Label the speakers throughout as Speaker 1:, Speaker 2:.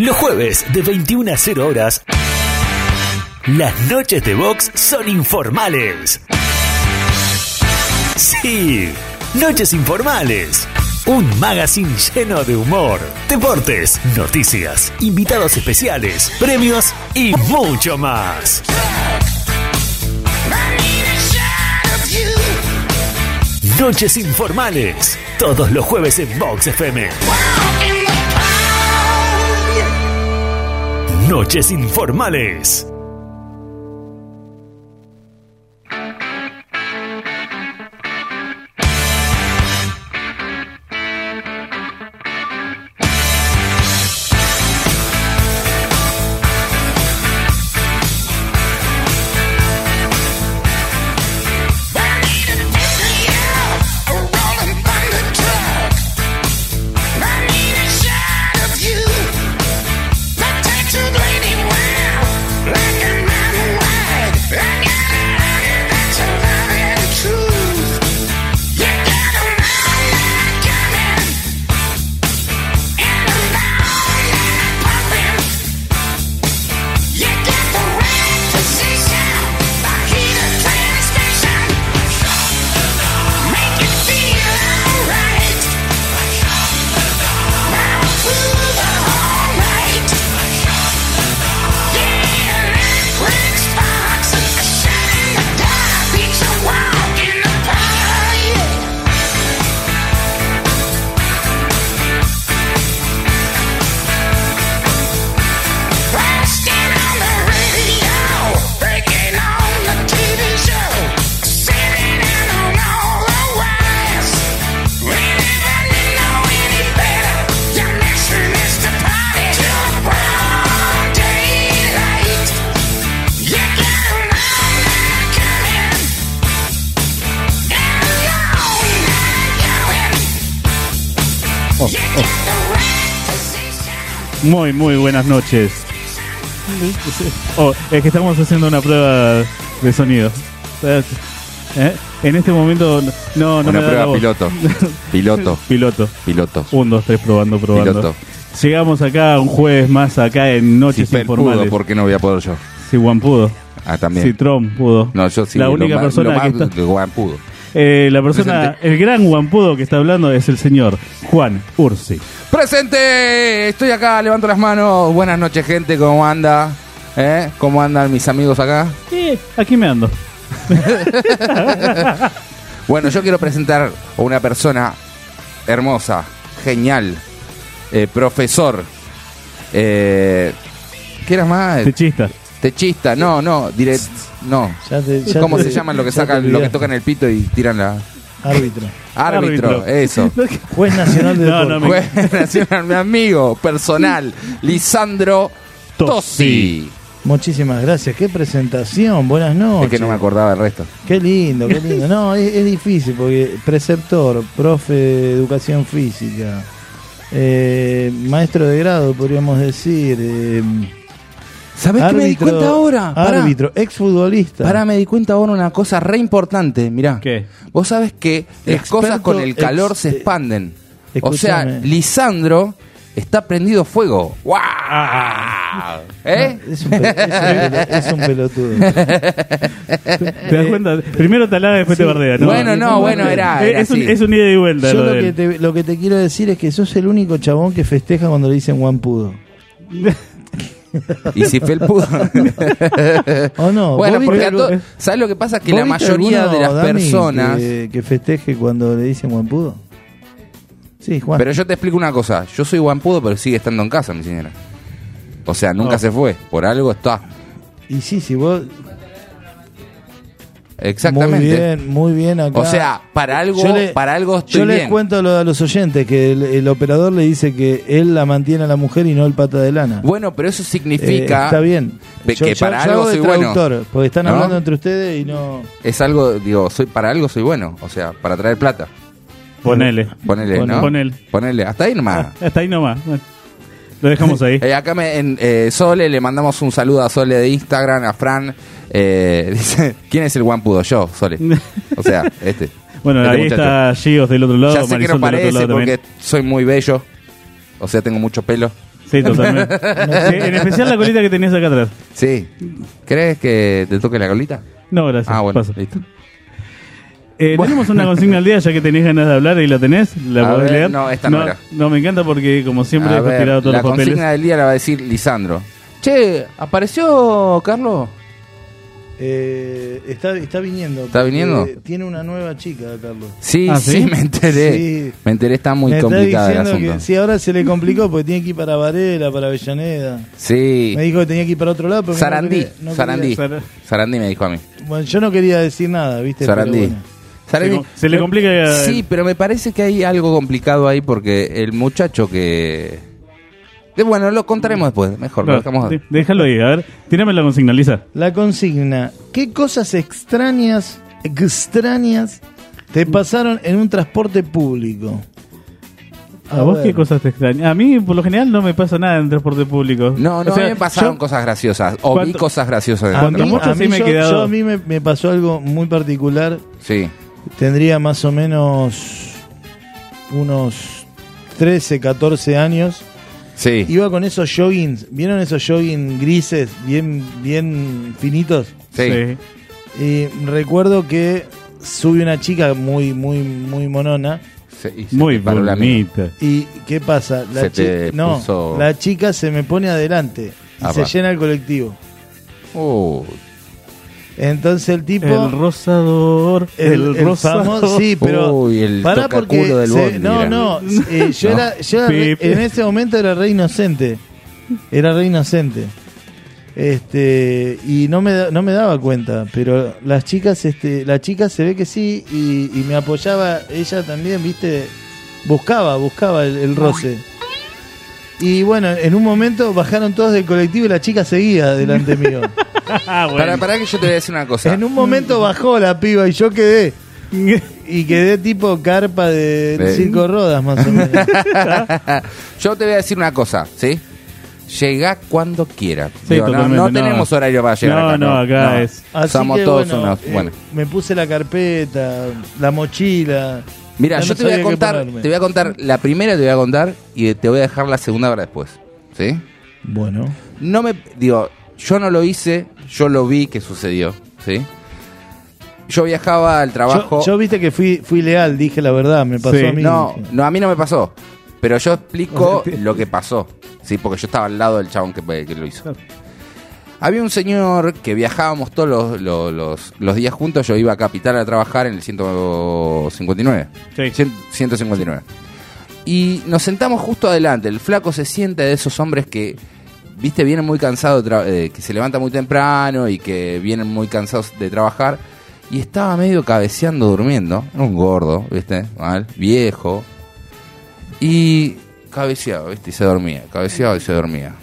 Speaker 1: Los jueves de 21 a 0 horas, las noches de box son informales. Sí, Noches Informales. Un magazine lleno de humor, deportes, noticias, invitados especiales, premios y mucho más. Noches Informales, todos los jueves en Vox FM. Noches Informales.
Speaker 2: Muy buenas noches. Es que estamos haciendo una prueba de sonido. En este momento no
Speaker 3: una
Speaker 2: me da la
Speaker 3: prueba
Speaker 2: voz.
Speaker 3: Piloto.
Speaker 2: 1, 2, 3, probando.
Speaker 3: Piloto.
Speaker 2: Llegamos acá un jueves más acá en Noches
Speaker 3: Si Fel
Speaker 2: Informales.
Speaker 3: pudo, ¿por qué no voy a poder yo?
Speaker 2: Si Juan pudo.
Speaker 3: Ah, también.
Speaker 2: Si Trump pudo.
Speaker 3: No, yo sí.
Speaker 2: La única persona que está...
Speaker 3: Juan pudo.
Speaker 2: La persona, el gran Guampudo que está hablando es el señor Juan Ursi.
Speaker 3: ¡Presente! Estoy acá, levanto las manos. Buenas noches, gente, ¿cómo anda? ¿Cómo andan mis amigos acá?
Speaker 2: Aquí me ando.
Speaker 3: Bueno, yo quiero presentar a una persona hermosa, genial, profesor. ¿Qué era más? Techista, no. ¿Cómo se llama lo que sacan, lo que tocan el pito y tiran la... Árbitro, eso.
Speaker 4: Juez nacional de deporte.
Speaker 3: Juez nacional, mi amigo personal, Lisandro Tosi.
Speaker 4: Muchísimas gracias. Qué presentación. Buenas noches.
Speaker 3: Es que no me acordaba del resto.
Speaker 4: Qué lindo. No, es difícil porque preceptor, profe de educación física, maestro de grado, podríamos decir.
Speaker 3: ¿Sabés qué me di cuenta ahora?
Speaker 4: Árbitro, exfutbolista.
Speaker 3: Me di cuenta ahora una cosa re importante, mirá.
Speaker 2: ¿Qué?
Speaker 3: Vos sabés que las cosas con el calor se expanden. O sea,
Speaker 4: Escuchame.
Speaker 3: Lisandro está prendido fuego. ¡Wow!
Speaker 4: Es un pelotudo.
Speaker 2: ¿Te das cuenta? Primero talada, después te bardea, ¿no?
Speaker 3: Bueno, era
Speaker 2: es un
Speaker 3: así.
Speaker 2: ida y vuelta.
Speaker 4: Yo
Speaker 2: de él.
Speaker 4: lo que te quiero decir es que sos el único chabón que festeja cuando le dicen guampudo.
Speaker 3: Y si Fel pudo.
Speaker 4: ¿O no?
Speaker 3: Bueno,
Speaker 4: ¿Vos
Speaker 3: porque
Speaker 4: viste
Speaker 3: ¿sabes lo que pasa? Que
Speaker 4: ¿Vos
Speaker 3: la
Speaker 4: viste
Speaker 3: mayoría
Speaker 4: alguno,
Speaker 3: de las
Speaker 4: Dami,
Speaker 3: personas...
Speaker 4: que festeje cuando le dicen guampudo? Sí, Juan.
Speaker 3: Pero yo te explico una cosa. Yo soy guampudo, pero sigue estando en casa, mi señora. O sea, nunca se fue. Por algo está.
Speaker 4: Y sí, vos...
Speaker 3: Exactamente.
Speaker 4: Muy bien acá.
Speaker 3: O sea, para algo estoy
Speaker 4: yo
Speaker 3: bien.
Speaker 4: les cuento a los oyentes que el operador le dice que él la mantiene a la mujer y no el pata de lana.
Speaker 3: Bueno, pero eso significa...
Speaker 4: está bien.
Speaker 3: Que para algo soy bueno.
Speaker 4: Porque están
Speaker 3: ¿No?
Speaker 4: hablando entre ustedes y no...
Speaker 3: Es algo, digo, para algo soy bueno. O sea, para traer plata.
Speaker 2: Ponele.
Speaker 3: ¿No? Ponele. Hasta ahí nomás.
Speaker 2: Hasta ahí nomás. Bueno, lo dejamos ahí.
Speaker 3: Acá Sole, le mandamos un saludo a Sole de Instagram, a Fran. Dice, ¿quién es el guampudo? Yo, Sole. O sea,
Speaker 2: Bueno, ahí
Speaker 3: muchacho.
Speaker 2: está Gios del otro lado.
Speaker 3: Ya sé que
Speaker 2: Marisol
Speaker 3: no
Speaker 2: del otro
Speaker 3: parece
Speaker 2: lado
Speaker 3: porque
Speaker 2: también.
Speaker 3: soy muy bello. O sea, tengo mucho pelo.
Speaker 2: Sí, totalmente. Sí, en especial la colita que tenías acá atrás.
Speaker 3: Sí. ¿Crees que te toque la colita?
Speaker 2: No, gracias.
Speaker 3: Ah, bueno,
Speaker 2: Paso.
Speaker 3: listo.
Speaker 2: Tenemos una consigna al día, ya que tenés ganas de hablar y la tenés. ¿La
Speaker 3: A
Speaker 2: podés
Speaker 3: ver,
Speaker 2: leer?
Speaker 3: no, esta no era.
Speaker 2: No, me encanta porque, como siempre,
Speaker 3: A
Speaker 2: has
Speaker 3: ver,
Speaker 2: tirado todos
Speaker 3: la
Speaker 2: los papeles.
Speaker 3: consigna del día la va a decir Lisandro. Che, ¿apareció Carlos?
Speaker 4: Está viniendo.
Speaker 3: ¿Está viniendo?
Speaker 4: Tiene una nueva chica, Carlos.
Speaker 3: Sí,
Speaker 2: Ah,
Speaker 3: sí,
Speaker 2: ¿sí?
Speaker 3: me enteré.
Speaker 4: Sí.
Speaker 3: Me enteré, está muy
Speaker 4: Me
Speaker 3: complicado el
Speaker 4: está diciendo
Speaker 3: asunto.
Speaker 4: que sí, ahora se le complicó porque tiene que ir para Varela, para Avellaneda.
Speaker 3: Sí.
Speaker 4: Me dijo que tenía que ir para otro lado, pero
Speaker 3: Sarandí,
Speaker 4: no
Speaker 3: Sarandí.
Speaker 4: quería-
Speaker 3: Sarandí me dijo a mí.
Speaker 4: Bueno, yo no quería decir nada, ¿viste?
Speaker 3: Sarandí.
Speaker 4: Pero bueno.
Speaker 3: Sarandí.
Speaker 2: Se le complica.
Speaker 3: Sí, pero me parece que hay algo complicado ahí porque el muchacho que... Bueno, lo contaremos después, mejor.
Speaker 2: No,
Speaker 3: lo dejamos...
Speaker 2: déjalo ahí, a ver. Tírame la consigna, Lisa.
Speaker 4: La consigna: ¿qué cosas extrañas te pasaron en un transporte público?
Speaker 2: ¿A vos
Speaker 4: ver.
Speaker 2: qué cosas te extrañan? A mí, por lo general, no me pasa nada en transporte público.
Speaker 3: No,
Speaker 2: O
Speaker 3: a
Speaker 2: sea,
Speaker 3: mí me pasaron
Speaker 2: yo-
Speaker 3: cosas graciosas. O vi
Speaker 2: ¿Cuánto-
Speaker 3: cosas graciosas. en el
Speaker 2: ¿Cuánto
Speaker 3: transporte.
Speaker 2: mucho sí me he quedado?
Speaker 4: A mí me pasó algo muy particular.
Speaker 3: Sí.
Speaker 4: Tendría más o menos unos 13, 14 años.
Speaker 3: Sí.
Speaker 4: Iba con esos joggings, ¿vieron esos joggings grises, bien finitos?
Speaker 3: Sí.
Speaker 4: Y recuerdo que sube una chica muy monona.
Speaker 3: Y se
Speaker 2: Muy
Speaker 3: te paró la mina.
Speaker 2: bonita.
Speaker 4: ¿Y qué pasa?
Speaker 3: Se te puso-
Speaker 4: La chica se me pone adelante y
Speaker 3: Ah,
Speaker 4: se
Speaker 3: va.
Speaker 4: llena el colectivo. Entonces el tipo...
Speaker 2: El rosador. El rosador.
Speaker 4: famoso, sí, pero
Speaker 3: Uy, el
Speaker 4: pará
Speaker 3: tocaculo
Speaker 4: porque
Speaker 3: del bondi era.
Speaker 4: yo
Speaker 3: No.
Speaker 4: era
Speaker 2: Pip.
Speaker 4: en ese momento era re inocente. Y no me daba cuenta, pero la chica se ve que sí y me apoyaba ella también, ¿viste? Buscaba el roce. Y bueno, en un momento bajaron todos del colectivo y la chica seguía delante mío.
Speaker 2: Ah, bueno.
Speaker 3: Para que yo te voy a decir una cosa.
Speaker 4: En un momento bajó la piba y yo quedé. Y quedé tipo carpa de Circo Rodas, más o menos.
Speaker 3: Yo te voy a decir una cosa, ¿sí? Llegá cuando quieras.
Speaker 2: Sí, totalmente,
Speaker 3: no tenemos horario para llegar acá.
Speaker 2: No, acá es.
Speaker 4: Así
Speaker 3: Somos
Speaker 4: que,
Speaker 3: todos
Speaker 4: bueno,
Speaker 3: unos... Bueno.
Speaker 4: me puse la carpeta, la mochila.
Speaker 3: Mira,
Speaker 4: Ya
Speaker 3: yo
Speaker 4: no
Speaker 3: te voy a
Speaker 4: sabía qué
Speaker 3: contar,
Speaker 4: ponerme.
Speaker 3: la primera te voy a contar y te voy a dejar la segunda para después, ¿sí?
Speaker 4: Bueno.
Speaker 3: Yo no lo hice, yo lo vi que sucedió, ¿sí? Yo viajaba al trabajo.
Speaker 4: Yo viste que fui leal, dije la verdad, me pasó
Speaker 2: Sí.
Speaker 4: a mí.
Speaker 3: No, a mí no me pasó. Pero yo explico lo que pasó, ¿sí? Porque yo estaba al lado del chabón que lo hizo. Había un señor que viajábamos todos los días juntos. Yo iba a Capital a trabajar en el 159.
Speaker 2: Sí.
Speaker 3: 159. Y nos sentamos justo adelante. El flaco se sienta de esos hombres que, viste, vienen muy cansados, que se levantan muy temprano y que vienen muy cansados de trabajar. Y estaba medio cabeceando, durmiendo. Era un gordo, viste, mal, viejo. Y cabeceaba, viste, y se dormía. Cabeceaba y se dormía.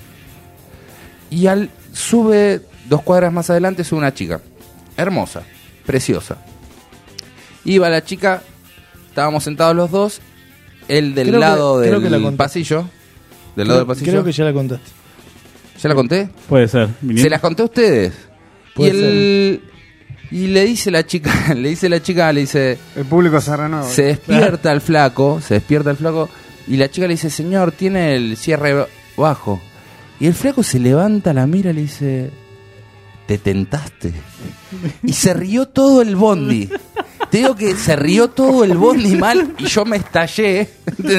Speaker 3: Y sube 2 cuadras más adelante, sube una chica. Hermosa, preciosa. Iba la chica, estábamos sentados los dos. Él del
Speaker 4: Creo que-
Speaker 3: lado
Speaker 4: creo que la
Speaker 3: del
Speaker 4: contaste.
Speaker 3: pasillo. Del lado del pasillo.
Speaker 4: Creo que ya la contaste.
Speaker 3: ¿Ya la conté?
Speaker 2: Puede ser.
Speaker 3: Se las conté a ustedes.
Speaker 4: Puede
Speaker 3: Y le dice la chica, le dice,
Speaker 5: El público se renueva.
Speaker 3: se despierta el flaco, y la chica le dice, señor, tiene el cierre bajo. Y el flaco se levanta, la mira y le dice, te tentaste. Y se rió todo el bondi. Te digo que se rió todo el bondi mal y yo me estallé,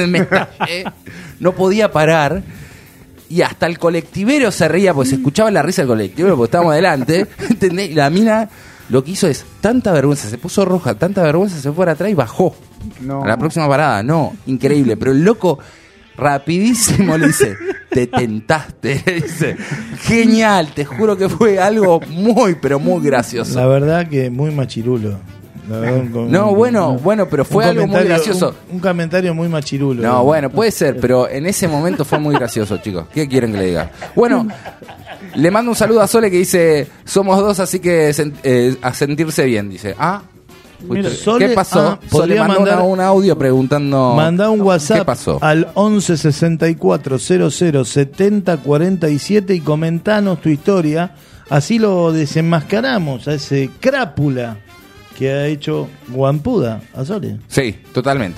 Speaker 3: no podía parar. Y hasta el colectivero se reía, porque se escuchaba la risa del colectivero, porque estábamos adelante. ¿Entendés? Y la mina lo que hizo es, tanta vergüenza, se puso roja, tanta vergüenza, se fue para atrás y bajó.
Speaker 5: No.
Speaker 3: A la próxima parada, no, increíble. Pero el loco, rapidísimo, le dice, te tentaste. Le dice, genial, te juro que fue algo muy, pero muy gracioso.
Speaker 4: La verdad que muy machirulo. La verdad,
Speaker 3: No, bueno, pero fue algo muy gracioso.
Speaker 4: Un comentario muy machirulo.
Speaker 3: No, bueno, puede ser, pero en ese momento fue muy gracioso, chicos. ¿Qué quieren que le diga? Bueno, le mando un saludo a Sole que dice, somos dos, así que a sentirse bien, dice.
Speaker 4: Mira,
Speaker 3: ¿qué
Speaker 4: Sole,
Speaker 3: pasó? Sole
Speaker 4: podría
Speaker 3: mandó
Speaker 4: mandar-
Speaker 3: un audio preguntando...
Speaker 4: Mandá un WhatsApp
Speaker 3: ¿Qué pasó?
Speaker 4: al 11 64 00 70 47 y comentanos tu historia. Así lo desenmascaramos a ese crápula que ha hecho Guampuda a Sole.
Speaker 3: Sí, totalmente.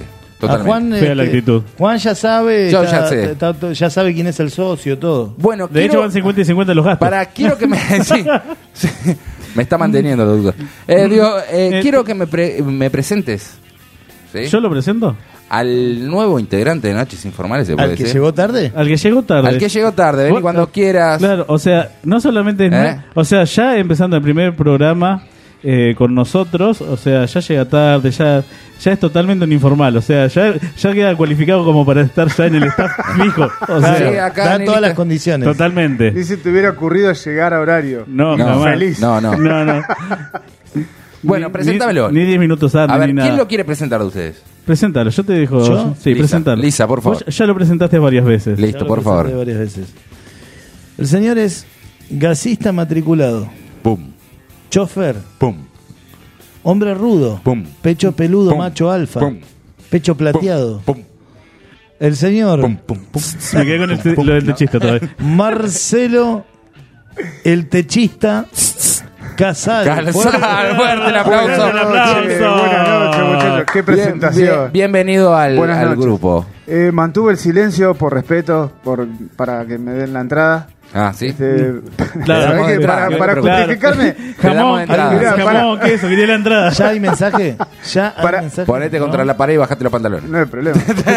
Speaker 3: Totalmente.
Speaker 4: A Juan,
Speaker 2: Fea la actitud.
Speaker 4: Juan ya sabe,
Speaker 3: Yo ya sé.
Speaker 4: ya sabe quién es el socio, todo.
Speaker 3: Bueno,
Speaker 2: De hecho, van 50 y 50 los gastos.
Speaker 3: quiero que me... sí, sí, me está manteniendo, doctor. Quiero que me presentes. ¿Sí?
Speaker 2: ¿Yo lo presento?
Speaker 3: Al nuevo integrante de Noches Informales, ¿se puede
Speaker 4: ¿Al que
Speaker 3: decir?
Speaker 4: llegó tarde?
Speaker 2: Al que llegó tarde.
Speaker 3: Al que llegó tarde, vení
Speaker 2: Vos-
Speaker 3: cuando quieras.
Speaker 2: Claro, o sea, no solamente o sea, ya empezando el primer programa con nosotros, o sea, ya llega tarde, ya es totalmente un informal, o sea, ya queda cualificado como para estar ya en el staff fijo. O sea,
Speaker 3: Sí, acá
Speaker 4: Da
Speaker 3: en
Speaker 4: todas
Speaker 3: el-
Speaker 4: las condiciones.
Speaker 2: totalmente.
Speaker 5: Dice, te hubiera ocurrido llegar a horario.
Speaker 2: No,
Speaker 3: No,
Speaker 2: jamás.
Speaker 5: feliz.
Speaker 3: No, no.
Speaker 2: No.
Speaker 3: Bueno, preséntamelo.
Speaker 2: Ni 10 minutos antes,
Speaker 3: A ver,
Speaker 2: ni nada.
Speaker 3: ¿quién lo quiere presentar de ustedes?
Speaker 2: Preséntalo, yo te digo.
Speaker 4: ¿Yo?
Speaker 2: Sí,
Speaker 3: Lisa,
Speaker 2: preséntalo.
Speaker 3: Lisa, por favor.
Speaker 2: Vos ya lo presentaste varias veces.
Speaker 3: Listo,
Speaker 4: Ya lo
Speaker 3: por
Speaker 4: presenté
Speaker 3: favor.
Speaker 4: varias veces. El señor es gasista matriculado,
Speaker 3: Pum,
Speaker 4: chofer,
Speaker 3: pum,
Speaker 4: hombre rudo,
Speaker 3: pum,
Speaker 4: pecho peludo,
Speaker 3: Pum.
Speaker 4: macho alfa,
Speaker 3: Pum.
Speaker 4: pecho plateado.
Speaker 3: pum,
Speaker 4: El señor
Speaker 3: pum, pum, pum.
Speaker 2: Me quedé con lo del techista todavía.
Speaker 4: Marcelo, el techista, Casal.
Speaker 3: Calzado, fuerte el aplauso.
Speaker 2: Fuerte el aplauso.
Speaker 5: Buenas noches, muchachos. Qué presentación.
Speaker 3: Bienvenido
Speaker 5: Buenas
Speaker 3: al
Speaker 5: noches.
Speaker 3: grupo.
Speaker 5: Mantuve el silencio por respeto, para que me den la entrada.
Speaker 3: Ah, ¿sí?
Speaker 2: Claro,
Speaker 5: ¿Sabés qué?
Speaker 3: entrada,
Speaker 5: Para
Speaker 3: claro.
Speaker 5: justificarme,
Speaker 3: Te damos
Speaker 2: Jamón,
Speaker 3: entrada.
Speaker 5: Mirá,
Speaker 2: jamón, queso, quería la entrada.
Speaker 4: ¿Ya hay mensaje? ¿Ya hay
Speaker 5: Para-
Speaker 4: mensaje?
Speaker 3: Ponete
Speaker 4: ¿No?
Speaker 3: contra la pared y bajate los pantalones.
Speaker 5: no hay problema.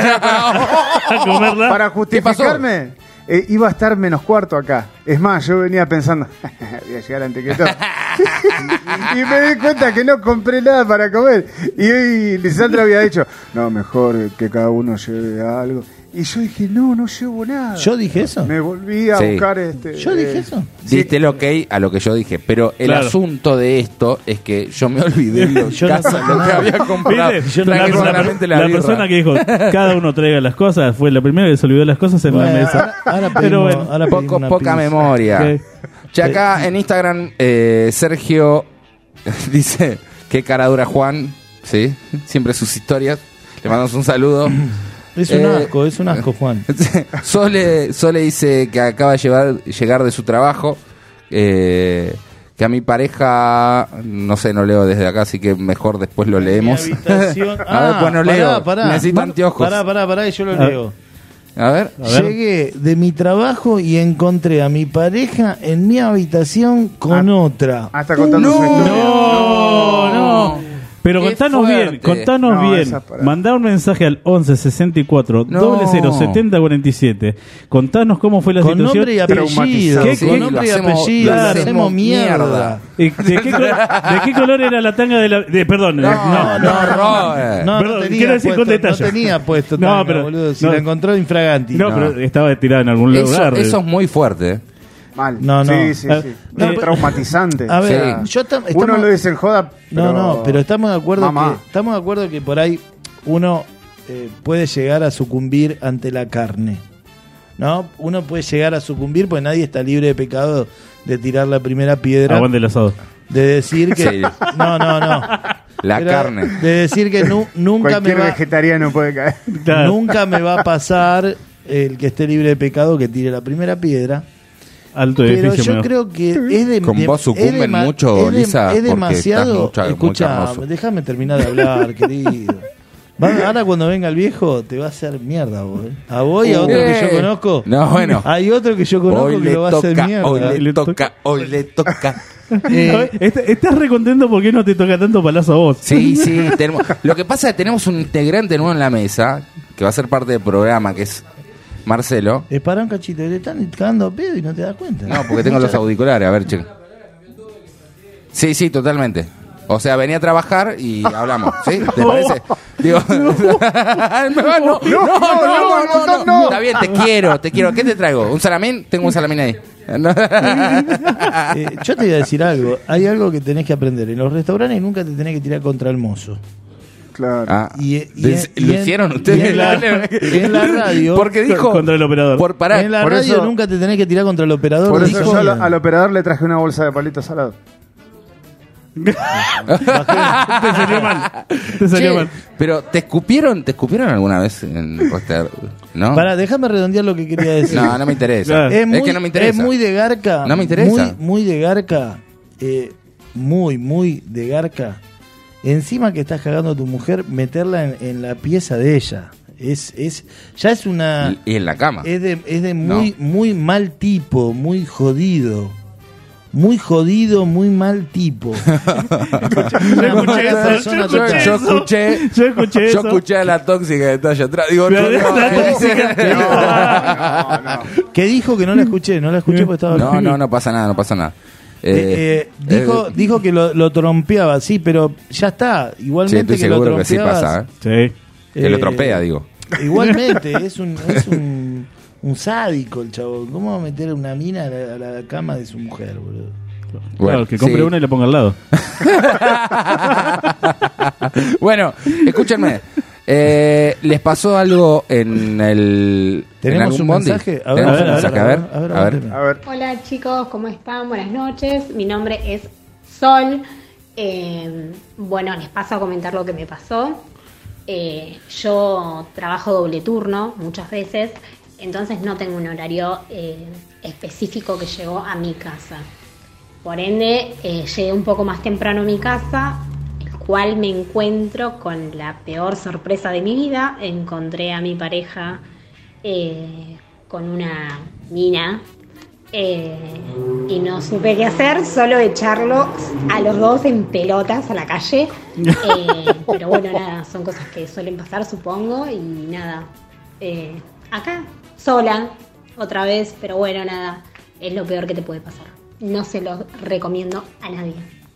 Speaker 2: A comerla.
Speaker 5: Para justificarme, iba a estar menos cuarto acá. Es más, yo venía pensando, voy a llegar antes que todo. Y me di cuenta que no compré nada para comer. Y hoy Lisandra había dicho, no, mejor que cada uno lleve algo. Y yo dije, no llevo nada.
Speaker 4: ¿Yo dije eso?
Speaker 5: Me volví a
Speaker 3: Sí.
Speaker 5: buscar
Speaker 4: ¿Yo dije eso?
Speaker 3: Diste el ok a lo que yo dije, pero el
Speaker 2: Claro.
Speaker 3: asunto de esto es que yo me olvidé lo,
Speaker 4: Yo no sé
Speaker 3: lo que
Speaker 4: nada.
Speaker 3: había comprado.
Speaker 2: ¿Viste?
Speaker 4: Yo no
Speaker 3: Traje
Speaker 4: sé nada.
Speaker 3: solamente
Speaker 2: La
Speaker 3: birra.
Speaker 2: persona que dijo, cada uno traiga las cosas, fue la primera que se olvidó las cosas en la
Speaker 4: Bueno,
Speaker 2: mesa.
Speaker 4: ahora pedimos-
Speaker 2: Pero bueno,
Speaker 4: ahora pedimos
Speaker 3: Poca
Speaker 4: una pizza.
Speaker 3: memoria.
Speaker 2: Ok.
Speaker 3: Che, acá en Instagram, Sergio dice, qué cara dura Juan, ¿sí? Siempre sus historias. Le mandamos un saludo.
Speaker 4: Es un asco, Juan.
Speaker 3: Sole dice que acaba de llegar de su trabajo, que a mi pareja, no sé, no leo desde acá, así que mejor después lo leemos.
Speaker 4: Mi habitación-
Speaker 3: A ver, pues no leo. Necesito anteojos.
Speaker 4: Pará, y yo lo
Speaker 2: A ver.
Speaker 4: leo.
Speaker 3: A ver.
Speaker 2: A ver.
Speaker 4: Llegué de mi trabajo y encontré a mi pareja en mi habitación con otra.
Speaker 5: Hasta contando su historia.
Speaker 2: No. Pero
Speaker 3: Qué
Speaker 2: contanos
Speaker 3: fuerte.
Speaker 2: bien, contanos
Speaker 5: No,
Speaker 2: bien.
Speaker 5: esa parada.
Speaker 2: Mandá un mensaje al 11 64
Speaker 3: No.
Speaker 2: 00 70 47. Contanos cómo fue la
Speaker 4: Con
Speaker 2: situación.
Speaker 4: nombre y apellido.
Speaker 5: Traumatizado.
Speaker 2: ¿Qué-
Speaker 4: Con
Speaker 2: qué-
Speaker 4: nombre y
Speaker 3: lo hacemos-
Speaker 4: apellido.
Speaker 3: lo
Speaker 4: Lo
Speaker 3: hacemos
Speaker 4: hacemos mierda.
Speaker 2: ¿De qué color era la tanga de la... perdón,
Speaker 3: No, Robert.
Speaker 4: No,
Speaker 2: Perdón,
Speaker 4: no tenía
Speaker 2: quiero decir
Speaker 4: puesto,
Speaker 2: con detalle.
Speaker 4: no tenía puesto
Speaker 2: No,
Speaker 4: tanga,
Speaker 2: pero-
Speaker 4: boludo. Si
Speaker 2: no.
Speaker 4: la encontró infraganti.
Speaker 2: No,
Speaker 3: No.
Speaker 2: pero estaba tirada en algún
Speaker 3: Eso,
Speaker 2: lugar.
Speaker 3: eso es muy fuerte.
Speaker 5: Mal.
Speaker 4: No.
Speaker 5: Sí.
Speaker 2: No, pero-
Speaker 5: Traumatizante.
Speaker 4: A ver,
Speaker 3: Sí.
Speaker 5: Uno lo dice en joda,
Speaker 4: pero estamos de acuerdo
Speaker 5: Mamá.
Speaker 4: que por ahí uno puede llegar a sucumbir ante la carne. ¿No? Uno puede llegar a sucumbir porque nadie está libre de pecado de tirar la primera piedra,
Speaker 2: Aguante el asado.
Speaker 4: de decir que
Speaker 3: Sí.
Speaker 4: no.
Speaker 3: La
Speaker 4: Pero
Speaker 3: carne.
Speaker 4: de decir que nunca me
Speaker 5: cualquier
Speaker 4: va
Speaker 5: vegetariano puede caer.
Speaker 2: Claro.
Speaker 4: nunca me va a pasar el que esté libre de pecado que tire la primera piedra.
Speaker 2: Alto
Speaker 4: Pero
Speaker 2: edificio.
Speaker 4: yo
Speaker 2: me-
Speaker 4: creo que es de
Speaker 3: Con vos sucumben mucho,
Speaker 4: es
Speaker 3: Lisa, porque
Speaker 4: demasiado.
Speaker 3: estás muy
Speaker 4: Escucha,
Speaker 3: carnoso.
Speaker 4: déjame terminar de hablar, querido. Ahora cuando venga el viejo te va a hacer mierda vos, ¿eh? A vos y a otro que yo conozco.
Speaker 3: No, bueno.
Speaker 4: Hay otro que yo conozco
Speaker 3: Hoy
Speaker 4: que
Speaker 3: le
Speaker 4: lo va a hacer
Speaker 3: toca,
Speaker 4: mierda.
Speaker 3: hoy le toca, hoy le toca.
Speaker 2: Estás re contento porque no te toca tanto palazo a vos.
Speaker 3: Sí, lo que pasa es que tenemos un integrante nuevo en la mesa, que va a ser parte del programa, que es Marcelo.
Speaker 4: Para un cachito, le están cagando a pedo y no te das cuenta.
Speaker 3: No, porque tengo los auriculares, a ver, che. Sí, totalmente. O sea, venía a trabajar y hablamos, ¿sí? ¿Te parece? Digo, no. Está bien, te quiero. ¿Qué te traigo? ¿Un salamín? Tengo un salamín ahí.
Speaker 4: Yo te voy a decir algo. Hay algo que tenés que aprender. En los restaurantes nunca te tenés que tirar contra el mozo.
Speaker 5: Claro.
Speaker 3: Ah,
Speaker 4: ¿Lo
Speaker 3: ¿lo hicieron ustedes?
Speaker 4: en la radio.
Speaker 3: Porque dijo...
Speaker 2: Contra el operador.
Speaker 3: Por parar.
Speaker 4: En la
Speaker 5: Por
Speaker 4: radio
Speaker 5: eso-
Speaker 4: nunca te tenés que tirar contra el operador.
Speaker 5: Por
Speaker 4: de
Speaker 5: eso yo
Speaker 4: sonido.
Speaker 5: al operador le traje una bolsa de palitos salados.
Speaker 2: Te salió mal. Te salió
Speaker 3: Che,
Speaker 2: mal.
Speaker 3: pero ¿te escupieron alguna vez en el restaurante? ¿No?
Speaker 4: Pará, déjame redondear lo que quería decir.
Speaker 3: No me interesa.
Speaker 2: Claro.
Speaker 3: Es que no me interesa.
Speaker 4: Es muy de garca.
Speaker 3: No me interesa.
Speaker 4: Muy de garca. Muy de garca. encima que estás cagando a tu mujer, meterla en la pieza de ella. Ya es una...
Speaker 3: Y en la cama.
Speaker 4: Es de muy mal tipo, muy jodido. Muy jodido, muy mal tipo.
Speaker 3: Yo escuché a la tóxica que está allá atrás. Digo, no.
Speaker 4: ¿Qué dijo? Que no la escuché porque estaba...
Speaker 3: No pasa nada.
Speaker 4: Dijo que lo trompeaba, sí, pero ya está. Igualmente que lo trompeaba.
Speaker 3: Que sí pasa,
Speaker 2: Sí.
Speaker 3: Que lo trompea, digo.
Speaker 4: Igualmente, es un sádico el chavo. ¿Cómo va a meter una mina a la cama de su mujer, boludo?
Speaker 2: Claro, que compre una y la ponga al lado.
Speaker 3: Bueno, escúchenme. ¿Les pasó algo en el...
Speaker 4: ¿Tenemos un mensaje? A ver.
Speaker 6: Hola chicos, ¿cómo están? Buenas noches. Mi nombre es Sol. Bueno, les paso a comentar lo que me pasó. Yo trabajo doble turno muchas veces, entonces no tengo un horario específico que llego a mi casa. Por ende, llegué un poco más temprano a mi casa, el cual me encuentro con la peor sorpresa de mi vida. Encontré a mi pareja con una mina y no supe qué hacer, solo echarlo a los dos en pelotas a la calle. Pero bueno, nada, son cosas que suelen pasar, supongo, y nada, acá, sola, otra vez, pero bueno, nada, es lo peor que te puede pasar. No se lo recomiendo a nadie.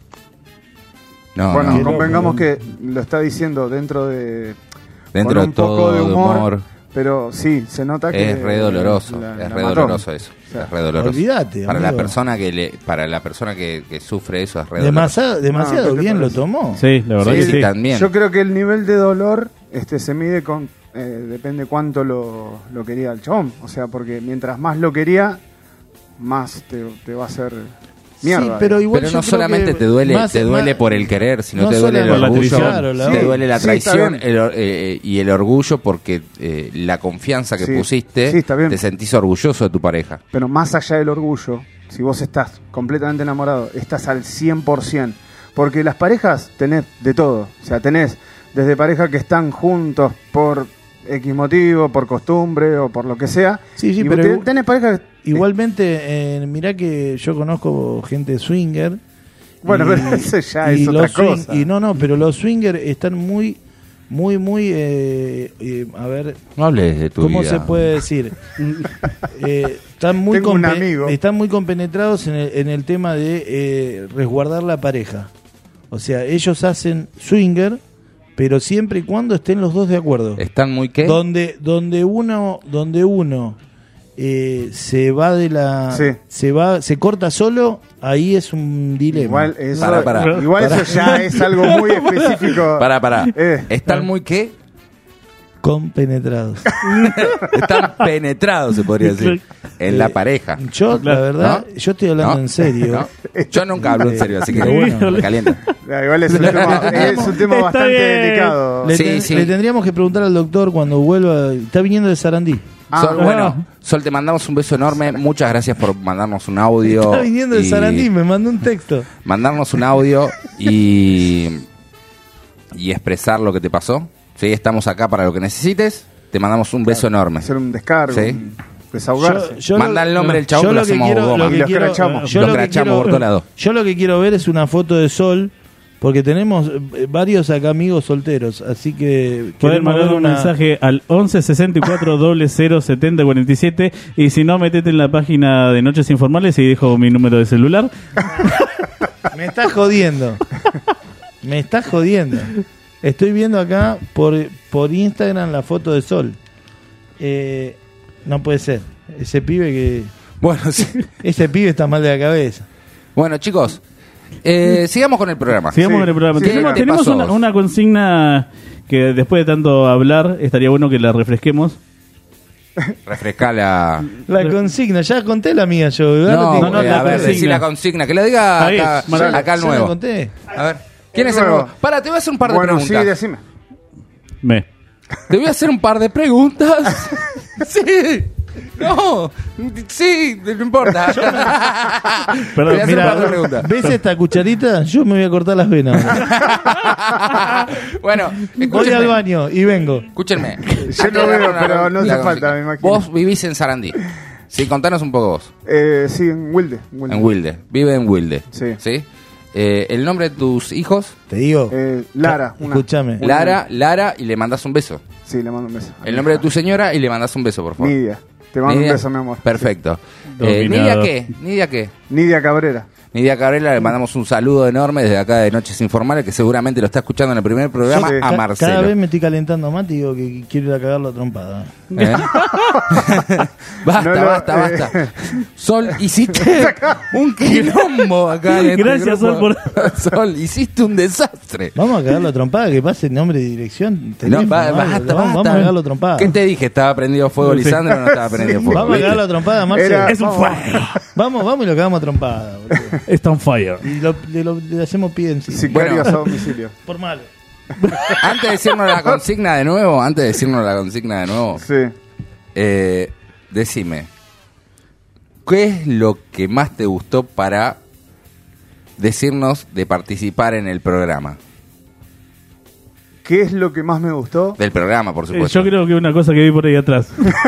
Speaker 5: Bueno, convengamos que lo está diciendo dentro de un
Speaker 3: todo
Speaker 5: poco de humor. Pero sí, se nota que
Speaker 3: es re doloroso, doloroso eso. O sea, es re doloroso.
Speaker 4: Olvídate,
Speaker 3: para
Speaker 4: amigo.
Speaker 3: Para la persona que sufre eso es re doloroso.
Speaker 4: Demasiado bien lo tomó.
Speaker 2: Sí, la verdad que sí.
Speaker 3: También.
Speaker 5: Yo creo que el nivel de dolor se mide con depende cuánto lo quería el chabón. O sea, porque mientras más lo quería, más te va a hacer mierda.
Speaker 4: Sí, pero
Speaker 3: no solamente te duele por el querer, sino
Speaker 4: no
Speaker 3: te duele el orgullo, te duele la traición y el orgullo porque la confianza que pusiste, te sentís orgulloso de tu pareja.
Speaker 5: Pero más allá del orgullo, si vos estás completamente enamorado, estás al 100%, porque las parejas tenés de todo. O sea, tenés desde parejas que están juntos por X motivo, por costumbre o por lo que sea.
Speaker 4: Sí,
Speaker 5: y
Speaker 4: pero
Speaker 5: tenés parejas...
Speaker 4: Igualmente, mirá que yo conozco gente swinger.
Speaker 5: Bueno, pero eso ya es otra cosa.
Speaker 4: Pero los swinger están muy, a ver...
Speaker 3: No hables de tu
Speaker 4: ¿cómo
Speaker 3: vida.
Speaker 4: se puede decir? Están muy compenetrados en el tema de resguardar la pareja. O sea, ellos hacen swinger, pero siempre y cuando estén los dos de acuerdo.
Speaker 3: ¿Están muy qué?
Speaker 4: Donde uno se va de la... Sí. Se corta solo, ahí es un dilema.
Speaker 5: Igual eso ya es algo muy específico.
Speaker 3: Pará. ¿Están muy qué?
Speaker 4: Compenetrados.
Speaker 3: Están penetrados, se podría decir, en la pareja.
Speaker 4: Yo, la verdad, yo estoy hablando en serio.
Speaker 3: Yo nunca hablo en serio, así que
Speaker 4: bueno,
Speaker 3: me calienta.
Speaker 5: Igual es un tema bastante delicado.
Speaker 4: Le tendríamos que preguntar al doctor cuando vuelva. Está viniendo de Sarandí.
Speaker 3: Sol, te mandamos un beso enorme. Muchas gracias por mandarnos un audio.
Speaker 4: Está viniendo de Sarandí, me mandó un texto.
Speaker 3: Mandarnos un audio y expresar lo que te pasó. Sí, estamos acá para lo que necesites. Te mandamos un beso enorme.
Speaker 5: Hacer un descargo, desahogarse.
Speaker 3: Manda el nombre del chabón, lo hacemos goma.
Speaker 5: Lo crachamos.
Speaker 3: Lo crachamos por todos lados.
Speaker 4: Yo lo que quiero ver es una foto de Sol, porque tenemos varios acá amigos solteros, así que...
Speaker 2: Pueden mandar un mensaje al 11 64 00 70 47 y si no, metete en la página de Noches Informales y dejo mi número de celular.
Speaker 4: Me estás jodiendo. Estoy viendo acá por Instagram la foto de Sol. No puede ser. Ese pibe que...
Speaker 3: Bueno, sí.
Speaker 4: Ese pibe está mal de la cabeza.
Speaker 3: Bueno, chicos, sigamos con el programa.
Speaker 2: Tenemos una consigna que después de tanto hablar estaría bueno que la refresquemos.
Speaker 3: Refrescar la
Speaker 4: consigna. Ya conté la mía yo.
Speaker 3: No, a ver, decí la consigna. Que la diga acá el nuevo.
Speaker 4: ¿Ya la conté?
Speaker 3: A ver. ¿Quién es el nuevo? Te voy a hacer un par de preguntas.
Speaker 5: Sí, decime.
Speaker 3: Te voy a hacer un par de preguntas. Sí. No, sí, no importa.
Speaker 2: Perdón,
Speaker 3: Voy a hacer
Speaker 4: Mira,
Speaker 3: otra pregunta.
Speaker 4: ¿ves esta cucharita? Yo me voy a cortar las venas.
Speaker 3: Bueno,
Speaker 4: Voy
Speaker 3: escúchenme.
Speaker 4: al baño y vengo.
Speaker 3: Escúchenme.
Speaker 5: Yo
Speaker 3: Antes
Speaker 5: no
Speaker 3: de
Speaker 5: veo,
Speaker 3: agarrar
Speaker 5: pero no
Speaker 3: la
Speaker 5: hace falta,
Speaker 3: consigna.
Speaker 5: me imagino.
Speaker 3: Vos vivís en Sarandí. Sí, contanos un poco vos.
Speaker 5: Sí, en Wilde.
Speaker 3: En Wilde. Vive en Wilde.
Speaker 5: Sí.
Speaker 3: ¿El nombre de tus hijos?
Speaker 4: Te digo.
Speaker 5: Lara. una.
Speaker 4: Escúchame.
Speaker 3: Lara, y le mandás un beso.
Speaker 5: Sí, le mando un beso.
Speaker 3: El nombre de tu señora y le mandás un beso, por favor.
Speaker 5: Nidia. Te mando
Speaker 3: Nidia.
Speaker 5: un beso, mi amor.
Speaker 3: Perfecto.
Speaker 2: Dominado.
Speaker 3: ¿Nidia qué?
Speaker 5: Nidia Cabrera.
Speaker 3: Nidia Cabrera, le mandamos un saludo enorme desde acá de Noches Informales, que seguramente lo está escuchando en el primer programa,
Speaker 5: Sí.
Speaker 3: a Marcelo.
Speaker 4: Cada vez me estoy calentando más y digo que quiero ir a cagarlo a trompada.
Speaker 3: ¿Eh? Basta,
Speaker 5: No lo-
Speaker 3: basta. Sol, hiciste un quilombo acá en este
Speaker 2: Gracias,
Speaker 3: grupo.
Speaker 2: Sol,
Speaker 3: Sol, hiciste un desastre.
Speaker 4: Vamos a cagarlo a trompada, que pase el nombre y dirección.
Speaker 3: No,
Speaker 4: teléfono,
Speaker 3: basta,
Speaker 4: algo. Vamos a
Speaker 3: basta.
Speaker 4: cagarlo a trompada.
Speaker 3: ¿Qué te dije? ¿Estaba prendido fuego Lisandro o no estaba prendido fuego?
Speaker 4: Vamos a cagarlo a trompada, Marcelo.
Speaker 5: Era-
Speaker 2: Es un
Speaker 5: Vamos.
Speaker 2: fuego.
Speaker 4: Vamos y lo cagamos a trompada. boludo.
Speaker 2: Está on fire.
Speaker 4: Y le hacemos pie encima.
Speaker 5: Sicarios
Speaker 3: Bueno.
Speaker 5: a domicilio.
Speaker 4: Por malo.
Speaker 3: Antes de decirnos la consigna de nuevo,
Speaker 5: Sí.
Speaker 3: Decime, ¿qué es lo que más te gustó para decirnos de participar en el programa?
Speaker 5: ¿Qué es lo que más me gustó?
Speaker 3: Del programa, por supuesto.
Speaker 2: Yo creo que una cosa que vi por ahí atrás.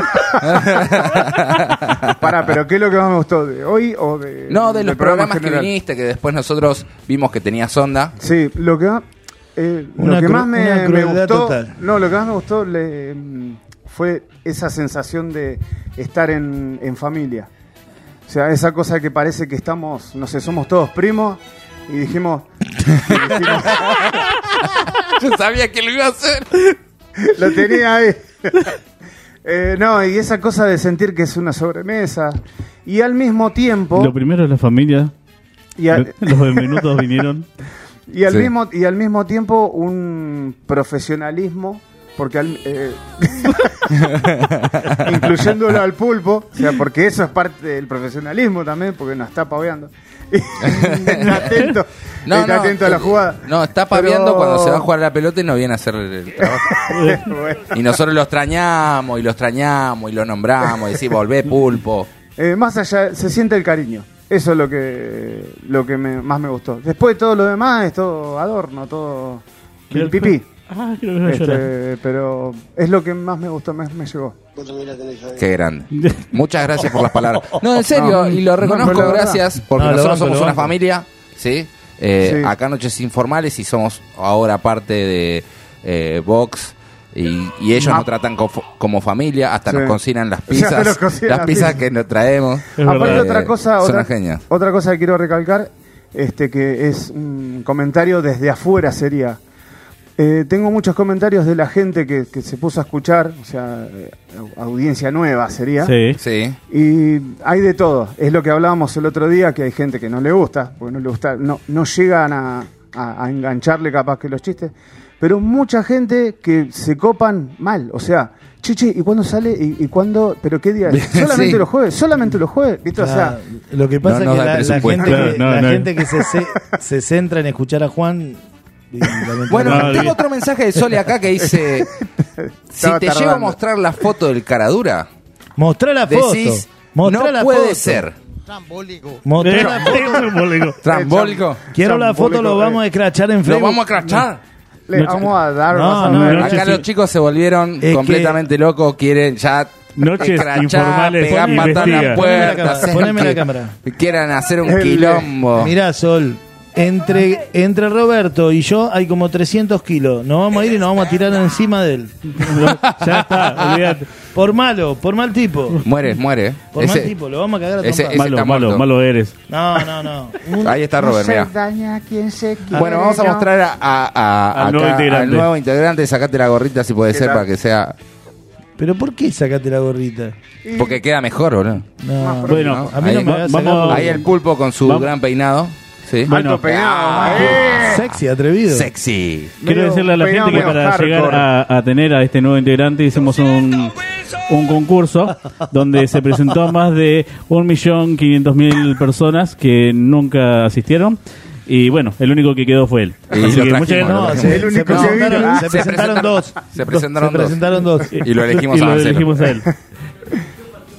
Speaker 5: Pará, pero ¿qué es lo que más me gustó? ¿De hoy o de.?
Speaker 3: No, de
Speaker 5: del
Speaker 3: los
Speaker 5: programa
Speaker 3: programas que
Speaker 5: general?
Speaker 3: viniste, que después nosotros vimos que tenías onda.
Speaker 5: Sí, lo que más.
Speaker 4: Una
Speaker 5: Lo que
Speaker 4: cru-
Speaker 5: más
Speaker 4: una
Speaker 5: me
Speaker 4: crueldad
Speaker 5: gustó.
Speaker 4: total.
Speaker 5: No, lo que más me gustó fue esa sensación de estar en familia. O sea, esa cosa que parece que estamos, no sé, somos todos primos y dijimos.
Speaker 3: Yo sabía que lo iba a hacer.
Speaker 5: Lo tenía ahí. No, y esa cosa de sentir que es una sobremesa. Y al mismo tiempo.
Speaker 2: Lo primero es la familia.
Speaker 5: Y al,
Speaker 2: Los Benvenutos vinieron.
Speaker 5: y al
Speaker 3: Sí.
Speaker 5: mismo tiempo un profesionalismo. Porque incluyéndolo al pulpo, o sea, porque eso es parte del profesionalismo también, porque nos está paveando. Está atento, está atento a la jugada.
Speaker 3: No, está paviando
Speaker 5: Pero-
Speaker 3: cuando se va a jugar la pelota y no viene a hacer el trabajo.
Speaker 5: Bueno.
Speaker 3: Y nosotros lo extrañamos y lo nombramos y decimos, volvé pulpo.
Speaker 5: Más allá, se siente el cariño. Eso es lo que más me gustó. Después todo lo demás es todo adorno, todo el pipí.
Speaker 2: Ah, creo que voy a llorar.
Speaker 5: Pero es lo que más me gustó, me llegó.
Speaker 3: Qué grande. Muchas gracias por las palabras. No, en serio, y lo reconozco,
Speaker 5: no, la verdad.
Speaker 3: gracias, porque
Speaker 4: No, lo
Speaker 3: nosotros
Speaker 4: banco,
Speaker 3: somos
Speaker 4: lo
Speaker 3: una
Speaker 4: banco.
Speaker 3: familia, ¿sí?
Speaker 5: Sí.
Speaker 3: Acá Noches Informales y somos ahora parte de Vox. Y ellos nos tratan como familia, hasta
Speaker 5: Sí.
Speaker 3: nos cocinan las
Speaker 5: O sea,
Speaker 3: pizzas,
Speaker 5: nos cocinan
Speaker 3: las
Speaker 5: las
Speaker 3: pizzas
Speaker 5: pizzas.
Speaker 3: que nos traemos.
Speaker 2: Es
Speaker 5: Aparte
Speaker 2: verdad.
Speaker 5: otra cosa,
Speaker 3: son
Speaker 5: otra,
Speaker 3: unas genias.
Speaker 5: otra cosa que quiero recalcar, que es un comentario desde afuera sería. Tengo muchos comentarios de la gente que se puso a escuchar, o sea, audiencia nueva sería.
Speaker 2: Sí.
Speaker 3: Sí.
Speaker 5: Y hay de todo. Es lo que hablábamos el otro día, que hay gente que no le gusta, porque no le gusta, no llegan a engancharle capaz que los chistes, pero mucha gente que se copan mal, o sea, che, ¿y cuándo sale? ¿Y cuándo? ¿Pero qué día es? Solamente
Speaker 3: Sí.
Speaker 5: los jueves, ¿viste? O sea,
Speaker 4: Lo que pasa
Speaker 3: No nos da
Speaker 4: es que
Speaker 3: presupuesto.
Speaker 2: No,
Speaker 4: la
Speaker 2: no.
Speaker 4: gente que se centra en escuchar a Juan.
Speaker 3: Bueno,
Speaker 2: No,
Speaker 3: tengo
Speaker 2: bien.
Speaker 3: otro mensaje de Sole acá que dice: si
Speaker 5: Estaba
Speaker 3: te llego a
Speaker 5: tardando.
Speaker 3: mostrar la foto del caradura,
Speaker 4: Mostrá la foto.
Speaker 3: decís,
Speaker 4: Mostrá
Speaker 3: no
Speaker 4: la
Speaker 3: puede
Speaker 4: foto.
Speaker 3: ser.
Speaker 4: Mostrá la foto.
Speaker 3: Trambólico.
Speaker 4: Quiero la foto,
Speaker 5: Chambólico,
Speaker 4: lo vamos a escrachar en
Speaker 3: Lo
Speaker 4: Facebook.
Speaker 3: vamos a crachar.
Speaker 5: le vamos a dar.
Speaker 4: No,
Speaker 5: vas a
Speaker 4: no,
Speaker 5: ver.
Speaker 2: no.
Speaker 3: Acá
Speaker 2: Noches-
Speaker 3: los chicos se volvieron
Speaker 4: Es
Speaker 3: completamente locos, quieren ya
Speaker 2: Noches
Speaker 3: escrachar,
Speaker 2: informales,
Speaker 3: pegar
Speaker 2: investiga.
Speaker 3: patada en la puerta, hacer
Speaker 4: Poneme la
Speaker 3: que-
Speaker 4: cámara.
Speaker 3: quieran hacer un
Speaker 5: El-
Speaker 3: quilombo.
Speaker 4: Mirá, Sol. Entre Roberto y yo hay como 300 kilos. Nos vamos a ir y nos vamos a tirar encima de él.
Speaker 2: Ya está, olvídate.
Speaker 4: Por mal tipo.
Speaker 3: Muere.
Speaker 4: Por mal
Speaker 3: Ese-
Speaker 4: tipo, lo vamos a cagar a
Speaker 3: ese-
Speaker 4: trompadas.
Speaker 3: ese- está muerto.
Speaker 2: Malo eres.
Speaker 4: No.
Speaker 3: Ahí está
Speaker 5: No
Speaker 3: Robert,
Speaker 5: se
Speaker 3: mira.
Speaker 5: daña quien se quiere.
Speaker 3: Bueno, vamos a mostrar
Speaker 2: Al
Speaker 3: acá,
Speaker 2: nuevo integrante.
Speaker 3: al nuevo integrante. Sacate la gorrita si puede
Speaker 5: ¿Qué
Speaker 3: ser
Speaker 5: tal?
Speaker 3: para que sea.
Speaker 4: Pero ¿por qué sacaste la gorrita?
Speaker 3: Porque queda mejor, boludo.
Speaker 4: No.
Speaker 2: Bueno,
Speaker 4: A mí no me hagas
Speaker 2: vamos-
Speaker 4: sacar
Speaker 3: Ahí el pulpo con su
Speaker 2: Vamos.
Speaker 3: gran peinado. Sí.
Speaker 2: Bueno,
Speaker 5: Alto peinado.
Speaker 3: Ah,
Speaker 4: Sexy, atrevido.
Speaker 3: Sexy.
Speaker 2: quiero
Speaker 5: medio
Speaker 2: decirle a la
Speaker 5: peinado,
Speaker 2: gente que
Speaker 5: medio
Speaker 2: para llegar
Speaker 5: hardcore.
Speaker 2: a tener a este nuevo integrante hicimos un concurso donde se presentó a más de 1.500.000 personas que nunca asistieron. Y bueno, el único que quedó fue él.
Speaker 3: Y
Speaker 2: Así
Speaker 3: lo
Speaker 2: que
Speaker 3: trajimos,
Speaker 2: muchas
Speaker 3: lo
Speaker 2: gracias.
Speaker 4: No,
Speaker 3: trajimos.
Speaker 4: se,
Speaker 5: El único
Speaker 4: se
Speaker 5: que
Speaker 4: presentaron,
Speaker 5: vino.
Speaker 4: se presentaron dos.
Speaker 3: Se presentaron
Speaker 4: Se presentaron dos.
Speaker 3: Y lo elegimos
Speaker 2: Y
Speaker 3: a
Speaker 2: lo
Speaker 3: Marcelo.
Speaker 2: elegimos a él.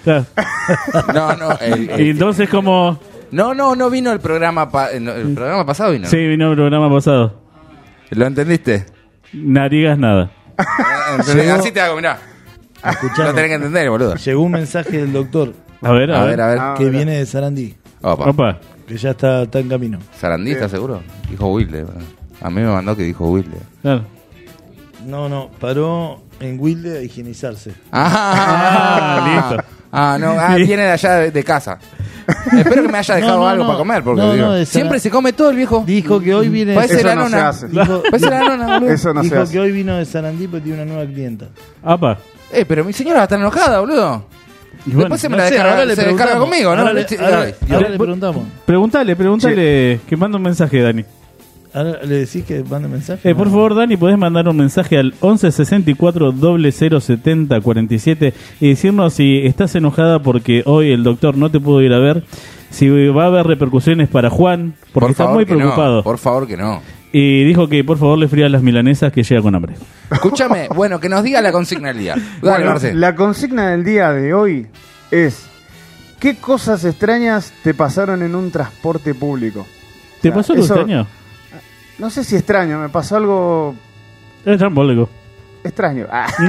Speaker 2: Claro.
Speaker 3: No.
Speaker 2: Y entonces como...
Speaker 3: No vino el programa. El programa pasado vino.
Speaker 2: Sí, vino el programa pasado.
Speaker 3: ¿Lo entendiste?
Speaker 2: Narigas nada.
Speaker 3: Así te hago, mirá.
Speaker 4: Escuchame.
Speaker 3: Lo tenés que entender, boludo.
Speaker 4: Llegó un mensaje del doctor
Speaker 2: A ver.
Speaker 4: que viene de Sarandí,
Speaker 2: Opa.
Speaker 4: que ya está en camino.
Speaker 3: ¿Sarandí está seguro? Dijo Wilde. A mí me mandó que dijo Wilde.
Speaker 2: Claro.
Speaker 4: No, paró en Wilde a higienizarse.
Speaker 2: Listo.
Speaker 3: Viene de allá de casa. Espero que me haya dejado algo para comer, porque siempre se come todo el viejo.
Speaker 4: Dijo que hoy viene
Speaker 3: Parece
Speaker 5: Eso
Speaker 3: la
Speaker 5: no
Speaker 3: nona.
Speaker 5: se hace.
Speaker 3: Parece la nona, boludo.
Speaker 5: Eso no se
Speaker 4: dijo
Speaker 5: hace.
Speaker 4: que hoy vino de Sarandí porque tiene una nueva clienta.
Speaker 2: Apa.
Speaker 3: Pero mi señora va a estar enojada, boludo.
Speaker 2: Y bueno,
Speaker 3: Después se me
Speaker 4: no
Speaker 3: la
Speaker 4: sé,
Speaker 3: descarga,
Speaker 4: ahora le
Speaker 3: se descarga
Speaker 4: preguntamos.
Speaker 3: conmigo, ¿no?
Speaker 4: Ahora le preguntamos.
Speaker 2: Pregúntale que manda un mensaje, Dani.
Speaker 4: Ahora le decís que mande mensaje.
Speaker 2: Por favor, Dani, podés mandar un mensaje al 11 64 00 70 47 y decirnos si estás enojada porque hoy el doctor no te pudo ir a ver, si va a haber repercusiones para Juan, porque está muy preocupado.
Speaker 3: Por favor que no.
Speaker 2: Y dijo que por favor le frían las milanesas que llega con hambre.
Speaker 3: Escúchame, bueno, que nos diga la consigna del día. Dale,
Speaker 5: Bueno,
Speaker 3: Marcel.
Speaker 5: la consigna del día de hoy es: ¿qué cosas extrañas te pasaron en un transporte público?
Speaker 2: ¿Te
Speaker 5: O sea,
Speaker 2: pasó algo
Speaker 5: eso-
Speaker 2: extraño?
Speaker 5: No sé si extraño, me pasó algo
Speaker 2: Es trambólico.
Speaker 5: extraño.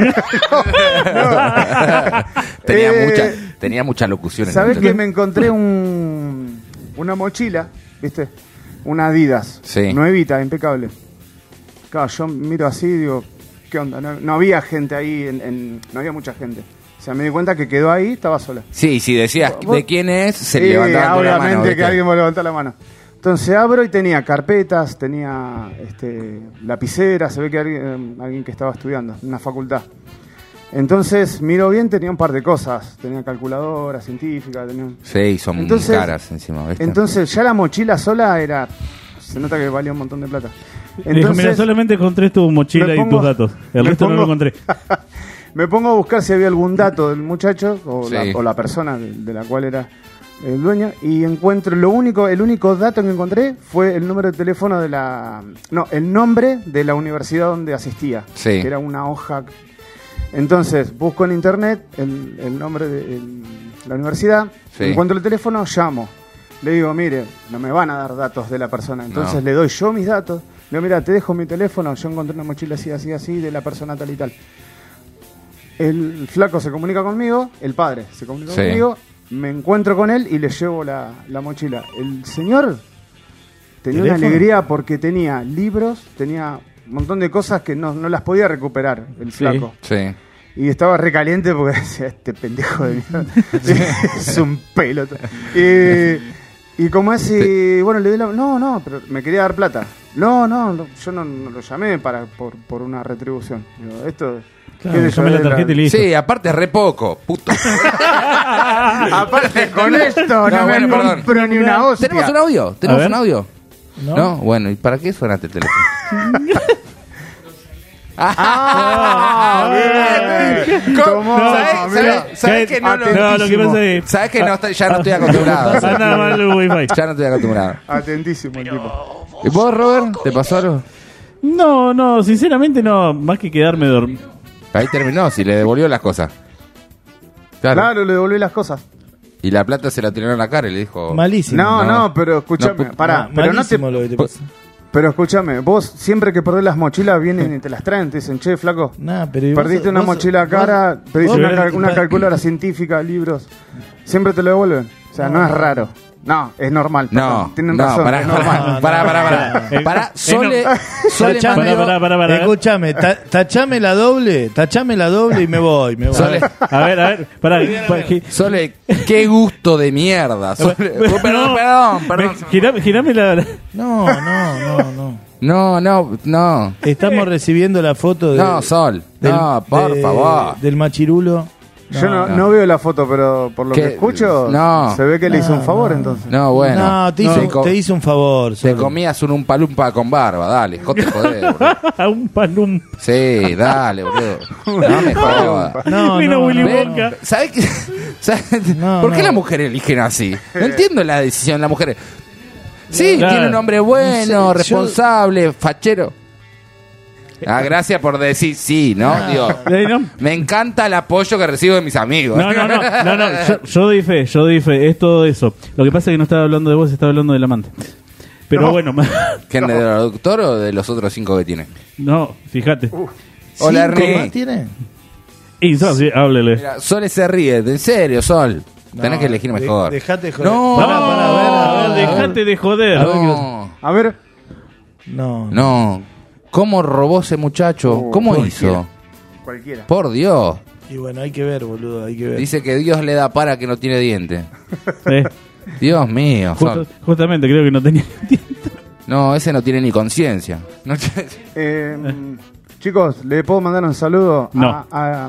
Speaker 3: Tenía mucha locución.
Speaker 5: ¿Sabés que me encontré una mochila, viste? Una Adidas,
Speaker 3: Sí.
Speaker 5: nuevita, impecable. Claro, yo miro así y digo, ¿qué onda? No había gente ahí, no había mucha gente. O sea, me di cuenta que quedó ahí, estaba sola.
Speaker 3: Sí, si decías
Speaker 5: ¿Vos?
Speaker 3: de quién es, se
Speaker 5: Sí,
Speaker 3: levantaba la mano.
Speaker 5: obviamente
Speaker 3: ¿viste?
Speaker 5: que alguien me levantó la mano. Entonces abro y tenía carpetas, tenía lapicera, se ve que alguien que estaba estudiando en una facultad. Entonces miro bien, tenía un par de cosas, tenía calculadora científica, tenía...
Speaker 3: Sí, son
Speaker 5: Entonces-
Speaker 3: caras encima, ¿viste?
Speaker 5: Entonces ya la mochila sola era... Se nota que valía un montón de plata.
Speaker 2: Dijo, mira, solamente encontré tu mochila y tus datos. El
Speaker 5: me
Speaker 2: resto no lo
Speaker 5: pongo-
Speaker 2: encontré.
Speaker 5: Me pongo a buscar si había algún dato del muchacho o,
Speaker 3: Sí.
Speaker 5: la persona de la cual era el dueño, y encuentro el único dato que encontré fue el número de teléfono el nombre de la universidad donde asistía,
Speaker 3: Sí.
Speaker 5: que era una hoja. Entonces busco en internet el nombre de la universidad,
Speaker 3: Sí.
Speaker 5: encuentro el teléfono, llamo, le digo, mire, no me van a dar datos de la persona, entonces
Speaker 3: No.
Speaker 5: le doy yo mis datos, le digo, mira, te dejo mi teléfono, yo encontré una mochila así de la persona tal y tal. El flaco se comunica conmigo, el padre se comunica
Speaker 3: Sí.
Speaker 5: conmigo, me encuentro con él y le llevo la mochila. El señor tenía una
Speaker 2: ¿Teléfono?
Speaker 5: alegría porque tenía libros, tenía un montón de cosas que no las podía recuperar el flaco.
Speaker 3: Sí.
Speaker 5: Y estaba recaliente porque decía, este pendejo de mierda es un pelota. Y como es, bueno, le di no, pero me quería dar plata. No, yo no lo llamé por una retribución. Digo, esto...
Speaker 2: Claro, déjame la tarjeta y listo.
Speaker 3: Sí, aparte es re poco, puto.
Speaker 5: Aparte con esto no,
Speaker 3: bueno,
Speaker 5: me
Speaker 3: perdón.
Speaker 5: compro ni una hostia.
Speaker 3: ¿Tenemos un audio?
Speaker 2: A
Speaker 3: ¿Tenemos
Speaker 2: ver.
Speaker 3: un audio?
Speaker 4: ¿No?
Speaker 3: ¿No? Bueno, ¿y para qué suena este teléfono?
Speaker 5: Bien. ¿Cómo?
Speaker 3: ¿Sabes que no
Speaker 2: No, lo que pasa es...
Speaker 3: ¿Sabes que ya no estoy acostumbrado?
Speaker 2: Anda mal el wifi.
Speaker 3: Ya no estoy acostumbrado.
Speaker 5: Atentísimo el tipo.
Speaker 3: ¿Y vos, Robert? ¿Te pasó algo?
Speaker 2: No, sinceramente no. Más que quedarme dormido.
Speaker 3: Ahí terminó, si le devolvió las cosas.
Speaker 5: Claro, le devolví las cosas.
Speaker 3: Y la plata se la tiró en la cara y le dijo...
Speaker 4: Malísimo.
Speaker 5: No, pero escúchame,
Speaker 3: No,
Speaker 5: pará, pero no te...
Speaker 4: Malísimo lo que te pasa.
Speaker 5: Pero escúchame, vos siempre que perdés las mochilas vienen y te las traen, te dicen, che, flaco,
Speaker 4: Nah, pero
Speaker 5: perdiste una mochila cara, pediste
Speaker 2: vos-
Speaker 5: una calculadora científica, libros, siempre te lo devuelven. O sea, no es raro. No, es normal.
Speaker 3: No,
Speaker 5: perdón, tienen
Speaker 3: no,
Speaker 5: razón,
Speaker 3: pará,
Speaker 5: es normal.
Speaker 3: pará. Sole
Speaker 4: Tachame,
Speaker 3: mandó-
Speaker 2: Pará.
Speaker 4: Escúchame, tachame la doble y me voy.
Speaker 3: Sole,
Speaker 2: A ver, pará.
Speaker 3: Sole, qué gusto de mierda. Sole, perdón.
Speaker 2: Girame la...
Speaker 3: No.
Speaker 4: Estamos recibiendo la foto de...
Speaker 3: No, Sol. No, por favor.
Speaker 4: Del machirulo.
Speaker 5: Yo no veo la foto, pero por lo
Speaker 3: ¿Qué?
Speaker 5: que escucho,
Speaker 3: No.
Speaker 5: se ve que le hizo un favor entonces.
Speaker 3: No, bueno.
Speaker 4: No, te hizo un favor.
Speaker 3: Te
Speaker 4: Sole.
Speaker 3: comías un palumpa con barba, dale, joder, boludo.
Speaker 2: Un palum.
Speaker 3: Sí, dale, boludo. No me jodas.
Speaker 4: No,
Speaker 2: Vino Willy
Speaker 3: ¿Ves?
Speaker 2: Wonka.
Speaker 3: ¿Sabés qué?
Speaker 4: No,
Speaker 3: ¿Por qué
Speaker 4: no.
Speaker 3: las mujeres eligen así? No entiendo la decisión de las mujeres. Sí,
Speaker 2: Claro.
Speaker 3: tiene un hombre bueno,
Speaker 4: No sé,
Speaker 3: responsable, fachero. Gracias por decir sí, ¿no? Digo, me encanta el apoyo que recibo de mis amigos.
Speaker 2: No. Yo doy fe, es todo eso. Lo que pasa es que no estaba hablando de vos, estaba hablando del amante. Pero bueno.
Speaker 3: ¿Quién del doctor o de los otros 5 que tiene?
Speaker 2: No, fíjate.
Speaker 3: Hola,
Speaker 4: ¿5
Speaker 3: Ernie.
Speaker 4: más tiene?
Speaker 2: Y sí, háblele.
Speaker 3: Mira, Sol se ríe, en serio, Sol. Tenés que elegir mejor.
Speaker 4: Dejate joder.
Speaker 3: No,
Speaker 4: Para,
Speaker 2: Dejate de joder.
Speaker 3: No.
Speaker 5: A ver.
Speaker 3: No. ¿Cómo robó ese muchacho? ¿Cómo hizo?
Speaker 5: Cualquiera.
Speaker 3: Por Dios.
Speaker 4: Y bueno, hay que ver, boludo, hay que ver.
Speaker 3: Dice que Dios le da para que no tiene diente.
Speaker 2: Sí.
Speaker 3: Dios mío. Sol.
Speaker 2: Justamente creo que no tenía tiempo.
Speaker 3: No, ese no tiene ni conciencia. No,
Speaker 5: chicos, ¿le puedo mandar un saludo?
Speaker 2: No.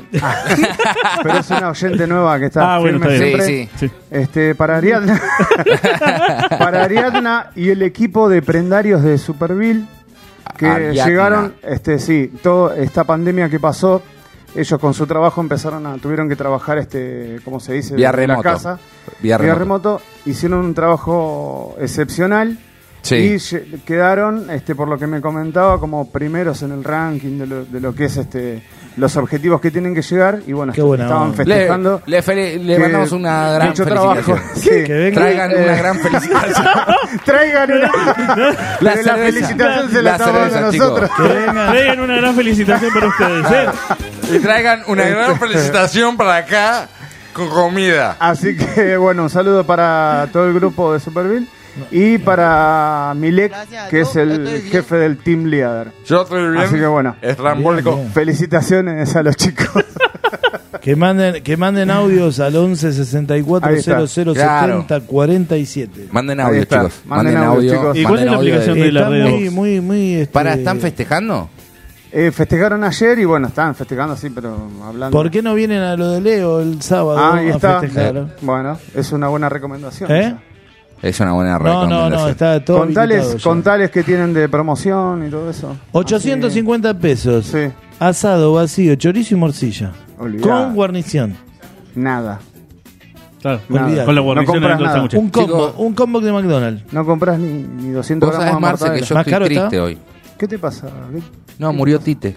Speaker 5: Pero es una oyente nueva que está firme
Speaker 2: bueno, está
Speaker 5: siempre.
Speaker 3: Sí.
Speaker 5: Para Ariadna. Para Ariadna y el equipo de prendarios de Superville que
Speaker 3: Ariadna.
Speaker 5: llegaron, toda esta pandemia que pasó, ellos con su trabajo tuvieron que trabajar, ¿cómo se dice?
Speaker 3: Vía
Speaker 5: Desde
Speaker 3: remoto.
Speaker 5: la casa.
Speaker 3: Vía
Speaker 5: remoto. Hicieron un trabajo excepcional.
Speaker 3: Sí.
Speaker 5: Y quedaron, por lo que me comentaba, como primeros en el ranking de lo que es los objetivos que tienen que llegar. Y bueno, estaban festejando.
Speaker 3: Le mandamos una gran
Speaker 5: mucho
Speaker 3: felicitación.
Speaker 5: trabajo. Sí.
Speaker 4: Que venga,
Speaker 3: Traigan una gran felicitación.
Speaker 5: Traigan una.
Speaker 3: La
Speaker 5: la
Speaker 3: cerveza.
Speaker 5: felicitación se la
Speaker 3: La
Speaker 5: estamos dando
Speaker 3: cerveza,
Speaker 5: nosotros.
Speaker 2: Traigan una gran felicitación para ustedes.
Speaker 3: Y traigan una gran felicitación para acá con comida.
Speaker 5: Así que, bueno, un saludo para todo el grupo de Superville. Y para Milek, que es el jefe del team leader.
Speaker 3: Yo estoy bien.
Speaker 5: Así que bueno,
Speaker 3: estrambólico.
Speaker 5: felicitaciones a los chicos.
Speaker 4: Que manden audios al 11 64 00 70 47.
Speaker 3: Manden audio, chicos.
Speaker 5: Manden audio, chicos.
Speaker 2: ¿Y cuál es la aplicación de la red?
Speaker 4: Muy
Speaker 3: ¿Están festejando?
Speaker 5: Festejaron ayer y bueno, estaban festejando así, pero hablando.
Speaker 4: ¿Por qué no vienen a lo de Leo el sábado
Speaker 5: Ahí está.
Speaker 4: a festejar?
Speaker 5: Bueno, es una buena recomendación.
Speaker 3: Es una buena recomendación.
Speaker 4: No, está todo
Speaker 5: Contales que tienen de promoción y todo eso.
Speaker 4: 850 pesos.
Speaker 5: Sí.
Speaker 4: Asado vacío, chorizo y morcilla.
Speaker 5: Olvidá.
Speaker 4: Con guarnición.
Speaker 5: Nada.
Speaker 2: Claro,
Speaker 5: Nada.
Speaker 2: con la guarnición
Speaker 5: No compras
Speaker 2: adentro del
Speaker 5: nada.
Speaker 2: sándwich.
Speaker 4: Un combo de McDonald's.
Speaker 5: No compras ni 200
Speaker 3: Vos
Speaker 5: gramos
Speaker 3: sabés,
Speaker 5: de
Speaker 3: Marce, que
Speaker 5: mortadela.
Speaker 3: yo
Speaker 4: ¿Más
Speaker 3: estoy
Speaker 4: caro
Speaker 3: triste
Speaker 4: está?
Speaker 3: hoy.
Speaker 5: ¿Qué te pasa?
Speaker 3: No, murió Tite.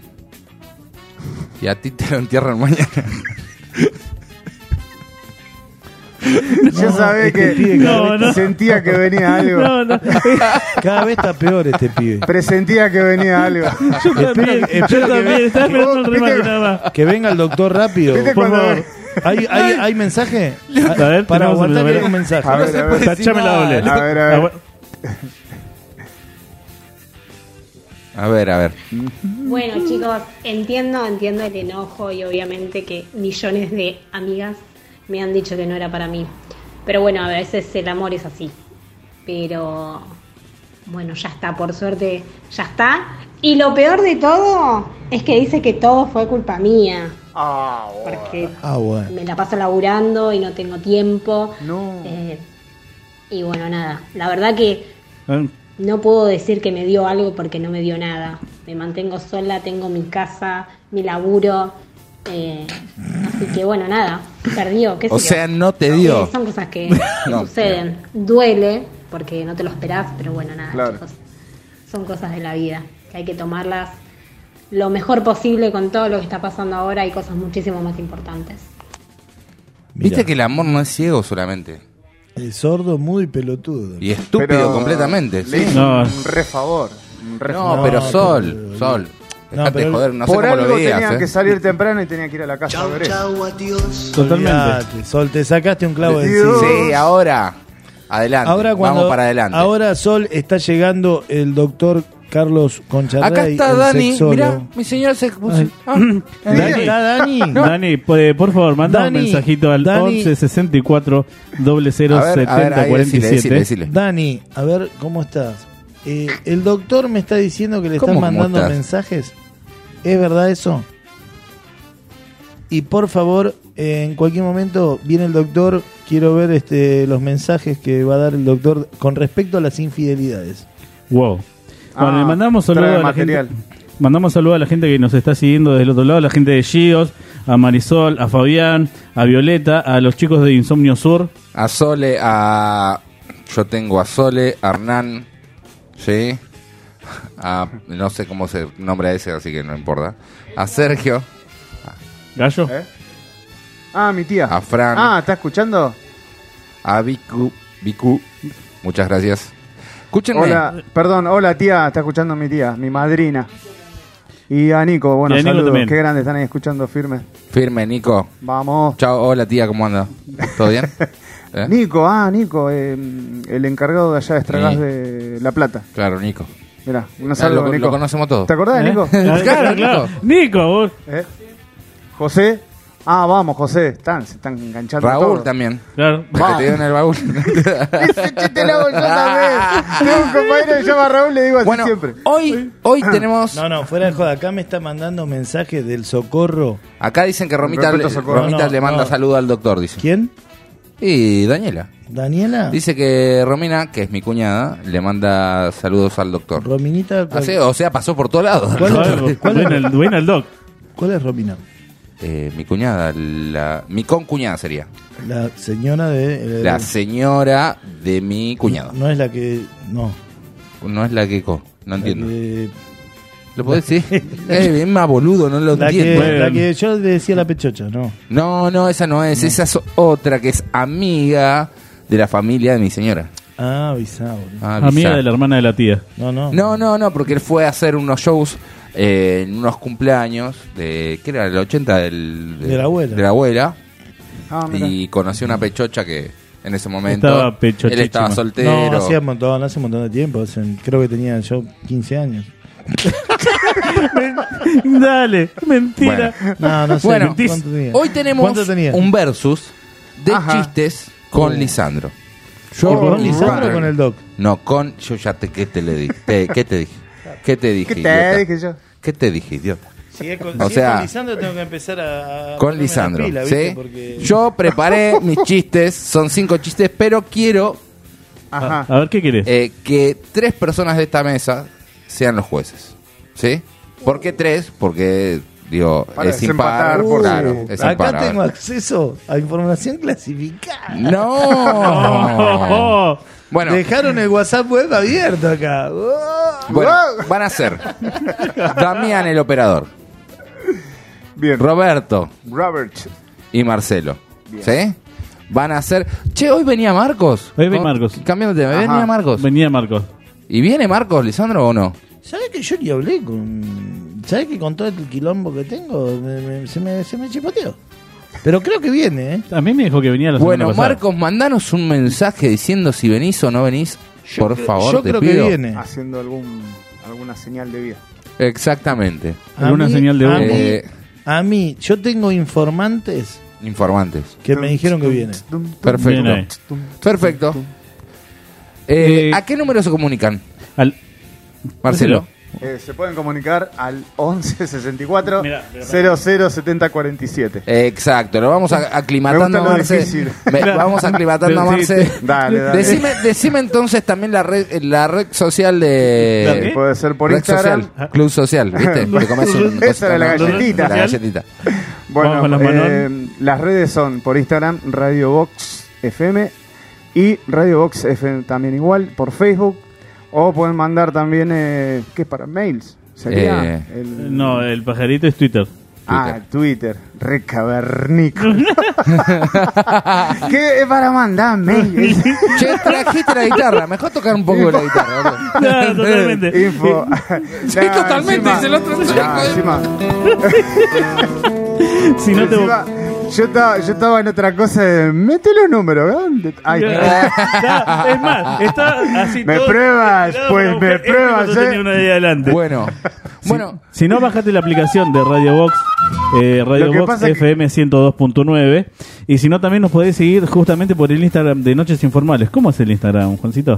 Speaker 3: Y a Tite lo entierran mañana.
Speaker 5: Yo sabía que sentía que venía algo.
Speaker 4: Cada vez está peor este pibe.
Speaker 5: Presentía que venía algo.
Speaker 2: Yo también, estaba esperando el remate nada más.
Speaker 4: Que venga el doctor rápido.
Speaker 5: ¿Viste
Speaker 2: Por
Speaker 5: cuando-
Speaker 2: favor.
Speaker 4: ¿Hay mensaje?
Speaker 2: A ver,
Speaker 4: Para
Speaker 2: tenemos
Speaker 4: aguantar
Speaker 2: a
Speaker 4: que
Speaker 2: ver.
Speaker 4: hay un mensaje.
Speaker 5: A ver.
Speaker 2: Tachame la doble.
Speaker 5: A ver, a ver.
Speaker 3: A ver.
Speaker 6: Bueno, chicos, entiendo el enojo y obviamente que millones de amigas me han dicho que no era para mí. Pero bueno, a veces el amor es así. Pero bueno, ya está, por suerte, ya está. Y lo peor de todo es que dice que todo fue culpa mía. Porque
Speaker 4: Bueno.
Speaker 6: me la paso laburando y no tengo tiempo.
Speaker 5: No.
Speaker 6: Y bueno, nada, la verdad que no puedo decir que me dio algo porque no me dio nada. Me mantengo sola, tengo mi casa, mi laburo. Así que bueno, nada, perdió. ¿Qué sé
Speaker 3: O
Speaker 6: yo?
Speaker 3: sea, no te dio.
Speaker 6: Son cosas que
Speaker 3: No.
Speaker 6: suceden. Duele porque no te lo esperás, pero bueno, nada,
Speaker 5: Claro.
Speaker 6: chicos. Son cosas de la vida que hay que tomarlas lo mejor posible con todo lo que está pasando ahora. Hay cosas muchísimo más importantes.
Speaker 3: Viste que el amor no es ciego solamente.
Speaker 4: El sordo, muy pelotudo.
Speaker 3: Y estúpido
Speaker 5: Pero
Speaker 3: completamente.
Speaker 5: le
Speaker 3: ¿sí?
Speaker 5: hizo
Speaker 2: No.
Speaker 5: un re favor.
Speaker 3: No,
Speaker 4: No,
Speaker 3: pero
Speaker 4: pero-
Speaker 3: Sol. Dejate de
Speaker 4: pero-
Speaker 3: joder, no sé
Speaker 5: Por
Speaker 3: cómo lo
Speaker 5: algo
Speaker 3: veías.
Speaker 5: tenía que salir temprano y tenía que ir a la casa a ver eso.
Speaker 2: Totalmente.
Speaker 4: Olvidate, Sol, te sacaste un clavo de
Speaker 5: Dios.
Speaker 4: encima.
Speaker 3: Sí, ahora. Adelante.
Speaker 4: Ahora
Speaker 3: Vamos para adelante.
Speaker 4: Ahora, Sol, está llegando el doctor Carlos Concharray.
Speaker 3: Acá está
Speaker 4: el
Speaker 3: Dani.
Speaker 4: sexólogo.
Speaker 3: Mirá, mi señor se puso.
Speaker 2: Ay.
Speaker 4: Dani, ¿está Dani?
Speaker 2: Dani, por favor, manda
Speaker 4: Dani,
Speaker 2: un mensajito al
Speaker 4: Dani.
Speaker 2: 11 64 00
Speaker 3: A ver,
Speaker 2: 70
Speaker 3: ahí,
Speaker 2: 47.
Speaker 3: decile.
Speaker 4: Dani, a ver, ¿cómo estás? El doctor me está diciendo que le
Speaker 3: ¿Cómo,
Speaker 4: están
Speaker 3: cómo
Speaker 4: mandando
Speaker 3: estás?
Speaker 4: mensajes. ¿Es verdad eso? Y por favor, en cualquier momento viene el doctor. Quiero ver los mensajes que va a dar el doctor con respecto a las infidelidades.
Speaker 2: Wow. Bueno, le mandamos
Speaker 5: trae
Speaker 2: saludos a la
Speaker 5: material.
Speaker 2: gente. Mandamos saludos a la gente que nos está siguiendo desde el otro lado, a la gente de Gios, a Marisol, a Fabián, a Violeta, a los chicos de Insomnio Sur.
Speaker 3: A Sole, yo tengo a Sole, a Hernán, ¿sí? no sé cómo se nombra ese, así que no importa. A Sergio.
Speaker 2: ¿Gallo?
Speaker 5: Mi tía.
Speaker 3: A Fran.
Speaker 5: ¿Está escuchando?
Speaker 3: A Vicu. Muchas gracias. Escúchenme.
Speaker 5: Hola tía, está escuchando mi tía, mi madrina. Y a Nico, bueno, saludos. También. Qué grande, están ahí escuchando firme.
Speaker 3: Firme, Nico.
Speaker 5: Vamos.
Speaker 3: Chao, hola tía, ¿cómo anda? ¿Todo bien?
Speaker 5: Nico, el encargado de allá de Estragás de La Plata.
Speaker 3: Claro, Nico.
Speaker 5: Mirá, un saludo, Nico.
Speaker 3: Lo conocemos todos.
Speaker 5: ¿Te acordás de Nico?
Speaker 2: Claro. Nico, vos.
Speaker 5: José. Vamos, José. Se están enganchando.
Speaker 3: Raúl
Speaker 5: todo.
Speaker 3: También.
Speaker 2: Claro.
Speaker 3: Porque te dio en el baúl.
Speaker 5: Ese chiste lo hago yo también. Tengo un compañero que se llama Raúl, le digo así siempre.
Speaker 3: Hoy tenemos...
Speaker 4: No, fuera de joda. Acá me está mandando mensajes del Socorro.
Speaker 3: Acá dicen que Romita le manda saludo al doctor, dice.
Speaker 4: ¿Quién?
Speaker 3: Y Daniela.
Speaker 4: ¿Daniela?
Speaker 3: Dice que Romina, que es mi cuñada, le manda saludos al doctor.
Speaker 4: Rominita.
Speaker 3: O sea, pasó por todos lados.
Speaker 2: Buena el doc.
Speaker 4: ¿Cuál es Romina?
Speaker 3: Mi cuñada, mi concuñada sería.
Speaker 4: La señora de...
Speaker 3: La señora de mi cuñado.
Speaker 4: No es la que...
Speaker 3: No es la que... No entiendo. ¿Lo podés decir? Es más boludo, no lo entiendo.
Speaker 4: La que yo le decía la pechocha, ¿no?
Speaker 3: No, esa no es. Esa es otra que es amiga de la familia de mi señora.
Speaker 4: Bizarro.
Speaker 2: Amiga de la hermana de la tía.
Speaker 3: No, porque él fue a hacer unos shows en unos cumpleaños de... ¿Qué era? El 80 de la abuela. Y conoció una pechocha que en ese momento él estaba soltero.
Speaker 4: No, hace un montón de tiempo. Creo que tenía yo 15 años.
Speaker 2: Dale, mentira.
Speaker 4: No sé.
Speaker 3: Bueno, hoy tenemos un versus de chistes con Lisandro.
Speaker 4: ¿Con Lisandro o con el doc?
Speaker 3: No, yo ya ¿qué te dije? ¿Qué te dije?
Speaker 5: ¿Qué te dije yo?
Speaker 3: ¿Qué te dije, idiota?
Speaker 4: Si es con Lisandro tengo que empezar a
Speaker 3: con Lisandro,
Speaker 4: pila,
Speaker 3: ¿sí?
Speaker 4: Porque...
Speaker 3: Yo preparé mis chistes, son 5 chistes, pero quiero
Speaker 2: a ver, ¿qué querés?
Speaker 3: Que 3 personas de esta mesa sean los jueces, ¿sí? ¿Por qué 3? Porque, digo, es impar. Claro, es
Speaker 4: acá
Speaker 3: impar,
Speaker 4: tengo acceso a información clasificada.
Speaker 3: No. Bueno,
Speaker 4: dejaron el WhatsApp web abierto acá.
Speaker 3: Bueno, van a ser Damián, el operador.
Speaker 5: Bien.
Speaker 3: Robert y Marcelo. Bien. ¿Sí? Van a ser... hoy venía Marcos.
Speaker 2: Hoy venía Marcos.
Speaker 3: Cambiando de tema, venía Marcos. ¿Y viene Marcos, Lisandro, o no?
Speaker 4: ¿Sabes que yo ni hablé con... ¿Sabes que con todo el quilombo que tengo se me chipoteó? Pero creo que viene, ¿eh?
Speaker 2: A mí me dijo que venía la semana pasada.
Speaker 3: Marcos, mandanos un mensaje diciendo si venís o no venís. Por favor,
Speaker 4: yo
Speaker 3: te
Speaker 4: creo
Speaker 3: pido.
Speaker 4: Que viene.
Speaker 5: Haciendo alguna señal de vida.
Speaker 3: Exactamente.
Speaker 2: ¿Alguna señal de vida?
Speaker 4: A mí, yo tengo informantes que me dijeron que viene.
Speaker 3: Perfecto. ¿A qué número se comunican? Marcelo.
Speaker 5: Se pueden comunicar al 11 64 00 70 47.
Speaker 3: Exacto, lo vamos aclimatando a Marce. Vamos aclimatando a Marce.
Speaker 5: Dale.
Speaker 3: Decime entonces también la red social de...
Speaker 5: Puede ser por Instagram.
Speaker 3: Social, Club Social, ¿viste?
Speaker 5: Esa era la galletita.
Speaker 3: La galletita.
Speaker 5: Bueno, las redes son por Instagram, Radio Box FM y Radio Box FM también igual, por Facebook. O pueden mandar también, ¿qué es para? ¿Mails? ¿Sería?
Speaker 2: No, el pajarito es Twitter.
Speaker 5: Twitter. Re cavernícola. ¿Qué es para mandar mail?
Speaker 3: Che, trajiste la guitarra. Mejor tocar un poco de la guitarra.
Speaker 2: No, totalmente.
Speaker 5: Info.
Speaker 3: Sí, totalmente. Dice el otro.
Speaker 2: Si no te...
Speaker 5: Yo estaba en otra cosa de... Mete los números, ¿eh?
Speaker 2: Es más, está así
Speaker 5: me
Speaker 2: todo,
Speaker 5: pruebas, pues me pruebas,
Speaker 2: tenía una de adelante.
Speaker 3: Bueno.
Speaker 2: Si no, bajate la aplicación de Radio Box, Radio Box FM 102.9. Y si no, también nos podés seguir justamente por el Instagram de Noches Informales. ¿Cómo es el Instagram, Juancito?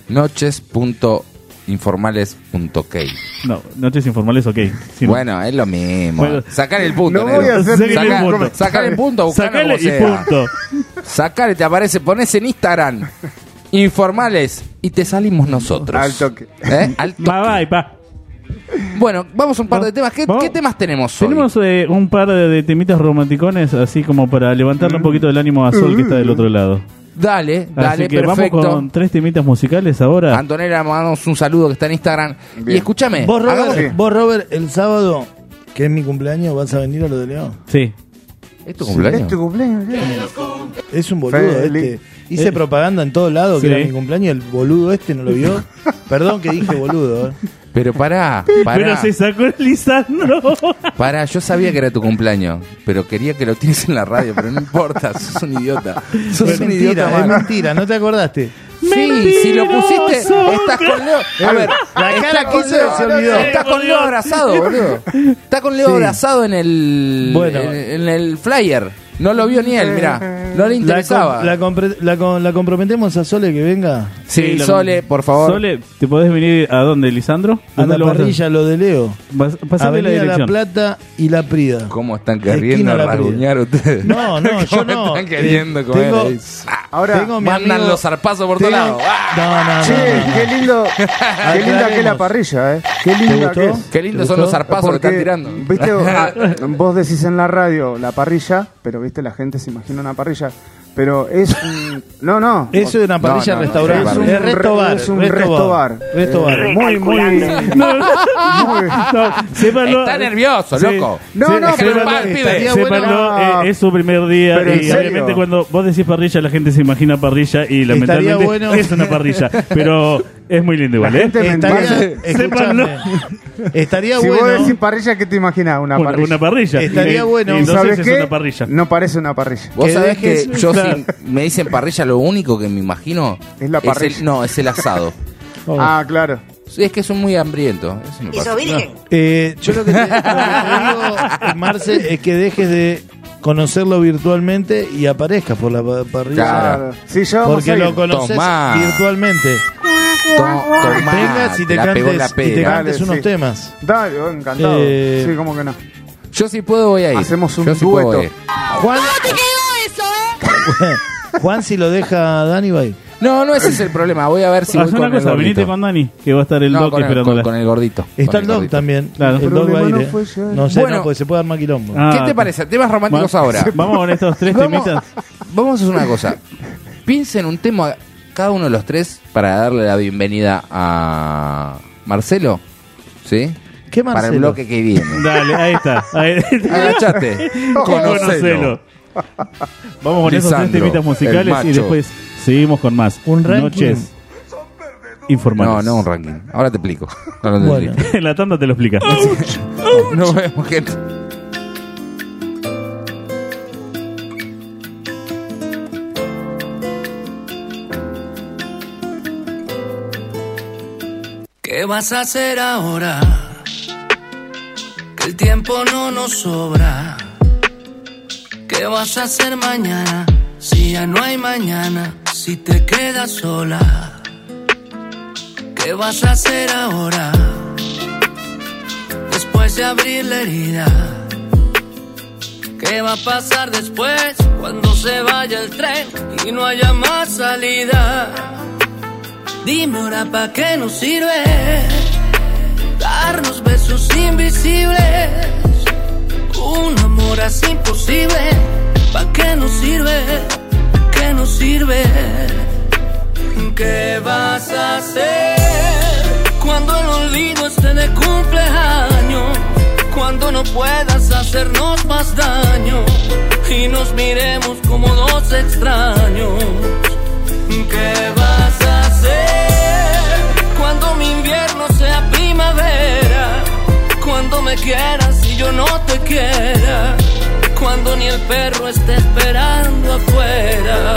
Speaker 3: Noches.informales.ok.
Speaker 2: No, Noches Informales, ok. Sí,
Speaker 3: bueno, es lo mismo.
Speaker 2: Bueno,
Speaker 3: sacar el punto.
Speaker 5: No voy a hacer
Speaker 3: sacar el punto, buscalo como sea. Sacale, te aparece, pones en Instagram Informales y te salimos nosotros.
Speaker 5: Al toque.
Speaker 3: Al toque.
Speaker 2: Pa.
Speaker 3: Bueno, vamos a un par de temas. ¿Qué temas tenemos hoy?
Speaker 2: Tenemos un par de temitas romanticones, así como para levantarle un poquito el ánimo a Sol, que está del otro lado.
Speaker 3: Dale,
Speaker 2: Así que
Speaker 3: perfecto.
Speaker 2: vamos con 3 temitas musicales ahora.
Speaker 3: Antonella, mandamos un saludo que está en Instagram.
Speaker 5: Bien.
Speaker 3: Y escúchame.
Speaker 4: Vos, Robert,
Speaker 5: Sí.
Speaker 4: el sábado, que es mi cumpleaños, ¿vas a venir a lo de León?
Speaker 2: Sí.
Speaker 3: ¿Es tu cumpleaños?
Speaker 5: ¿Es tu cumpleaños?
Speaker 4: Es un boludo
Speaker 5: Feliz.
Speaker 4: Hice propaganda en todos lados que
Speaker 2: Sí.
Speaker 4: era mi cumpleaños. El boludo no lo vio. Perdón que dije boludo.
Speaker 3: Pero pará.
Speaker 2: Pero se sacó el Lisandro.
Speaker 3: Pará, yo sabía que era tu cumpleaños, pero quería que lo tienes en la radio, pero no importa, sos un idiota. Sos
Speaker 4: Es
Speaker 3: un idiota,
Speaker 4: mentira, es
Speaker 3: mano.
Speaker 4: mentira, ¿no te acordaste?
Speaker 3: Sí, si lo pusiste, estás con Leo. A ver,
Speaker 4: La cara
Speaker 3: está
Speaker 4: que
Speaker 3: con
Speaker 4: hizo
Speaker 3: Leo,
Speaker 4: se olvidó.
Speaker 3: está con Leo abrazado, boludo. Está con Leo
Speaker 4: Sí.
Speaker 3: abrazado en el
Speaker 4: Bueno.
Speaker 3: en el flyer. No lo vio ni él, mirá. No le interesaba.
Speaker 4: La comprometemos a Sole que venga
Speaker 3: Sí,
Speaker 2: la-
Speaker 3: Sole, por favor.
Speaker 2: Sole, ¿te podés venir a dónde, Lisandro?
Speaker 4: a
Speaker 2: ¿Dónde
Speaker 4: la
Speaker 2: lo vas a-
Speaker 4: parrilla lo de Leo.
Speaker 2: Pasame la
Speaker 4: Avenida La
Speaker 2: dirección.
Speaker 4: Plata y La Prida.
Speaker 3: ¿Cómo están
Speaker 4: Esquina
Speaker 3: queriendo
Speaker 4: La
Speaker 3: raguñar ustedes?
Speaker 4: No, no, yo
Speaker 3: ¿Cómo
Speaker 4: no.
Speaker 3: están queriendo comer
Speaker 4: Tengo-
Speaker 3: ahí?
Speaker 5: Ahora,
Speaker 4: Tengo mi
Speaker 3: Mandan
Speaker 4: amigo-
Speaker 3: los zarpazos por todos
Speaker 4: tengo-
Speaker 3: lados.
Speaker 4: No,
Speaker 5: che,
Speaker 4: no.
Speaker 5: qué lindo que es la
Speaker 4: Aclaremos.
Speaker 5: parrilla, Qué linda
Speaker 4: gustó?
Speaker 5: que es.
Speaker 3: Qué lindos
Speaker 4: ¿Te
Speaker 3: son los
Speaker 4: gustó?
Speaker 3: zarpazos que están tirando.
Speaker 5: Viste, vos decís en la radio la parrilla, pero viste, la gente se imagina una parrilla. Pero es un. No.
Speaker 4: Eso es una parrilla
Speaker 3: No, no,
Speaker 4: restaurante.
Speaker 3: es un
Speaker 4: Es resto bar.
Speaker 5: es un resto bar.
Speaker 4: Resto bar.
Speaker 5: Muy.
Speaker 2: No, sépanlo.
Speaker 3: Está nervioso,
Speaker 2: Sí.
Speaker 3: loco.
Speaker 5: No,
Speaker 2: Sí,
Speaker 5: no, pero
Speaker 3: sépanlo,
Speaker 4: estaría
Speaker 2: sépanlo,
Speaker 5: bueno.
Speaker 2: es su primer día
Speaker 5: Pero en
Speaker 2: y
Speaker 5: serio.
Speaker 2: obviamente cuando vos decís parrilla la gente se imagina parrilla y lamentablemente
Speaker 4: bueno.
Speaker 2: es una parrilla, pero es muy lindo igual,
Speaker 5: La gente me
Speaker 4: Estaría,
Speaker 5: entiende.
Speaker 2: Sépanlo.
Speaker 4: escuchame, estaría
Speaker 5: Si vos
Speaker 4: bueno.
Speaker 5: decís parrilla, ¿qué te imaginas? Una parrilla.
Speaker 2: Una parrilla.
Speaker 4: Estaría bueno.
Speaker 2: Y entonces
Speaker 5: ¿Sabes
Speaker 2: es
Speaker 5: qué?
Speaker 2: una parrilla.
Speaker 5: No parece una parrilla.
Speaker 3: Vos
Speaker 4: Que
Speaker 3: sabés que
Speaker 4: dejes-
Speaker 3: yo
Speaker 2: Claro.
Speaker 3: si me dicen parrilla, lo único que me imagino
Speaker 5: Es la parrilla.
Speaker 3: es el asado.
Speaker 5: Ah, claro.
Speaker 3: Sí, es que son muy hambrientos. Eso me pasa.
Speaker 4: Yo lo que te digo, Marce, es que dejes de conocerlo virtualmente y aparezcas por la parrilla.
Speaker 3: Claro.
Speaker 5: Sí, ya vamos
Speaker 4: Porque
Speaker 5: a ir.
Speaker 4: lo conoces
Speaker 3: Tomá.
Speaker 4: virtualmente.
Speaker 3: Tomá,
Speaker 4: Vengas y te
Speaker 3: la pegó la
Speaker 4: cantes, y te
Speaker 3: pera.
Speaker 4: cantes
Speaker 5: Dale,
Speaker 4: unos
Speaker 5: sí.
Speaker 4: temas.
Speaker 5: Dale, encantado. Sí, cómo que no.
Speaker 3: Yo si puedo voy a ir.
Speaker 5: Hacemos un
Speaker 3: Yo sí puedo
Speaker 5: dueto.
Speaker 3: ir.
Speaker 4: Juan, Juan, si lo deja Dani, va a ir.
Speaker 3: No, ese es el problema. Voy a ver si voy
Speaker 2: Haz
Speaker 3: con
Speaker 2: una cosa,
Speaker 3: el
Speaker 2: venite
Speaker 3: gordito.
Speaker 2: con Dani, que va a estar el
Speaker 3: No,
Speaker 2: Doc
Speaker 3: con el,
Speaker 2: esperándola.
Speaker 3: con el gordito.
Speaker 4: Está
Speaker 3: Con
Speaker 4: el Dog
Speaker 3: gordito.
Speaker 4: también.
Speaker 2: Claro.
Speaker 4: El Dog
Speaker 5: Problema
Speaker 4: va a ir.
Speaker 5: no fue ya.
Speaker 4: No sé,
Speaker 3: Bueno.
Speaker 4: no, porque se puede dar maquilombo.
Speaker 2: Ah,
Speaker 3: ¿Qué te parece? Temas románticos ahora.
Speaker 2: Vamos con estos 3
Speaker 3: Vamos,
Speaker 2: temitas.
Speaker 3: vamos a hacer una cosa. Piensen un tema, cada uno de los 3, para darle la bienvenida a Marcelo. ¿Sí?
Speaker 4: ¿Qué
Speaker 3: Para el
Speaker 4: Marcelo?
Speaker 3: bloque que viene.
Speaker 2: Dale, ahí está. Ahí.
Speaker 3: Agachate.
Speaker 2: Conocelo.
Speaker 3: Conocelo.
Speaker 2: Vamos con esos 3
Speaker 3: Lisandro,
Speaker 2: temitas
Speaker 3: el
Speaker 2: musicales y
Speaker 3: macho.
Speaker 2: después seguimos con más.
Speaker 4: Un ranking.
Speaker 2: Noches informales.
Speaker 3: No, no un ranking. Ahora te explico. Ahora te
Speaker 4: Bueno.
Speaker 3: explico.
Speaker 2: En la tanda te lo explica.
Speaker 3: Nos vemos, gente.
Speaker 7: ¿Qué vas a hacer ahora? Que el tiempo no nos sobra. ¿Qué vas a hacer mañana? Si ya no hay mañana, si te quedas sola. ¿Qué vas a hacer ahora? Después de abrir la herida. ¿Qué va a pasar después cuando se vaya el tren y no haya más salida? Dime ahora pa' qué nos sirve darnos besos invisibles, un amor así imposible. ¿Pa' qué nos sirve? ¿Qué nos sirve? ¿Qué vas a hacer cuando el olvido esté de cumpleaños? Cuando no puedas hacernos más daño y nos miremos como dos extraños. ¿Qué vas a hacer cuando mi invierno sea primavera? Cuando me quieras y yo no te quiera. Cuando ni el perro esté esperando afuera.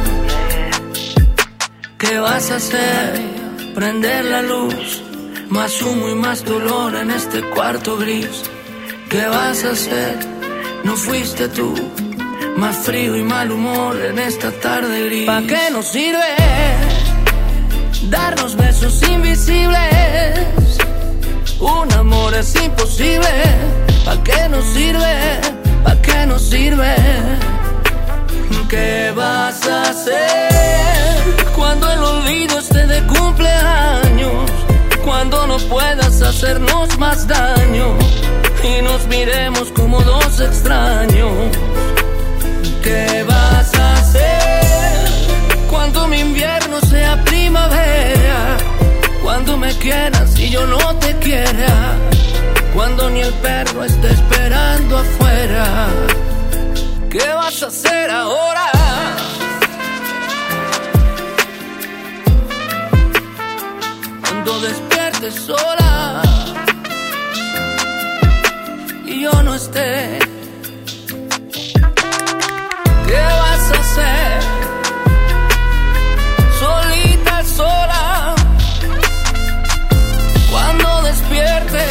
Speaker 7: ¿Qué vas a hacer? Prender la luz, más humo y más dolor en este cuarto gris. ¿Qué vas a hacer? No fuiste tú. Más frío y mal humor en esta tarde gris. ¿Pa' qué nos sirve darnos besos invisibles? Un amor es imposible. ¿Pa' qué nos sirve? ¿Pa' qué nos sirve? ¿Qué vas a hacer cuando el olvido esté de cumpleaños? Cuando no puedas hacernos más daño y nos miremos como dos extraños. ¿Qué vas a hacer cuando mi invierno sea primavera, cuando me quieras y yo no te quiera, cuando ni el perro esté esperando afuera. ¿Qué vas a hacer ahora? Cuando despiertes sola y yo no esté, ¿qué vas a hacer? Solita, sola, cuando despiertes,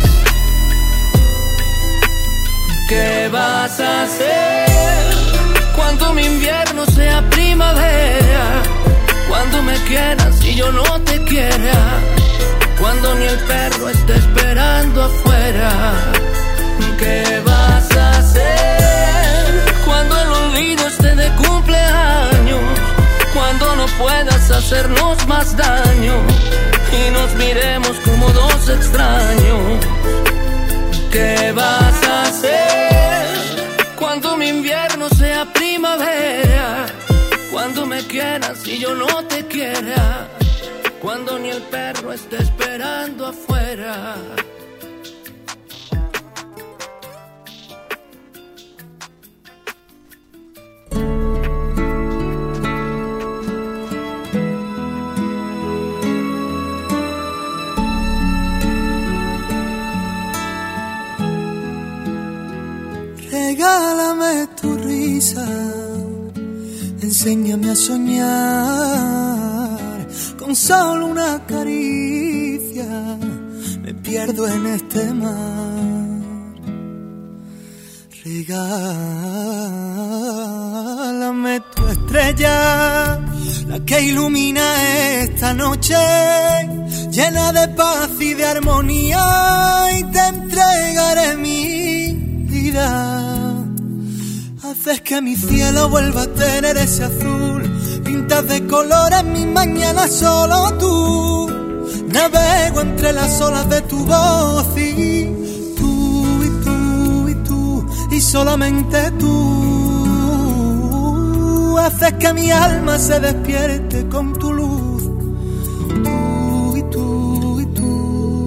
Speaker 7: ¿qué vas a hacer? Cuando mi invierno sea primavera, cuando me quieras y yo no te quiera, cuando ni el perro esté esperando afuera. ¿Qué vas a hacer? Cuando el olvido esté de cumpleaños, cuando no puedas hacernos más daño y nos miremos como dos extraños. ¿Qué vas a hacer? Cuando mi invierno sea primavera, cuando me quieras y yo no te quiera, cuando ni el perro esté esperando afuera.
Speaker 8: Regálame tu risa, enséñame a soñar, con solo una caricia me pierdo en este mar. Regálame tu estrella, la que ilumina esta noche, llena de paz y de armonía, y te entregaré mi vida. Haces que mi cielo vuelva a tener ese azul, pintas de colores mis mañanas solo tú. Navego entre las olas de tu voz y tú, y tú, y tú, y solamente tú. Haces que mi alma se despierte con tu luz, tú, y tú, y tú.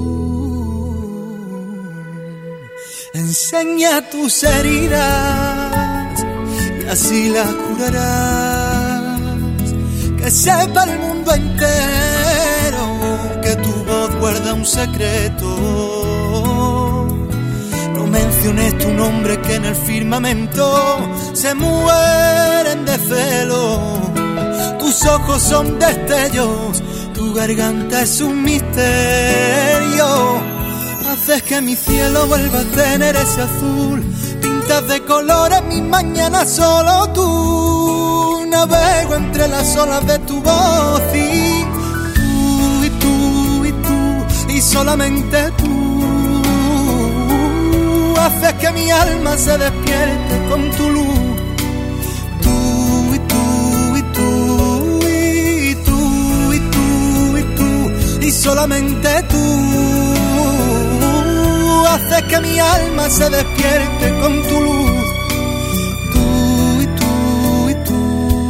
Speaker 8: Enseña tus heridas y así las curarás. Que sepa el mundo entero que tu voz guarda un secreto. No menciones tu nombre, que en el firmamento se mueren de celo. Tus ojos son destellos, tu garganta es un misterio. Haces que mi cielo vuelva a tener ese azul, pintas de colores mis mañanas solo tú. Navego entre las olas de tu voz y tú, y tú, y tú, y solamente tú. Haces que mi alma se despierte con tu luz, tú, y tú, y tú, y tú, y tú, y tú, y solamente tú. Haces que mi alma se despierte con tu luz, tú, y tú, y tú.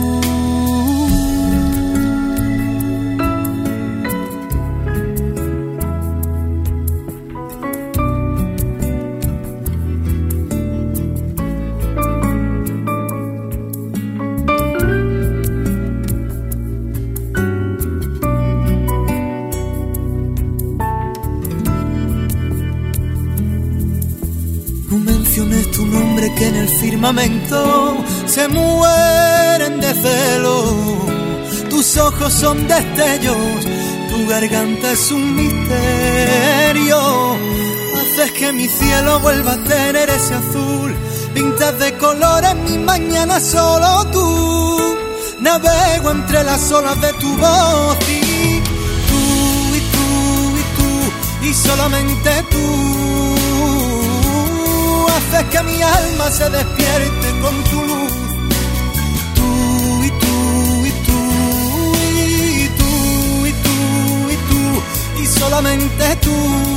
Speaker 8: Tu nombre, que en el firmamento se mueren de celo. Tus ojos son destellos, tu garganta es un misterio. Haces que mi cielo vuelva a tener ese azul, pintas de colores mis mañanas solo tú. Navego entre las olas de tu voz y tú, y tú, y tú, y solamente tú. Haces que mi alma se despierte con tu luz, tú, y tú, y tú, y tú, y tú, y tú, y solamente tú.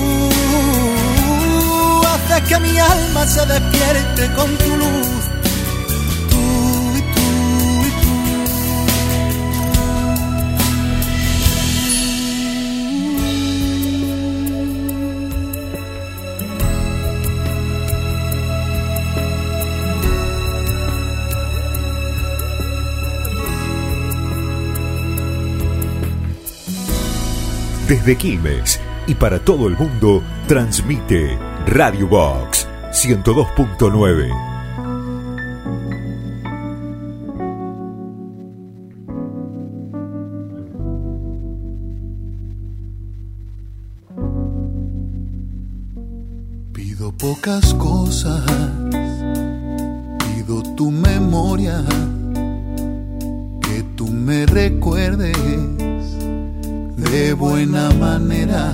Speaker 8: Haces que mi alma se despierte con tu luz, tú, y tú, y tú.
Speaker 9: Desde Quilmes y para todo el mundo, transmite Radio Box 102.9.
Speaker 8: Pido pocas cosas, pido tu memoria, que tú me recuerdes de buena manera.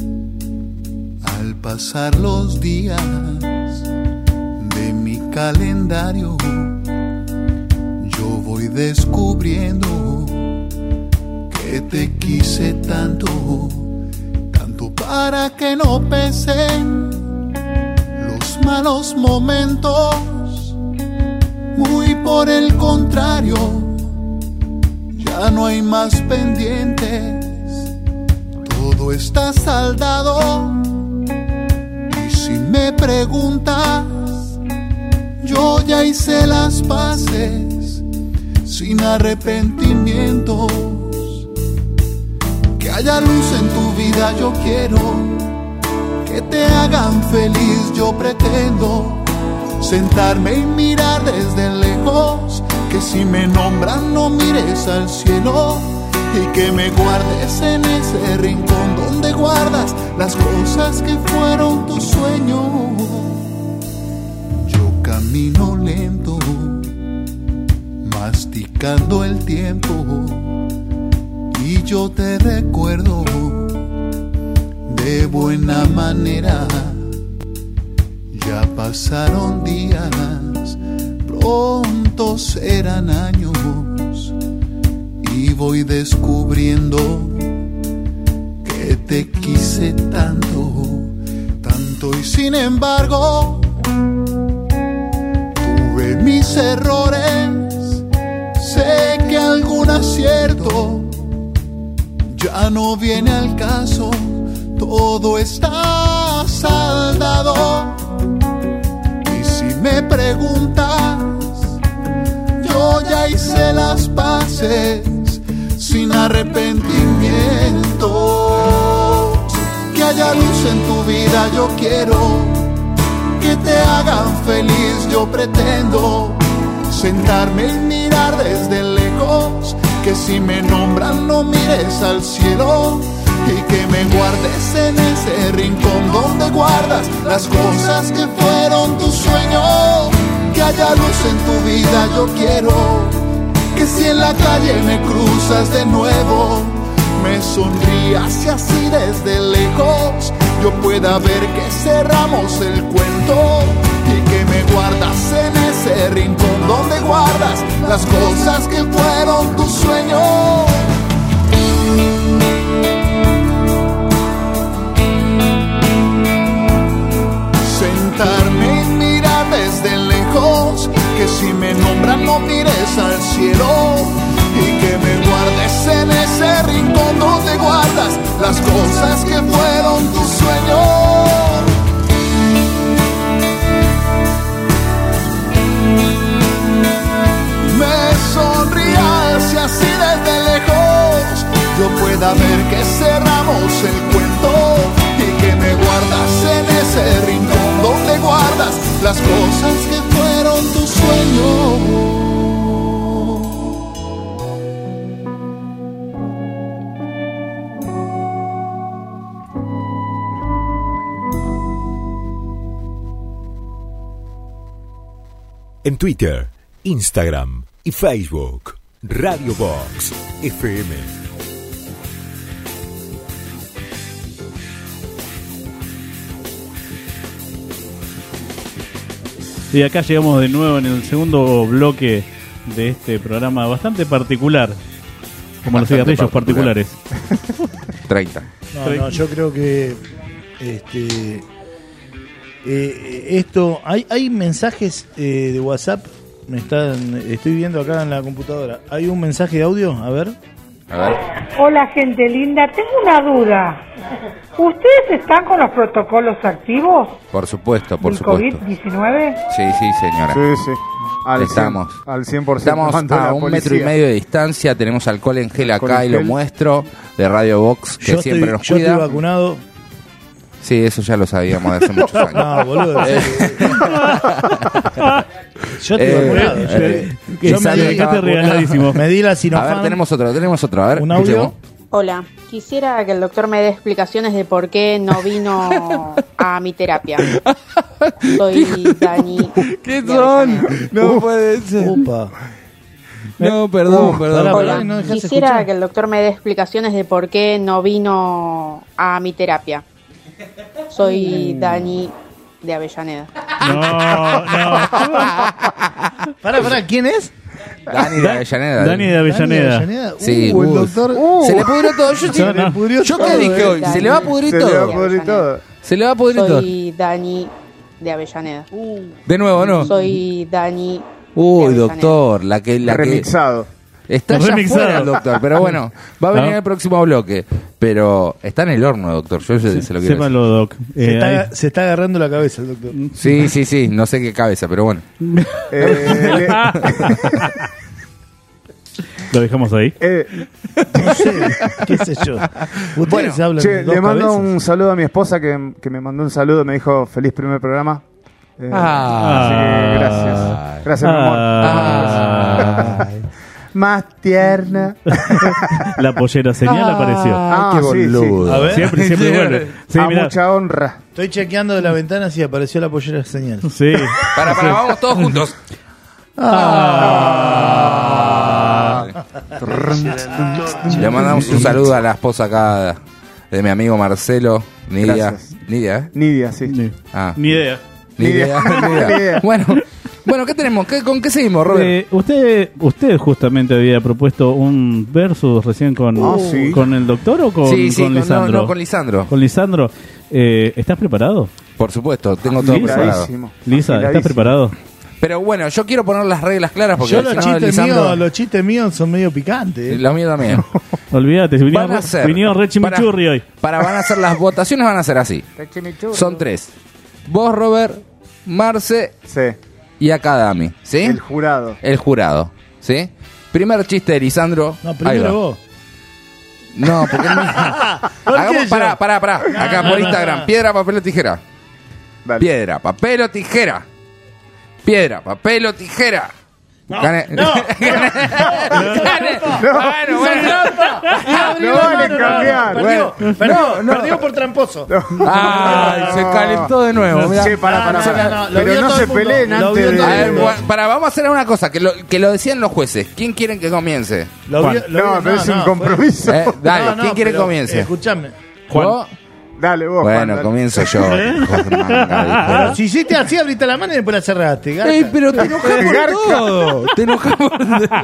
Speaker 8: Al pasar los días de mi calendario, yo voy descubriendo que te quise tanto, tanto para que no pesen los malos momentos. Muy por el contrario, ya no hay más pendientes, todo está saldado. Y si me preguntas, yo ya hice las paces sin arrepentimientos. Que haya luz en tu vida, yo quiero que te hagan feliz, yo pretendo sentarme y mirar desde lejos, que si me nombran no mires al cielo, y que me guardes en ese rincón donde guardas las cosas que fueron tus sueños. Yo camino lento, masticando el tiempo, y yo te recuerdo de buena manera. Ya pasaron días, pronto serán años, y voy descubriendo que te quise tanto, tanto, y sin embargo tuve mis errores. Sé que algún acierto ya no viene al caso, todo está saldado. Y si me preguntas, yo ya hice las paces sin arrepentimientos. Que haya luz en tu vida, yo quiero que te hagan feliz, yo pretendo sentarme y mirar desde lejos, que si me nombran no mires al cielo, y que me guardes en ese rincón donde guardas las cosas que fueron tus sueños. Que haya luz en tu vida, yo quiero que si en la calle me cruzas de nuevo, me sonrías y así desde lejos yo pueda ver que cerramos el cuento, y que me guardas en ese rincón donde guardas las cosas que fueron tus sueños. Sentarme y mirar desde lejos, que si me nombran no mires al cielo, y que me guardes en ese rincón donde guardas las cosas que fueron tus sueños. Me sonrías y así desde lejos yo pueda ver que cerramos el cuento, y que me guardas en ese rincón donde guardas las cosas que fueron tus sueños.
Speaker 9: En Twitter, Instagram y Facebook, Radio Box FM.
Speaker 2: Y acá llegamos de nuevo en el segundo bloque de este programa bastante particular, como bastante los cigarrillos particulares.
Speaker 3: 30.
Speaker 4: No, yo creo que esto hay mensajes de WhatsApp. Estoy viendo acá en la computadora. Hay un mensaje de audio, a ver.
Speaker 10: Hola, gente linda, tengo una duda. ¿Ustedes están con los protocolos activos?
Speaker 3: Por supuesto, por supuesto.
Speaker 10: ¿COVID-19?
Speaker 3: Sí, señora.
Speaker 5: Sí.
Speaker 3: Estamos.
Speaker 5: Al 100%.
Speaker 3: Estamos a 1,5 metros de distancia. Tenemos alcohol en gel acá y lo muestro. De Radio Box, que siempre nos cuida.
Speaker 4: Yo estoy vacunado.
Speaker 3: Sí, eso ya lo sabíamos de hace muchos años.
Speaker 4: No, boludo. Yo estoy vacunado.
Speaker 2: regaladísimo.
Speaker 4: Me di la Sinopharm.
Speaker 3: A ver, tenemos otro. A ver,
Speaker 4: ¿un audio?
Speaker 11: Hola, quisiera que el doctor me dé explicaciones de por qué no vino a mi terapia. Soy Dani.
Speaker 3: ¿Qué son? No puede ser.
Speaker 4: Upa.
Speaker 3: No, perdón.
Speaker 11: Hola, quisiera que el doctor me dé explicaciones de por qué no vino a mi terapia. Soy Dani de Avellaneda.
Speaker 2: No.
Speaker 4: Pará, ¿quién es?
Speaker 3: Dani de Avellaneda.
Speaker 2: Dani de Avellaneda.
Speaker 3: Sí,
Speaker 4: el doctor.
Speaker 3: Se le pudrió todo. Yo qué dije hoy. Se le va a pudrir todo. Se le va a pudrir todo.
Speaker 11: Soy Dani de Avellaneda.
Speaker 3: De nuevo, ¿no?
Speaker 11: Soy Dani.
Speaker 3: Uy, doctor, la que
Speaker 5: remixado.
Speaker 3: Está ya fuera el doctor, pero bueno, va a venir en el próximo bloque. Pero está en el horno, doctor. Yo se lo quiero
Speaker 2: Sépalo, Doc.
Speaker 4: Se está agarrando la cabeza el doctor.
Speaker 3: Sí, no sé qué cabeza, pero bueno.
Speaker 2: Lo dejamos ahí.
Speaker 4: No sé, qué sé yo. Ustedes hablan de dos
Speaker 5: le mando
Speaker 4: cabezas.
Speaker 5: un saludo a mi esposa que me mandó un saludo, me dijo feliz primer programa. Así que gracias, mi amor. Más tierna.
Speaker 2: La pollera señal apareció.
Speaker 3: Qué boludo.
Speaker 5: Sí.
Speaker 4: A ver.
Speaker 2: Siempre vuelve. Sí,
Speaker 5: a
Speaker 2: mirá.
Speaker 5: mucha honra.
Speaker 4: Estoy chequeando de la ventana si apareció la pollera señal.
Speaker 2: Sí.
Speaker 3: Para, vamos todos juntos. Le mandamos un saludo a la esposa acá de mi amigo Marcelo. Nidia.
Speaker 5: Gracias.
Speaker 3: Nidia,
Speaker 5: sí.
Speaker 2: Ni idea.
Speaker 3: Nidia. Bueno, ¿qué tenemos? ¿Con qué seguimos, Robert?
Speaker 2: Usted justamente había propuesto un versus recién con el doctor o con Lisandro.
Speaker 3: No, con Lisandro.
Speaker 2: Con Lisandro. ¿Estás preparado?
Speaker 3: Por supuesto, tengo todo preparado.
Speaker 2: Lisa, ¿estás preparado?
Speaker 3: Pero bueno, yo quiero poner las reglas claras porque
Speaker 4: yo los chistes míos son medio picantes.
Speaker 3: Los míos también.
Speaker 2: Olvídate, vinieron re chimichurri hoy.
Speaker 3: Van a ser las votaciones, van a ser así. Son 3. Vos, Robert, Marce y acá Dami, ¿sí?
Speaker 5: El jurado,
Speaker 3: ¿sí? Primer chiste de Lisandro.
Speaker 4: No, primero vos.
Speaker 3: No, porque hagamos, pará. Acá por Instagram, piedra, papel o tijera.
Speaker 5: Vale.
Speaker 3: Piedra, papel o tijera. Piedra, papel o tijera. Gané.
Speaker 5: No vale cambiar.
Speaker 4: Perdió por tramposo.
Speaker 3: Ay, se calentó de nuevo.
Speaker 5: Sí, pará. Pero no se peleen antes de...
Speaker 3: Vamos a hacer una cosa, que lo decían los jueces. ¿Quién quieren que comience?
Speaker 5: pero es un compromiso.
Speaker 3: Dale, ¿quién quiere que comience?
Speaker 4: Escuchame.
Speaker 3: Juan.
Speaker 5: Dale vos,
Speaker 3: bueno,
Speaker 5: Juan,
Speaker 3: comienzo yo.
Speaker 4: Pero si hiciste así, abriste la mano y después la cerraste. Garca.
Speaker 3: Pero te enojas por todo. Te enojas por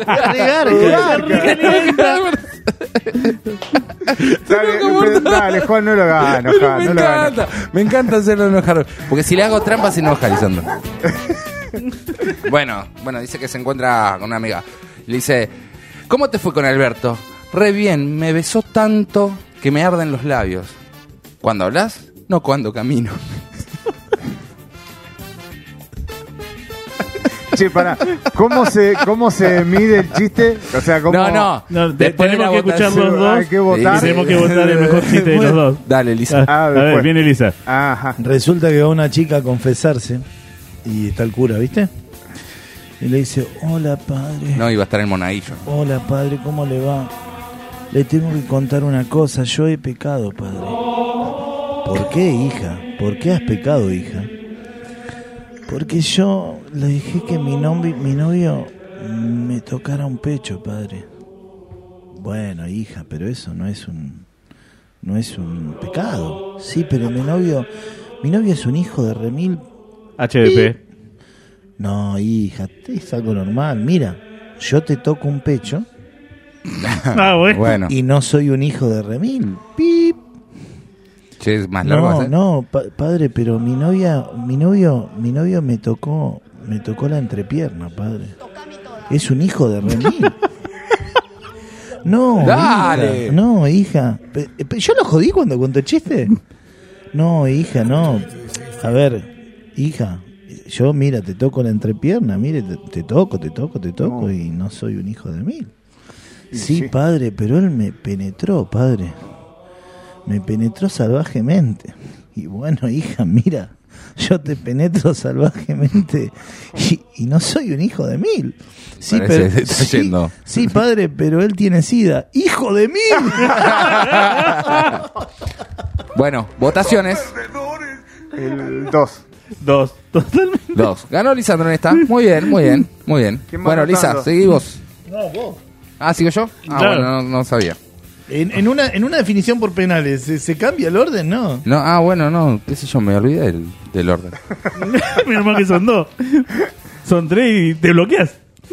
Speaker 5: Dale, Juan, no lo gana.
Speaker 3: Me encanta hacerlo enojar. Porque si le hago trampa se enoja, Lisandro. Bueno, dice que se encuentra con una amiga. Le dice, ¿cómo te fue con Alberto? Re bien, me besó tanto que me arden los labios. ¿Cuándo hablas? No, cuando camino.
Speaker 5: Che, pará, ¿cómo se mide el chiste? O sea, ¿cómo?
Speaker 2: No, tenemos que escuchar los dos.
Speaker 5: Hay que votar.
Speaker 2: Tenemos que votar el mejor chiste de los dos.
Speaker 3: Dale, Lisa.
Speaker 2: A ver, viene Lisa.
Speaker 5: Ajá.
Speaker 4: Resulta que va una chica a confesarse y está el cura, ¿viste? Y le dice, hola padre.
Speaker 3: No, iba a estar el monaguillo.
Speaker 4: Hola padre, ¿cómo le va? Le tengo que contar una cosa, yo he pecado, padre. ¿Por qué, hija? ¿Por qué has pecado, hija? Porque yo le dije que mi novio me tocara un pecho, padre. Bueno, hija, pero eso no es un pecado. Sí, pero mi novio es un hijo de remil
Speaker 2: HDP.
Speaker 4: No, hija, es algo normal. Mira, yo te toco un pecho.
Speaker 2: Bueno.
Speaker 4: Y no soy un hijo de remil. Pip.
Speaker 3: Che, es más largo.
Speaker 4: Padre, pero mi novio me tocó la entrepierna, padre. Es un hijo de remil. No,
Speaker 3: dale.
Speaker 4: Hija. ¿Yo lo jodí cuando conté el chiste? No, hija, no. A ver, hija, yo, mira, te toco la entrepierna, mire, te toco, y no soy un hijo de mil. Sí, padre, pero él me penetró, padre. Me penetró salvajemente. Y bueno, hija, mira, yo te penetro salvajemente y no soy un hijo de mil. Sí, pero, sí, padre, pero él tiene SIDA. ¡Hijo de mil!
Speaker 3: Bueno, votaciones.
Speaker 5: El 2.
Speaker 2: 2, totalmente.
Speaker 3: 2. Ganó Lisandro en esta. Muy bien. Bueno, Lisa, seguí vos.
Speaker 4: No, vos.
Speaker 3: ¿Sigo yo?
Speaker 2: Claro.
Speaker 3: Bueno, no sabía.
Speaker 4: En una definición por penales, ¿se cambia el orden? No.
Speaker 3: No, bueno, no, qué sé yo, me olvidé del orden.
Speaker 2: Menos mal que son 2. Son 3 y te bloqueas.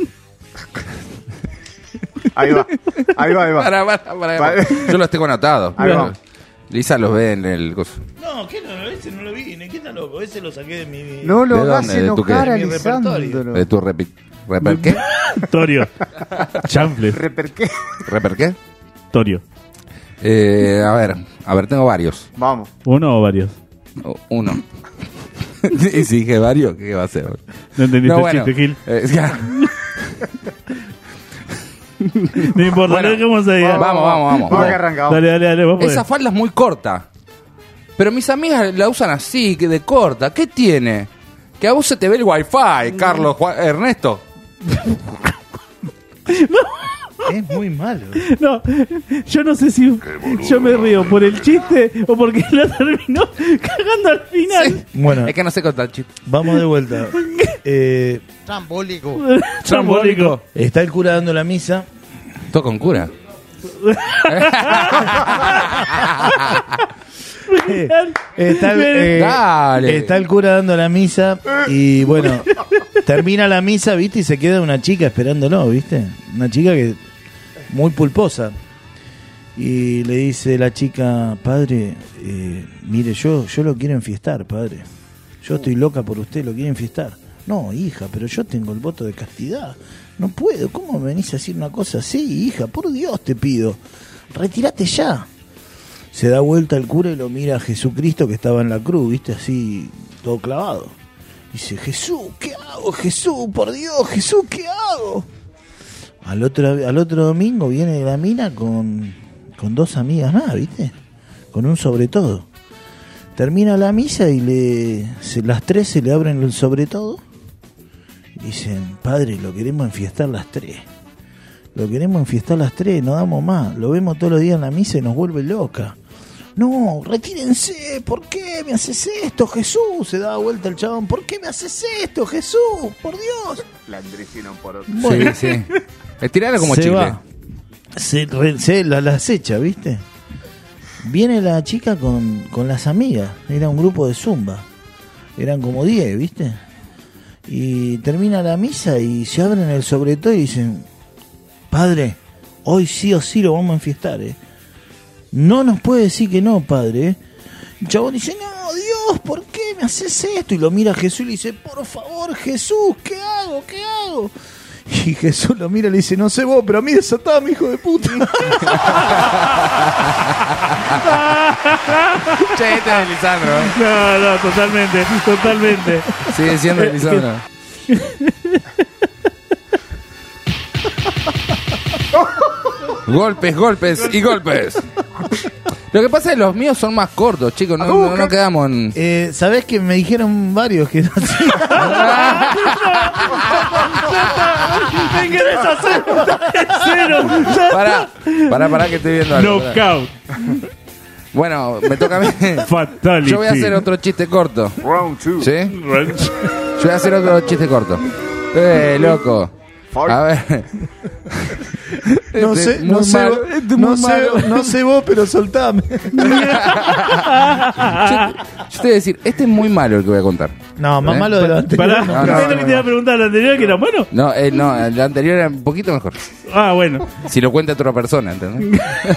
Speaker 5: Ahí va.
Speaker 3: Para. Yo los tengo anotados.
Speaker 5: Ahí va.
Speaker 3: Lisa los ve en el coso.
Speaker 4: No, ¿qué no? Ese no lo vi. ¿Qué tan loco? Ese lo saqué de mi...
Speaker 5: No lo
Speaker 3: ¿De
Speaker 5: hagas
Speaker 3: dónde? ¿De tu qué?
Speaker 5: enojar a
Speaker 4: De mi
Speaker 5: Lisandro.
Speaker 3: De tu ¿Reper qué?
Speaker 2: Torio. Chanfles.
Speaker 5: ¿Reper qué?
Speaker 3: ¿Reper qué?
Speaker 2: Torio.
Speaker 3: A ver, tengo varios.
Speaker 5: Vamos.
Speaker 2: ¿Uno o varios?
Speaker 3: Uno. Y si dije varios, ¿qué va a ser?
Speaker 2: No entendiste el chiste, Gil. No importa,
Speaker 3: Bueno,
Speaker 2: lo dejamos ahí.
Speaker 3: Vamos.
Speaker 5: Vamos que arrancamos.
Speaker 2: Dale, vos podés.
Speaker 3: Esa falda es muy corta. Pero mis amigas la usan así, que de corta. ¿Qué tiene? Que a vos se te ve el wifi, Carlos, Ernesto.
Speaker 4: Es muy malo.
Speaker 2: No, yo no sé si yo me río por el chiste o porque la terminó cagando al final.
Speaker 3: Sí.
Speaker 4: Bueno,
Speaker 3: Es que no sé contar chiste.
Speaker 4: vamos de vuelta.
Speaker 2: Trambólico.
Speaker 4: Está el cura dando la misa.
Speaker 3: Todo con cura. Dale.
Speaker 4: Está el cura dando la misa y bueno, termina la misa, ¿viste? Y se queda una chica esperándolo, ¿viste? Una chica que muy pulposa. Y le dice la chica, padre, mire, yo lo quiero enfiestar, padre. Yo estoy loca por usted, lo quiero enfiestar. No, hija, pero yo tengo el voto de castidad. No puedo, ¿cómo me venís a decir una cosa así, hija? Por Dios te pido, retírate ya. Se da vuelta el cura y lo mira a Jesucristo que estaba en la cruz, ¿viste? Así, todo clavado. Dice, Jesús, ¿qué hago? Jesús, por Dios, Jesús, ¿qué hago? Al otro domingo viene la mina con 2 amigas más, ¿viste? Con un sobre todo. Termina la misa y las 3 se le abren el sobre todo. Dicen, padre, lo queremos enfiestar las 3. Lo queremos enfiestar las 3, no damos más. Lo vemos todos los días en la misa y nos vuelve loca. No, retírense, ¿por qué me haces esto, Jesús? Se da vuelta el chabón, ¿por qué me haces esto, Jesús? Por Dios.
Speaker 5: La Andresina por otro.
Speaker 4: Bueno,
Speaker 3: Sí. Estirala como
Speaker 4: se
Speaker 3: chicle.
Speaker 4: va. La acecha, ¿viste? Viene la chica con las amigas. Era un grupo de zumba. Eran como 10, ¿viste? Y termina la misa y se abren el sobre todo y dicen, padre, hoy sí o sí lo vamos a enfiestar, ¿eh? No nos puede decir que no, padre, ¿eh? El chabón dice, no, Dios, ¿por qué me haces esto? Y lo mira a Jesús y le dice, por favor, Jesús, ¿qué hago? ¿Qué hago? Y Jesús lo mira y le dice, no sé vos, pero a mí desatame, hijo de puta.
Speaker 3: Che, este es Lisandro.
Speaker 2: No, totalmente.
Speaker 3: Sigue siendo Lisandro. Golpes y golpes. Lo que pasa es que los míos son más cortos, chicos. No quedamos en...
Speaker 4: ¿Sabés que me dijeron varios que no
Speaker 2: ¿Qué querés hacer? Cero.
Speaker 3: Pará que estoy viendo algo.
Speaker 2: Knockout.
Speaker 3: Bueno, me toca a mí.
Speaker 2: Fatality.
Speaker 3: Yo voy a hacer otro chiste corto.
Speaker 5: Round 2.
Speaker 3: ¿Sí? Yo voy a hacer otro chiste corto. Loco. A ver.
Speaker 4: No sé, no sé vos, pero soltame.
Speaker 3: Yo te voy a decir, este es muy malo el que voy a contar.
Speaker 4: No, más malo de lo anterior.
Speaker 2: Pará, ¿no te iba a preguntar lo anterior que era bueno?
Speaker 3: No, el anterior era un poquito mejor.
Speaker 2: Bueno.
Speaker 3: Si lo cuenta otra persona, ¿entendés?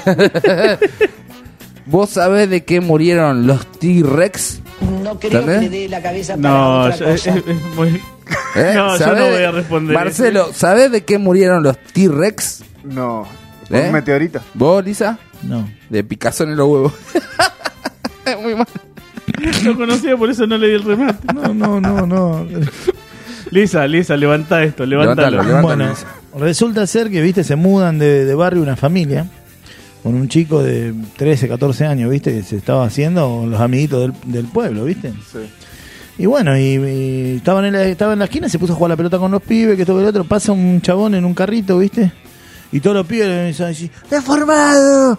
Speaker 3: ¿Vos sabés de qué murieron los T-Rex?
Speaker 12: No creo que le dé la cabeza para otra cosa.
Speaker 2: Es muy... No, yo no voy a responder.
Speaker 3: Marcelo, ¿sabés de qué murieron los T-Rex?
Speaker 5: No. ¿Un meteorito?
Speaker 3: ¿Vos, Lisa?
Speaker 4: No.
Speaker 3: De picazón en los huevos. Es muy mal.
Speaker 2: Lo conocía, por eso no le di el remate.
Speaker 4: No.
Speaker 2: Lisa, levantá esto, levántalo.
Speaker 4: Bueno, resulta ser que, viste, se mudan de barrio una familia con un chico de 13, 14 años, viste, que se estaba haciendo con los amiguitos del pueblo, viste.
Speaker 5: Sí.
Speaker 4: Y bueno, y estaba en la esquina, se puso a jugar la pelota con los pibes, que esto que el otro, pasa un chabón en un carrito, viste, y todos los pibes le empiezan a decir, ¡deformado!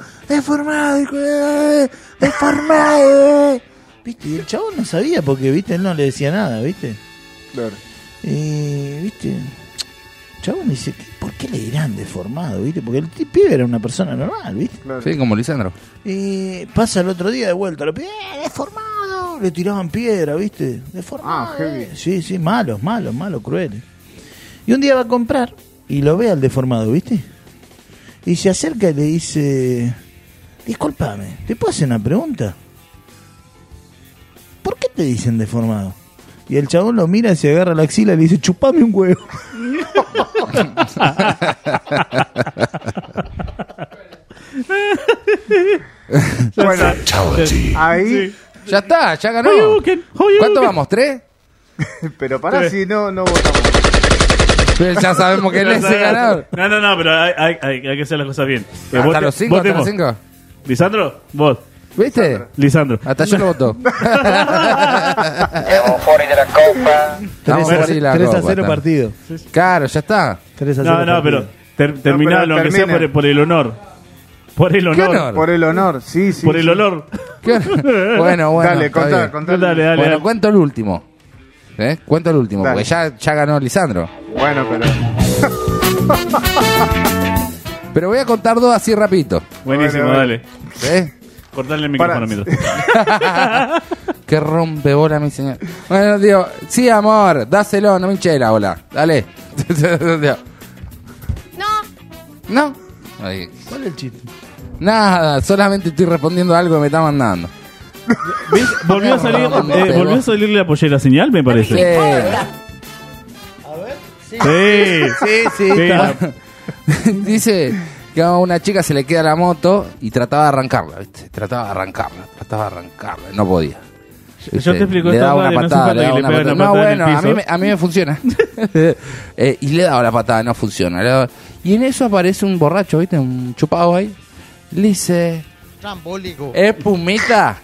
Speaker 4: Viste, y el chabón no sabía porque, viste, él no le decía nada, viste.
Speaker 5: Claro.
Speaker 4: Y, viste, el chabón dice, ¿por qué le dirán deformado, viste? Porque el pibe era una persona normal, viste.
Speaker 5: Claro.
Speaker 3: Sí, como Lisandro.
Speaker 4: Y pasa el otro día de vuelta, los pibes, deformado. Le tiraban piedra, viste, deformado.
Speaker 5: Heavy.
Speaker 4: Sí, malos, crueles. Y un día va a comprar y lo ve al deformado, viste. Y se acerca y le dice, discúlpame, ¿te puedo hacer una pregunta? ¿Por qué te dicen deformado? Y el chabón lo mira, se agarra la axila y le dice, chupame un huevo.
Speaker 5: Bueno, ahí...
Speaker 2: Sí.
Speaker 3: Ya está, ya ganó. ¿Cuánto vamos? ¿3?
Speaker 5: Pero pará, si no votamos.
Speaker 3: Pero ya sabemos que él es el ganador.
Speaker 2: No, pero hay que hacer las cosas bien.
Speaker 3: ¿Hasta los 5? ¿Hasta los 5?
Speaker 2: Lisandro, vos.
Speaker 3: ¿Viste?
Speaker 2: Lisandro.
Speaker 3: Hasta yo lo voto.
Speaker 12: Estamos fuera de la copa.
Speaker 4: 3-0 partido.
Speaker 3: Claro, ya está.
Speaker 4: 3-0
Speaker 2: No, pero terminalo, aunque sea por el honor. Por el honor.
Speaker 3: honor?
Speaker 5: Por el honor, sí.
Speaker 2: Por el olor.
Speaker 3: Bueno.
Speaker 5: Dale,
Speaker 3: está
Speaker 5: contá.
Speaker 3: bien.
Speaker 2: Dale.
Speaker 3: Bueno, cuento el último. Cuento el último,
Speaker 5: Dale.
Speaker 3: porque ya ganó Lisandro.
Speaker 5: Bueno, pero...
Speaker 3: Pero voy a contar 2 así rapidito.
Speaker 2: Buenísimo,
Speaker 5: Bueno.
Speaker 2: dale.
Speaker 3: ¿Eh?
Speaker 2: Cortale el micrófono mientras.
Speaker 3: Qué rompebola, mi señor. Bueno, digo, sí, amor, dáselo, no me hinche la bola. Dale. No. Ahí.
Speaker 4: ¿Cuál es el chiste?
Speaker 3: Nada, solamente estoy respondiendo a algo que me está mandando.
Speaker 2: Volvió a salir la pollera señal, me parece.
Speaker 3: Sí.
Speaker 2: Sí.
Speaker 3: Dice que a una chica se le queda la moto y trataba de arrancarla, ¿viste? Trataba de arrancarla, no podía.
Speaker 2: Yo te explico
Speaker 3: le
Speaker 2: esta
Speaker 3: daba una
Speaker 2: radio, no hace
Speaker 3: patada,
Speaker 2: falta
Speaker 3: le daba
Speaker 2: que le
Speaker 3: una
Speaker 2: pegue
Speaker 3: patada.
Speaker 2: una
Speaker 3: No,
Speaker 2: patada en el
Speaker 3: bueno,
Speaker 2: piso.
Speaker 3: a mí me funciona. Y le daba la patada, no funciona. Y en eso aparece un borracho, ¿viste? Un chupado ahí. Le dice,
Speaker 13: Trambólico.
Speaker 3: ¿es pumita?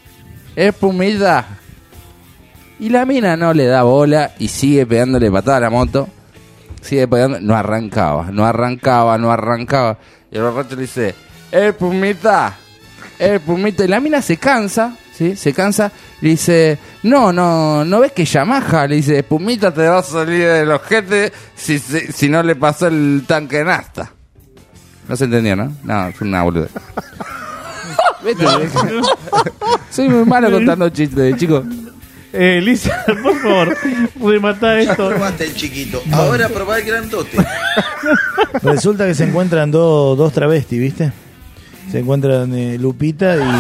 Speaker 3: Y la mina no le da bola y sigue pegándole patada a la moto. Sigue pegando, no arrancaba. Y el borracho le dice, pumita. Y la mina se cansa, ¿sí? Se cansa. Le dice, no ves que Yamaha, le dice, pumita te va a salir del ojete si no le pasó el tanque de nafta. No se entendió, ¿no? No, es una boluda. ¿Viste? Soy muy malo contando chistes, chicos.
Speaker 2: Lisa, por favor, rematá esto.
Speaker 13: Probaste el chiquito, ahora probá el grandote.
Speaker 4: Resulta que se encuentran dos travestis, ¿viste? Se encuentran Lupita y...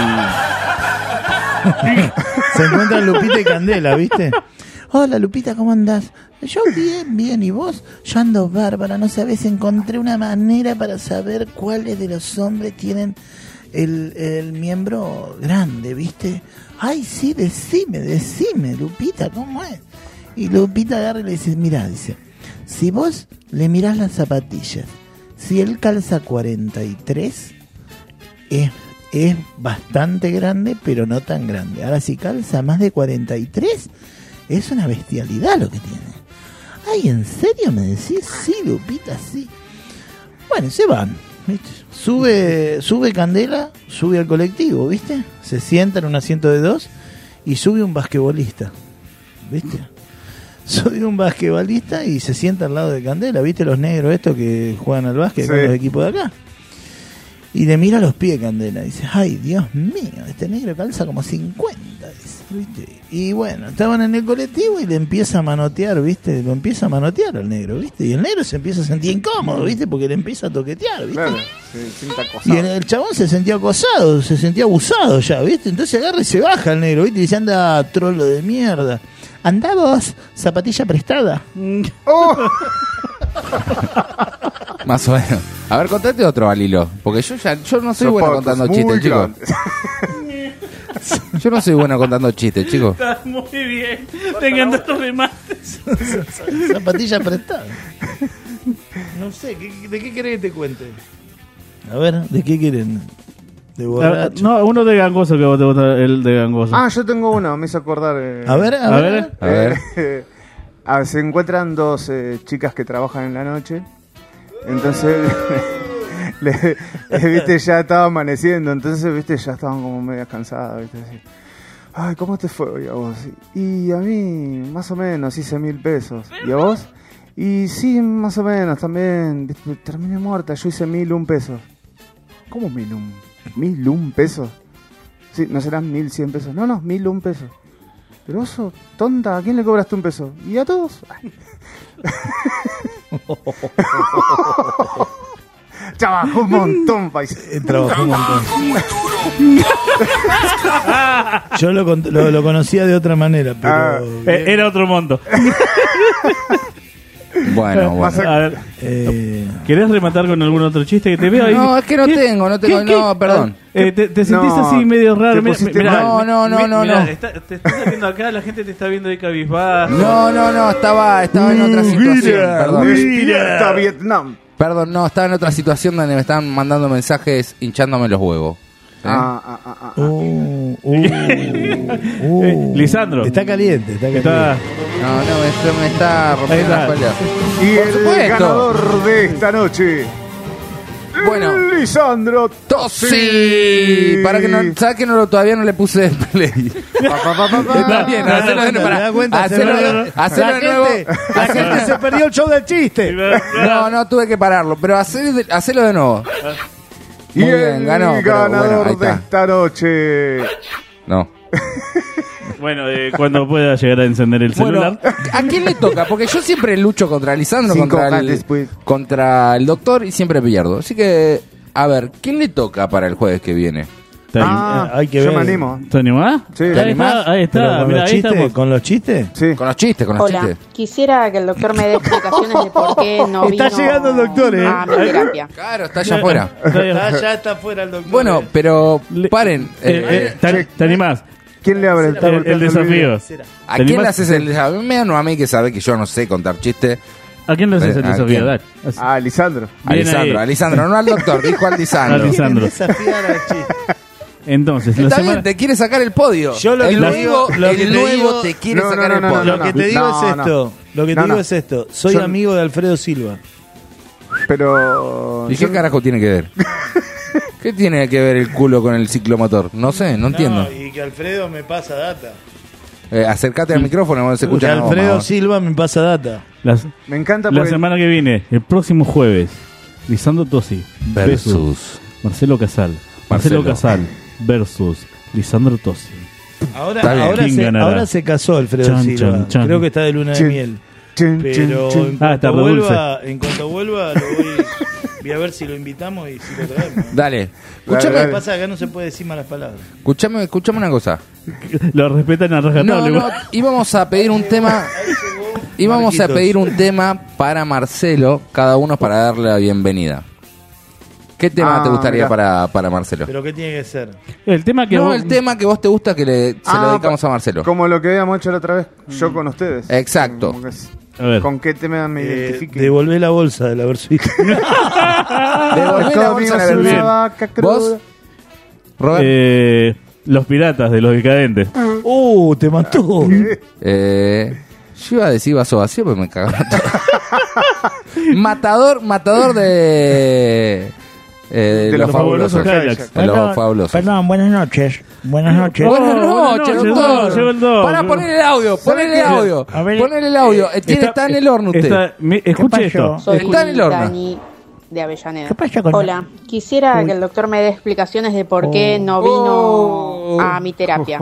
Speaker 4: se encuentran Lupita y Candela, ¿viste? Hola Lupita, ¿cómo andás? Yo bien, ¿y vos? Yo ando bárbara, no sabés, encontré una manera para saber cuáles de los hombres tienen el miembro grande, ¿viste? Ay, sí, decime, Lupita, ¿cómo es? Y Lupita agarra y le dice, mirá, dice, si vos le mirás las zapatillas, si él calza 43, es bastante grande, pero no tan grande. Ahora, si calza más de 43, es una bestialidad lo que tiene. Ay, ¿en serio me decís? Sí, Lupita, sí. Bueno, se van, ¿viste? Sube Candela, sube al colectivo, ¿viste? Se sienta en un asiento de 2 y sube un basquetbolista, ¿viste? Sube un basquetbolista y se sienta al lado de Candela, ¿viste? Los negros estos que juegan al básquet con los equipos de acá. Y le mira los pies Candela, dice, ay, Dios mío, este negro calza como 50, dice, ¿viste? Y bueno, estaban en el colectivo y le empieza a manotear, ¿viste? Lo empieza a manotear al negro, ¿viste? Y el negro se empieza a sentir incómodo, ¿viste? Porque le empieza a toquetear, ¿viste?
Speaker 5: Claro, se siente acosado.
Speaker 4: Y el chabón se sentía acosado, se sentía abusado ya, ¿viste? Entonces agarra y se baja el negro, ¿viste? Y dice, anda, trolo de mierda. Andá vos, zapatilla prestada.
Speaker 5: ¡Oh!
Speaker 3: Más o menos. A ver, contate otro, Alilo. Porque yo no soy bueno contando chistes, chicos. Yo no soy bueno contando chistes, chicos.
Speaker 2: Está muy bien. Me encantan estos remates.
Speaker 4: Zapatilla prestada. No sé, ¿de qué querés que te cuente? A ver, ¿de qué quieren? ¿De borracho?
Speaker 2: No, uno de gangoso que vos te gusta, el de gangoso.
Speaker 5: Ah, yo tengo uno, me hizo acordar.
Speaker 4: A ver.
Speaker 5: Se encuentran dos chicas que trabajan en la noche. Entonces, viste, ya estaba amaneciendo. Entonces, viste, ya estaban como medio cansadas, viste, así. Ay, ¿cómo te fue hoy a vos? Y a mí, más o menos, hice 1.000 pesos. ¿Y a vos? Y sí, más o menos, también. Terminé muerta, yo hice 1.001 pesos. ¿Cómo 1.001? ¿1.001 pesos? Sí, ¿no serán 1.100 pesos? No, 1.001 pesos. Pero vos sos tonta, ¿a quién le cobraste 1 peso? ¿Y a todos? Trabajó un montón, país.
Speaker 4: Trabajó un montón. Yo lo conocía de otra manera, pero...
Speaker 2: era otro monto.
Speaker 3: Bueno.
Speaker 2: A ver, ¿querés rematar con algún otro chiste que te veo ahí?
Speaker 3: No, es que no tengo, no, perdón.
Speaker 2: ¿Te sentís así medio raro?
Speaker 3: No.
Speaker 2: Mirá, te estás viendo acá, la gente te está viendo de cabizbajo.
Speaker 3: No, estaba en otra situación, perdón.
Speaker 5: Despierta Vietnam.
Speaker 3: Perdón, no, estaba en otra situación donde me estaban mandando mensajes hinchándome los huevos.
Speaker 2: Lisandro.
Speaker 4: Está caliente.
Speaker 3: No, me está rompiendo la espalda.
Speaker 5: Y el ganador de esta noche,
Speaker 3: bueno,
Speaker 5: Lisandro
Speaker 3: Tossi. Para que no, ¿sabes que todavía no le puse play? Está bien, hacelo de nuevo. Hacelo de nuevo.
Speaker 4: La gente se perdió el show del chiste.
Speaker 3: No, tuve que pararlo, pero hacelo de nuevo.
Speaker 5: Y
Speaker 3: muy bien, ganó,
Speaker 5: ganador de esta noche.
Speaker 3: No.
Speaker 2: Bueno, cuando pueda llegar a encender el celular.
Speaker 3: ¿A quién le toca? Porque yo siempre lucho contra Lisandro, contra el doctor y siempre pierdo. Así que, a ver, ¿quién le toca para el jueves que viene?
Speaker 4: Hay que
Speaker 5: yo
Speaker 4: ver.
Speaker 5: me animo.
Speaker 2: ¿Te animás?
Speaker 5: Sí.
Speaker 2: Ahí está. Mirá, ahí estamos.
Speaker 4: ¿Con los chistes?
Speaker 5: Sí.
Speaker 3: Con los chistes.
Speaker 11: Hola, quisiera que el doctor me dé explicaciones de por qué no vino
Speaker 4: Está llegando el doctor,
Speaker 11: a mi terapia.
Speaker 3: Claro, está allá afuera.
Speaker 4: Ya está afuera el doctor.
Speaker 3: Bueno, pero paren.
Speaker 2: ¿Te animás?
Speaker 5: ¿Quién le abre
Speaker 2: el desafío?
Speaker 3: ¿A quién le haces el desafío? No, a mí que sabe que yo no sé contar chistes.
Speaker 2: ¿A quién le haces el desafío? Dale.
Speaker 5: A Lisandro.
Speaker 3: A Lisandro, no al doctor, dijo al Lisandro.
Speaker 4: Desafiar al chiste.
Speaker 2: Entonces,
Speaker 3: está bien, te quiere sacar el podio.
Speaker 4: Yo lo que
Speaker 3: el
Speaker 4: te digo,
Speaker 3: nuevo te quiere sacar el podio.
Speaker 4: Lo que te digo es esto. Soy amigo de Alfredo Silva.
Speaker 5: Pero...
Speaker 3: ¿Y qué carajo tiene que ver? ¿Qué tiene que ver el culo con el ciclomotor? No sé, no entiendo.
Speaker 4: Y que Alfredo me pasa data.
Speaker 3: Acércate al micrófono, no se escucha
Speaker 4: nada. Alfredo Silva me pasa data.
Speaker 5: Me encanta
Speaker 2: la semana que viene, el próximo jueves, Lisandro Tossi
Speaker 3: versus
Speaker 2: Marcelo Casal. Marcelo Casal versus Lisandro Tossi.
Speaker 4: Ahora se casó Alfredo Silva. Creo que está de luna de miel. Pero en cuanto vuelva voy a ver si lo invitamos y si lo traemos.
Speaker 3: Dale.
Speaker 4: Escuchame, pasa acá no se puede decir malas palabras.
Speaker 3: Escuchame una cosa.
Speaker 2: Lo respetan a rajatabla.
Speaker 3: No, íbamos a pedir un tema. Íbamos a pedir un tema para Marcelo, cada uno para darle la bienvenida. ¿Qué tema te gustaría para Marcelo?
Speaker 4: ¿Pero qué tiene que ser?
Speaker 2: El tema que
Speaker 3: el tema que vos te gusta que se lo dedicamos a Marcelo.
Speaker 5: Como lo que habíamos hecho la otra vez yo con ustedes.
Speaker 3: Exacto.
Speaker 2: A ver.
Speaker 5: ¿Con qué tema me identifique?
Speaker 4: Devolvé la bolsa de la versión.
Speaker 3: Devolvé la bolsa de la versión. ¿Vos?
Speaker 2: Robert. Los piratas de los decadentes.
Speaker 4: Te mató.
Speaker 3: Yo iba a decir vaso vacío, pero me cagaron. Matador de los fabulosos Cadillacs. Los fabulosos.
Speaker 12: Perdón, buenas noches.
Speaker 3: Buenas noches, doctor. Para poner el audio. Poner el audio. Está en el horno usted.
Speaker 2: Escuche esto.
Speaker 3: Está en el horno.
Speaker 11: Dani de Avellaneda.
Speaker 12: ¿Qué pasa con
Speaker 11: Hola, quisiera que el doctor me dé explicaciones de por qué no vino a mi terapia.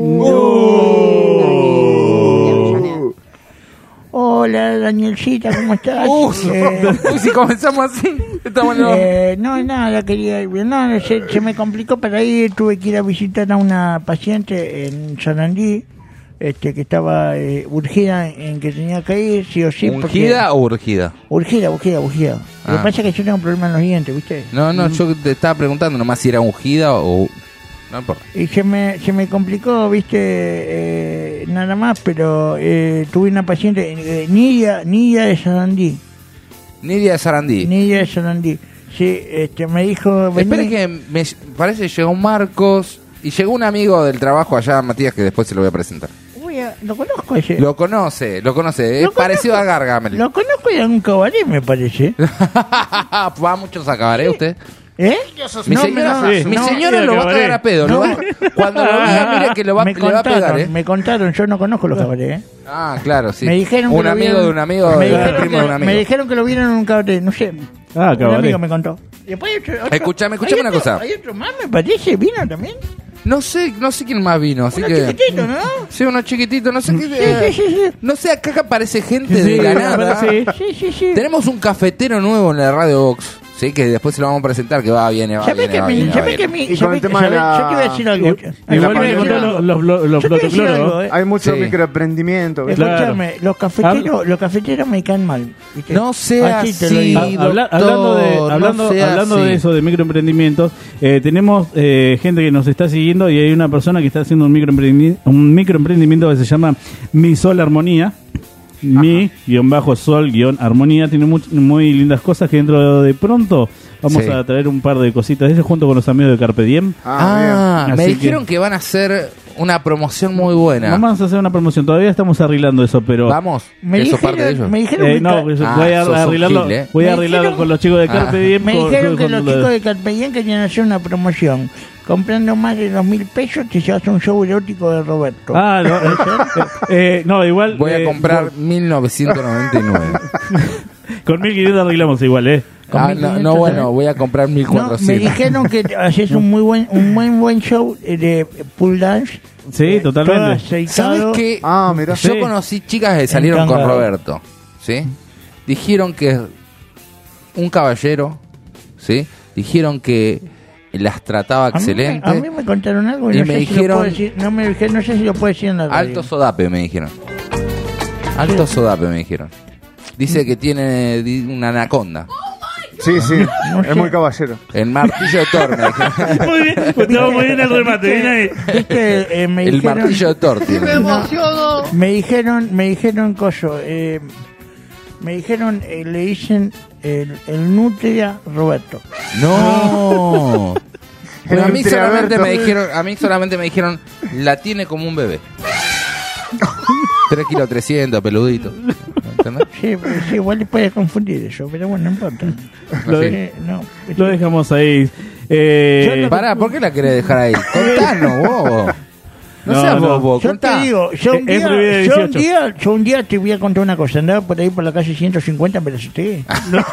Speaker 12: Hola, Danielcita, ¿cómo estás?
Speaker 3: Si comenzamos así, estamos
Speaker 12: no, nada, quería... No, se me complicó para ir, tuve que ir a visitar a una paciente en Sarandí, que estaba urgida en que tenía que ir, sí o sí.
Speaker 3: ¿Urgida o urgida?
Speaker 12: Urgida. Lo que pasa es que yo tengo un problema en los dientes, ¿viste?
Speaker 3: No, yo te estaba preguntando nomás si era ungida o... No importa.
Speaker 12: Y se me complicó, viste, nada más, pero tuve una paciente, Nidia de Sarandí.
Speaker 3: Nidia de Sarandí.
Speaker 12: Nidia de Sarandí. Sí, me dijo...
Speaker 3: Espere que me parece que llegó Marcos y llegó un amigo del trabajo allá, Matías, que después se lo voy a presentar.
Speaker 12: Lo conozco ese.
Speaker 3: Lo conoce. Es parecido a Gargamel.
Speaker 12: Lo conozco en un cabaret, me parece.
Speaker 3: ¿Va muchos a cabaret usted? Mi
Speaker 12: No,
Speaker 3: señora lo va a cagar a pedo. Cuando lo vea, mire que le va a pegar.
Speaker 12: Me contaron, yo no conozco los cabarets.
Speaker 3: Ah, claro, sí.
Speaker 12: Me dijeron
Speaker 3: un amigo de un amigo, primo de un amigo.
Speaker 12: Me dijeron que lo vieron en un cabaret, no sé.
Speaker 2: Cabaret.
Speaker 12: Un amigo me contó. Después
Speaker 3: Escuchame una cosa.
Speaker 12: Hay otro más, me parece, ¿vino también?
Speaker 3: No sé quién más vino, así
Speaker 12: uno chiquitito, ¿no?
Speaker 3: Sí, uno chiquitito, no sé qué.
Speaker 12: Sí.
Speaker 3: No sé, acá aparece gente de la nada.
Speaker 12: Sí.
Speaker 3: Tenemos un cafetero nuevo en la Radio Box. Sí, que después se lo vamos a presentar, que viene.
Speaker 12: Yo te voy a decir algo.
Speaker 2: Igual me contó los protoclos.
Speaker 5: Hay mucho microemprendimiento.
Speaker 12: Escúchame, los cafeteros me caen mal. ¿viste?
Speaker 3: No sea así,
Speaker 2: hablando de eso, de microemprendimientos, tenemos gente que nos está siguiendo y hay una persona que está haciendo un microemprendimiento que se llama Mi Sol Armonía. Mi-sol-armonía tiene muy lindas cosas que dentro de pronto vamos a traer un par de cositas de ellos junto con los amigos de Carpe Diem.
Speaker 3: Me dijeron que van a hacer una promoción muy buena.
Speaker 2: Vamos a hacer una promoción, todavía estamos arreglando eso, pero...
Speaker 3: Vamos, eso parte de ellos.
Speaker 12: Me dijeron
Speaker 2: voy a arreglarlo con los chicos de Carpe Diem.
Speaker 12: Me dijeron que los chicos de Carpe Diem querían hacer una promoción. Comprando más de 2.000 pesos te llevas un show erótico de Roberto.
Speaker 2: No, igual...
Speaker 3: Voy a comprar 1.999.
Speaker 2: Con 1.500 arreglamos igual,
Speaker 3: bueno, voy a comprar 1.400.
Speaker 12: Me dijeron que haces un buen show de pool dance.
Speaker 2: Sí, totalmente.
Speaker 3: ¿Sabes qué? Yo conocí chicas que salieron con Roberto, ¿sí? Dijeron que un caballero, ¿sí? Dijeron que las trataba excelente.
Speaker 12: A mí me contaron algo y no me dijeron, no sé si lo puedo decir en la radio.
Speaker 3: Alto sodape me dijeron. Alto sodape me dijeron. Dice que tiene una anaconda.
Speaker 5: Sí, es muy caballero.
Speaker 3: El martillo de Thor, me dijeron.
Speaker 2: Muy bien, estaba muy bien el remate, viene ahí.
Speaker 3: El martillo de Thor tiene.
Speaker 12: Me dijeron coso, me dijeron, le dicen el Nutria Roberto.
Speaker 3: No. Pero a mí solamente me dijeron, la tiene como un bebé. 3 kilos 300, peludito. ¿Entendés?
Speaker 12: Sí, igual puedes confundir eso, pero bueno, no importa.
Speaker 2: Lo dejamos ahí.
Speaker 3: Pará, ¿por qué la querés dejar ahí? Contanos, vos. No seas bobo,
Speaker 12: yo te digo, yo un día te voy a contar una cosa. Andaba por ahí por la calle 150, pero asusté.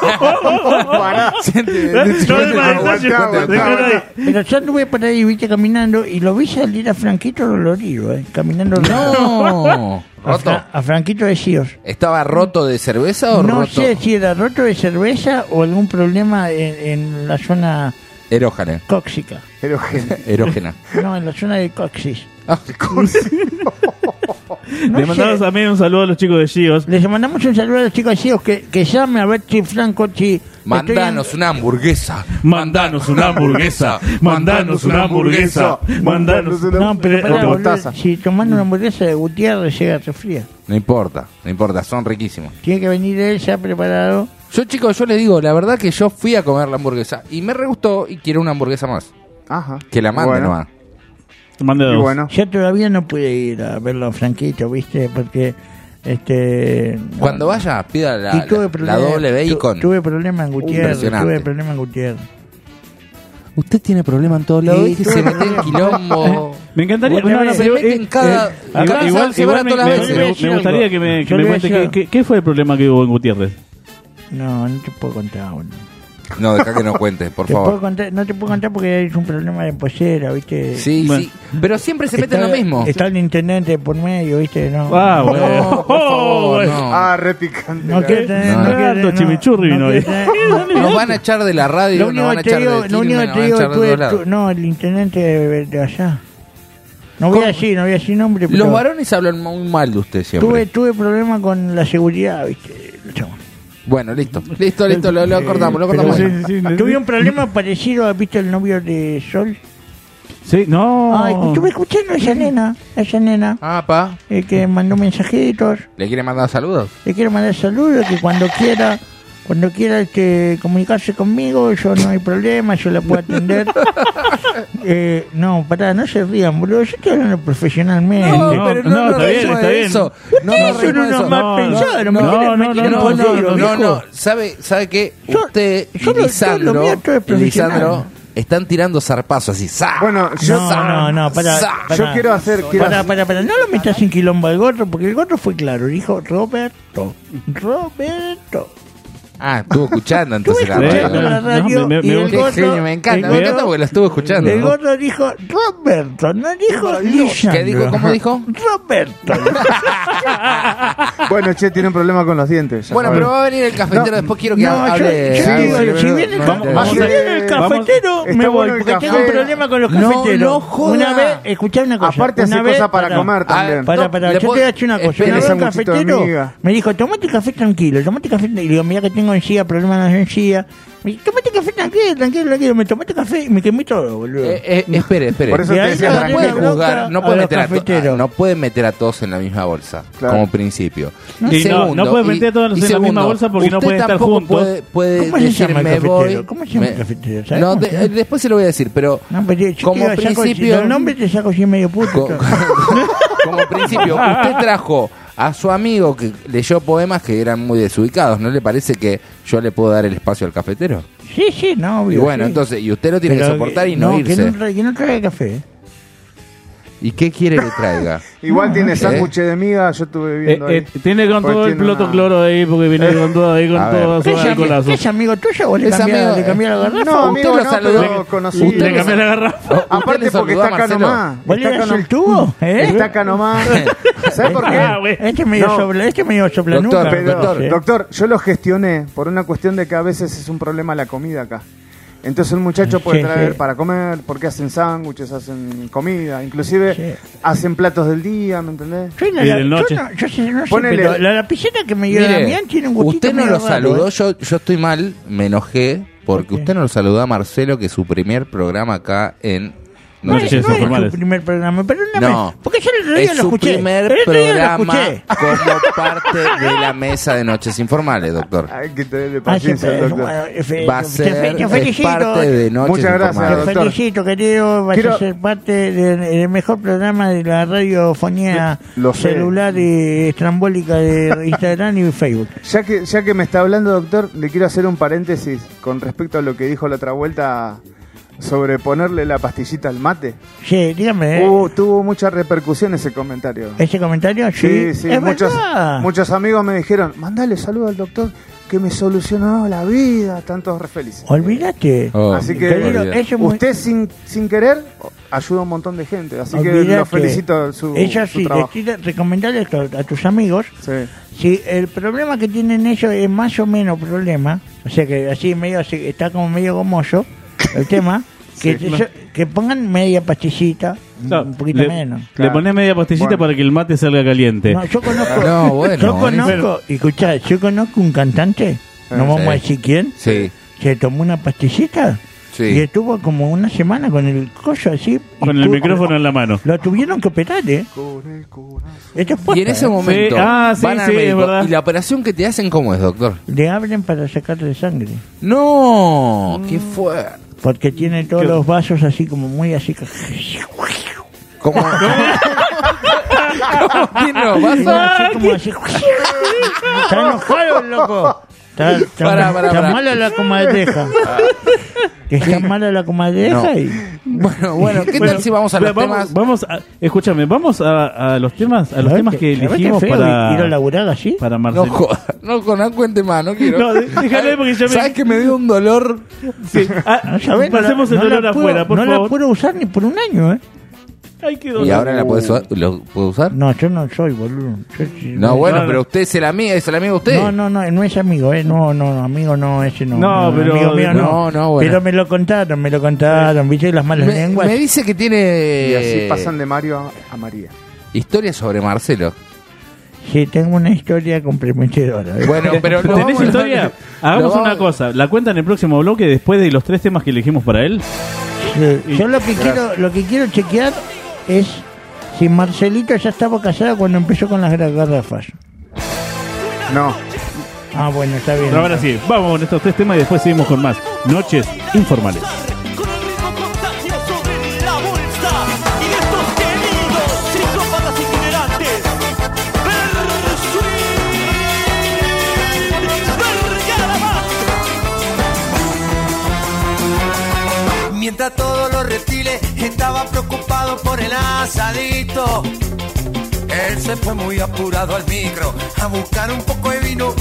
Speaker 12: Pero yo anduve por ahí, viste, caminando, y lo vi salir a Franquito dolorido, caminando.
Speaker 3: No.
Speaker 12: ¿Roto? A Franquito de Síos.
Speaker 3: ¿Estaba roto de cerveza o roto?
Speaker 12: No sé si era roto de cerveza o algún problema en la zona...
Speaker 3: Erógena.
Speaker 12: Cóxica.
Speaker 3: Erógena.
Speaker 12: No, en la zona de coxis.
Speaker 2: Le mandamos también un saludo a los chicos de Gios.
Speaker 12: Les mandamos un saludo a los chicos de Gios que llame a ver si Franco...
Speaker 3: Mandanos una hamburguesa.
Speaker 2: Mandanos una hamburguesa. Mandanos una hamburguesa. Mandanos una
Speaker 12: hamburguesa. Si tomando una hamburguesa de Gutiérrez llega fría.
Speaker 3: No importa, son riquísimos.
Speaker 12: Tiene que venir él ya preparado.
Speaker 3: Yo les digo, la verdad que yo fui a comer la hamburguesa y me re gustó y quiero una hamburguesa más.
Speaker 5: Ajá.
Speaker 3: Que la mande nomás.
Speaker 2: Mande dos.
Speaker 5: Bueno.
Speaker 12: Yo todavía no pude ir a verlo Franquito, ¿viste? Porque
Speaker 3: cuando vaya, pida la doble bacon.
Speaker 12: Tuve problema en Gutiérrez.
Speaker 3: Usted tiene problema en todos lados. Sí, se mete en quilombo.
Speaker 2: Me encantaría.
Speaker 3: Se mete en cada.
Speaker 2: Igual me gustaría que me cuente qué fue el problema que hubo en Gutiérrez.
Speaker 12: No te puedo contar, boludo.
Speaker 3: No, deja que no cuentes, por favor.
Speaker 12: No te puedo contar porque es un problema de pollera, ¿viste?
Speaker 3: Sí, bueno. Pero siempre se mete en lo mismo.
Speaker 12: Está el intendente por medio, ¿viste? No.
Speaker 2: Bueno.
Speaker 3: No, por favor, no.
Speaker 5: Re picante.
Speaker 12: No quiero tener...
Speaker 2: chimichurri,
Speaker 3: Nos van a echar de la radio, nos van a echar de Quilmes,
Speaker 12: no, el intendente de allá. No voy a decir nombre, pero...
Speaker 3: Los varones hablan muy mal de usted siempre.
Speaker 12: Tuve problemas con la seguridad, ¿viste?
Speaker 3: Bueno, listo, lo cortamos.
Speaker 12: Tuve un problema parecido, ¿viste el novio de Sol?
Speaker 2: Sí, no.
Speaker 12: Ay, estuve escuchando a esa nena.
Speaker 3: Ah, pa.
Speaker 12: Que mandó mensajitos.
Speaker 3: ¿Le quiere mandar saludos?
Speaker 12: Le quiero mandar saludos, que cuando quiera comunicarse conmigo, yo no hay problema, yo la puedo atender. No, pará, no se rían, boludo, yo estoy hablando profesionalmente.
Speaker 3: No, pero no,
Speaker 2: está bien.
Speaker 3: eso.
Speaker 12: Ustedes son unos mal pensados,
Speaker 3: No. ¿Sabe qué? Usted y Lisandro están tirando zarpazos así. ¡Za!
Speaker 5: Bueno,
Speaker 12: pará.
Speaker 5: Yo quiero hacer...
Speaker 12: Pará, no lo metas en quilombo al gorro, porque el gorro fue claro, dijo Roberto.
Speaker 3: Ah, estuvo escuchando entonces
Speaker 12: la radio.
Speaker 3: Me encanta porque lo estuvo escuchando.
Speaker 12: El gordo dijo Roberto, no dijo Lisandro.
Speaker 3: ¿Qué dijo? ¿Cómo dijo?
Speaker 12: Roberto.
Speaker 5: Bueno, che, tiene un problema con los dientes.
Speaker 3: Bueno, pero va a venir el cafetero, después quiero que hable.
Speaker 12: Si viene el cafetero, me voy, porque tengo un problema con los cafeteros.
Speaker 3: No joda.
Speaker 12: Una vez, escuchá una cosa.
Speaker 5: Aparte hace cosas para comer también.
Speaker 12: Yo te voy a decir una cosa. Una vez un cafetero me dijo, tomate café tranquilo, Y le digo, mira que tengo encía, problemas en la encía. Me dijo, tomate café tranquilo. Me tomé café y me quemé todo, boludo.
Speaker 3: Espere.
Speaker 5: Por eso te decía,
Speaker 3: no puede juzgar, no puede meter a todos en la misma bolsa, como principio.
Speaker 2: Y segundo, no puede meter a todos en la misma bolsa porque no pueden estar juntos.
Speaker 3: Puede decirme voy.
Speaker 12: ¿Cómo se llama el cafetero?
Speaker 3: No, después se lo voy a decir, pero como principio...
Speaker 12: El nombre te saco así medio puto.
Speaker 3: Como principio, usted trajo a su amigo que leyó poemas que eran muy desubicados. ¿No le parece que yo le puedo dar el espacio al cafetero?
Speaker 12: Sí, no, obvio.
Speaker 3: Y bueno, entonces, y usted lo tiene que soportar y no irse.
Speaker 12: Que no traiga café.
Speaker 3: ¿Y qué quiere que traiga?
Speaker 5: Igual tiene sándwich de miga, yo estuve viendo ahí.
Speaker 2: Tiene con todo el piloto cloro ahí, porque viene con todo ahí, con todo su alcoholazo.
Speaker 12: ¿Es amigo tuyo o le cambió la garrafa?
Speaker 5: No, amigo, usted lo saludó, conocí.
Speaker 2: Le cambió la garrafa.
Speaker 5: Aparte porque está acá nomás.
Speaker 12: ¿Vos le das el tubo?
Speaker 5: Está acá nomás. ¿Sabes por qué?
Speaker 12: Este medio soplanuca.
Speaker 5: Doctor, yo lo gestioné por una cuestión de que a veces es un problema la comida acá. Entonces el muchacho puede traer para comer, porque hacen sándwiches, hacen comida, inclusive hacen platos del día, ¿me entendés?
Speaker 2: Y de noche.
Speaker 12: Yo no sé, pero la lapicera que me dio Damián tiene un gustito.
Speaker 3: Usted no lo saludó, yo estoy mal, me enojé, porque usted no lo saludó a Marcelo, que es su primer programa acá en...
Speaker 12: No es su primer programa, pero
Speaker 3: no,
Speaker 12: porque yo el otro día
Speaker 3: es
Speaker 12: lo escuché.
Speaker 3: su primer programa como parte de la mesa de Noches Informales, doctor.
Speaker 5: Hay que tenerle paciencia, doctor.
Speaker 3: Va a ser parte de Noches
Speaker 5: Muchas gracias,
Speaker 3: Informales.
Speaker 12: Te felicito, querido. Vas a ser parte del mejor programa de la radiofonía celular y estrambólica de Instagram y Facebook.
Speaker 5: Ya que me está hablando, doctor, le quiero hacer un paréntesis con respecto a lo que dijo la otra vuelta sobre ponerle la pastillita al mate.
Speaker 12: Sí, dígame.
Speaker 5: Tuvo mucha repercusión ese comentario.
Speaker 12: ¿Ese comentario?
Speaker 5: Sí.
Speaker 12: Es
Speaker 5: muchos amigos me dijeron, mandale saludo al doctor que me solucionó la vida. Están todos re felices.
Speaker 12: Olvídate.
Speaker 5: Así que usted sin querer ayuda a un montón de gente. Así que lo felicito su trabajo.
Speaker 12: Recomendarle a tus amigos. Si el problema que tienen ellos es más o menos problema, o sea que así medio está como medio gomoso el tema, que pongan media pastillita, un poquito menos.
Speaker 2: Le pones media pastillita para que el mate salga caliente.
Speaker 12: No, yo conozco, escuchá, yo conozco un cantante, no vamos a decir quién, que tomó una pastillita y estuvo como una semana con el coño así.
Speaker 2: Con el micrófono en la mano.
Speaker 12: Lo tuvieron que operar,
Speaker 3: Y en ese momento van al médico.
Speaker 2: es verdad.
Speaker 3: ¿Y la operación que te hacen cómo es, doctor?
Speaker 12: Le abren para sacarle sangre.
Speaker 3: ¡No! ¡Qué fuerte!
Speaker 12: Porque tiene todos los vasos así como muy así.
Speaker 3: ¿Cómo? ¿Cómo tiene los vasos?
Speaker 12: Así como así. Está enojado el loco. Está mala la comadreja. Está mala la comadreja.
Speaker 3: Bueno, ¿qué tal si vamos a los temas?
Speaker 2: Escúchame, vamos a los temas, que elegimos para
Speaker 12: ir a laburar así.
Speaker 2: Para Marcelo.
Speaker 3: No cuente más, no quiero.
Speaker 2: No, déjale porque yo
Speaker 3: ¿Sabes que me dio un dolor?
Speaker 2: Sí. Pasemos el dolor afuera, por favor.
Speaker 12: No la puedo usar ni por un año,
Speaker 3: ¿Y ahora la lo puedo usar?
Speaker 12: No, yo no soy, boludo.
Speaker 3: Pero usted es el amigo de usted.
Speaker 12: No es amigo, No, amigo no, ese no.
Speaker 2: No, pero
Speaker 12: amigo mío no.
Speaker 3: Bueno.
Speaker 12: Pero me lo contaron, ¿viste? Las malas lenguas.
Speaker 3: Me dice que tiene...
Speaker 5: Y así pasan de Mario a María.
Speaker 3: Historia sobre Marcelo.
Speaker 12: Sí, tengo una historia comprometedora.
Speaker 3: Bueno, pero
Speaker 2: ¿tenés historia? Hagamos una cosa, la cuenta en el próximo bloque después de los 3 temas que elegimos para él.
Speaker 12: Sí. Yo lo que quiero chequear es si Marcelito ya estaba casada cuando empezó con las garrafas.
Speaker 5: No.
Speaker 12: Ah, bueno, está bien.
Speaker 2: Pero ahora sí, vamos con estos 3 temas y después seguimos con más Noches Informales.
Speaker 8: Mientras todos los reptiles estaban preocupados por el asadito, él se fue muy apurado al micro a buscar un poco de vino.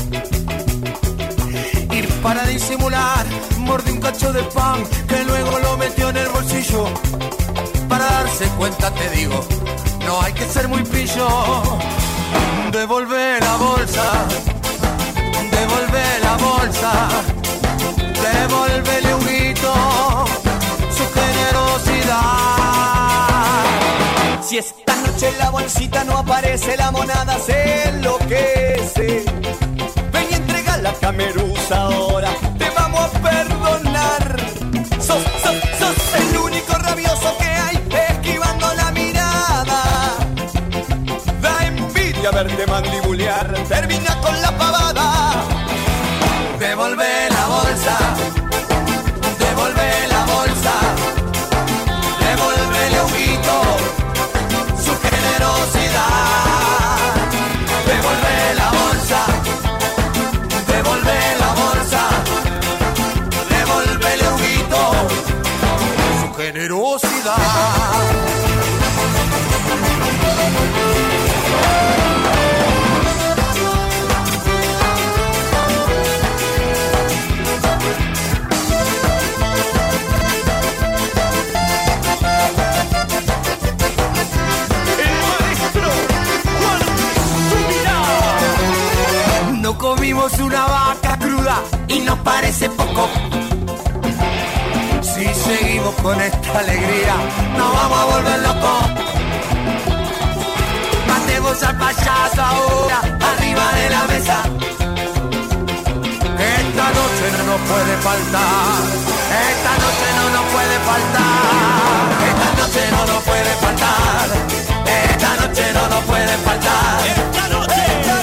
Speaker 8: Y para disimular, mordió un cacho de pan que luego lo metió en el bolsillo. Para darse cuenta, te digo, no hay que ser muy pillo. Devolvé la bolsa, devolvé la bolsa, devolvéle un grito. Si esta noche en la bolsita no aparece, la monada se enloquece. Ven y entrega la cameruza ahora, te vamos a perdonar. Sos el único rabioso que hay, esquivando la mirada. Da envidia verte mandibulear, termina con la pavada. Devolvé la bolsa, devolvé la bolsa, devolvéle un grito. Devolvé la bolsa, devolvé la bolsa, devolvéle un grito, su generosidad. Comimos una vaca cruda y nos parece poco. Si seguimos con esta alegría, nos vamos a volver locos. Matemos al payaso ahora, arriba de la mesa. Esta noche no nos puede faltar. Esta noche no nos puede faltar. Esta noche no nos puede faltar. Esta noche no nos puede faltar. Esta noche.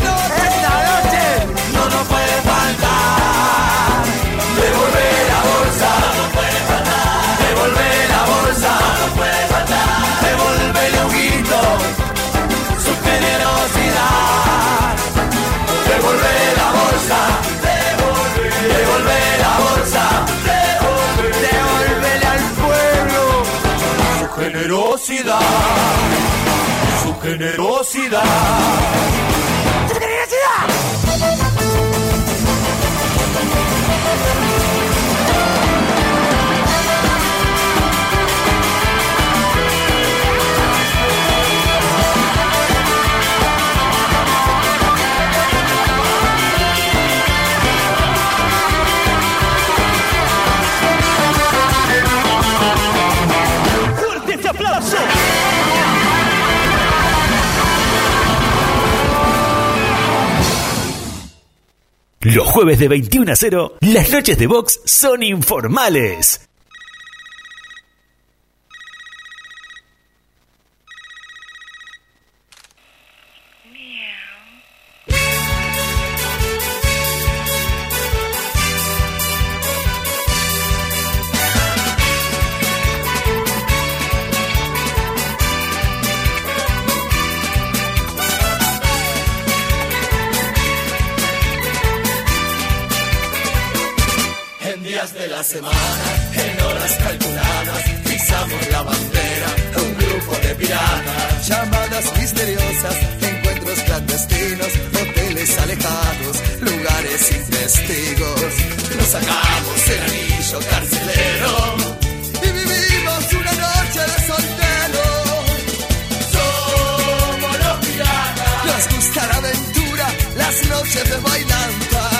Speaker 8: No puede faltar. Devolvé la bolsa, no puede faltar. Devolvé la bolsa, no puede faltar. Devolvéle un grito, su generosidad. Devolvé la bolsa, devolvé la bolsa, devolvéle al pueblo su generosidad, su generosidad, su generosidad.
Speaker 1: Los jueves de 21 a 0, las noches de box son informales.
Speaker 8: De la semana, en horas calculadas, pisamos la bandera, un grupo de piratas, llamadas misteriosas, encuentros clandestinos, hoteles alejados, lugares sin testigos, nos sacamos el anillo carcelero y vivimos una noche de soltero. Somos los piratas, nos gusta la aventura, las noches de bailanta.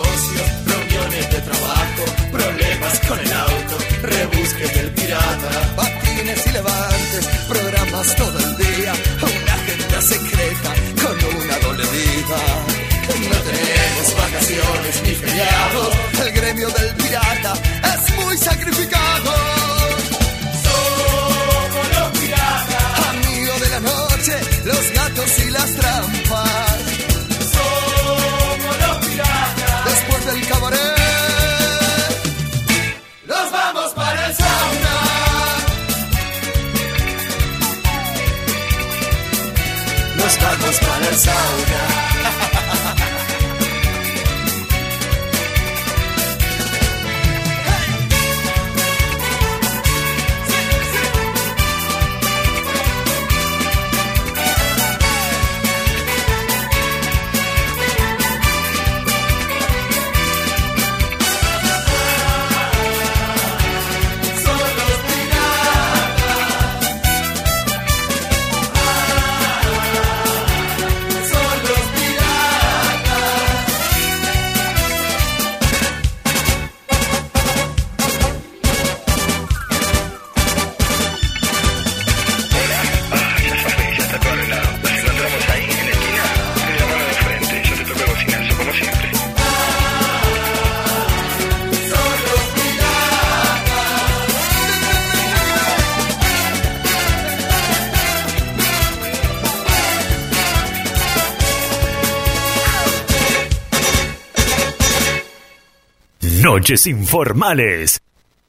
Speaker 14: negocio, reuniones de trabajo, problemas con el auto, rebusques del pirata, patines y levantes, programas todo el día, una agenda secreta con una doble vida. No tenemos vacaciones ni feriados, el gremio del pirata es muy sacrificado. Somos los piratas, amigos de la noche, los gatos y las trampas. Somos los piratas, después del cabaret nos vamos para el sauna. Nos vamos para el sauna.
Speaker 1: Noches informales.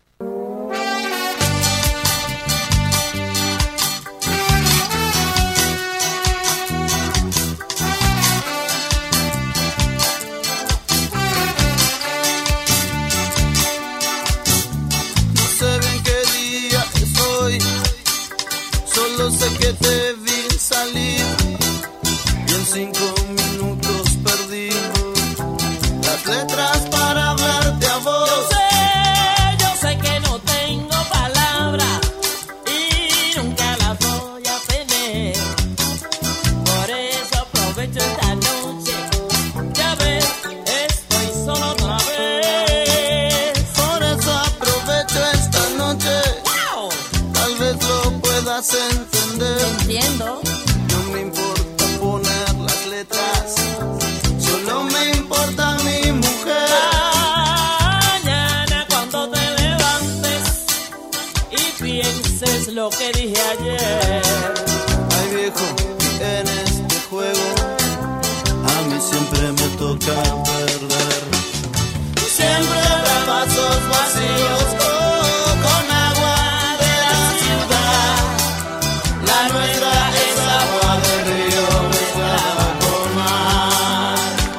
Speaker 14: No sé bien qué día es hoy, solo sé que te vi salir y en 5 minutos perdí las letras para hablarte a vos.
Speaker 7: Yo sé que no tengo palabras y nunca las voy a tener. Por eso aprovecho esta noche. Ya ves, estoy solo otra vez.
Speaker 14: Por eso aprovecho esta noche.
Speaker 7: ¡Wow!
Speaker 14: Tal vez lo puedas entender.
Speaker 7: Entiendo.
Speaker 14: No me importa poner las letras, solo me importa mi mujer.
Speaker 7: Mañana cuando te levantes y pienses lo que dije ayer.
Speaker 14: Ay viejo, en este juego a mí siempre me toca perder. Siempre habrá vasos vacíos con agua de la ciudad. La nuestra es agua de río mezclada con mar.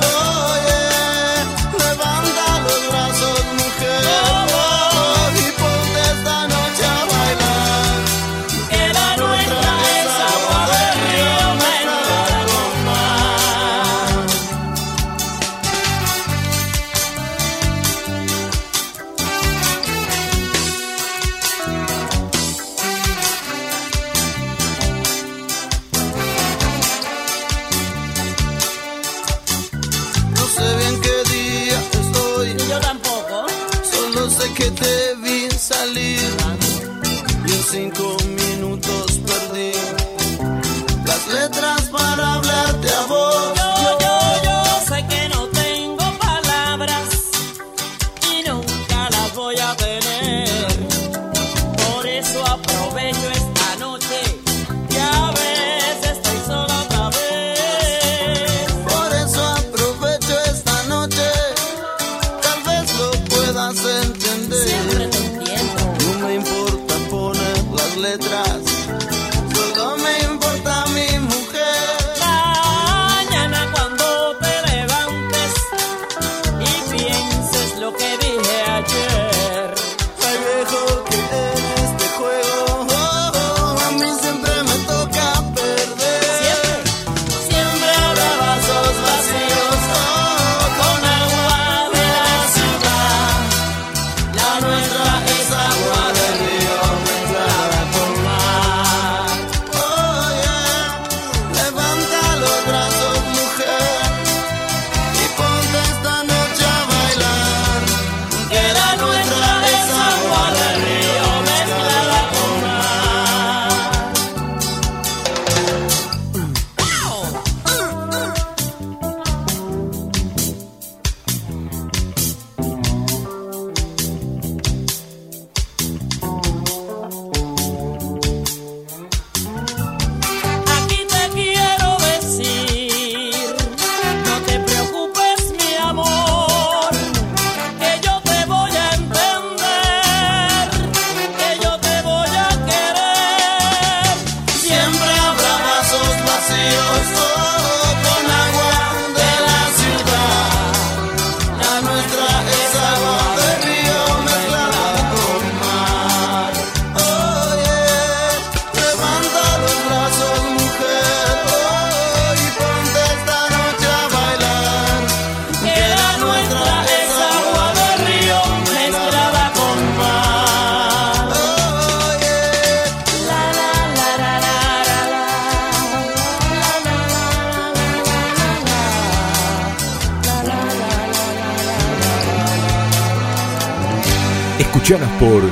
Speaker 14: Oye, levanta los brazos, mujer, y ponte esta noche a bailar.
Speaker 7: Que la nuestra es agua de río mezclada con mar.
Speaker 9: Escuchanos por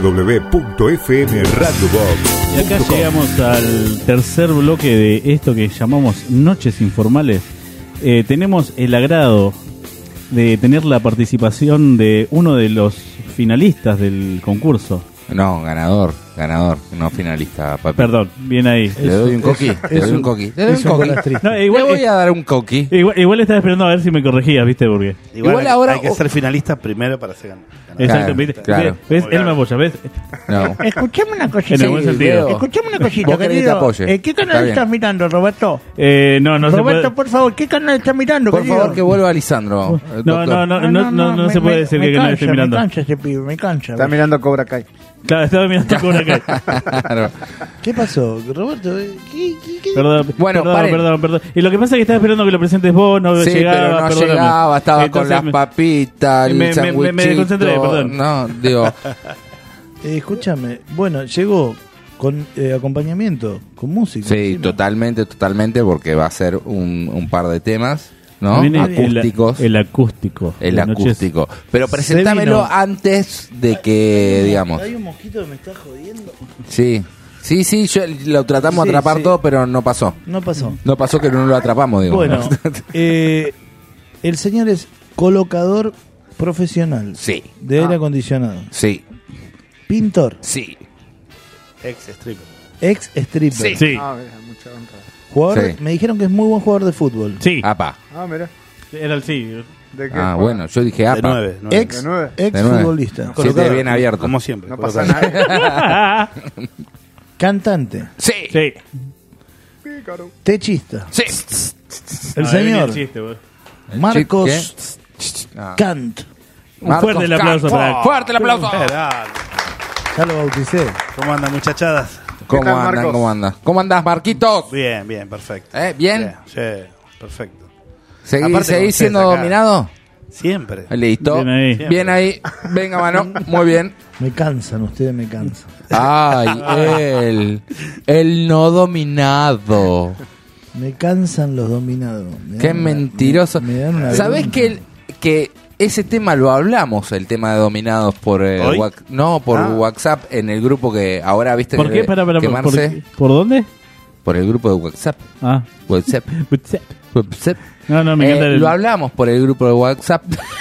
Speaker 9: www.fmradiobox.com.
Speaker 2: Y acá llegamos al tercer bloque de esto que llamamos Noches Informales. Tenemos el agrado de tener la participación de uno de los finalistas del concurso.
Speaker 3: No, ganador, no finalista, papi.
Speaker 2: Perdón, bien ahí.
Speaker 3: Le doy un coqui, le doy un coqui.
Speaker 2: No, igual,
Speaker 3: le voy a dar un coqui.
Speaker 2: Igual estaba esperando a ver si me corregías, ¿viste? Porque
Speaker 15: igual ahora hay que ser finalista primero para ser ganador.
Speaker 2: Exacto, ¿viste?
Speaker 3: Claro.
Speaker 2: ¿Ves? Él me apoya, ¿ves?
Speaker 3: No.
Speaker 12: Escuchame una cosita.
Speaker 2: En el buen sentido.
Speaker 12: Escuchame una cosita,
Speaker 3: Vos querés que te
Speaker 12: querido.
Speaker 3: apoye.
Speaker 12: ¿Qué
Speaker 3: Está
Speaker 12: canal
Speaker 3: bien.
Speaker 12: estás mirando, Roberto?
Speaker 2: No se
Speaker 12: Roberto,
Speaker 2: puede.
Speaker 12: por favor, ¿qué canal estás mirando,
Speaker 3: Por
Speaker 12: querido?
Speaker 3: favor, que vuelva Lisandro.
Speaker 2: No se puede decir que no esté mirando.
Speaker 12: Me cansa ese pibe, me cansa.
Speaker 5: Está mirando Cobra Kai.
Speaker 2: Claro, estaba mirando Cobra Kai.
Speaker 3: Claro.
Speaker 4: ¿Qué pasó, Roberto? ¿Qué?
Speaker 2: Perdón,
Speaker 3: Bueno,
Speaker 2: perdón. Y lo que pasa es que estaba esperando que lo presentes vos, no
Speaker 3: Sí,
Speaker 2: llegaba.
Speaker 3: pero no
Speaker 2: perdóname.
Speaker 3: llegaba, estaba
Speaker 2: Entonces
Speaker 3: con las papitas, el
Speaker 2: me
Speaker 3: sandwichito.
Speaker 2: desconcentré, perdón.
Speaker 3: No, digo,
Speaker 4: Escúchame, bueno, llegó con acompañamiento, con música.
Speaker 3: sí,
Speaker 4: encima.
Speaker 3: totalmente, porque va a ser un par de temas, ¿no?
Speaker 2: Viene
Speaker 3: Acústicos.
Speaker 2: El acústico.
Speaker 3: El
Speaker 2: de Noches-
Speaker 3: acústico. Pero presentámelo
Speaker 4: vino.
Speaker 3: antes de que, digamos.
Speaker 4: Hay un mosquito que me está jodiendo.
Speaker 3: Sí, yo lo tratamos de
Speaker 4: Sí,
Speaker 3: atrapar
Speaker 4: sí.
Speaker 3: todo, pero no pasó.
Speaker 4: No pasó.
Speaker 3: No pasó que no lo atrapamos, digo.
Speaker 4: Bueno, el señor es colocador profesional
Speaker 3: Sí,
Speaker 4: de aire acondicionado,
Speaker 3: sí,
Speaker 4: pintor,
Speaker 3: sí.
Speaker 15: Ex stripper.
Speaker 4: ex stripper,
Speaker 2: Sí.
Speaker 5: Ah, mira, mucha honra.
Speaker 4: jugador.
Speaker 3: Sí.
Speaker 4: Me dijeron que es muy buen jugador de fútbol.
Speaker 2: Sí.
Speaker 3: Apa.
Speaker 5: Ah, mira.
Speaker 2: Era el sí.
Speaker 5: ¿De qué?
Speaker 3: Ah,
Speaker 5: juega?
Speaker 3: bueno, yo dije
Speaker 15: De
Speaker 3: apa.
Speaker 15: 9.
Speaker 4: Ex,
Speaker 5: De 9.
Speaker 4: ex
Speaker 3: De 9.
Speaker 4: futbolista,
Speaker 3: Siete bien abierto.
Speaker 15: Como siempre.
Speaker 5: No pasa
Speaker 15: colocado.
Speaker 5: nada.
Speaker 4: cantante,
Speaker 3: Sí,
Speaker 2: Sí.
Speaker 5: Pícaro.
Speaker 4: techista,
Speaker 3: sí.
Speaker 4: el
Speaker 2: Ah, ahí venía
Speaker 4: señor
Speaker 2: el chiste, boludo.
Speaker 4: Marcos
Speaker 3: Ah.
Speaker 4: Kant.
Speaker 2: Un fuerte el aplauso para-
Speaker 3: Fuerte el aplauso.
Speaker 15: Dale.
Speaker 4: Ya lo bauticé.
Speaker 15: ¿Cómo andan, muchachadas?
Speaker 3: ¿Cómo
Speaker 5: tal,
Speaker 3: andan?
Speaker 5: Marcos?
Speaker 3: ¿Cómo andas? ¿Cómo andás, Marquitos?
Speaker 15: Bien, perfecto.
Speaker 3: ¿Bien?
Speaker 15: Sí, perfecto.
Speaker 3: ¿Seguís
Speaker 15: Aparte con
Speaker 3: siendo
Speaker 15: ustedes acá.
Speaker 3: dominado?
Speaker 15: Siempre.
Speaker 3: Listo.
Speaker 2: Bien ahí.
Speaker 3: Bien ahí. Venga, mano. Muy bien.
Speaker 4: Me cansan, ustedes me cansan.
Speaker 3: Ay, el no dominado.
Speaker 4: Me cansan los dominados. Me
Speaker 3: Qué
Speaker 4: dan una-
Speaker 3: mentiroso.
Speaker 4: me dan una
Speaker 3: ¿Sabés
Speaker 4: bronca.
Speaker 3: que ese tema lo hablamos, el tema de dominados, por
Speaker 15: ¿Hoy?
Speaker 3: por
Speaker 15: Ah.
Speaker 3: WhatsApp, en el grupo que ahora viste
Speaker 2: ¿Por
Speaker 3: que,
Speaker 2: qué? Para,
Speaker 3: que Marce,
Speaker 2: ¿por dónde?
Speaker 3: por el grupo de WhatsApp.
Speaker 2: Ah.
Speaker 3: WhatsApp. WhatsApp.
Speaker 2: No, me encanta el...
Speaker 3: Lo hablamos por el grupo de WhatsApp.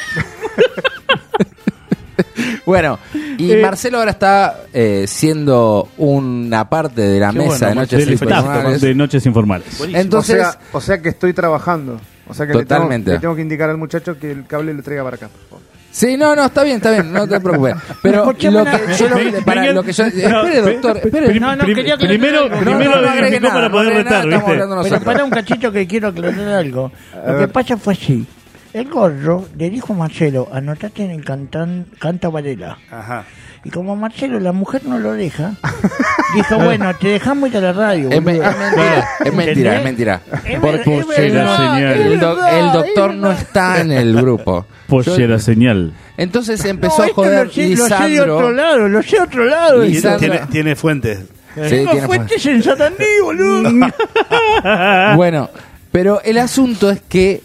Speaker 3: Bueno, y Marcelo ahora está siendo una parte de la
Speaker 15: Qué
Speaker 3: mesa
Speaker 15: bueno,
Speaker 3: de Noches
Speaker 2: del staff
Speaker 3: Informales.
Speaker 2: de Noches Informales.
Speaker 15: Buenísimo.
Speaker 3: Entonces,
Speaker 5: O sea que estoy trabajando. O sea que
Speaker 3: Totalmente.
Speaker 5: le tengo que indicar al muchacho que el cable lo traiga para acá, por favor.
Speaker 3: sí, no, está bien, no te preocupes. Pero
Speaker 12: Escuchame
Speaker 3: lo
Speaker 12: una-
Speaker 3: que yo espere, doctor, espere.
Speaker 12: No, quería que
Speaker 2: Primero
Speaker 12: no,
Speaker 3: no
Speaker 2: lo
Speaker 3: agregue
Speaker 2: identificó
Speaker 3: nada,
Speaker 2: para
Speaker 3: no
Speaker 2: poder
Speaker 3: agregue nada,
Speaker 2: retar,
Speaker 3: estamos
Speaker 2: ¿viste?
Speaker 3: hablando
Speaker 12: Pero
Speaker 3: nosotros.
Speaker 12: para un cachito que quiero aclarar algo. Lo que pasa fue así. El gordo le dijo a Marcelo, anotate en el Canta Varela.
Speaker 15: Ajá.
Speaker 12: Y como Marcelo, la mujer no lo deja, dijo, bueno, te dejamos ir a la radio.
Speaker 3: Es
Speaker 12: boludo.
Speaker 3: mentira, es mentira. Porque
Speaker 2: Pollera señal.
Speaker 3: el doctor no está en el grupo.
Speaker 2: Pollera señal.
Speaker 3: Entonces empezó
Speaker 12: No,
Speaker 3: a
Speaker 12: esto
Speaker 3: joder
Speaker 12: lo sé de otro
Speaker 3: Lisandro.
Speaker 12: lado, lo sé de otro lado.
Speaker 3: Lisandro.
Speaker 15: Tiene fuentes.
Speaker 3: Sí,
Speaker 12: Tengo
Speaker 3: tiene
Speaker 12: fuentes en Satandí, boludo.
Speaker 3: Bueno, pero el asunto es que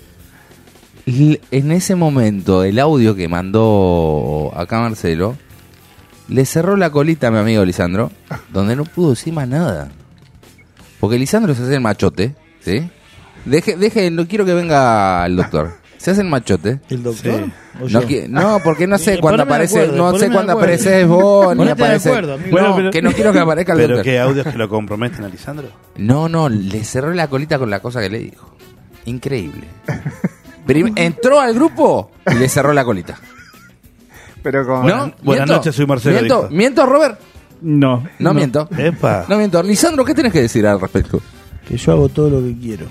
Speaker 3: en ese momento el audio que mandó acá Marcelo le cerró la colita a mi amigo Lisandro, donde no pudo decir más nada. Porque Lisandro se hace el machote, ¿sí? No quiero que venga el doctor. Se hace el machote.
Speaker 4: ¿El doctor?
Speaker 15: Sí.
Speaker 4: ¿O yo?
Speaker 3: No, porque no sé cuándo
Speaker 4: Poneme de
Speaker 3: aparece,
Speaker 4: acuerdo,
Speaker 3: no sé
Speaker 4: poneme de
Speaker 3: cuándo
Speaker 4: acuerdo.
Speaker 3: apareces vos, ni
Speaker 4: Ponete de
Speaker 3: aparece.
Speaker 4: acuerdo, amigo.
Speaker 3: No,
Speaker 2: Bueno,
Speaker 3: que no quiero que aparezca el
Speaker 15: ¿Pero
Speaker 3: doctor.
Speaker 15: qué audios que lo comprometen a Lisandro?
Speaker 3: No, le cerró la colita con la cosa que le dijo. Increíble. Entró al grupo y le cerró la colita.
Speaker 5: Pero con...
Speaker 3: ¿No?
Speaker 15: Buenas noches, soy Marcelo, dijo.
Speaker 3: ¿Miento, Robert?
Speaker 2: No.
Speaker 3: No miento.
Speaker 15: Epa.
Speaker 3: No miento. Lisandro, ¿qué tenés que decir al respecto?
Speaker 4: Que yo hago todo lo que quiero.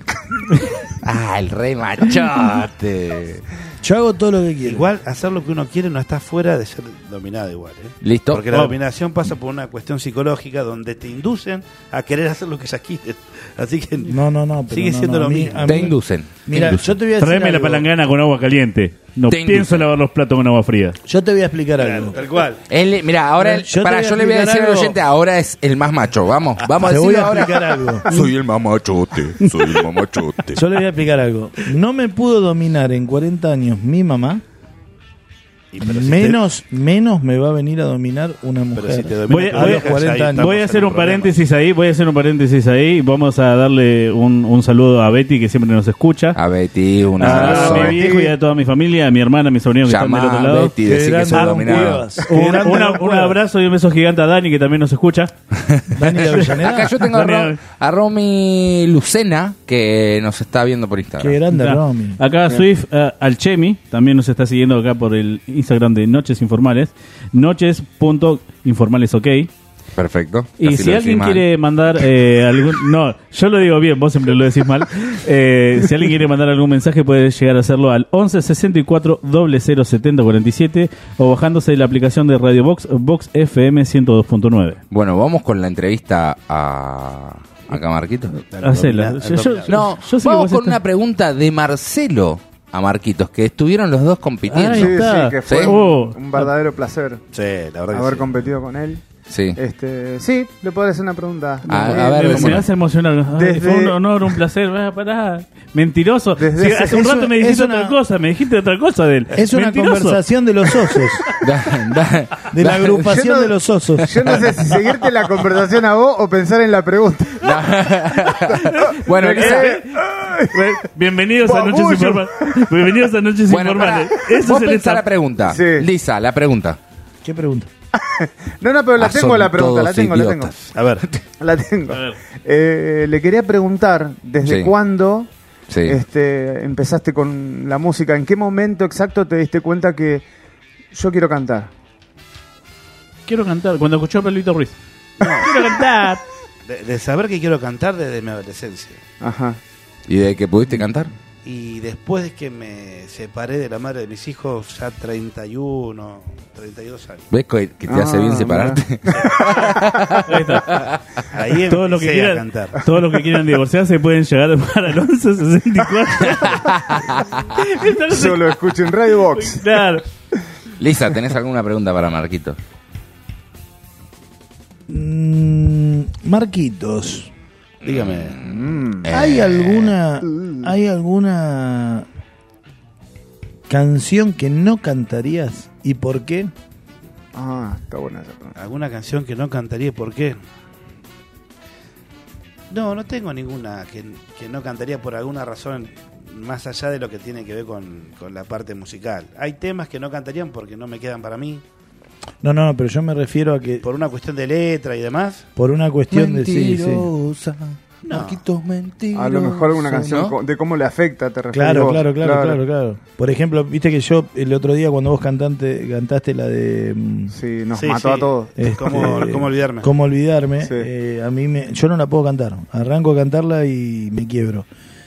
Speaker 3: Ah, el rey machote.
Speaker 4: Yo hago todo lo que quiero.
Speaker 15: Igual, hacer lo que uno quiere no está fuera de ser dominado igual.
Speaker 3: Listo.
Speaker 15: Porque la dominación pasa por una cuestión psicológica donde te inducen a querer hacer lo que ellas quieren. Así que
Speaker 4: No. Pero
Speaker 15: sigue
Speaker 4: no,
Speaker 15: siendo
Speaker 4: no,
Speaker 15: lo
Speaker 4: a mí-
Speaker 15: mismo.
Speaker 4: a
Speaker 3: Te
Speaker 4: mí-
Speaker 3: inducen.
Speaker 4: Mira, yo te voy a decir
Speaker 2: Tráeme la
Speaker 4: algo.
Speaker 2: palangana con agua caliente. No
Speaker 3: Te
Speaker 2: pienso
Speaker 3: inducen.
Speaker 2: lavar los platos con agua fría.
Speaker 4: Yo te voy a explicar
Speaker 15: Claro,
Speaker 4: algo.
Speaker 15: tal cual.
Speaker 3: Mira, ahora
Speaker 4: Yo te
Speaker 3: yo le voy a decir al
Speaker 4: algo.
Speaker 3: oyente, ahora es el más macho. Vamos a
Speaker 4: Te voy
Speaker 3: decirlo
Speaker 4: a
Speaker 3: ahora.
Speaker 4: explicar algo.
Speaker 9: Soy el mamachote, soy el mamachote.
Speaker 4: Yo le voy a explicar algo. No me pudo dominar en 40 años mi mamá Menos me va a venir a dominar una mujer.
Speaker 2: Voy a hacer un paréntesis ahí. Vamos a darle un saludo a Betty, que siempre nos escucha.
Speaker 3: A Betty, un abrazo.
Speaker 2: A mi viejo y a toda mi familia, a mi hermana, a mis sobrinos que están del otro lado.
Speaker 3: Betty, decí que sos dominado.
Speaker 2: Un abrazo y un beso gigante a Dani, que también nos escucha.
Speaker 4: Dani de Avellaneda.
Speaker 3: Acá yo tengo a Romy Lucena, que nos está viendo por Instagram.
Speaker 4: Qué grande, Romy.
Speaker 2: Acá Swift Alchemi también nos está siguiendo acá por el Instagram de Noches Informales. Noches.informales, ok.
Speaker 3: Perfecto.
Speaker 2: Y si alguien quiere mandar algún... No, yo lo digo bien, vos siempre lo decís mal. Si alguien quiere mandar algún mensaje, puede llegar a hacerlo al 11 64 00 70 47 o bajándose de la aplicación de Radio Box, Box FM 102.9.
Speaker 3: Bueno, vamos con la entrevista a Marquitos.
Speaker 2: Hacela.
Speaker 3: Vamos con una pregunta de Marcelo a Marquitos, que estuvieron los dos compitiendo.
Speaker 5: Sí, que fue un verdadero placer haber competido con él.
Speaker 3: Sí.
Speaker 5: Sí, le puedo hacer una pregunta.
Speaker 2: A ver, me hace emocionar. Fue un honor, un placer. Pará. Mentiroso. Hace un rato me dijiste otra cosa. Me dijiste otra cosa de él.
Speaker 4: Es una conversación de los osos. De la agrupación de los osos.
Speaker 5: Yo no sé si seguirte la conversación a vos o pensar en la pregunta.
Speaker 3: Bueno,
Speaker 2: bienvenidos a Noches Informales. Bienvenidos a Noches Informales.
Speaker 3: Vos pensá la pregunta. Sí. Lisa, la pregunta.
Speaker 4: ¿Qué pregunta?
Speaker 5: No, pero la tengo la pregunta. La tengo.
Speaker 15: A ver.
Speaker 5: La tengo. Le quería preguntar, ¿desde cuándo empezaste con la música? ¿En qué momento exacto te diste cuenta que yo quiero cantar?
Speaker 2: Quiero cantar. Cuando escuchó a Pelito Ruiz. Quiero cantar.
Speaker 15: De saber que quiero cantar desde mi adolescencia.
Speaker 5: Ajá.
Speaker 3: ¿Y de que pudiste cantar?
Speaker 15: Y después de que me separé de la madre de mis hijos, ya 31, 32 años.
Speaker 3: ¿Ves que te hace bien separarte?
Speaker 15: Ahí
Speaker 2: todo lo que quieran
Speaker 15: cantar.
Speaker 2: Todos los que quieran divorciarse pueden llegar para el 11 64.
Speaker 5: Solo escuchen Radio Box.
Speaker 2: Claro.
Speaker 3: Lisa, ¿tenés alguna pregunta para Marquitos?
Speaker 4: Marquitos,
Speaker 15: dígame.
Speaker 4: ¿Hay alguna canción que no cantarías y por qué?
Speaker 5: Está buena esa pregunta.
Speaker 15: ¿Alguna canción que no cantaría y por qué? No tengo ninguna que no cantaría por alguna razón más allá de lo que tiene que ver con la parte musical. Hay temas que no cantarían porque no me quedan para mí.
Speaker 4: No, pero yo me refiero a que...
Speaker 15: ¿Por una cuestión de letra y demás?
Speaker 4: Por una cuestión
Speaker 3: Mentirosa.
Speaker 4: de... Sí.
Speaker 3: Marquitos mentirosa.
Speaker 5: A lo mejor alguna canción de cómo le afecta, te refieres.
Speaker 4: Claro. Por ejemplo, viste que yo el otro día cuando vos cantaste la de...
Speaker 5: Sí, nos mató a todos.
Speaker 15: ¿Cómo olvidarme?
Speaker 4: ¿Cómo olvidarme?
Speaker 5: Sí.
Speaker 4: Yo no la puedo cantar. Arranco a cantarla y me quiebro.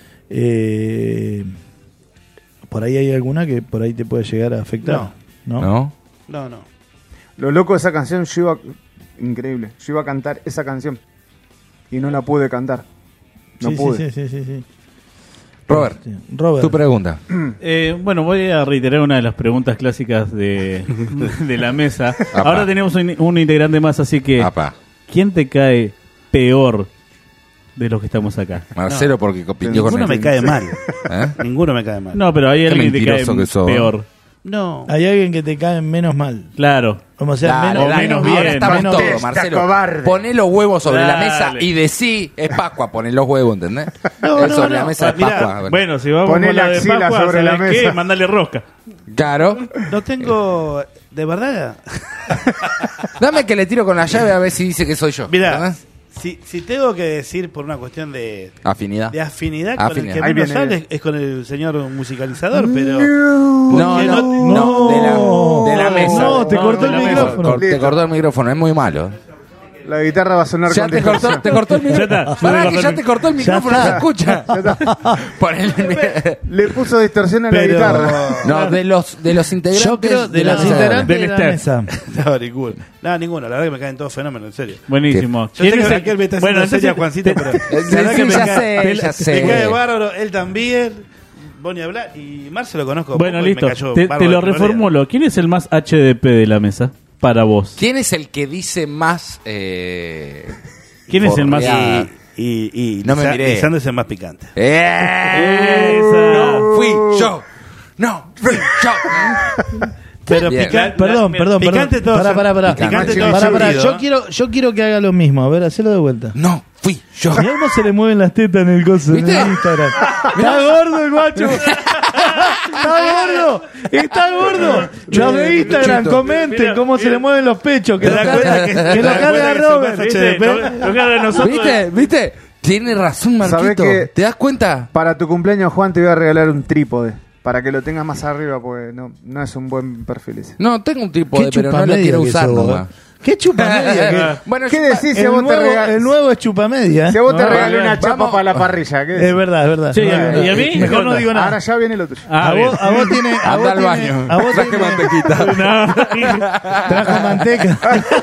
Speaker 4: Por ahí hay alguna que por ahí te puede llegar a afectar.
Speaker 3: No.
Speaker 5: Lo loco de esa canción, increíble. Yo iba a cantar esa canción y no la pude cantar. No pude.
Speaker 4: Sí.
Speaker 3: Robert, tu pregunta.
Speaker 2: Bueno, voy a reiterar una de las preguntas clásicas de la mesa. Ahora tenemos un integrante más, así que ¿quién te cae peor de los que estamos acá?
Speaker 3: Marcelo, porque compitió con él.
Speaker 15: Ninguno me cae mal. Ninguno me cae mal.
Speaker 2: No, pero hay alguien que te cae peor.
Speaker 15: No.
Speaker 4: Hay alguien que te cae menos mal.
Speaker 2: Claro.
Speaker 4: Como sea, menos bien.
Speaker 3: Ahora estamos
Speaker 4: menos
Speaker 3: todos, Marcelo. Poné los huevos sobre la mesa y decí, es Pascua, poné los huevos, ¿entendés? Sobre la mesa es Pascua.
Speaker 2: Bueno, si vamos
Speaker 5: poné
Speaker 2: con la de Pascua,
Speaker 5: sobre la mesa.
Speaker 2: ¿Qué? Mandale rosca.
Speaker 3: Claro.
Speaker 15: No tengo... ¿De verdad?
Speaker 3: Dame que le tiro con la llave a ver si dice que soy yo.
Speaker 15: Mirá, si tengo que decir por una cuestión de
Speaker 3: afinidad,
Speaker 15: con el que menos sale es con el señor musicalizador, pero
Speaker 3: no, de la mesa.
Speaker 4: No, te cortó el micrófono.
Speaker 3: Te cortó el micrófono, es muy malo.
Speaker 5: La guitarra va a sonar
Speaker 3: ya
Speaker 5: con
Speaker 3: te cortó el micrófono. Pará que ya te cortó el micrófono, no se escucha.
Speaker 5: Le puso distorsión a la guitarra.
Speaker 3: No, de los integrantes.
Speaker 4: Yo creo de los integrantes de la mesa.
Speaker 15: Ninguno. La verdad que me caen todos fenómenos, en serio.
Speaker 2: Buenísimo.
Speaker 15: Yo sé que Raquel me está haciendo seria, Juancito, pero
Speaker 3: ya sé.
Speaker 15: Me cae bárbaro, él también. Bonnie hablar y Marce lo conozco.
Speaker 2: Bueno, listo. Te lo reformulo. ¿Quién es el más HDP de la mesa? Para vos.
Speaker 3: ¿Quién es el que dice más?
Speaker 2: ¿Quién es el más?
Speaker 15: Y
Speaker 3: no me miré.
Speaker 15: Lisandro es el más picante.
Speaker 3: No fui yo.
Speaker 4: Pero
Speaker 3: Bien.
Speaker 4: perdón.
Speaker 15: Picante todo.
Speaker 4: Pará.
Speaker 15: Picante todo
Speaker 4: Pará.
Speaker 15: sentido.
Speaker 4: Yo quiero que haga lo mismo. A ver, hacelo de vuelta.
Speaker 3: No, fui yo.
Speaker 4: Mirá cómo se le mueven las tetas en el coso, en
Speaker 3: ¿Viste?
Speaker 4: el Instagram. Está gordo el guacho. Está gordo. Los de Instagram, comenten cómo se le mueven los pechos. Que lo carga Robert.
Speaker 2: Lo carga nosotros.
Speaker 3: ¿Viste? Tiene razón,
Speaker 5: ¿Sabés
Speaker 3: Marquito.
Speaker 5: qué?
Speaker 3: ¿Te das cuenta?
Speaker 5: Para tu cumpleaños, Juan, te voy a regalar un trípode. Para que lo tengas más arriba, porque no es un buen perfil ese.
Speaker 3: No, tengo un trípode, pero no lo quiero usar nomás.
Speaker 4: ¿Qué chupamedia?
Speaker 3: Bueno,
Speaker 5: ¿Qué decís si a vos te regalas?
Speaker 4: El nuevo es chupamedia.
Speaker 5: Si a vos te regalé una chapa para la parrilla, ¿qué decís?
Speaker 4: Es verdad.
Speaker 2: Sí, ¿y a mí?
Speaker 4: Mejor no digo nada.
Speaker 5: Ahora ya viene lo tuyo.
Speaker 4: A vos tiene.
Speaker 3: Anda al baño.
Speaker 4: A vos
Speaker 3: Traje mantequita.
Speaker 4: Trajo manteca.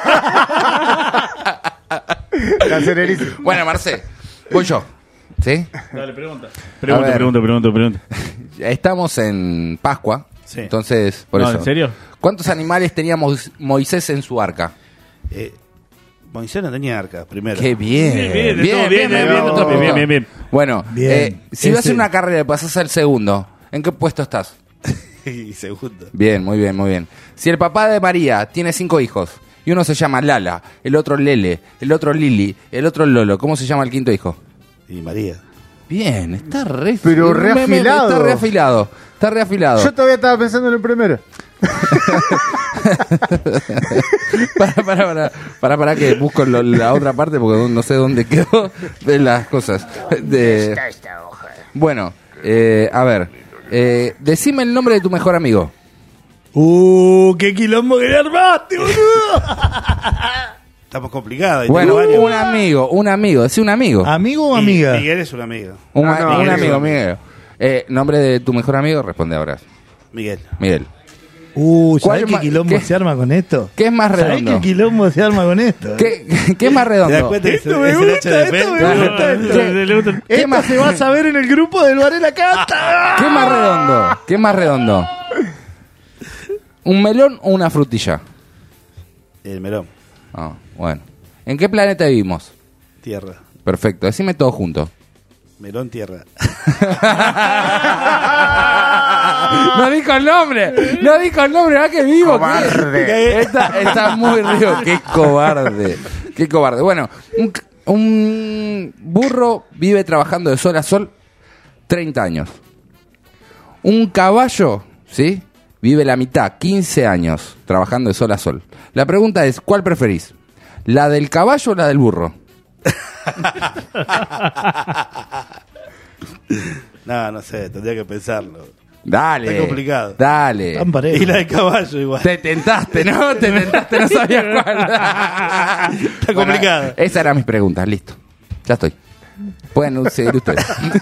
Speaker 5: Cancererísimo.
Speaker 3: Bueno, Marce, voy yo. ¿Sí?
Speaker 2: Dale, pregunta.
Speaker 3: A ver.
Speaker 2: Pregunta.
Speaker 3: Estamos en Pascua.
Speaker 15: Sí.
Speaker 3: Entonces, por
Speaker 2: No,
Speaker 3: eso.
Speaker 2: ¿en serio?
Speaker 3: ¿Cuántos animales tenía Moisés en su arca?
Speaker 15: Moisés no tenía arca, primero.
Speaker 3: Qué bien. Bien. Bueno,
Speaker 4: Bien.
Speaker 3: si vas a una carrera y pasas al segundo, ¿en qué puesto estás?
Speaker 15: Y segundo.
Speaker 3: Bien, muy bien. Si el papá de María tiene 5 hijos y uno se llama Lala, el otro Lele, el otro Lili, el otro Lolo, ¿cómo se llama el quinto hijo?
Speaker 15: Y María.
Speaker 3: Bien, está re
Speaker 5: Pero reafilado.
Speaker 3: Está reafilado.
Speaker 5: Yo todavía estaba pensando en el primero.
Speaker 3: Para que busco la otra parte porque no sé dónde quedó de las cosas. Bueno, a ver, decime el nombre de tu mejor amigo.
Speaker 4: ¡Qué quilombo que le armaste, boludo!
Speaker 15: Estamos complicados.
Speaker 3: Bueno, un amigo, decí un amigo.
Speaker 4: ¿Amigo o amiga?
Speaker 15: Miguel es un amigo.
Speaker 3: Un
Speaker 5: Miguel
Speaker 3: amigo, Miguel. ¿Nombre de tu mejor amigo? Responde ahora.
Speaker 15: Miguel.
Speaker 4: ¿Sabés qué quilombo se arma con esto?
Speaker 3: ¿Qué es más
Speaker 4: ¿Sabés
Speaker 3: redondo?
Speaker 4: qué quilombo se arma con esto?
Speaker 3: ¿Qué es más
Speaker 15: ¿Te das
Speaker 3: redondo?
Speaker 15: cuenta que
Speaker 4: Esto me
Speaker 15: es el
Speaker 4: gusta,
Speaker 15: HDP?
Speaker 4: esto me gusta.
Speaker 3: ¿Qué
Speaker 4: Esto
Speaker 3: más-
Speaker 4: se va a saber en el grupo del Varela Canta.
Speaker 3: ¿Qué es más redondo? ¿Un melón o una frutilla?
Speaker 15: El melón.
Speaker 3: Ah, bueno. ¿En qué planeta vivimos?
Speaker 15: Tierra.
Speaker 3: Perfecto, decime todo junto.
Speaker 15: Melón, tierra.
Speaker 3: No dijo el nombre, ¿verdad que vivo?
Speaker 5: Cobarde.
Speaker 3: Está muy río, qué cobarde. Bueno, un burro vive trabajando de sol a sol 30 años. Un caballo, ¿sí? Vive la mitad, 15 años, trabajando de sol a sol. La pregunta es, ¿cuál preferís? ¿La del caballo o la del burro?
Speaker 15: No sé, tendría que pensarlo.
Speaker 3: Dale.
Speaker 15: Está complicado.
Speaker 3: Dale.
Speaker 4: Tan parejo.
Speaker 15: Y la de caballo igual.
Speaker 3: Te tentaste, no sabías cuál.
Speaker 15: Está complicado.
Speaker 3: Esas eran mis preguntas, listo. Ya estoy. Pueden seguir ustedes.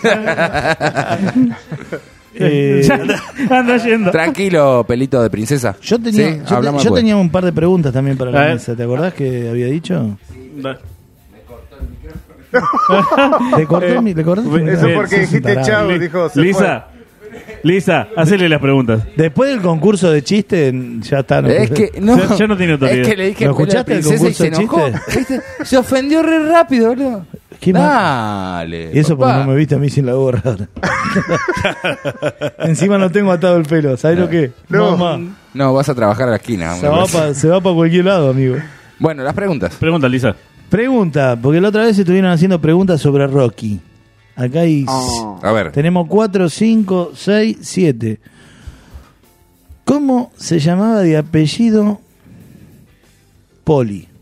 Speaker 2: Anda yendo.
Speaker 3: Tranquilo, pelito de princesa.
Speaker 4: Yo tenía,
Speaker 3: Sí,
Speaker 4: yo
Speaker 3: hablamos
Speaker 4: yo
Speaker 3: después.
Speaker 4: tenía un par de preguntas también para
Speaker 2: A
Speaker 4: la
Speaker 2: ver.
Speaker 4: mesa. ¿Te acordás que había dicho?
Speaker 2: Da.
Speaker 4: ¿Le cortó el micrófono?
Speaker 5: Eso porque dijiste chao, dijo. se
Speaker 2: Lisa, hacele las preguntas.
Speaker 4: Después del concurso de chistes, ya está. ¿no?
Speaker 3: Es que no,
Speaker 2: Ya no tiene autoridad.
Speaker 3: Es que le dije
Speaker 4: ¿Lo
Speaker 3: pelo de
Speaker 4: escuchaste el
Speaker 3: princesa y se
Speaker 4: concurso de
Speaker 3: enojó. ¿Viste? Se ofendió re rápido, boludo.
Speaker 4: Qué mal.
Speaker 3: Dale.
Speaker 4: Y eso porque
Speaker 3: papá.
Speaker 4: no me viste a mí sin la gorra. Encima no tengo atado el pelo. ¿Sabes lo que?
Speaker 5: No.
Speaker 4: Mamá.
Speaker 3: No, vas a trabajar a la esquina.
Speaker 4: Se va para cualquier lado, amigo.
Speaker 3: Bueno, las preguntas.
Speaker 2: Pregunta, Lisa.
Speaker 4: Pregunta, porque la otra vez estuvieron haciendo preguntas sobre Rocky. Acá hay...
Speaker 3: A ver.
Speaker 4: Tenemos 4, 5, 6, 7. ¿Cómo se llamaba de apellido Poli?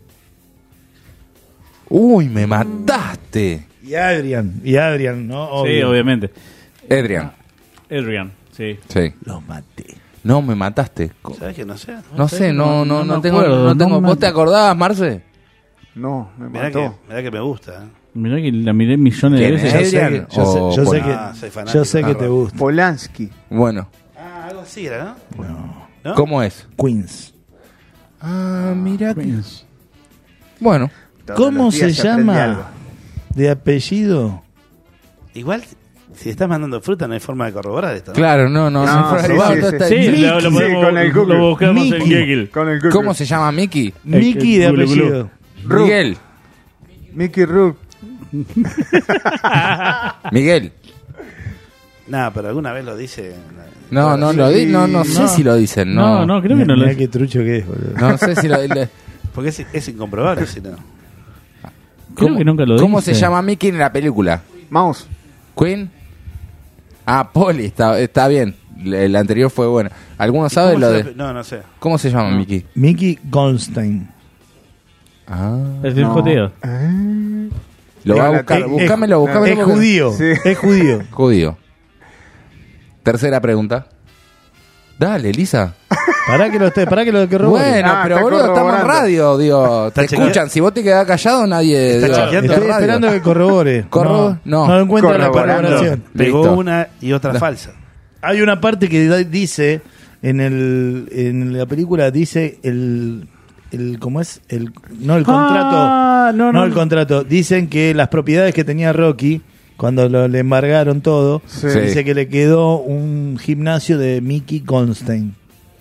Speaker 3: Uy, me mataste.
Speaker 4: Y Adrian, ¿no?
Speaker 2: Sí,
Speaker 4: Obvio.
Speaker 2: obviamente.
Speaker 3: Adrian.
Speaker 2: Adrian, sí.
Speaker 3: Sí.
Speaker 4: Los maté.
Speaker 3: No, me mataste.
Speaker 15: ¿Sabes que no sé?
Speaker 3: No sé, no
Speaker 2: me
Speaker 3: tengo.
Speaker 2: acuerdo,
Speaker 3: No tengo.
Speaker 2: no
Speaker 3: ¿Vos
Speaker 2: me-
Speaker 3: te acordabas, Marce?
Speaker 5: No, me
Speaker 15: Mirá
Speaker 5: mató.
Speaker 15: que me gusta.
Speaker 2: Mirá que la miré millones de
Speaker 3: ¿Quién
Speaker 2: veces.
Speaker 3: es?
Speaker 4: Yo sé
Speaker 3: Adrian
Speaker 4: que, yo sé,
Speaker 3: o
Speaker 4: yo sé
Speaker 3: Poli?
Speaker 4: que,
Speaker 15: soy fanático.
Speaker 4: yo sé que te gusta.
Speaker 5: Polanski.
Speaker 3: Bueno,
Speaker 15: Algo así era, ¿no?
Speaker 3: ¿cómo es?
Speaker 4: Queens.
Speaker 3: Ah, mira. Bueno,
Speaker 4: ¿Cómo
Speaker 5: Todos los
Speaker 4: se
Speaker 5: días aprende algo.
Speaker 4: llama de apellido?
Speaker 15: Igual, si estás mandando fruta, no hay forma de corroborar esto. ¿no?
Speaker 3: claro, no,
Speaker 5: No,
Speaker 3: se
Speaker 5: sí,
Speaker 3: probado,
Speaker 5: sí,
Speaker 3: todo
Speaker 5: sí.
Speaker 3: está-
Speaker 2: Sí,
Speaker 5: Mickey,
Speaker 2: lo podemos,
Speaker 5: con el Google.
Speaker 2: lo buscamos en
Speaker 4: Mickey.
Speaker 2: Google.
Speaker 5: Con el Google.
Speaker 3: ¿Cómo se llama Mickey?
Speaker 4: Mickey de
Speaker 2: Glu, glu, glu.
Speaker 4: apellido.
Speaker 5: Rook.
Speaker 3: Miguel.
Speaker 5: Mickey Rook.
Speaker 3: Miguel.
Speaker 15: No, pero alguna vez lo dice.
Speaker 3: No sé si lo dicen. No,
Speaker 2: creo que no lo
Speaker 4: dicen. Qué trucho que es, boludo.
Speaker 3: No sé si lo
Speaker 15: porque es incomprobable, si no.
Speaker 2: Creo que nunca lo
Speaker 3: ¿Cómo
Speaker 2: dice.
Speaker 3: se llama Mickey en la película?
Speaker 5: Mouse.
Speaker 3: ¿Queen? Ah, Polly, está bien. El anterior fue bueno. ¿Alguno sabe lo de...?
Speaker 15: No sé.
Speaker 3: ¿Cómo se llama Mickey?
Speaker 4: Mickey Goldstein.
Speaker 2: Es el judío.
Speaker 3: Lo va a buscar. Búscamelo.
Speaker 4: Es judío. Sí. Es judío.
Speaker 3: Judío. Tercera pregunta. Dale, Lisa.
Speaker 4: Para que lo corrobore.
Speaker 3: Bueno, pero boludo, estamos en radio, digo. Te escuchan. Si vos te quedás callado, nadie.
Speaker 4: Estoy esperando que corrobore. No encuentra la corroboración.
Speaker 15: Pegó una y otra falsa.
Speaker 4: Hay una parte que dice en la película dice ¿cómo es? No el contrato. No el contrato. Dicen que las propiedades que tenía Rocky cuando le embargaron todo, dice que le quedó un gimnasio de Mickey Goldstein.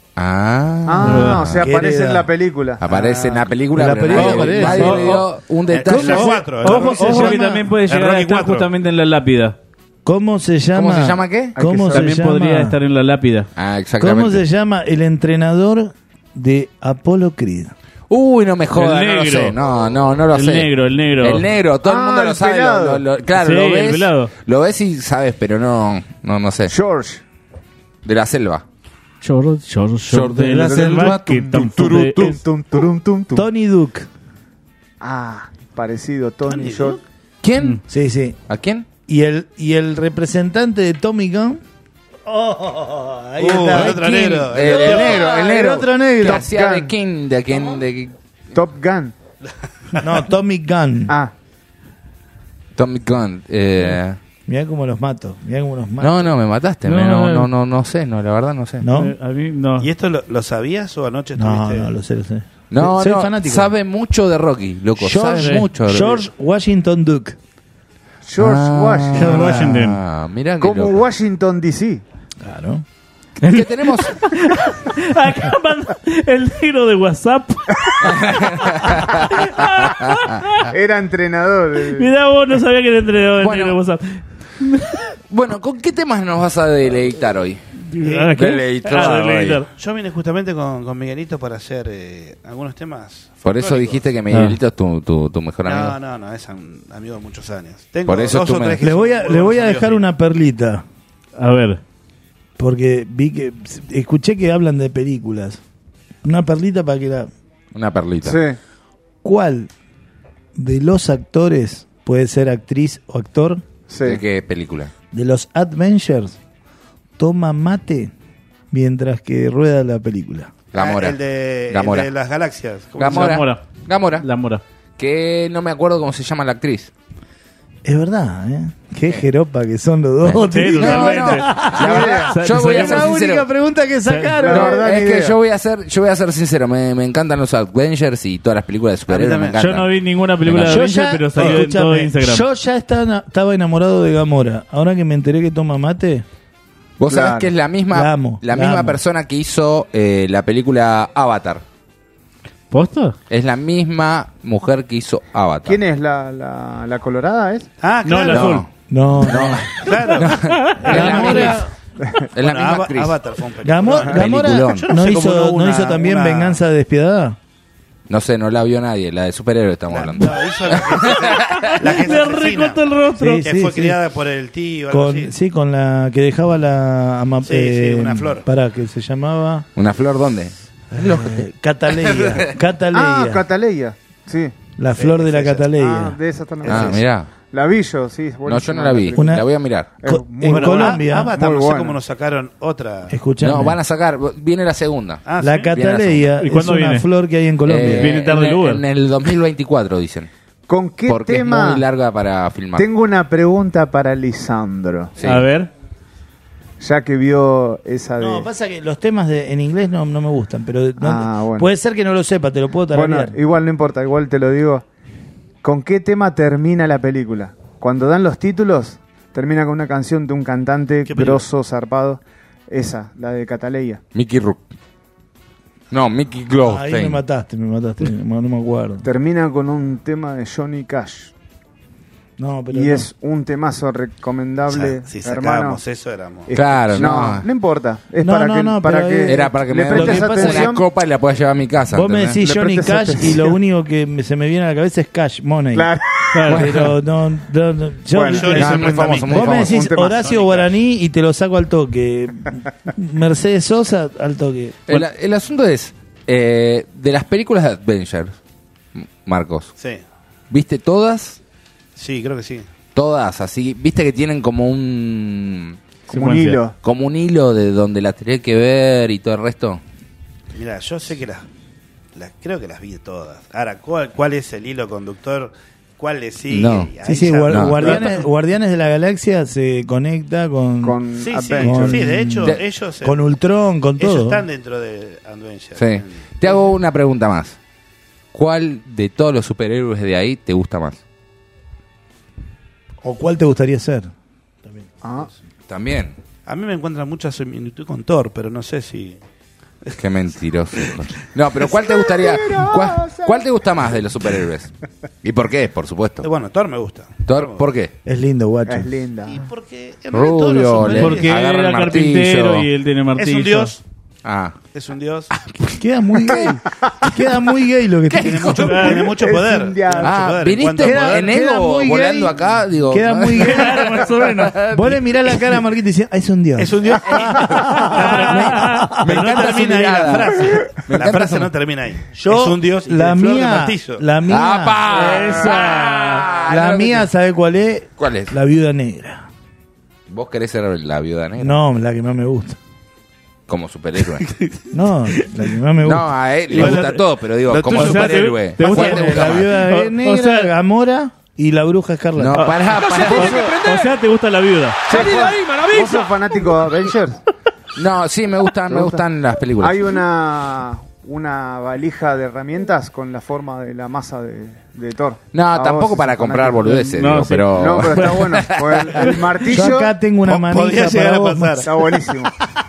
Speaker 5: O sea, aparece en la película.
Speaker 3: Aparece en la película.
Speaker 4: Aparece.
Speaker 3: Nadie le dio un detalle.
Speaker 2: Ojo que también puede llegar a estar justamente en la lápida.
Speaker 4: ¿Cómo se llama?
Speaker 3: ¿Cómo se llama qué?
Speaker 2: También podría estar en la lápida.
Speaker 3: Exactamente.
Speaker 4: ¿Cómo se llama el entrenador de Apollo Creed?
Speaker 3: Uy, no me jodas, no lo sé. No lo sé.
Speaker 2: El negro.
Speaker 3: El negro, todo el mundo lo sabe. Claro,
Speaker 2: sí,
Speaker 3: lo ves y sabes, pero no sé.
Speaker 5: George.
Speaker 3: De la selva.
Speaker 2: George de la selva.
Speaker 4: Tony Duke.
Speaker 5: Parecido, Tony George.
Speaker 3: ¿Quién?
Speaker 4: Sí.
Speaker 3: ¿A quién?
Speaker 4: Y el representante de Tommy Gunn. Ahí está.
Speaker 15: El otro negro.
Speaker 3: El
Speaker 4: otro negro.
Speaker 3: Que hacía de King,
Speaker 5: Top Gun.
Speaker 4: No, Tommy Gunn.
Speaker 3: Tommy Gunn.
Speaker 4: Mirá cómo los mato.
Speaker 3: No, me mataste. No sé, la verdad no sé.
Speaker 4: ¿No?
Speaker 2: A mí no.
Speaker 15: ¿Y esto lo sabías o anoche estuviste?
Speaker 4: No, lo sé.
Speaker 3: Soy
Speaker 4: fanático.
Speaker 3: Sabe mucho de Rocky, loco. Sabe mucho de Rocky.
Speaker 4: George Washington Duke.
Speaker 5: George
Speaker 2: Washington.
Speaker 3: Mirá
Speaker 5: como Washington DC.
Speaker 4: Claro.
Speaker 3: ¿Qué tenemos?
Speaker 2: Acá manda el negro de WhatsApp.
Speaker 5: Era entrenador.
Speaker 2: Mirá, vos no sabía que era entrenador del negro de WhatsApp.
Speaker 3: Bueno, ¿con qué temas nos vas a deleitar hoy?
Speaker 2: Deleitar.
Speaker 15: Yo vine justamente con Miguelito para hacer algunos temas.
Speaker 3: Por eso dijiste que Miguelito es tu mejor amigo.
Speaker 15: No, es un amigo de muchos años.
Speaker 3: Por eso
Speaker 4: le voy a dejar una perlita.
Speaker 2: A ver.
Speaker 4: Porque escuché que hablan de películas. Una perlita para que la...
Speaker 3: Una perlita.
Speaker 5: Sí.
Speaker 4: ¿Cuál de los actores puede ser actriz o actor?
Speaker 5: Sí.
Speaker 3: ¿De qué película?
Speaker 4: De los Avengers toma mate mientras que rueda la película.
Speaker 3: Gamora.
Speaker 15: El de las galaxias.
Speaker 2: Gamora.
Speaker 3: Que no me acuerdo cómo se llama la actriz.
Speaker 4: Es verdad, ¿eh? Qué jeropa que son los dos.
Speaker 2: Sí, totalmente.
Speaker 3: La verdad, yo voy a ser
Speaker 4: la
Speaker 3: sincero.
Speaker 4: única pregunta que sacaron.
Speaker 5: La verdad,
Speaker 3: es que yo voy a ser sincero. Me encantan los Avengers y todas las películas de superhéroes. Me encantan.
Speaker 2: Yo no vi ninguna película de Avengers, pero salió en todo Instagram.
Speaker 4: Yo ya estaba enamorado de Gamora. Ahora que me enteré que toma mate...
Speaker 3: Vos sabés que es la misma
Speaker 4: amo.
Speaker 3: persona que hizo la película Avatar.
Speaker 2: ¿Posta?
Speaker 3: Es la misma mujer que hizo Avatar.
Speaker 5: ¿Quién es la colorada? ¿Es?
Speaker 15: Claro.
Speaker 2: No, la azul.
Speaker 4: No.
Speaker 15: Claro.
Speaker 3: Es la misma actriz.
Speaker 15: Avatar fue un
Speaker 4: Gamora no hizo también Venganza Despiadada.
Speaker 3: No sé, no la vio nadie. La de superhéroes estamos hablando.
Speaker 15: No, hizo la que
Speaker 2: Le recortó el rostro.
Speaker 15: que fue criada por el tío. Algo así.
Speaker 4: Sí, con la que dejaba
Speaker 15: una flor.
Speaker 4: Para que se llamaba...
Speaker 3: ¿Una flor dónde?
Speaker 4: Cataleya.
Speaker 5: Cataleya. Sí.
Speaker 4: La flor de la Cataleya.
Speaker 5: De esa también.
Speaker 3: Mirá.
Speaker 5: La vi yo, sí.
Speaker 3: No, yo no la vi. La voy a mirar.
Speaker 4: En Colombia.
Speaker 15: Avatar, no sé cómo nos sacaron otra.
Speaker 4: Escuchame.
Speaker 3: No, van a sacar. Viene la segunda.
Speaker 4: La Cataleya es una flor que hay en Colombia.
Speaker 2: Viene tarde el Uber.
Speaker 3: En el 2024, dicen.
Speaker 5: ¿Con qué
Speaker 3: Porque
Speaker 5: tema?
Speaker 3: es muy larga para filmar.
Speaker 5: Tengo una pregunta para Lisandro.
Speaker 3: Sí.
Speaker 2: A ver.
Speaker 5: Ya que vio esa de...
Speaker 4: No, pasa que los temas en inglés no me gustan, pero
Speaker 5: bueno.
Speaker 4: puede ser que no lo sepa, te lo puedo tararear.
Speaker 5: Bueno, igual no importa, igual te lo digo. ¿Con qué tema termina la película? Cuando dan los títulos, termina con una canción de un cantante grosso, zarpado. Esa, la de Cataleya.
Speaker 3: Mickey Rourke. No, Mickey Goldstein.
Speaker 4: Ahí me mataste, no me acuerdo.
Speaker 5: Termina con un tema de Johnny Cash.
Speaker 4: No, pero
Speaker 5: y
Speaker 4: no.
Speaker 5: es un temazo recomendable,
Speaker 15: O sea, si
Speaker 5: hermano.
Speaker 15: sacábamos eso, éramos.
Speaker 3: Claro,
Speaker 5: No importa. Es
Speaker 4: No,
Speaker 5: para
Speaker 4: no,
Speaker 5: que,
Speaker 4: no,
Speaker 5: para
Speaker 4: pero
Speaker 5: que
Speaker 3: Era para que
Speaker 5: le
Speaker 3: me
Speaker 5: prestes
Speaker 3: des
Speaker 5: atención.
Speaker 3: una copa y la pueda llevar a mi casa.
Speaker 4: Vos me
Speaker 3: ¿entendés?
Speaker 4: decís
Speaker 5: Le
Speaker 4: Johnny
Speaker 5: prestes
Speaker 4: Cash y
Speaker 5: atención.
Speaker 4: lo único que se me viene a la cabeza es Cash Money.
Speaker 5: Claro.
Speaker 4: Pero no, yo,
Speaker 5: Bueno,
Speaker 15: Johnny
Speaker 3: No,
Speaker 15: es
Speaker 3: muy famoso, muy
Speaker 4: vos me
Speaker 3: famoso.
Speaker 4: decís
Speaker 5: Un temazo.
Speaker 4: Horacio Guaraní y te lo saco al toque. Mercedes Sosa al toque.
Speaker 3: El asunto es, de las películas de Adventure, Marcos,
Speaker 15: Sí,
Speaker 3: ¿viste todas?
Speaker 15: sí, creo que sí.
Speaker 3: Todas, así, ¿viste que tienen como un
Speaker 5: Como un hilo.
Speaker 3: de donde las tenés que ver y todo el resto?
Speaker 15: Mira, yo sé que las creo que las vi todas. Ahora, ¿cuál es el hilo conductor? ¿Cuál le sigue?
Speaker 3: No.
Speaker 15: Y ahí
Speaker 4: Sí, sí,
Speaker 15: ya-
Speaker 3: No.
Speaker 4: Guardianes de la Galaxia se conecta con
Speaker 15: Sí, sí,
Speaker 5: Adventure.
Speaker 15: sí, de hecho,
Speaker 3: De-
Speaker 15: ellos
Speaker 4: con Ultron, con
Speaker 15: ellos
Speaker 4: todo.
Speaker 15: están dentro de Adventure.
Speaker 3: Sí. Te hago una pregunta más. ¿Cuál de todos los superhéroes de ahí te gusta más?
Speaker 4: ¿O cuál te gustaría ser?
Speaker 5: Ah,
Speaker 3: También.
Speaker 15: A mí me encuentra mucha similitud con Thor, pero no sé si...
Speaker 3: Qué mentiroso. No, pero ¿cuál te gustaría? ¿Cuál te gusta más de los superhéroes? ¿Y por qué? Por supuesto.
Speaker 15: Bueno, Thor me gusta.
Speaker 3: Thor, ¿por qué?
Speaker 4: Es lindo, guacho.
Speaker 5: es linda.
Speaker 15: Y porque en realidad todos los
Speaker 3: Rubio,
Speaker 15: superhéroes-
Speaker 2: Porque él
Speaker 3: agarra el
Speaker 2: era
Speaker 3: martillo.
Speaker 2: carpintero y él tiene martillo.
Speaker 15: es un dios,
Speaker 3: Ah.
Speaker 15: es un dios.
Speaker 4: Queda muy gay. Queda muy gay lo que
Speaker 15: Tiene mucho
Speaker 5: Es
Speaker 15: poder.
Speaker 5: un diablo.
Speaker 3: Ah,
Speaker 15: poder, en
Speaker 3: viniste
Speaker 15: cuanto a
Speaker 3: en
Speaker 4: queda
Speaker 3: ego
Speaker 4: muy
Speaker 3: volando
Speaker 4: gay.
Speaker 3: acá, digo.
Speaker 4: Queda muy gay.
Speaker 2: Más o menos.
Speaker 4: Vos le mirás la cara a Marquito y decís, es un dios.
Speaker 15: Es un dios.
Speaker 3: Me
Speaker 15: no
Speaker 3: encanta su
Speaker 15: termina ahí la
Speaker 3: mirada.
Speaker 15: frase.
Speaker 3: Me
Speaker 15: La
Speaker 3: encanta
Speaker 15: frase
Speaker 3: su-
Speaker 15: no termina ahí.
Speaker 4: Yo,
Speaker 15: es un dios y
Speaker 4: la
Speaker 15: tiene flor de
Speaker 4: mía,
Speaker 15: martillo.
Speaker 4: la mía,
Speaker 3: ¡Apa!
Speaker 2: Esa.
Speaker 4: la mía, ¿sabe cuál es?
Speaker 3: ¿Cuál es?
Speaker 4: La viuda negra.
Speaker 3: ¿Vos querés ser la viuda negra?
Speaker 4: No, la que más me gusta.
Speaker 3: Como superhéroe.
Speaker 4: No, la que más me gusta.
Speaker 3: No, a él le
Speaker 2: Igual
Speaker 3: gusta
Speaker 2: la-
Speaker 3: todo, pero digo,
Speaker 2: lo
Speaker 3: como
Speaker 2: tuyo, o sea,
Speaker 3: superhéroe.
Speaker 2: te gusta-
Speaker 3: ¿Cuál te gusta
Speaker 4: la
Speaker 3: más?
Speaker 4: viuda
Speaker 2: O
Speaker 4: negra,
Speaker 2: sea-
Speaker 4: Gamora y la bruja escarlata.
Speaker 3: No, pará.
Speaker 2: O sea, te gusta la viuda.
Speaker 5: ¿Vos sos fanático de Avengers?
Speaker 3: No, sí, me gustan las películas.
Speaker 5: Hay una valija de herramientas con la forma de la masa de Thor.
Speaker 3: No,
Speaker 5: A vos
Speaker 3: tampoco
Speaker 5: sos
Speaker 3: para comprar
Speaker 5: fanático.
Speaker 3: boludeces,
Speaker 2: No,
Speaker 3: digo,
Speaker 2: sí.
Speaker 3: pero...
Speaker 5: No, pero está bueno. Pues el martillo
Speaker 4: Yo acá tengo una manija
Speaker 15: podría llegar
Speaker 4: para
Speaker 15: a
Speaker 4: vos.
Speaker 15: pasar.
Speaker 5: está buenísimo.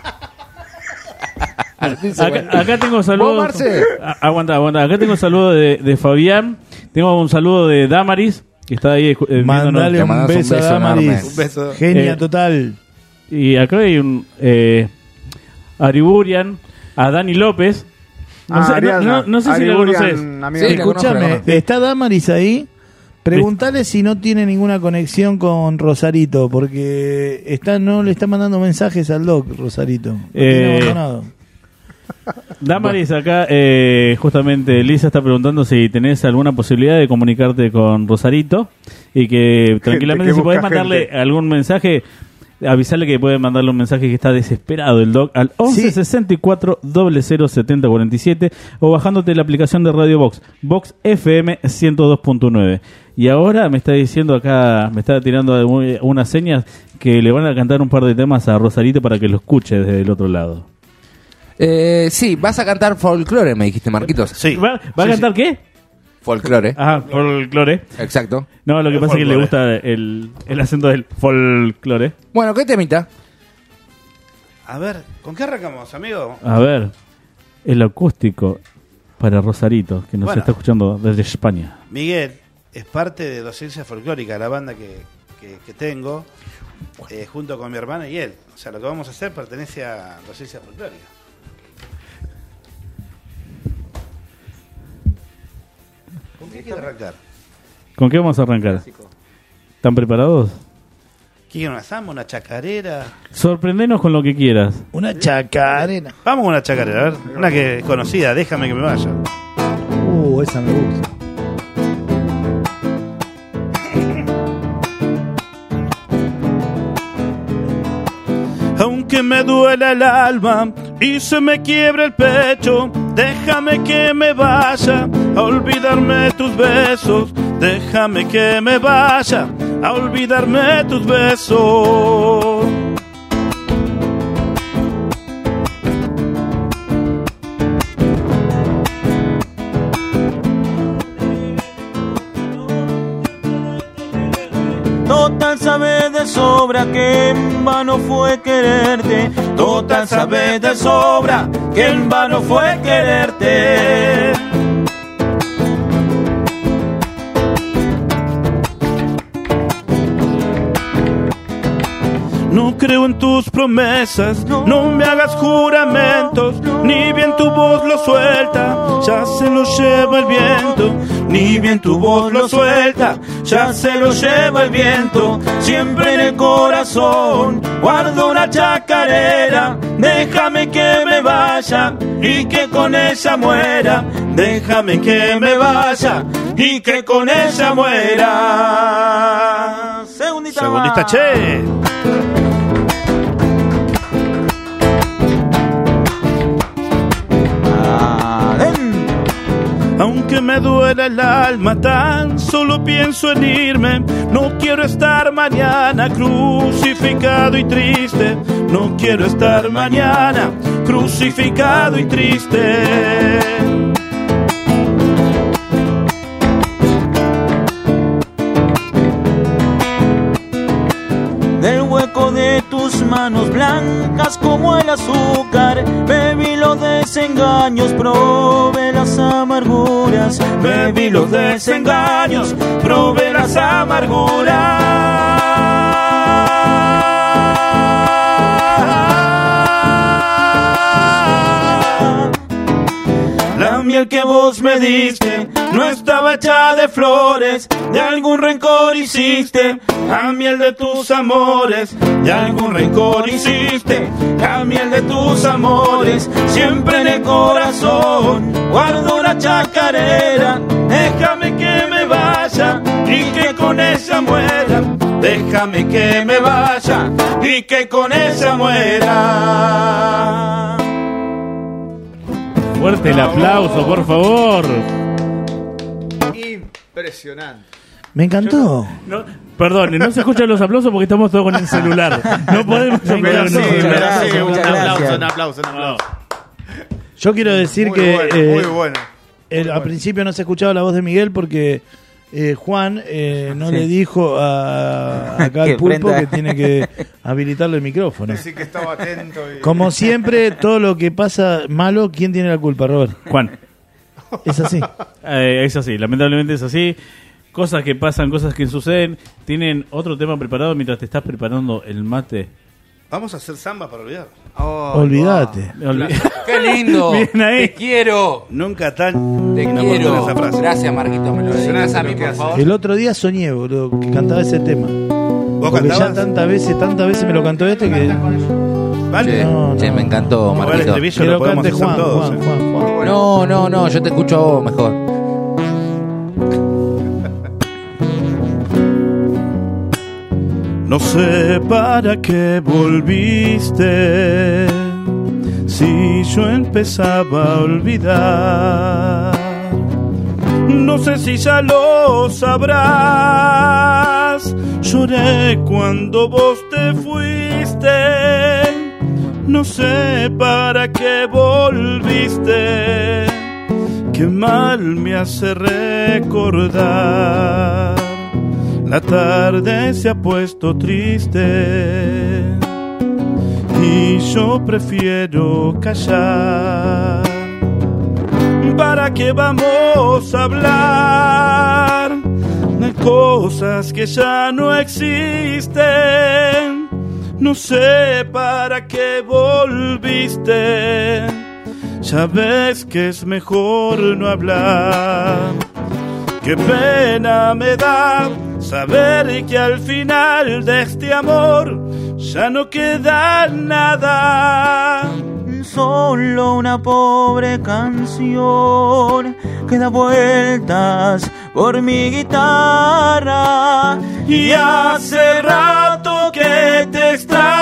Speaker 2: Acá tengo saludos.
Speaker 3: ¿Vos, Marce?
Speaker 2: Aguanta. Acá tengo un saludo de Fabián. Tengo un saludo de Damaris, que está ahí viéndonos.
Speaker 4: Mandale
Speaker 3: Te
Speaker 4: un
Speaker 3: mandamos un
Speaker 4: beso a
Speaker 3: beso
Speaker 4: Damaris.
Speaker 3: enorme.
Speaker 15: Un beso.
Speaker 4: Genia
Speaker 2: Eh,
Speaker 4: total.
Speaker 2: Y acá hay un Ariburian, a Dani López. No sé, no sé si lo conoces.
Speaker 3: Sí, la
Speaker 4: Escúchame,
Speaker 3: conozco.
Speaker 4: está Damaris ahí. Preguntale si no tiene ninguna conexión con Rosarito, porque no le está mandando mensajes al doc, Rosarito. Lo tiene abandonado.
Speaker 2: Damaris, acá justamente Lisa está preguntando si tenés alguna posibilidad de comunicarte con Rosarito y que tranquilamente
Speaker 5: que
Speaker 2: si podés
Speaker 5: busca
Speaker 2: mandarle
Speaker 5: gente.
Speaker 2: algún mensaje, avisarle que puede mandarle un mensaje que está desesperado el doc al 11 64 00 70 47 o bajándote la aplicación de Radio Box, Box FM 102.9. Y ahora me está diciendo acá, me está tirando unas señas que le van a cantar un par de temas a Rosarito para que lo escuche desde el otro lado.
Speaker 3: Sí, vas a cantar folclore, me dijiste, Marquitos.
Speaker 15: Sí.
Speaker 2: ¿Va a cantar qué?
Speaker 3: Folclore.
Speaker 2: Ah, folclore.
Speaker 3: Exacto.
Speaker 2: No, lo que
Speaker 15: El
Speaker 2: pasa es que le
Speaker 15: folclore.
Speaker 2: gusta el acento del folclore.
Speaker 3: Bueno, ¿qué temita?
Speaker 15: A ver, ¿con qué arrancamos, amigo?
Speaker 2: A ver, el acústico para Rosarito, que nos
Speaker 15: Bueno.
Speaker 2: está escuchando desde España.
Speaker 15: Miguel es parte de Docencia Folclórica, la banda que tengo, junto con mi hermana y él. O sea, lo que vamos a hacer pertenece a Docencia Folclórica. ¿Con qué quiere arrancar?
Speaker 2: ¿Con qué vamos a arrancar? ¿Están preparados?
Speaker 15: ¿Quiere una samba, una chacarera?
Speaker 2: Sorprendenos con lo que quieras.
Speaker 4: Una chacarena.
Speaker 15: Vamos con una chacarera, a ver. Una que es conocida, déjame que me vaya.
Speaker 4: Esa me gusta.
Speaker 15: Aunque me duele el alma y se me quiebra el pecho, déjame que me vaya a olvidarme tus besos. Déjame que me vaya a olvidarme tus besos.
Speaker 16: Total sabes de sobra que en vano fue quererte. Total sabes de sobra que en vano fue quererte.
Speaker 15: creo en tus promesas. No me hagas juramentos, ni bien tu voz lo suelta, ya se lo lleva el viento. Ni bien tu voz lo suelta, ya se lo lleva el viento. Siempre en el corazón guardo una chacarera. Déjame que me vaya y que con ella muera. Déjame que me vaya y que con ella muera. Segundita, che. Aunque me duela el alma, tan solo pienso en irme. No quiero estar mañana crucificado y triste. No quiero estar mañana crucificado y triste.
Speaker 16: Del hueco de tus manos blancas como el azúcar, bebí los desengaños, probé las amarguras.
Speaker 15: Bebí los desengaños, probé las amarguras. La miel que vos me diste no estaba hecha de flores, de algún rencor hiciste la miel de tus amores, de algún rencor hiciste la miel de tus amores. Siempre en el corazón guardo una chacarera. Déjame que me vaya y que con ella muera. Déjame que me vaya y que con ella muera.
Speaker 2: Fuerte el aplauso, por favor.
Speaker 5: Impresionante.
Speaker 4: Me encantó.
Speaker 2: Perdón, no se escuchan los aplausos porque estamos todos con el celular. No podemos escuchar
Speaker 5: un aplauso.
Speaker 4: Yo quiero decir
Speaker 5: muy
Speaker 4: que
Speaker 5: bueno, muy bueno.
Speaker 4: Al principio no se escuchaba la voz de Miguel porque Juan no le dijo acá al pulpo que tiene que habilitarle el micrófono.
Speaker 5: Decir que estaba atento.
Speaker 4: Como siempre, todo lo que pasa malo, ¿quién tiene la culpa, Robert?
Speaker 2: Juan.
Speaker 4: Es así.
Speaker 2: Es así, lamentablemente es así. Cosas que pasan, cosas que suceden. ¿Tienen otro tema preparado mientras te estás preparando el mate?
Speaker 15: Vamos a hacer samba para olvidar.
Speaker 4: Olvídate.
Speaker 3: ¡Qué lindo!
Speaker 2: Bien ahí.
Speaker 3: ¡Te quiero!
Speaker 15: Nunca tan...
Speaker 3: ¡Te quiero! Esa frase. Gracias, Marquito. Me lo dedicas a mí, por favor.
Speaker 4: El otro día soñé, boludo, que cantaba ese tema.
Speaker 15: ¿Vos
Speaker 4: porque
Speaker 15: cantabas?
Speaker 4: ya tantas veces me lo cantó que...
Speaker 3: Vale. Che, me encantó, Marquito.
Speaker 15: El estribillo lo podemos hacer
Speaker 4: Juan,
Speaker 15: todos.
Speaker 4: Juan.
Speaker 3: No, yo te escucho a vos mejor.
Speaker 15: No sé para qué volviste, si yo empezaba a olvidar. No sé si ya lo sabrás. Lloré cuando vos te fuiste. No sé para qué volviste. Qué mal me hace recordar. La tarde se ha puesto triste y yo prefiero callar. ¿Para qué vamos a hablar de cosas que ya no existen? No sé para qué volviste. Ya ves que es mejor no hablar. Qué pena me da saber que al final de este amor ya no queda nada.
Speaker 16: Solo una pobre canción que da vueltas por mi guitarra.
Speaker 15: Y hace rato que te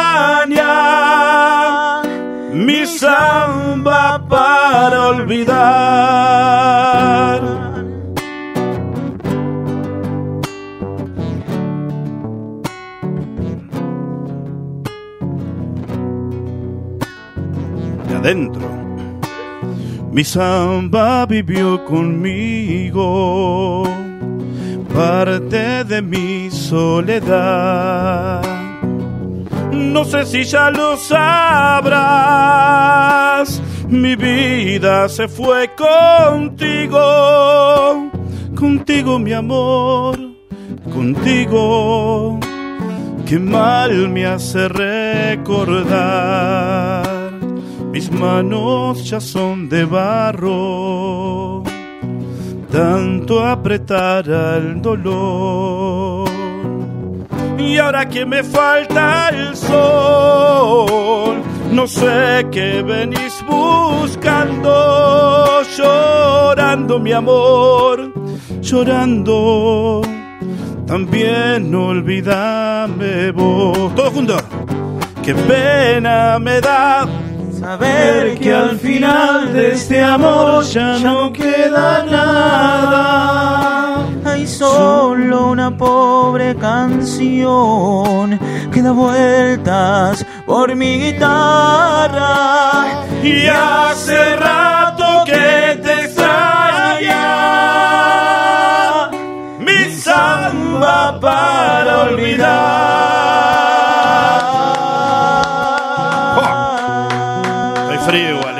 Speaker 15: extraña mi samba para olvidar. Dentro. Mi samba vivió conmigo, parte de mi soledad. No sé si ya lo sabrás, mi vida se fue contigo, contigo mi amor, contigo. que mal me hace recordar. Mis manos ya son de barro, tanto apretar al dolor. Y ahora que me falta el sol, no sé qué venís buscando, llorando mi amor, llorando. También olvídame vos. Todos juntos. Qué pena me da saber que al final de este amor ya no queda nada.
Speaker 16: Hay solo una pobre canción que da vueltas por mi guitarra.
Speaker 15: Y hace rato que te extraña mi samba para olvidar. Hay frío igual,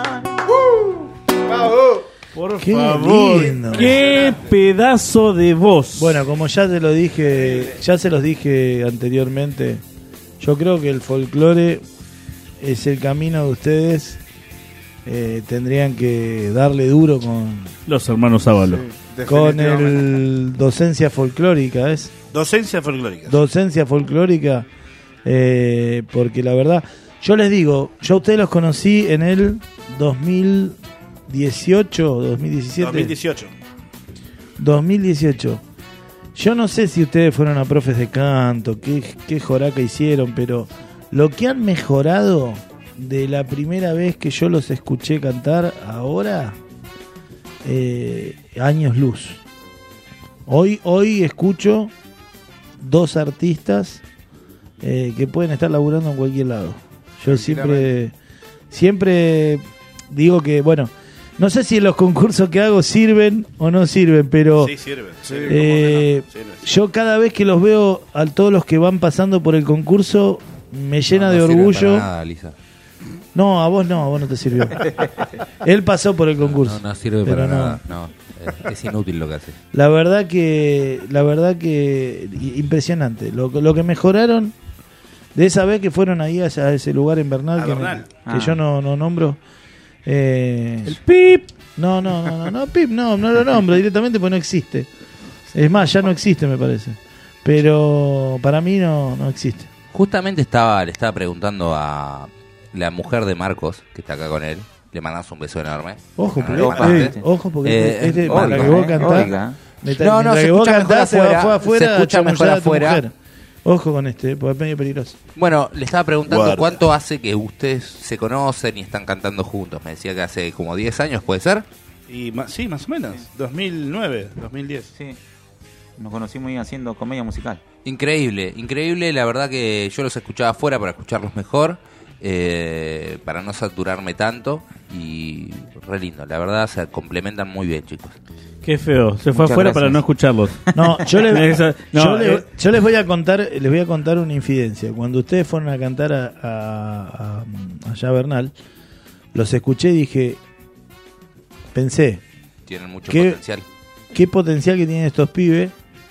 Speaker 2: Por
Speaker 4: Qué
Speaker 2: favor,
Speaker 4: lindo.
Speaker 2: qué pedazo de voz.
Speaker 4: Bueno, como ya te lo dije, ya se los dije anteriormente, yo creo que el folclore es el camino de ustedes. Tendrían que darle duro con
Speaker 2: los hermanos Ábalos.
Speaker 5: Sí,
Speaker 4: con el docencia folclórica, ¿es?
Speaker 15: Docencia folclórica.
Speaker 4: Docencia folclórica, porque la verdad, yo les digo, yo a ustedes los conocí en el 2018, 2017. 2018. Yo no sé si ustedes fueron a profes de canto, qué joraca hicieron, pero lo que han mejorado de la primera vez que yo los escuché cantar ahora, años luz. Hoy escucho dos artistas que pueden estar laburando en cualquier lado. Yo siempre digo que, bueno, no sé si los concursos que hago sirven o no sirven, pero
Speaker 15: Sí, sirve.
Speaker 4: yo cada vez que los veo a todos los que van pasando por el concurso me llena de orgullo.
Speaker 3: Para nada, Lisa.
Speaker 4: No, a vos no te sirvió. Él pasó por el concurso.
Speaker 3: No sirve
Speaker 4: pero
Speaker 3: para
Speaker 4: no.
Speaker 3: nada. No, es inútil lo que hace.
Speaker 4: La verdad que impresionante. Lo que mejoraron de esa vez que fueron ahí a ese lugar en Bernal, que yo no nombro.
Speaker 2: El PIP.
Speaker 4: No, PIP no lo nombro directamente porque no existe. Es más, ya no existe, me parece. Pero para mí no existe.
Speaker 3: Justamente le estaba preguntando a la mujer de Marcos, que está acá con él. Le mandamos un beso enorme.
Speaker 4: Ojo, porque
Speaker 3: Oiga,
Speaker 4: la que vos cantás.
Speaker 3: No, se escucha mejor afuera.
Speaker 4: Se
Speaker 3: escucha mejor afuera.
Speaker 4: Ojo con porque es medio peligroso.
Speaker 3: Bueno, le estaba preguntando
Speaker 15: Guarda.
Speaker 3: cuánto hace que ustedes se conocen y están cantando juntos. Me decía que hace como 10 años, ¿puede ser?
Speaker 15: Y sí, más o menos. 2009, 2010.
Speaker 16: Sí. Nos conocimos ahí haciendo comedia musical.
Speaker 3: Increíble. La verdad que yo los escuchaba afuera para escucharlos mejor, para no saturarme tanto. Y re lindo, la verdad se complementan muy bien, chicos.
Speaker 2: Qué feo, se fue
Speaker 16: Muchas
Speaker 2: afuera
Speaker 16: gracias.
Speaker 2: para no escucharlos.
Speaker 4: No, yo les
Speaker 2: No,
Speaker 4: voy a contar una infidencia. Cuando ustedes fueron a cantar allá a Bernal, los escuché y dije, pensé,
Speaker 3: Tienen mucho potencial.
Speaker 4: qué potencial que tienen estos pibes,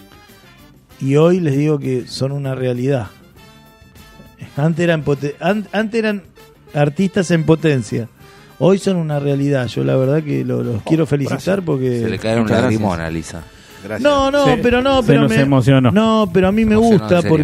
Speaker 4: y hoy les digo que son una realidad. Antes eran artistas en potencia. Hoy son una realidad. Yo la verdad que los quiero felicitar porque
Speaker 3: Se le cae un lagrimón a Lisa.
Speaker 15: Gracias.
Speaker 4: pero
Speaker 2: nos emocionó.
Speaker 4: No, pero a mí me
Speaker 3: Emocionó,
Speaker 4: gusta
Speaker 3: en serio.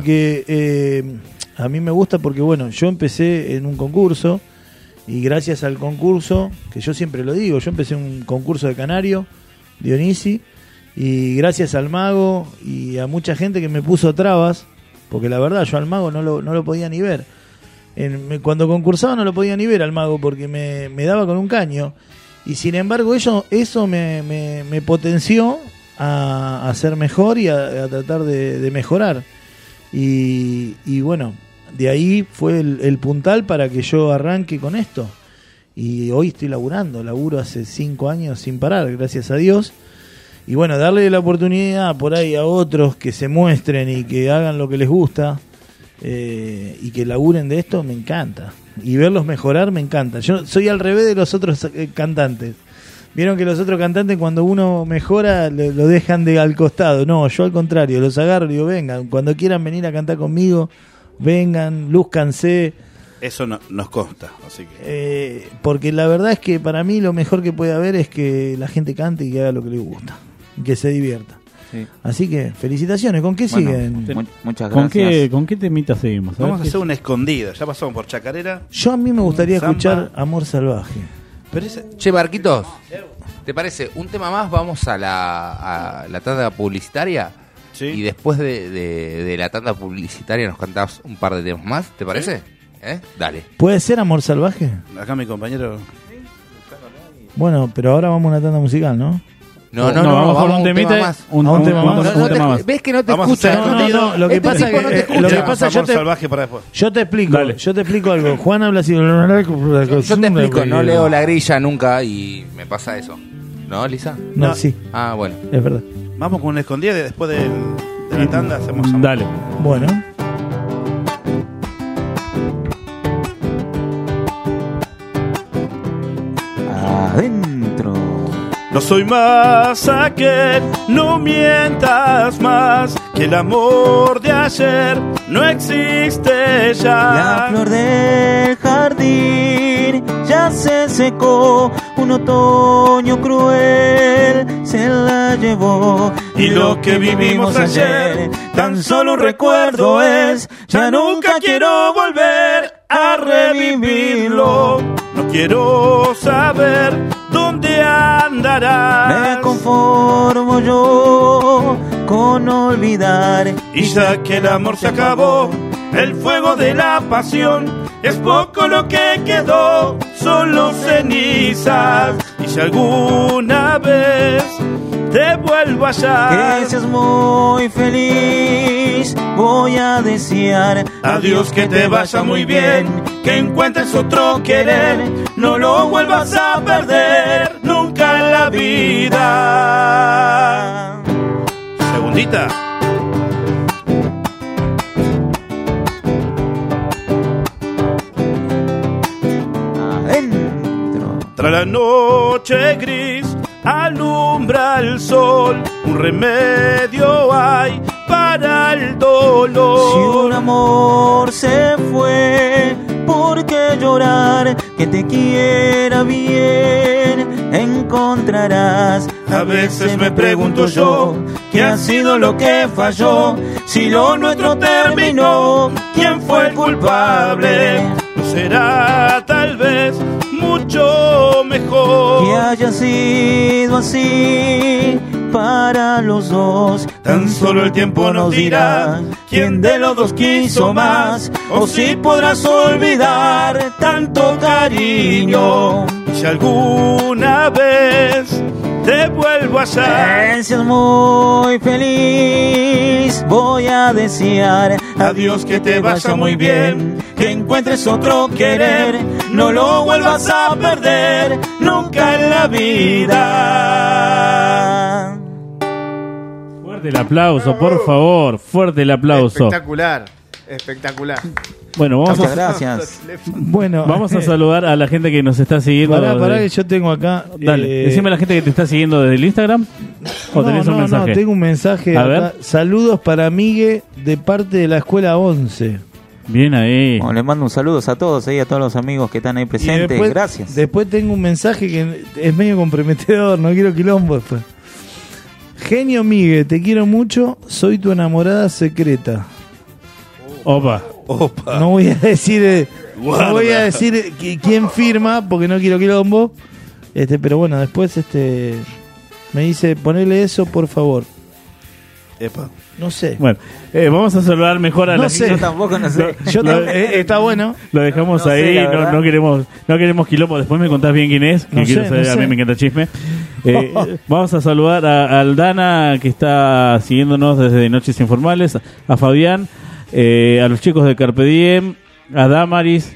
Speaker 4: porque bueno, yo empecé en un concurso y gracias al concurso, que yo siempre lo digo, yo empecé en un concurso de Canario, Dionisi, y gracias al Mago y a mucha gente que me puso trabas, porque la verdad yo al Mago no lo podía ni ver. Cuando concursaba no lo podía ni ver al Mago porque me daba con un caño, y sin embargo eso me potenció a ser mejor y a tratar de mejorar, y bueno, de ahí fue el puntal para que yo arranque con esto, y hoy estoy laburo hace 5 años sin parar, gracias a Dios. Y bueno, darle la oportunidad por ahí a otros que se muestren y que hagan lo que les gusta, y que laburen de esto, me encanta. Y verlos mejorar me encanta. Yo soy al revés de los otros cantantes. Vieron que los otros cantantes cuando uno mejora lo dejan al costado. No, yo al contrario, los agarro y digo, vengan, cuando quieran venir a cantar conmigo, vengan, lúzcanse.
Speaker 15: Eso nos consta, así que...
Speaker 4: porque la verdad es que para mí lo mejor que puede haber es que la gente cante y que haga lo que le gusta, que se divierta. Sí. Así que felicitaciones. ¿Con qué siguen?
Speaker 3: Muchas gracias.
Speaker 2: ¿Con qué temita seguimos?
Speaker 15: Vamos a hacer una escondida. Ya pasamos por Chacarera.
Speaker 4: Yo a mí me gustaría escuchar Amor Salvaje.
Speaker 3: Pero Che, Barquitos, ¿te parece? Un tema más, vamos a la tanda publicitaria. Sí. Y después de la tanda publicitaria nos cantás un par de temas más, ¿te parece? ¿Sí? Dale.
Speaker 4: ¿Puede ser Amor Salvaje?
Speaker 15: Acá mi compañero...
Speaker 4: Bueno, pero ahora vamos a una tanda musical, ¿no?
Speaker 3: No, vamos a un tema más.
Speaker 4: Un tema más.
Speaker 3: ¿Ves que no te escucha?
Speaker 4: No, lo que pasa es que yo te explico algo. Juan habla así.
Speaker 3: Yo te explico, no leo la grilla nunca y me pasa eso. ¿No, Lisa?
Speaker 4: No, sí.
Speaker 3: Ah, bueno.
Speaker 4: Es verdad.
Speaker 15: Vamos con una escondida y después de la tanda hacemos amor.
Speaker 2: Dale.
Speaker 4: Bueno.
Speaker 16: Adentro.
Speaker 15: No soy más aquel, no mientas más, que el amor de ayer no existe ya.
Speaker 16: La flor del jardín ya se secó, un otoño cruel se la llevó.
Speaker 15: Y lo que vivimos ayer, tan solo un recuerdo es, ya nunca quiero volver a revivirlo. No quiero saber dónde andarás.
Speaker 16: Me conformo yo con olvidar.
Speaker 15: Y ya que el amor se acabó, el fuego de la pasión, es poco lo que quedó, solo cenizas. Y si alguna vez te vuelvo allá,
Speaker 16: que seas muy feliz, voy a desear
Speaker 15: adiós, que te vaya muy bien, que encuentres otro querer, no lo vuelvas a perder nunca en la vida. Segundita.
Speaker 16: Adentro.
Speaker 15: Tras la noche gris alumbra el sol, un remedio hay para el dolor.
Speaker 16: Si un amor se fue, ¿por qué llorar? Que te quiera bien encontrarás.
Speaker 15: A veces me pregunto yo, ¿qué ha sido lo que falló? Si lo nuestro terminó, ¿quién fue el culpable? ¿No será tal vez mucho mejor
Speaker 16: que haya sido así para los dos?
Speaker 15: Tan solo el tiempo nos dirá quién de los dos quiso más, o si podrás olvidar tanto cariño. Y si alguna vez te vuelvo a hallar,
Speaker 16: seas muy feliz, voy a desear
Speaker 15: adiós, que te vaya muy bien, que encuentres otro querer, no lo vuelvas a perder nunca en la vida.
Speaker 2: Fuerte el aplauso, por favor, fuerte el aplauso.
Speaker 5: Espectacular, espectacular.
Speaker 2: Bueno,
Speaker 16: muchas gracias.
Speaker 4: Bueno,
Speaker 2: vamos a saludar a la gente que nos está siguiendo.
Speaker 4: Pará que yo tengo acá.
Speaker 2: Dale, decime a la gente que te está siguiendo desde el Instagram. ¿O tenés un mensaje?
Speaker 4: No, tengo un mensaje.
Speaker 2: A
Speaker 4: acá.
Speaker 2: ver.
Speaker 4: Saludos para Migue de parte de la escuela 11.
Speaker 2: Bien ahí.
Speaker 16: Bueno, les mando un saludo a todos, a todos los amigos que están ahí presentes.
Speaker 4: Después,
Speaker 16: gracias.
Speaker 4: Después tengo un mensaje que es medio comprometedor, no quiero quilombo después. Genio Migue, te quiero mucho, soy tu enamorada secreta.
Speaker 2: Opa.
Speaker 4: No voy a decir quién firma porque no quiero quilombo. Pero bueno, después me dice, ponele eso por favor.
Speaker 15: Epa.
Speaker 4: No sé.
Speaker 2: Bueno, vamos a saludar mejor a la gente.
Speaker 16: Yo tampoco no sé.
Speaker 4: Está bueno.
Speaker 2: Lo dejamos ahí, no queremos quilombo. Después me contás bien quién es, que quiero saber, a mí me encanta el chisme. Vamos a saludar a Aldana, que está siguiéndonos desde Noches Informales, a Fabián, a los chicos de Carpe Diem, a Damaris,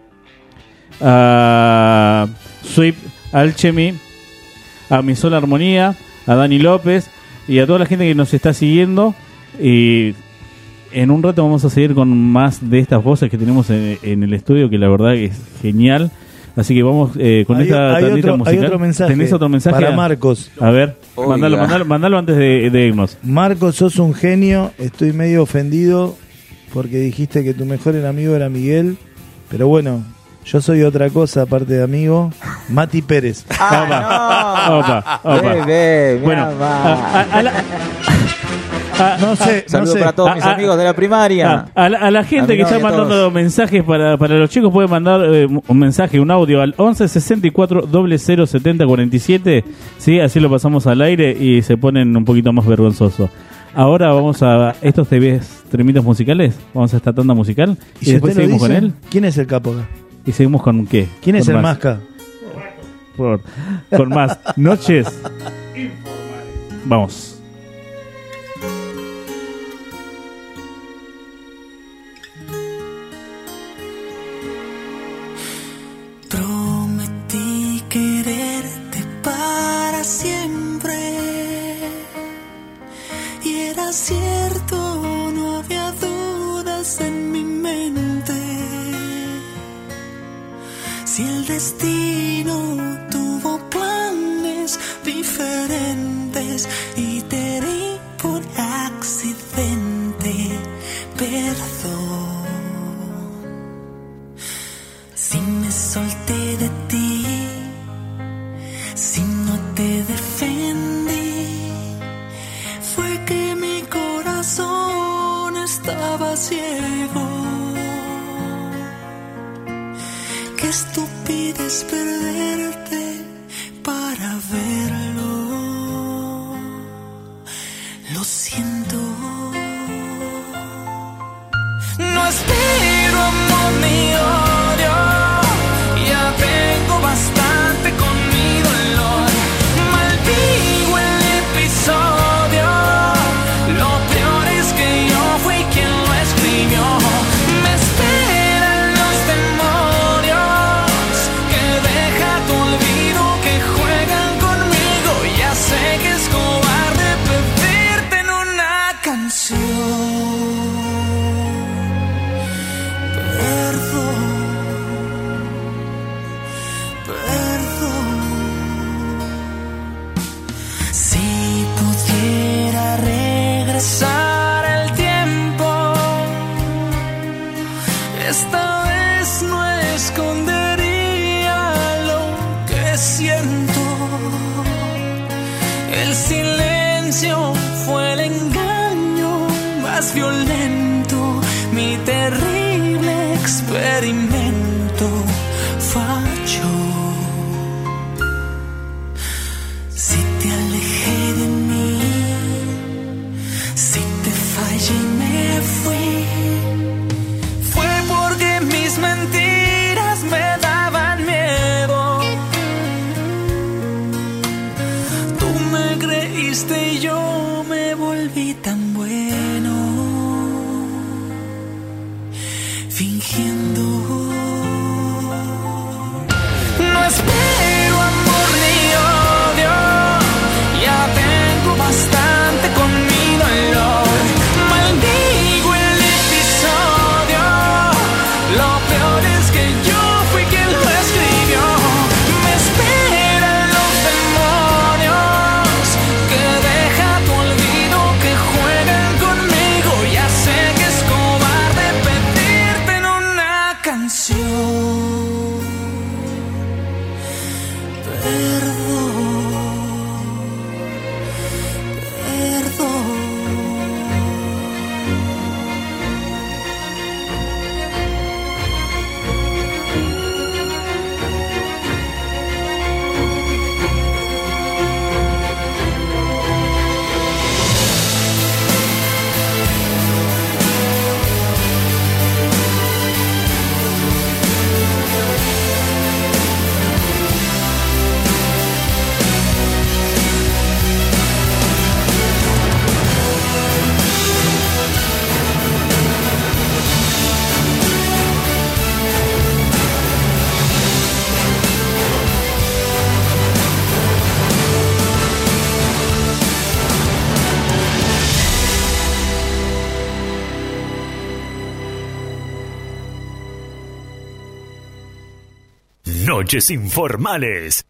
Speaker 2: a Sweep Alchemy, a Misol Armonía, a Dani López y a toda la gente que nos está siguiendo. Y en un rato vamos a seguir con más de estas voces que tenemos en el estudio, que la verdad es genial. Así que vamos con esta tandita musical.
Speaker 4: Hay otro mensaje.
Speaker 2: ¿Tenés otro mensaje?
Speaker 4: Para Marcos.
Speaker 2: A ver, mandalo antes de irnos.
Speaker 4: Marcos, sos un genio. Estoy medio ofendido porque dijiste que tu mejor amigo era Miguel. Pero bueno, yo soy otra cosa aparte de amigo. Mati Pérez.
Speaker 2: Opa.
Speaker 16: Bueno,
Speaker 4: no sé.
Speaker 16: Saludos para todos mis amigos de la primaria.
Speaker 2: A la gente que está mandando mensajes para los chicos, puede mandar un mensaje, un audio al 11 64 00 70 47. ¿Sí? Así lo pasamos al aire y se ponen un poquito más vergonzosos. Ahora vamos a estos tremitos musicales. Vamos a esta tanda musical y después seguimos con él.
Speaker 4: ¿Quién es el capo acá?
Speaker 2: ¿Y seguimos con qué?
Speaker 4: ¿Quién es
Speaker 2: con
Speaker 4: el
Speaker 2: más.
Speaker 4: Masca?
Speaker 2: Con más noches. Vamos.
Speaker 8: Prometí quererte para siempre y era cierto, no había dudas en mi mente. Si el destino tuvo planes diferentes y te di por accidente, perdón. Si me solté de ti, si no te defendí, fue que mi corazón estaba ciego. Qué estupidez perderte para verlo. Lo siento. No espero amor ni odio. Ya tengo bastante con mi dolor. Maldigo el episodio. Lo peor es que yo fui quien lo escribió. Me esperan los demonios que deja tu olvido, que juegan conmigo. Ya sé que es cobarde pedirte en una canción. Regresar el tiempo, esta vez no escondería lo que siento. El silencio fue el engaño más violento. Mi terrible experimento falló. Si te alejé de mí, si te fallé y me fui, fue porque mis mentiras me daban miedo. Tú me creíste y yo me volví tan bueno, fingiendo. No espero amor ni odio, ya tengo bastante con mi dolor. Maldigo el episodio, lo peor es que yo fui quien lo escribió. Me esperan los demonios que deja tu olvido, que juegan conmigo. Ya sé que es cobarde pedirte en una canción.
Speaker 1: Noches informales.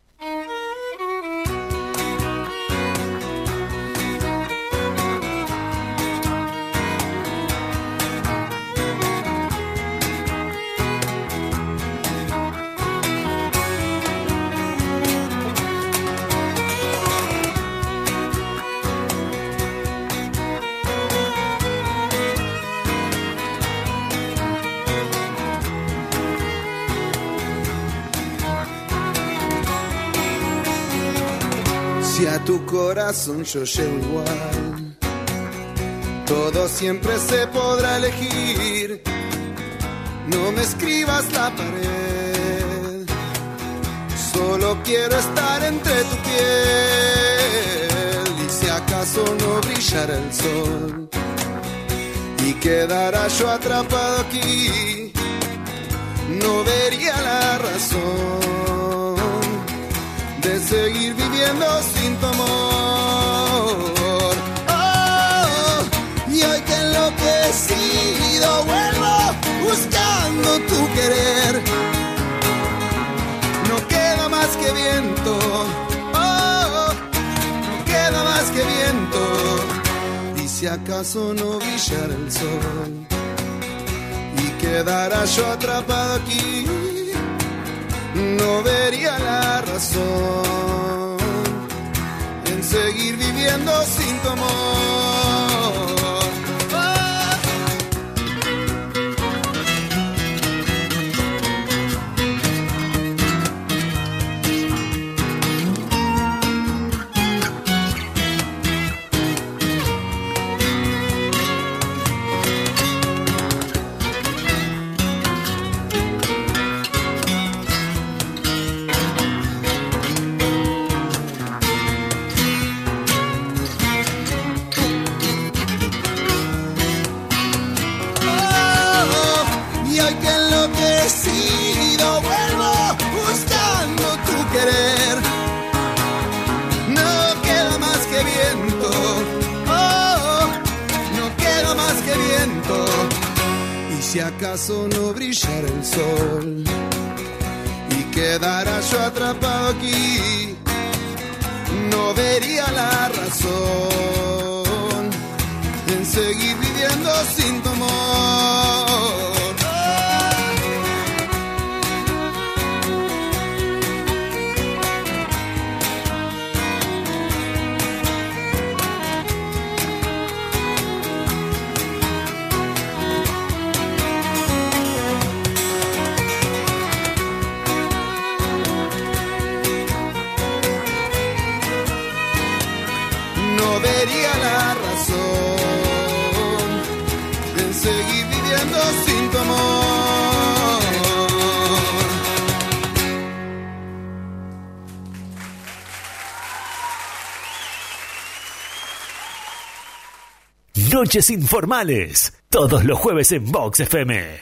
Speaker 17: Si a tu corazón yo llevo igual, todo siempre se podrá elegir. No me escribas la pared, solo quiero estar entre tu piel. Y si acaso no brillara el sol y quedara yo atrapado aquí, no vería la razón de seguir viviendo sin tu amor. Oh, y hoy que enloquecido vuelvo buscando tu querer. No queda más que viento, oh, no queda más que viento. Y si acaso no brillara el sol y quedara yo atrapado aquí, no vería la razón en seguir viviendo sin tu amor. Vuelvo buscando tu querer. No queda más que viento, oh, no queda más que viento. Y si acaso no brillara el sol y quedara yo atrapado aquí, no vería la razón en seguir viviendo sin tu amor. No vería la razón en seguir viviendo sin tu amor.
Speaker 1: Noches informales, todos los jueves en Vox FM.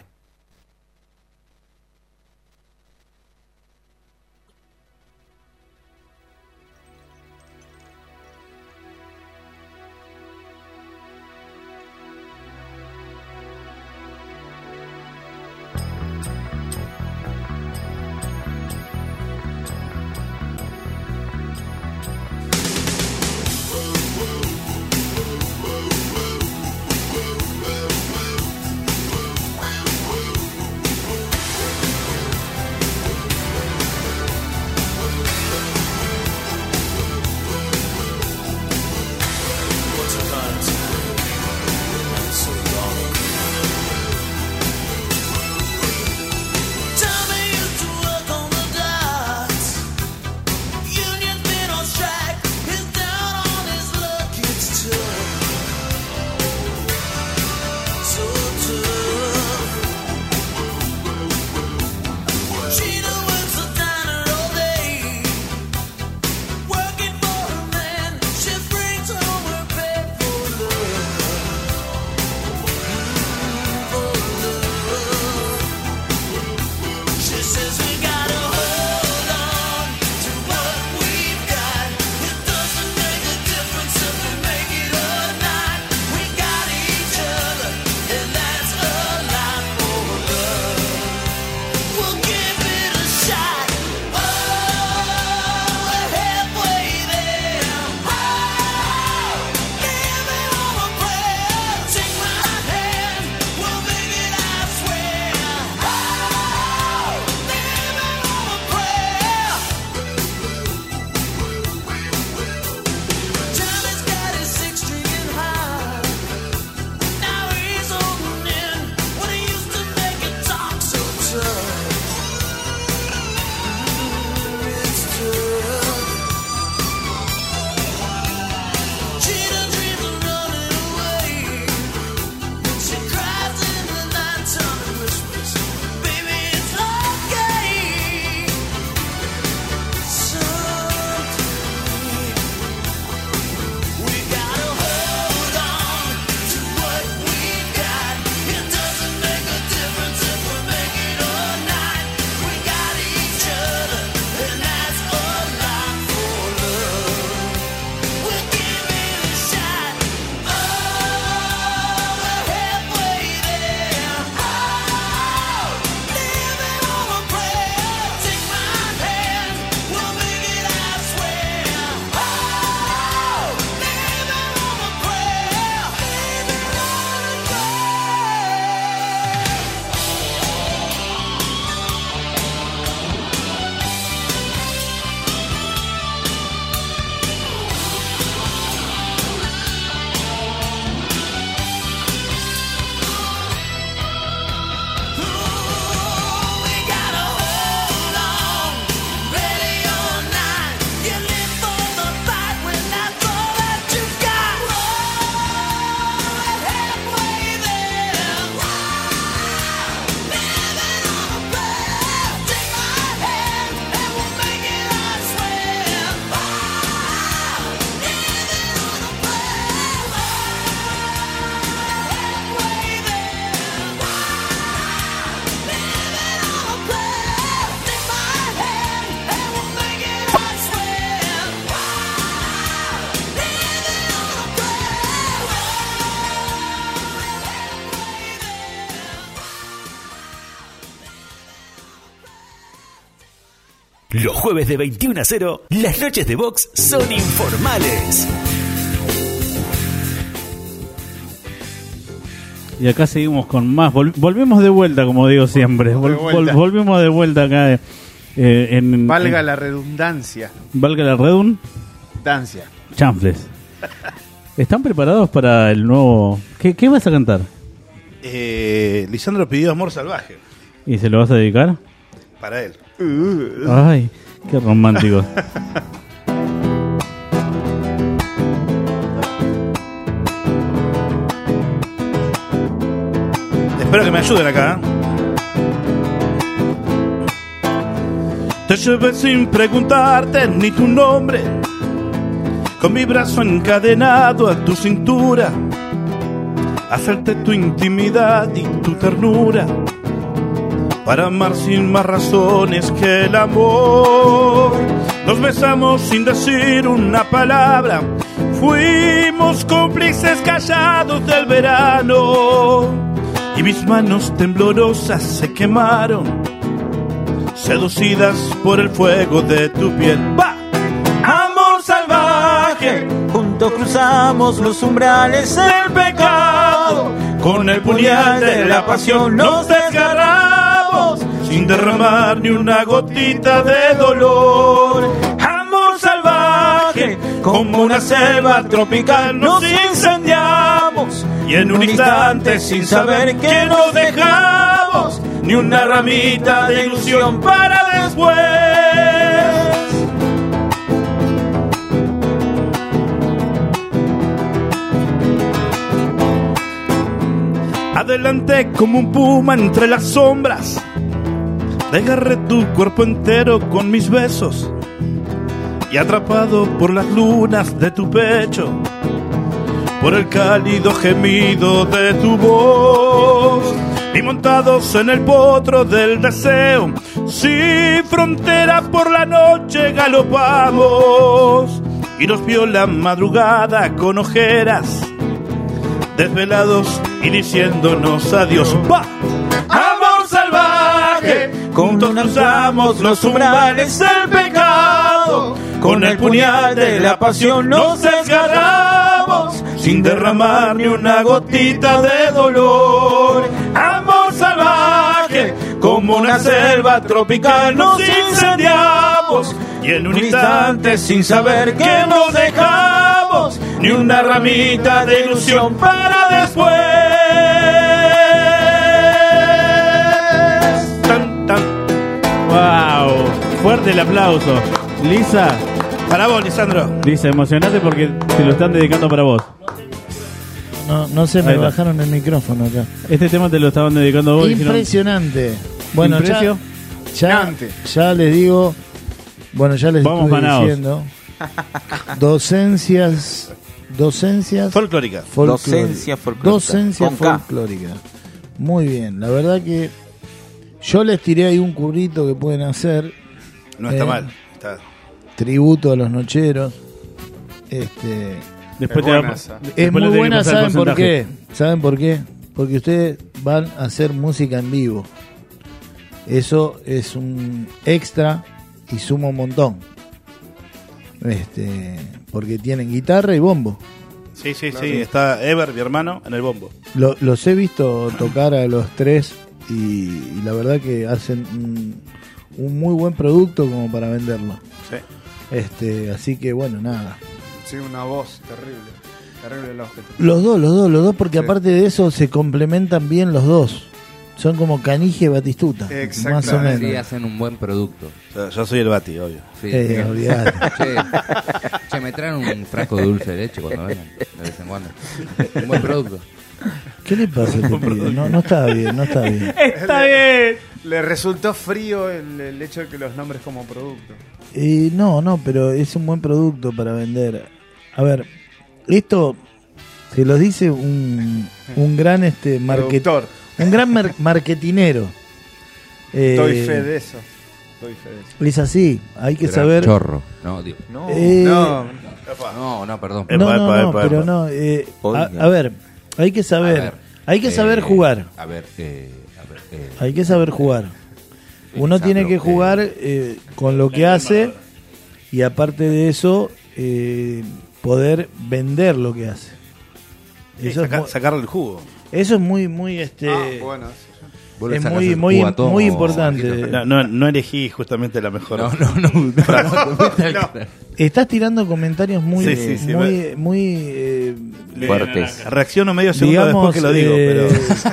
Speaker 1: Los jueves de 21 a 0, las noches de box son informales.
Speaker 2: Y acá seguimos con más. Volvemos de vuelta, como digo siempre. Volvemos de vuelta acá.
Speaker 5: Valga la redundancia.
Speaker 2: Valga la redundancia. Chanfles. ¿Están preparados para el nuevo...? ¿Qué vas a cantar?
Speaker 15: Lisandro pidió Amor Salvaje.
Speaker 2: ¿Y se lo vas a dedicar?
Speaker 15: Para él.
Speaker 2: Ay, qué romántico.
Speaker 15: Espero que me ayuden acá. Te llevé sin preguntarte ni tu nombre, con mi brazo encadenado a tu cintura, hacerte tu intimidad y tu ternura, para amar sin más razones que el amor. Nos besamos sin decir una palabra, fuimos cómplices callados del verano, y mis manos temblorosas se quemaron, seducidas por el fuego de tu piel. ¡Va!
Speaker 16: Amor salvaje, juntos cruzamos los umbrales del pecado,
Speaker 15: con el puñal de la pasión nos desgarramos, sin derramar ni una gotita de dolor.
Speaker 16: Amor salvaje, como una selva tropical nos incendiamos,
Speaker 15: y en un instante, sin saber que nos dejamos, ni una ramita de ilusión para después. Adelante como un puma entre las sombras, desgarré tu cuerpo entero con mis besos, y atrapado por las lunas de tu pecho, por el cálido gemido de tu voz, y montados en el potro del deseo, sin frontera por la noche galopamos, y nos vio la madrugada con ojeras, desvelados y diciéndonos adiós. ¡Va!
Speaker 16: Amor salvaje, juntos cruzamos los umbrales del pecado, con el puñal de la pasión nos desgarramos,
Speaker 15: sin derramar ni una gotita de dolor.
Speaker 16: Amor salvaje, como una selva tropical nos incendiamos,
Speaker 15: y en un instante,
Speaker 16: sin saber que nos dejamos,
Speaker 15: ni una ramita de ilusión para después. Tan, tan.
Speaker 2: Wow, fuerte el aplauso. Lisa,
Speaker 15: para vos, Lisandro.
Speaker 2: Lisa, emocionate porque te lo están dedicando para vos.
Speaker 4: No se me bajaron el micrófono acá.
Speaker 2: Este tema te lo estaban dedicando a vos.
Speaker 4: Impresionante. Bueno, ya les digo. Bueno, ya les
Speaker 2: Vamos
Speaker 4: estoy
Speaker 2: ganados.
Speaker 4: diciendo. Docencia
Speaker 15: folclórica.
Speaker 4: Docencia folclórica. Muy bien. La verdad que yo les tiré ahí un currito que pueden hacer.
Speaker 15: No está mal. Está.
Speaker 4: Tributo a los nocheros.
Speaker 2: Después
Speaker 4: es muy buena, ¿saben por qué? ¿Saben por qué? Porque ustedes van a hacer música en vivo. Eso es un extra y suma un montón. Porque tienen guitarra y bombo.
Speaker 15: Sí. Está Ever, mi hermano, en el bombo.
Speaker 4: Los he visto tocar a los tres y la verdad que hacen un muy buen producto como para venderlo.
Speaker 15: Sí.
Speaker 4: Así que bueno, nada.
Speaker 5: Sí, una voz terrible. Terrible la voz que
Speaker 4: Los dos, porque aparte de eso se complementan bien los dos. Son como Canigia y Batistuta, más o menos.
Speaker 3: Sí, hacen un buen producto.
Speaker 15: Yo soy el Bati, obvio.
Speaker 3: Sí,
Speaker 4: olvidate.
Speaker 3: Che, me traen un frasco de dulce de leche cuando vengan, de vez en cuando. Un buen producto.
Speaker 4: ¿Qué le pasa a este pibe? No está bien.
Speaker 2: Está bien.
Speaker 5: Le resultó frío el hecho de que los nombres como producto.
Speaker 4: No, pero es un buen producto para vender. A ver, esto se lo dice un gran marketor. Un gran marketinero.
Speaker 5: Doy fe de eso.
Speaker 4: Es así, hay que saber.
Speaker 3: Chorro. No, digo. No, perdón.
Speaker 4: Pero no. A ver, hay que saber. Hay que saber jugar. Hay que saber jugar. Uno tiene que jugar con lo que hace y aparte de eso poder vender lo que hace.
Speaker 15: Sí,
Speaker 4: Eso
Speaker 15: sacarle el jugo.
Speaker 4: Eso es muy
Speaker 5: bueno.
Speaker 4: Es muy importante.
Speaker 15: No elegí justamente la mejor.
Speaker 3: No.
Speaker 4: Estás tirando comentarios muy
Speaker 15: fuertes. Reacciono medio segundo después que lo digo, pero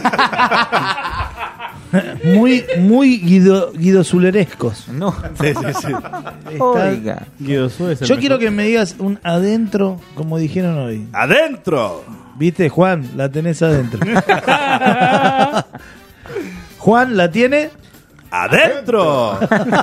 Speaker 4: muy Guido Zulerescos.
Speaker 16: No.
Speaker 15: Sí.
Speaker 16: Oiga.
Speaker 2: Guido Zules,
Speaker 4: Yo quiero que me digas un adentro, como dijeron hoy.
Speaker 15: ¡Adentro!
Speaker 4: ¿Viste, Juan? La tenés adentro. Juan, ¿la tiene?
Speaker 15: ¡Adentro!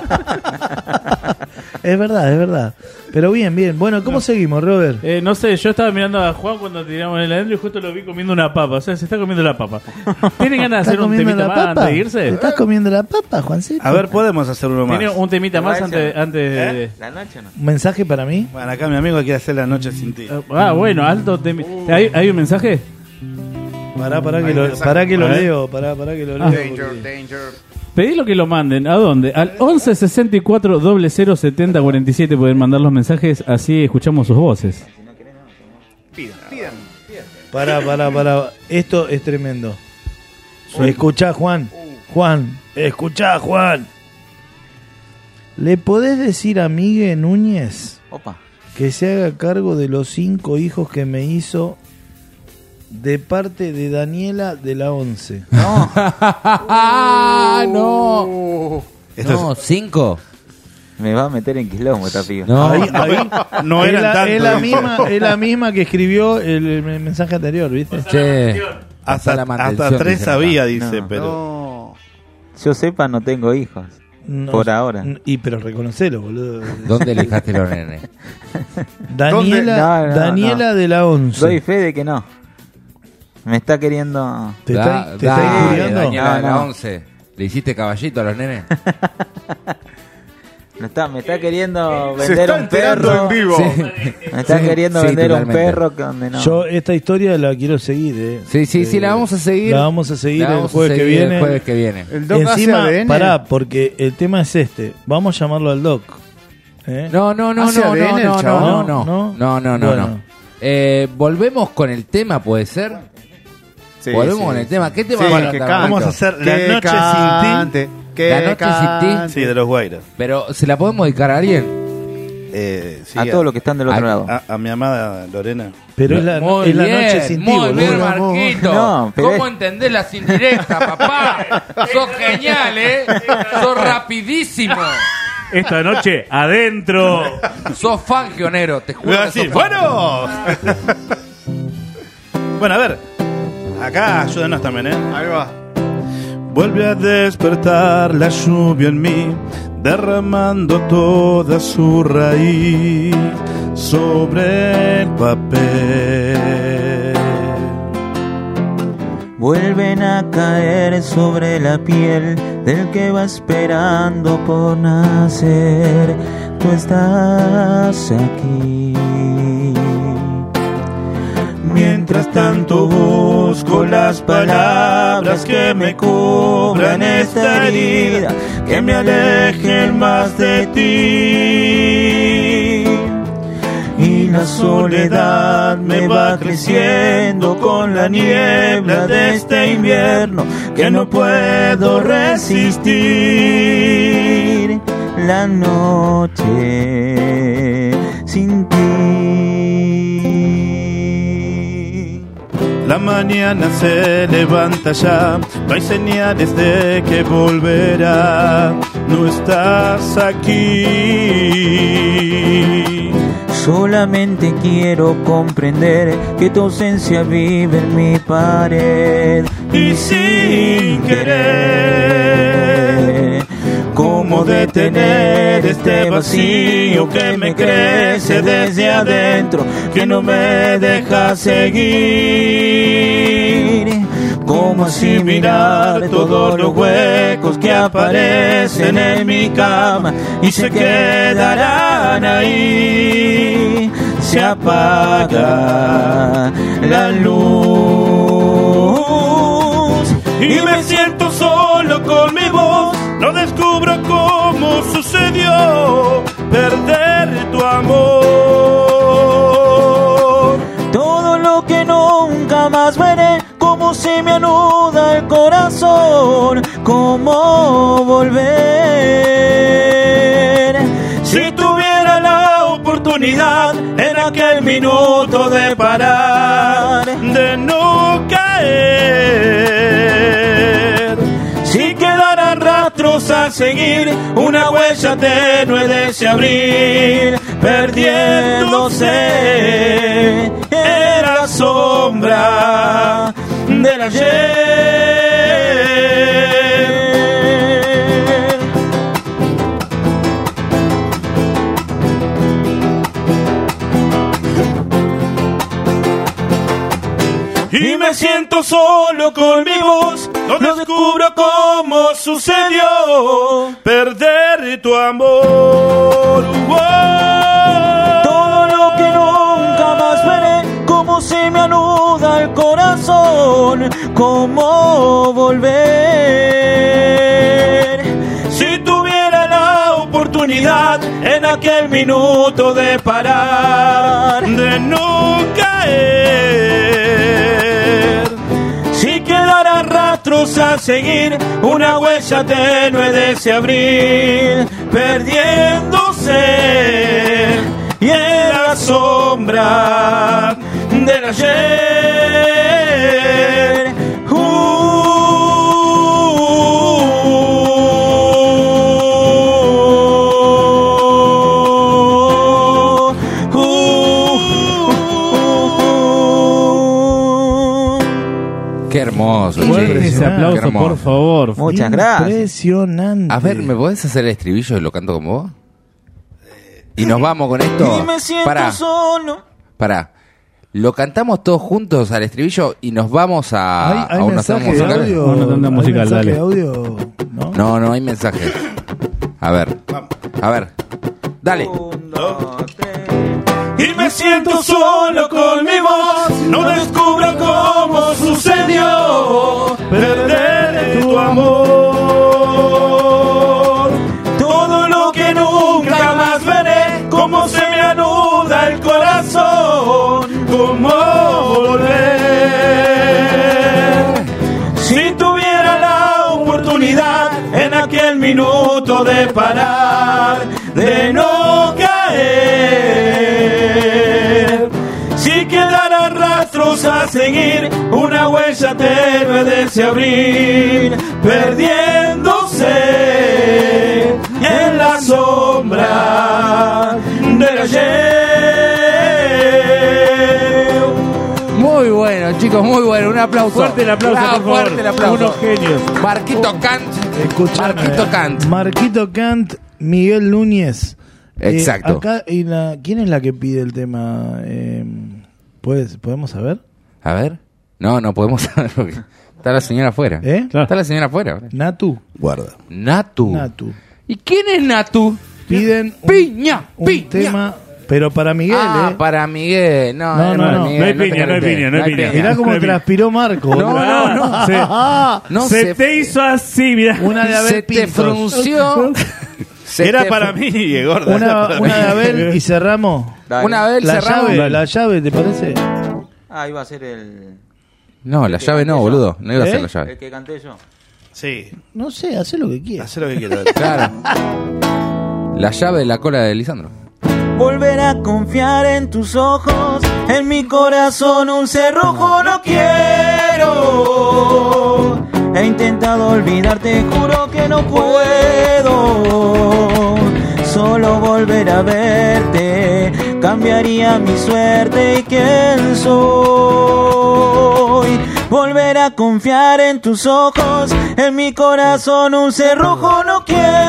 Speaker 4: Es verdad. Pero bien. Bueno, ¿cómo seguimos, Robert?
Speaker 2: No sé, yo estaba mirando a Juan cuando tiramos el adentro y justo lo vi comiendo una papa. O sea, se está comiendo la papa. ¿Tienen ganas de hacer un temita más antes de irse?
Speaker 4: ¿Te estás comiendo la papa, Juancito?
Speaker 15: A ver, podemos hacer uno más.
Speaker 2: ¿Tiene un temita más antes de...?
Speaker 16: ¿La noche no?
Speaker 4: ¿Un mensaje para mí?
Speaker 15: Bueno, acá mi amigo quiere hacer la noche sin ti.
Speaker 2: Bueno, alto temita. ¿Hay un mensaje?
Speaker 4: Pará que lo leo.
Speaker 5: Danger.
Speaker 2: Pedilo que lo manden. ¿A dónde? Al 11 64 00 70 47 pueden mandar los mensajes, así escuchamos sus voces.
Speaker 5: Pidan.
Speaker 4: Pará. Esto es tremendo. Escuchá, Juan. Escuchá, Juan. ¿Le podés decir a Miguel Núñez
Speaker 16: Opa.
Speaker 4: que se haga cargo de los 5 hijos que me hizo de parte de Daniela de la 11?
Speaker 3: No. No, 5.
Speaker 16: Me va a meter en quilombo esta piba.
Speaker 3: No,
Speaker 4: Ahí
Speaker 15: no eran tantos.
Speaker 4: Es la misma que escribió el mensaje anterior, ¿viste?
Speaker 3: Che,
Speaker 15: hasta 3 había, dice,
Speaker 16: No.
Speaker 15: pero...
Speaker 16: Yo sepa, no tengo hijos.
Speaker 4: No,
Speaker 16: por ahora.
Speaker 4: Pero reconocelo, boludo.
Speaker 3: ¿Dónde le dejaste los nenes?
Speaker 4: Daniela de la 11.
Speaker 16: Doy fe de que no. Me está queriendo...
Speaker 4: ¿Te está injuriando?
Speaker 3: Daniela de la 11. ¿Le hiciste caballito a los nenes?
Speaker 16: Me está queriendo vender un perro
Speaker 5: en vivo.
Speaker 16: Sí. Me está queriendo vender un perro donde no.
Speaker 4: Yo esta historia la quiero seguir.
Speaker 3: Sí, la vamos a seguir.
Speaker 4: La vamos a seguir el jueves que viene.
Speaker 5: El Doc
Speaker 4: encima,
Speaker 5: hace ADN.
Speaker 4: pará, porque el tema es este. Vamos a llamarlo al Doc.
Speaker 3: No. Volvemos con el tema, ¿puede ser?
Speaker 5: Sí,
Speaker 3: Volvemos con el tema. ¿Qué tema
Speaker 15: vamos a tratar? Vamos a hacer La Noche Sin Ti.
Speaker 3: ¿La Noche Sin Ti?
Speaker 15: Sí, de los Guairas.
Speaker 3: Pero, ¿se la podemos dedicar a alguien?
Speaker 15: Sí,
Speaker 16: a todos los que están del otro lado.
Speaker 15: A mi amada Lorena.
Speaker 4: Pero es la Noche Sin Ti,
Speaker 3: muy bien,
Speaker 4: boludo.
Speaker 3: Marquito.
Speaker 16: No, pero
Speaker 3: ¿Cómo entendés las indirectas, papá? Sos genial, Sos rapidísimo.
Speaker 2: Esta noche, adentro.
Speaker 3: Sos fangionero, te juro.
Speaker 15: Sí, bueno. Bueno, a ver. Acá, ayúdenos también,
Speaker 5: Ahí va.
Speaker 15: Vuelve a despertar la lluvia en mí, derramando toda su raíz sobre el papel.
Speaker 16: Vuelven a caer sobre la piel del que va esperando por nacer. Tú estás aquí.
Speaker 15: Mientras tanto busco las palabras que me cubran esta herida, que me alejen más de ti. Y la soledad me va creciendo con la niebla de este invierno que no puedo resistir.
Speaker 16: La noche sin ti.
Speaker 15: La mañana se levanta ya, no hay señales de que volverá, no estás aquí.
Speaker 16: Solamente quiero comprender que tu ausencia vive en mi pared.
Speaker 15: Y sin querer, ¿cómo detener este vacío que me crece desde adentro, que no me deja seguir? ¿Cómo asimilar todos los huecos que aparecen en mi cama y se quedarán ahí? Se apaga la luz y me siento solo con mi voz no descubro cómo sucedió perder tu amor.
Speaker 16: Todo lo que nunca más veré, cómo se me anuda el corazón, cómo volver.
Speaker 15: Si tuviera la oportunidad en aquel minuto de parar, de no caer, si quedaran rastros a seguir, una huella tenue de ese abril, perdiéndose en la sombra del ayer. Y me siento solo con mi voz, no descubro cómo sucedió perder tu amor.
Speaker 16: Todo lo que nunca más veré, cómo se me anuda el corazón, cómo volver.
Speaker 15: Si tuviera la oportunidad en aquel minuto de parar, de no caer, si quedaran rastros a seguir, una huella tenue de ese abril, perdiéndose y en la sombra del ayer.
Speaker 3: Qué hermoso.
Speaker 2: Fuerte ese aplauso, por favor.
Speaker 16: Muchas gracias.
Speaker 4: Impresionante.
Speaker 3: A ver, ¿me podés hacer el estribillo y lo canto como vos? Y nos vamos con esto.
Speaker 16: Y me siento solo.
Speaker 3: Pará. Lo cantamos todos juntos al estribillo y nos vamos a una tanda musical.
Speaker 2: Una tanda musical, dale.
Speaker 4: Audio,
Speaker 3: ¿no? No hay mensaje. A ver. Dale.
Speaker 15: Y me siento solo con mi voz, no descubro cómo sucedió perder tu amor. Todo lo que nunca más veré, cómo se me anuda el corazón, cómo volver. Si tuviera la oportunidad en aquel minuto de parar, de no caer, si quedaran rastros a seguir, una huella tenue de ese abril, perdiéndose en la sombra del ayer.
Speaker 3: Muy bueno, chicos, muy bueno. Un aplauso.
Speaker 2: Fuerte el aplauso, por favor.
Speaker 3: Fuerte el aplauso.
Speaker 2: Unos genios.
Speaker 3: Marquito Kant.
Speaker 4: Marquito Kant, Miguel Núñez.
Speaker 3: Exacto.
Speaker 4: Acá, ¿quién es la que pide el tema? ¿Podemos saber?
Speaker 3: A ver. No podemos saber porque está la señora afuera.
Speaker 4: Claro.
Speaker 3: Está la señora afuera.
Speaker 4: Natu.
Speaker 13: Guarda.
Speaker 3: Natu. ¿Y quién es Natu?
Speaker 4: Piden
Speaker 3: Piña.
Speaker 4: tema, pero para Miguel,
Speaker 3: para Miguel. No hay
Speaker 2: piña.
Speaker 4: Mirá cómo transpiró Marco.
Speaker 2: No. Se te hizo así, mirá.
Speaker 4: Una de Abel
Speaker 3: Se te frunció.
Speaker 15: Era para mí, gorda.
Speaker 4: Una de Abel y cerramos.
Speaker 3: Dale. Una Abel cerramos.
Speaker 4: La llave, ¿te parece?
Speaker 16: Iba a ser el...
Speaker 3: No, la llave no, boludo. No iba a ser la llave.
Speaker 16: El que canté yo.
Speaker 15: Sí.
Speaker 4: No sé, hacé lo que quieras.
Speaker 3: Claro. La llave de la cola de Lisandro.
Speaker 16: Volver a confiar en tus ojos, en mi corazón un cerrojo no quiero. He intentado olvidarte, juro que no puedo. Solo volver a verte cambiaría mi suerte y quién soy. Volver a confiar en tus ojos, en mi corazón un cerrojo no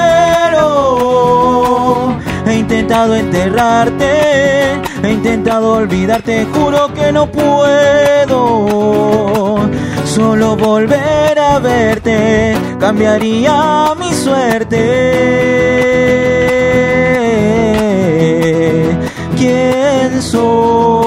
Speaker 16: quiero. He intentado enterrarte, he intentado olvidarte, juro que no puedo. Solo volver a verte cambiaría mi suerte. ¿Quién soy?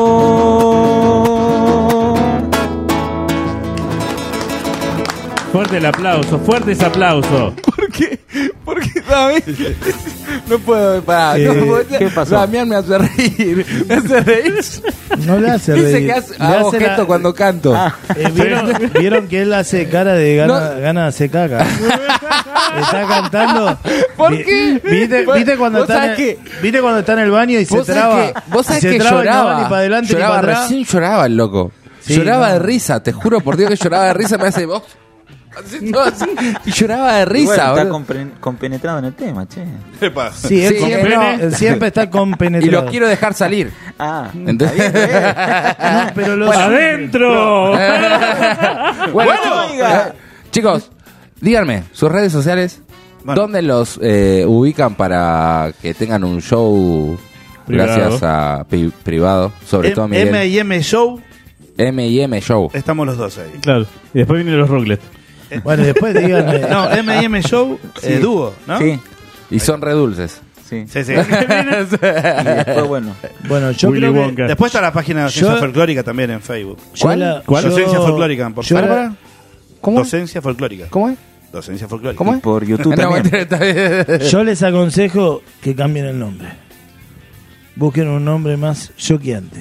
Speaker 2: Fuerte Fuerte el aplauso, fuerte ese aplauso.
Speaker 3: ¿Por qué? David, no puedo parar.
Speaker 18: ¿Qué pasó?
Speaker 3: Damián me hace reír. Me hace reír.
Speaker 4: No le hace
Speaker 3: Dice
Speaker 4: reír.
Speaker 3: que hago gesto cuando canto.
Speaker 4: ¿Vieron que él hace cara de gana de hacer caca? Está cantando.
Speaker 3: ¿Por qué?
Speaker 4: ¿Viste cuando está en el baño y se traba?
Speaker 3: Vos sabés
Speaker 4: se
Speaker 3: que
Speaker 4: traba
Speaker 3: lloraba.
Speaker 4: ni para adelante ni
Speaker 3: Lloraba,
Speaker 4: para atrás.
Speaker 3: recién lloraba el loco.
Speaker 4: Sí,
Speaker 3: lloraba
Speaker 4: no.
Speaker 3: de risa, te juro por Dios que lloraba de risa. Me hace vos. Así, todo así, y lloraba de risa.
Speaker 18: Bueno, está compenetrado en el tema, che.
Speaker 15: ¿Qué pasa?
Speaker 4: Sí, él
Speaker 3: Sí,
Speaker 4: él siempre está compenetrado.
Speaker 3: Y lo quiero dejar salir.
Speaker 18: Ah,
Speaker 3: ¿Entendés?
Speaker 4: No, pero los
Speaker 2: ¡Adentro!
Speaker 3: Bueno, chicos, díganme, sus redes sociales,
Speaker 15: Bueno.
Speaker 3: ¿dónde los ubican para que tengan un show
Speaker 2: Privado.
Speaker 3: gracias a privado? Sobre todo Miguel.
Speaker 15: M&M Show,
Speaker 3: M&M Show.
Speaker 15: estamos los dos ahí.
Speaker 2: Claro, y después vienen los Rocklets.
Speaker 4: Bueno, después díganme.
Speaker 15: No, M&M Show, dúo, ¿no?
Speaker 18: sí,
Speaker 3: Y son redulces.
Speaker 18: sí.
Speaker 15: Sí, sí.
Speaker 18: Y después, bueno,
Speaker 4: Bueno, yo
Speaker 2: Willy
Speaker 4: creo que
Speaker 2: Wonka.
Speaker 15: Después está la página de Docencia
Speaker 4: Yo-
Speaker 15: Folclórica también en Facebook.
Speaker 4: ¿Cuál?
Speaker 15: Docencia Folclórica, por
Speaker 4: yo-
Speaker 15: favor.
Speaker 3: ¿Cómo?
Speaker 15: Docencia Folclórica.
Speaker 3: ¿Cómo es?
Speaker 15: Docencia Folclórica.
Speaker 3: ¿Cómo
Speaker 18: y
Speaker 3: es?
Speaker 18: por YouTube
Speaker 3: No,
Speaker 18: también.
Speaker 3: mentira, está bien.
Speaker 4: Yo les aconsejo que cambien el nombre. Busquen un nombre más choqueante.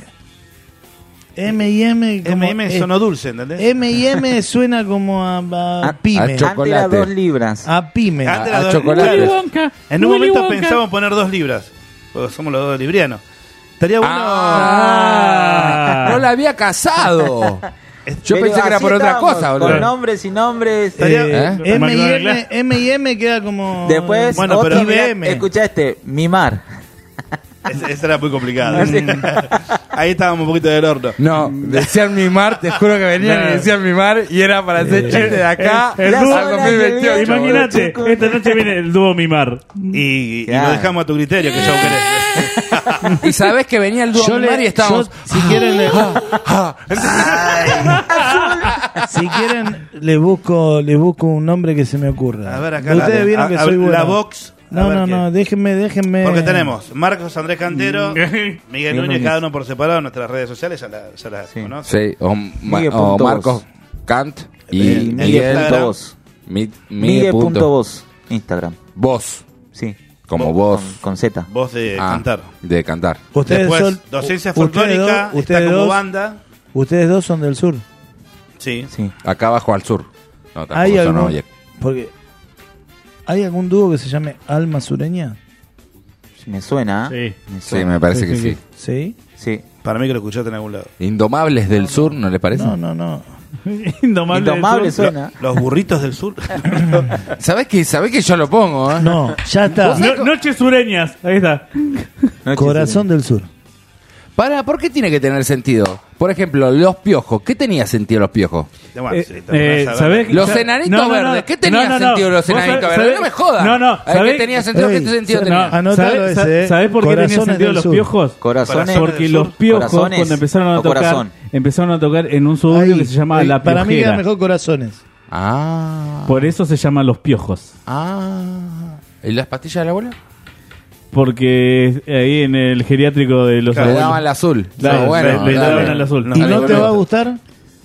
Speaker 4: M&M como-
Speaker 15: M&M sonó dulce, ¿entendés?
Speaker 4: M&M suena como a pyme.
Speaker 3: a chocolate.
Speaker 18: Antes era 2 libras.
Speaker 4: A pyme.
Speaker 15: Antes
Speaker 3: a
Speaker 15: era
Speaker 3: chocolate.
Speaker 2: Willy Wonka.
Speaker 15: En un
Speaker 2: Willy
Speaker 15: momento
Speaker 2: Wonka.
Speaker 15: pensamos poner 2 libras. Porque somos los dos librianos. Estaría bueno.
Speaker 2: Ah.
Speaker 3: No la había casado. Yo
Speaker 18: Pero
Speaker 3: pensé que era
Speaker 18: así
Speaker 3: por otra
Speaker 18: estábamos,
Speaker 3: cosa,
Speaker 18: con
Speaker 3: boludo.
Speaker 18: nombres y nombres.
Speaker 4: M&M queda como
Speaker 18: Después,
Speaker 15: Bueno,
Speaker 18: otro,
Speaker 15: pero-
Speaker 18: mirá,
Speaker 4: IBM.
Speaker 18: escuchá este, mimar.
Speaker 15: Esa era muy complicada. Ahí estábamos un poquito del horno.
Speaker 3: No, decían mimar, te juro que venían y decían mimar y era para hacer chiste de acá
Speaker 2: el
Speaker 3: al
Speaker 2: dúo-
Speaker 3: 2028.
Speaker 2: Imagínate, esta noche viene el dúo Mimar.
Speaker 15: Y
Speaker 18: Claro.
Speaker 15: lo dejamos a tu criterio, que ya vos querés.
Speaker 3: Y sabés que venía el dúo
Speaker 4: Yo
Speaker 3: mimar y estábamos.
Speaker 4: si quieren si quieren les busco un nombre que se me ocurra.
Speaker 15: A ver, acá
Speaker 4: Ustedes vieron que soy bueno.
Speaker 15: la Vox. a
Speaker 4: No,
Speaker 15: ver
Speaker 4: no,
Speaker 15: qué-
Speaker 4: no, déjenme.
Speaker 15: Porque tenemos Marcos Andrés Cantero, Miguel Núñez,
Speaker 18: Núñez.
Speaker 15: cada uno por separado en nuestras redes sociales, ya las conocen.
Speaker 3: Sí, o
Speaker 18: Miguel.voz.
Speaker 3: Marcos Kant y
Speaker 18: Y Miguel.voz. Miguel.voz. Instagram.
Speaker 3: Voz,
Speaker 18: Sí.
Speaker 3: como voz.
Speaker 18: Con Z.
Speaker 15: Voz de
Speaker 3: Ah,
Speaker 15: cantar.
Speaker 3: De cantar.
Speaker 4: Ustedes
Speaker 15: Después,
Speaker 4: son
Speaker 15: Docencia
Speaker 4: ustedes
Speaker 15: Folclórica,
Speaker 4: dos-
Speaker 15: está como banda.
Speaker 4: Ustedes dos son del sur.
Speaker 15: Sí.
Speaker 18: Sí.
Speaker 3: Acá abajo al sur. No, tampoco
Speaker 4: ¿Hay
Speaker 3: son,
Speaker 4: algún,
Speaker 3: oye.
Speaker 4: porque ¿hay algún dúo que se llame Alma Sureña?
Speaker 18: Me suena.
Speaker 2: Sí.
Speaker 18: Me
Speaker 3: Sí,
Speaker 18: suena.
Speaker 3: me parece que sí.
Speaker 4: ¿Sí?
Speaker 18: Sí.
Speaker 15: Para mí que lo escuchaste en algún lado.
Speaker 3: Indomables del Sur, ¿no le parece?
Speaker 4: No.
Speaker 18: Indomable suena.
Speaker 15: Los burritos del sur.
Speaker 3: ¿Sabés que yo lo pongo, eh?
Speaker 4: No, ya está.
Speaker 2: Noches sureñas. Ahí está.
Speaker 4: Corazón del Sur.
Speaker 3: ¿Por qué tiene que tener sentido? Por ejemplo, los piojos. ¿Qué tenía sentido los piojos?
Speaker 2: ¿Sabés?
Speaker 3: Los enanitos verdes. ¿Qué tenía sentido los enanitos verdes? No me jodas.
Speaker 2: No.
Speaker 3: ¿Qué tenía sentido? ¿Qué sentido tenía?
Speaker 4: Anótalo ese,
Speaker 2: ¿Sabés por qué tenían
Speaker 4: Corazones
Speaker 2: sentido
Speaker 4: del
Speaker 2: los
Speaker 4: Sur.
Speaker 2: piojos?
Speaker 18: Corazones.
Speaker 2: Porque los piojos
Speaker 18: Corazones
Speaker 2: cuando empezaron a
Speaker 18: o
Speaker 2: tocar,
Speaker 18: corazón.
Speaker 2: empezaron a tocar en un suburbio
Speaker 4: Ahí,
Speaker 2: que se llama
Speaker 4: ahí.
Speaker 2: La
Speaker 4: Para mí
Speaker 2: Piojera.
Speaker 4: queda mejor Corazones.
Speaker 3: Ah.
Speaker 2: Por eso se llaman los piojos.
Speaker 3: ¿Y las pastillas de la abuela?
Speaker 2: Porque ahí en el geriátrico de los
Speaker 3: Le
Speaker 2: abuelos.
Speaker 3: daban el azul.
Speaker 2: Claro,
Speaker 3: No, bueno,
Speaker 2: le daban
Speaker 3: dale.
Speaker 2: el azul.
Speaker 4: ¿Y no te va a gustar?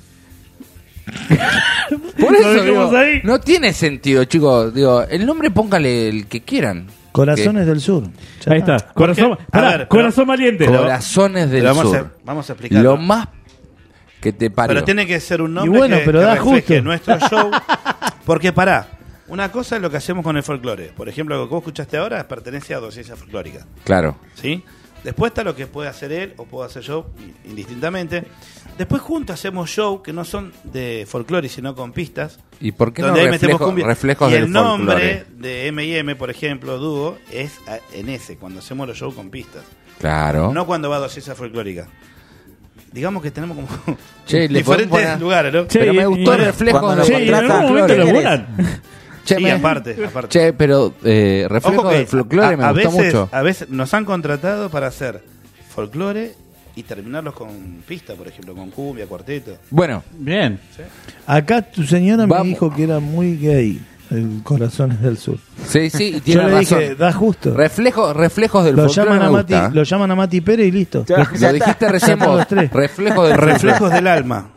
Speaker 3: Por
Speaker 2: Lo
Speaker 3: eso
Speaker 2: dejamos
Speaker 3: digo,
Speaker 2: ahí.
Speaker 3: no tiene sentido, chicos. Digo, el nombre póngale el que quieran.
Speaker 4: Corazones del Sur. Ya
Speaker 2: Ahí está. Corazón,
Speaker 15: A
Speaker 2: pará,
Speaker 15: ver,
Speaker 2: corazón valiente.
Speaker 3: Corazones del
Speaker 15: Vamos
Speaker 3: Sur.
Speaker 15: vamos a explicarlo.
Speaker 3: Lo más que te parió.
Speaker 15: Pero tiene que ser un nombre
Speaker 4: Y bueno,
Speaker 15: que,
Speaker 4: pero
Speaker 15: que
Speaker 4: da
Speaker 15: refleje
Speaker 4: justo.
Speaker 15: nuestro show. Porque pará, una cosa es lo que hacemos con el folclore. Por ejemplo, lo que vos escuchaste ahora pertenece a Docencia Folclórica.
Speaker 3: Claro.
Speaker 15: ¿Sí? Después está lo que puede hacer él o puedo hacer yo indistintamente. Después juntos hacemos show que no son de folclore sino con pistas.
Speaker 3: ¿Y por qué no
Speaker 15: donde ahí metemos cumbia.
Speaker 3: reflejos
Speaker 15: y
Speaker 3: del
Speaker 15: el nombre
Speaker 3: folclore?
Speaker 15: de M&M, por ejemplo, dúo, es en ese, cuando hacemos los shows con pistas.
Speaker 3: Claro.
Speaker 15: No cuando va a Docencia Folclórica. Digamos que tenemos como
Speaker 3: Che, le podemos
Speaker 15: diferentes
Speaker 3: poner-
Speaker 15: lugares, ¿no?
Speaker 3: Pero me gustó el reflejo
Speaker 18: cuando
Speaker 3: de
Speaker 18: lo
Speaker 2: Che, y en
Speaker 18: contrata
Speaker 2: algún momento
Speaker 18: Flores.
Speaker 2: laburan.
Speaker 3: Che,
Speaker 15: Sí,
Speaker 3: me-
Speaker 15: aparte.
Speaker 3: Che, pero reflejo
Speaker 15: Ojo que
Speaker 3: del folclore me
Speaker 15: a
Speaker 3: gustó
Speaker 15: veces,
Speaker 3: mucho.
Speaker 15: a veces nos han contratado para hacer folclore y terminarlos con pista, por ejemplo, con cumbia, cuarteto.
Speaker 3: Bueno,
Speaker 2: Bien.
Speaker 4: Acá tu señora
Speaker 3: Vamos.
Speaker 4: me dijo que era muy gay. El Corazones del Sur.
Speaker 3: sí, y
Speaker 4: Yo
Speaker 3: tiene
Speaker 4: le
Speaker 3: razón.
Speaker 4: dije, da justo.
Speaker 3: Reflejos del
Speaker 4: Lo
Speaker 3: folclore
Speaker 4: llaman,
Speaker 3: me
Speaker 4: a Mati,
Speaker 3: gusta.
Speaker 4: lo llaman a Mati Pérez y listo.
Speaker 3: Lo dijiste recién
Speaker 4: Ya están
Speaker 3: vos.
Speaker 4: los tres.
Speaker 3: Reflejos del
Speaker 15: Reflejos del alma.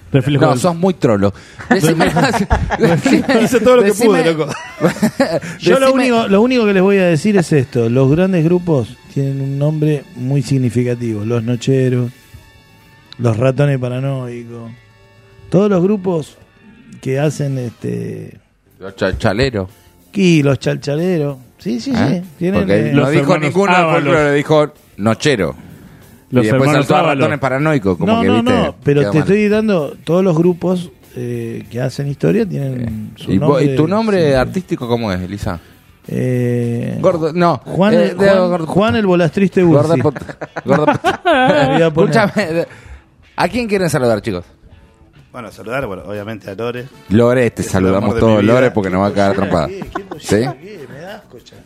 Speaker 2: Reflejo
Speaker 3: No,
Speaker 2: del-
Speaker 3: sos muy trolo. Decime,
Speaker 4: Hice todo lo que pude, loco. Yo
Speaker 3: decime-
Speaker 4: lo único que les voy a decir es esto. Los grandes grupos tienen un nombre muy significativo. Los Nocheros, los Ratones Paranoicos. Todos los grupos que hacen
Speaker 3: Los chaleros.
Speaker 4: y los chalchaleros. Sí. Tienen,
Speaker 3: Porque no
Speaker 2: Los
Speaker 3: dijo
Speaker 2: hermanos
Speaker 3: ninguno del
Speaker 2: Ábalos.
Speaker 3: folclore, dijo Nochero.
Speaker 2: Los
Speaker 3: y después
Speaker 2: hermanos
Speaker 3: saltó a
Speaker 2: Ábalos.
Speaker 3: Ratones Paranoicos. Como
Speaker 4: No,
Speaker 3: que,
Speaker 4: no,
Speaker 3: ¿viste?
Speaker 4: no, pero
Speaker 3: Quedó
Speaker 4: te
Speaker 3: mal.
Speaker 4: estoy dando, todos los grupos que hacen historia tienen su
Speaker 3: ¿Y,
Speaker 4: nombre.
Speaker 3: y tu nombre
Speaker 4: sí.
Speaker 3: artístico cómo es, Elisa?
Speaker 4: Gordo,
Speaker 3: no.
Speaker 4: Juan,
Speaker 3: Gordo-
Speaker 4: Juan el Volastriste
Speaker 3: Gorda
Speaker 4: Ursi.
Speaker 3: Gorda
Speaker 4: Voy a poner.
Speaker 3: Escúchame. ¿A quién quieren saludar, chicos?
Speaker 15: Bueno, saludar, bueno, obviamente a Lore.
Speaker 3: Lore, te
Speaker 15: Es el
Speaker 3: saludamos
Speaker 15: amor de
Speaker 3: todos,
Speaker 15: mi vida.
Speaker 3: Lore, porque nos va a quedar trompada. ¿Sí?
Speaker 4: Me da asco, cha.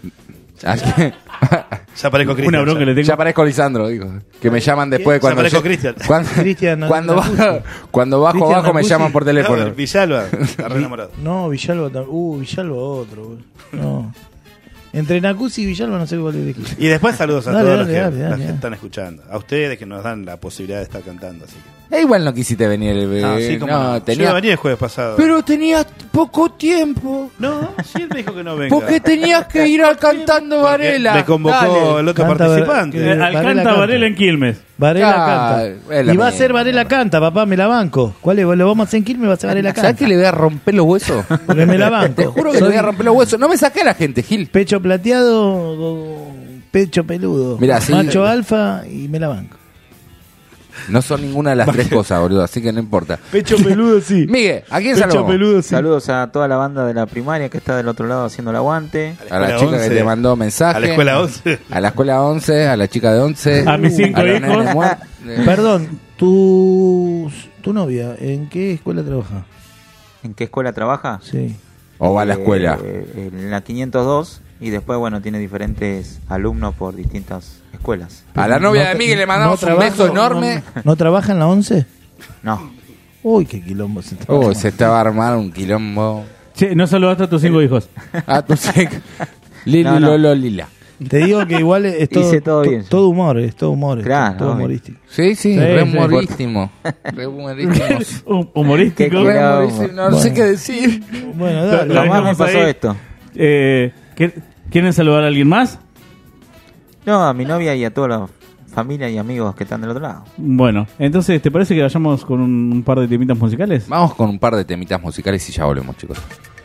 Speaker 15: Ya parezco Cristian.
Speaker 2: Una bronca
Speaker 15: ya.
Speaker 2: le tengo.
Speaker 3: Ya parezco Lisandro, digo. Que me llaman después
Speaker 15: Ya
Speaker 3: cuando.
Speaker 15: parezco Cristian.
Speaker 4: Cristian, no,
Speaker 3: Cuando
Speaker 4: no,
Speaker 3: bajo, cuando bajo
Speaker 4: Cristian
Speaker 3: abajo me
Speaker 4: Nacusi.
Speaker 3: llaman por teléfono.
Speaker 15: No, Villalba, está re enamorado.
Speaker 4: No, Villalba también. Villalba otro. boludo. No. Entre Nacusi y Villalba no sé cuál elegir.
Speaker 15: Y después saludos a
Speaker 4: Dale,
Speaker 15: todos
Speaker 4: dale,
Speaker 15: los,
Speaker 4: dale,
Speaker 15: que,
Speaker 4: dale,
Speaker 15: los que
Speaker 4: dale.
Speaker 15: están escuchando. A ustedes que nos dan la posibilidad de estar cantando. Así que.
Speaker 3: Igual no quisiste venir el
Speaker 15: No, sí, como no. Yo
Speaker 3: tenía.
Speaker 15: iba a venir el jueves pasado.
Speaker 3: Pero tenías poco tiempo.
Speaker 15: No, siempre dijo que no venga.
Speaker 3: Porque tenías que ir al cantando Varela.
Speaker 15: Me convocó
Speaker 3: Dale.
Speaker 15: el otro
Speaker 4: Canta
Speaker 15: participante.
Speaker 4: Varela.
Speaker 2: Alcanta
Speaker 4: Varela
Speaker 2: Varela en Quilmes.
Speaker 4: Varela
Speaker 3: Ah,
Speaker 4: canta.
Speaker 3: es la
Speaker 4: Y va a
Speaker 3: misma.
Speaker 4: ser Varela canta, papá, me la banco. ¿Cuál es? ¿Lo vamos a hacer en Quilmes? Va a ser Varela canta.
Speaker 3: ¿Sabes que le voy a romper los huesos?
Speaker 4: Porque me la banco.
Speaker 3: Te juro que le voy a romper los huesos. No me saqué a la gente, Gil.
Speaker 4: Pecho plateado, pecho peludo.
Speaker 3: Mirá, sí.
Speaker 4: Macho alfa y me la banco.
Speaker 3: No son ninguna de las tres cosas, boludo, así que no importa.
Speaker 4: Pecho peludo, sí.
Speaker 3: Miguel, ¿a quién
Speaker 4: Pecho
Speaker 3: saludamos?
Speaker 4: peludo, sí.
Speaker 18: Saludos a toda la banda de la primaria que está del otro lado haciendo el aguante.
Speaker 3: A la
Speaker 15: Escuela
Speaker 3: chica
Speaker 15: 11.
Speaker 3: que te mandó mensaje.
Speaker 15: A la escuela 11.
Speaker 3: A la escuela 11, a la chica de 11.
Speaker 2: A mis 5
Speaker 3: a los
Speaker 2: hijos.
Speaker 3: nenes
Speaker 4: Perdón, tu novia, ¿en qué escuela trabaja?
Speaker 18: ¿En qué escuela trabaja?
Speaker 4: Sí.
Speaker 3: O va a la escuela.
Speaker 18: En la 502 y después, bueno, tiene diferentes alumnos por distintas escuelas.
Speaker 3: A la novia de Miguel le mandamos un beso enorme.
Speaker 4: ¿No trabaja en la 11?
Speaker 18: No.
Speaker 4: Uy, qué quilombo se está
Speaker 3: Uy, se te va a armar un quilombo.
Speaker 2: Che, no saludaste a tus 5 hijos.
Speaker 3: A tu sec. Lili,
Speaker 18: No, no.
Speaker 3: Lolo, Lila.
Speaker 4: Te digo que igual es todo,
Speaker 18: Hice todo bien.
Speaker 4: todo humor, es todo humor, es
Speaker 18: Claro,
Speaker 4: todo
Speaker 18: obvio.
Speaker 4: humorístico.
Speaker 3: Sí, sí,
Speaker 2: Sí,
Speaker 3: re
Speaker 2: sí.
Speaker 3: humorísimo. Re humorísimo.
Speaker 2: Humorístico.
Speaker 18: Qué
Speaker 3: Re
Speaker 18: quilombo.
Speaker 3: humorísimo. No sé qué decir.
Speaker 4: Bueno, dale.
Speaker 2: Lo
Speaker 18: Jamás me
Speaker 2: dejamos
Speaker 18: pasó
Speaker 2: ahí.
Speaker 18: esto.
Speaker 2: ¿Quieren saludar a alguien más?
Speaker 18: No, a mi novia y a toda la familia y amigos que están del otro lado.
Speaker 2: Bueno, entonces, ¿te parece que vayamos con un par de temitas musicales?
Speaker 3: Vamos con un par de temitas musicales y ya volvemos, chicos.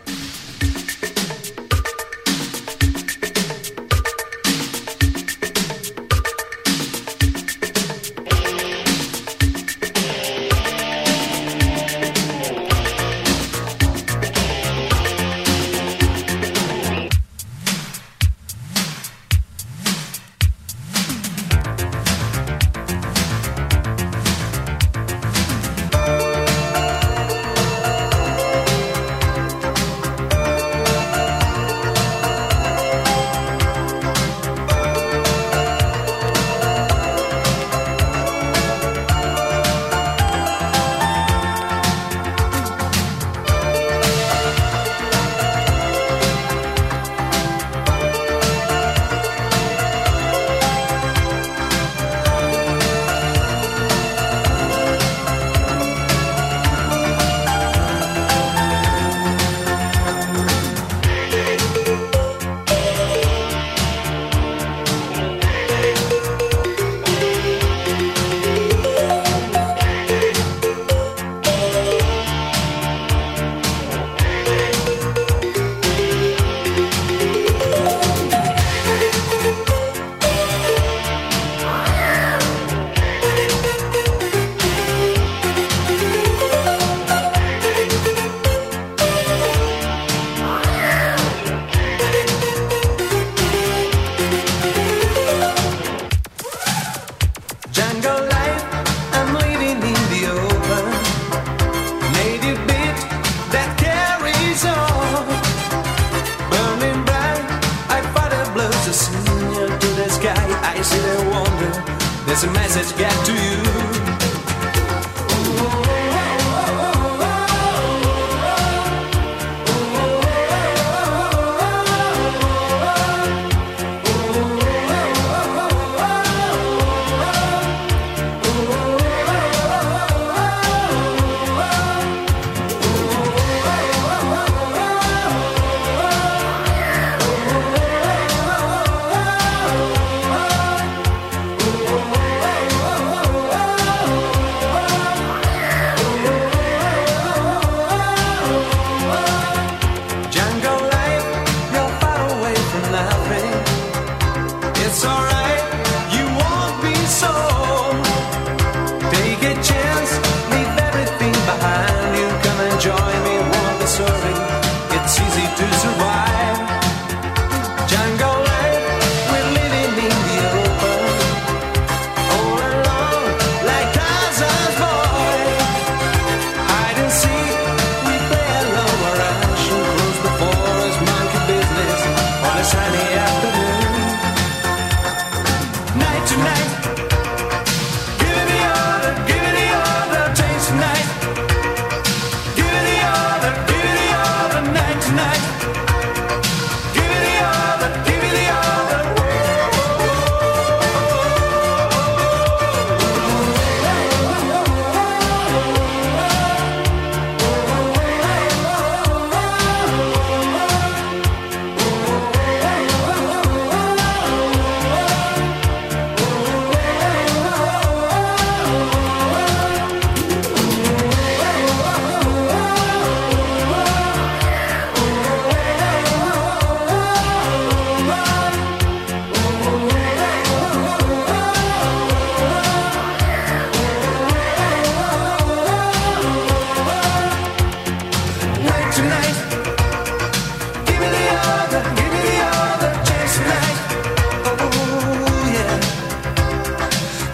Speaker 14: Jungle life, I'm living in the open. Native beat that carries on. Burning bright, I fight a blues a signal to the sky. I see the wonder, there's a message get to you.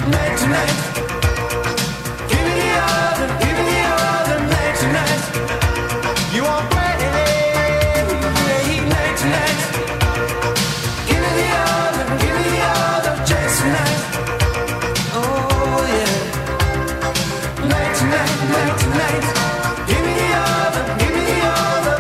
Speaker 14: night tonight. Give me the other night tonight. You won't play night tonight. Give me the other just tonight. Oh yeah. Night tonight, night tonight. Give me the other, give me the other.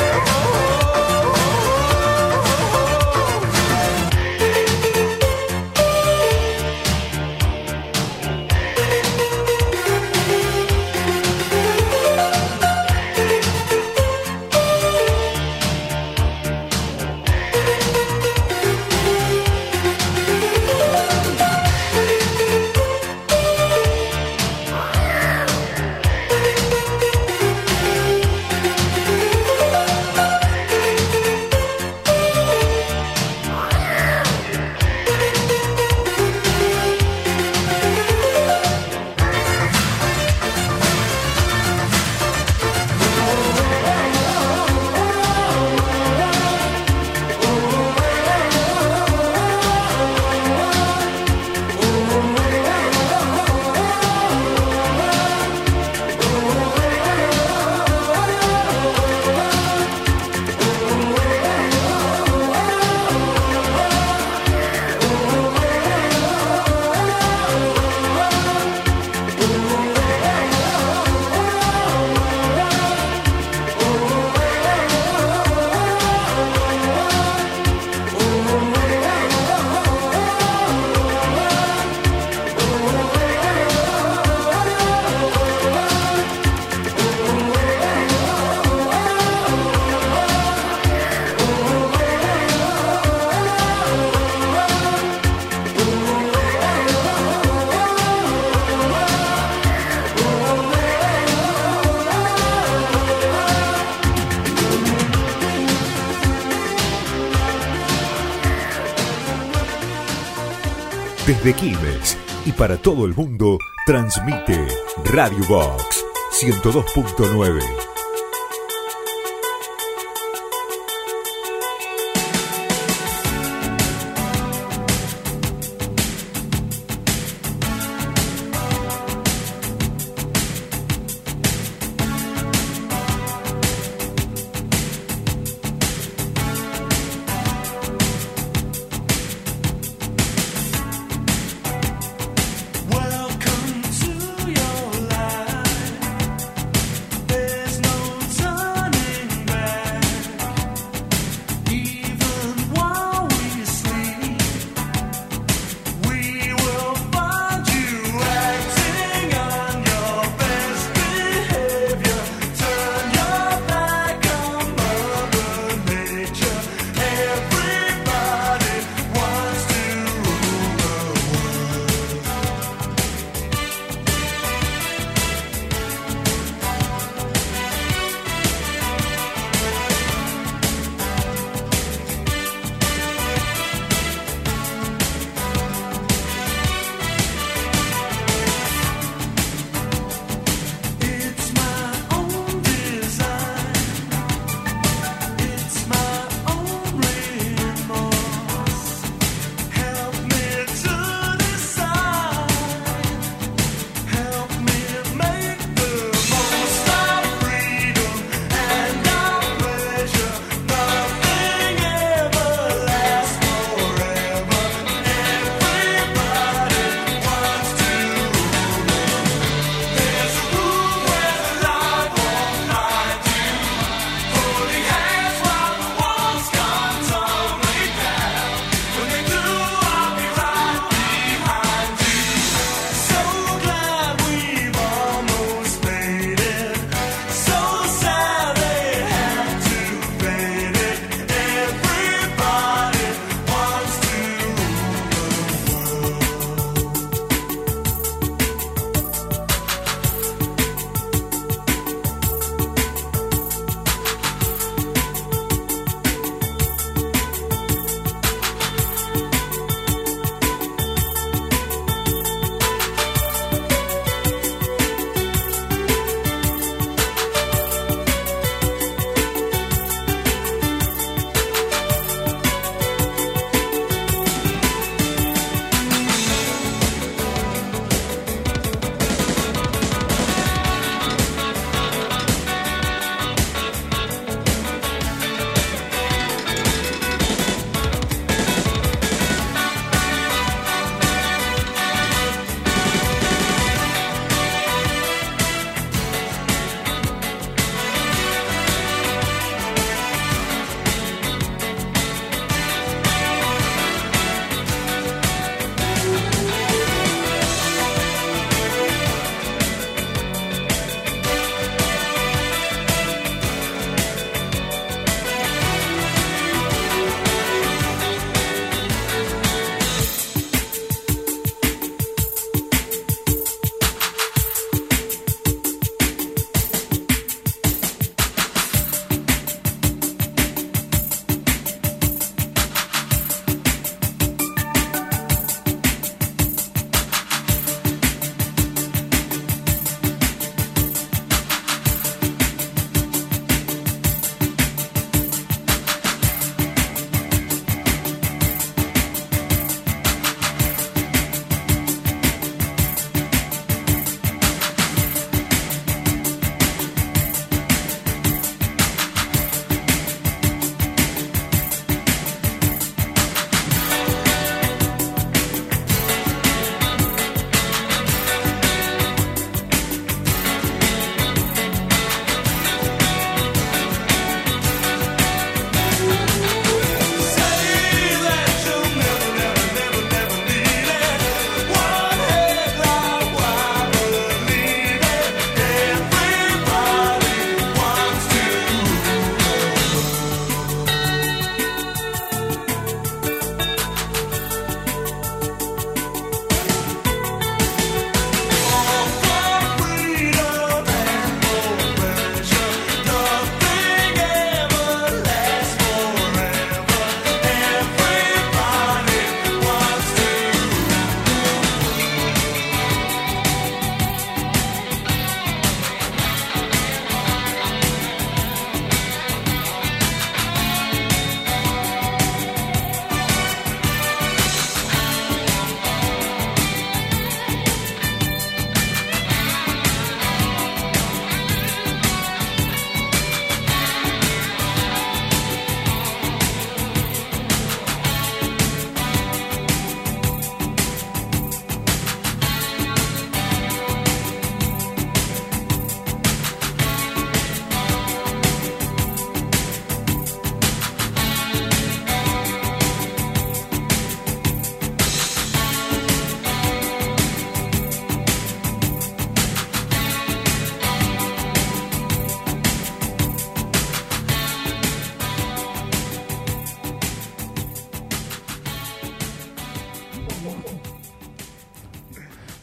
Speaker 9: Desde Quilmes y para todo el mundo, transmite Radio Box 102.9.
Speaker 14: Welcome to your life. There's no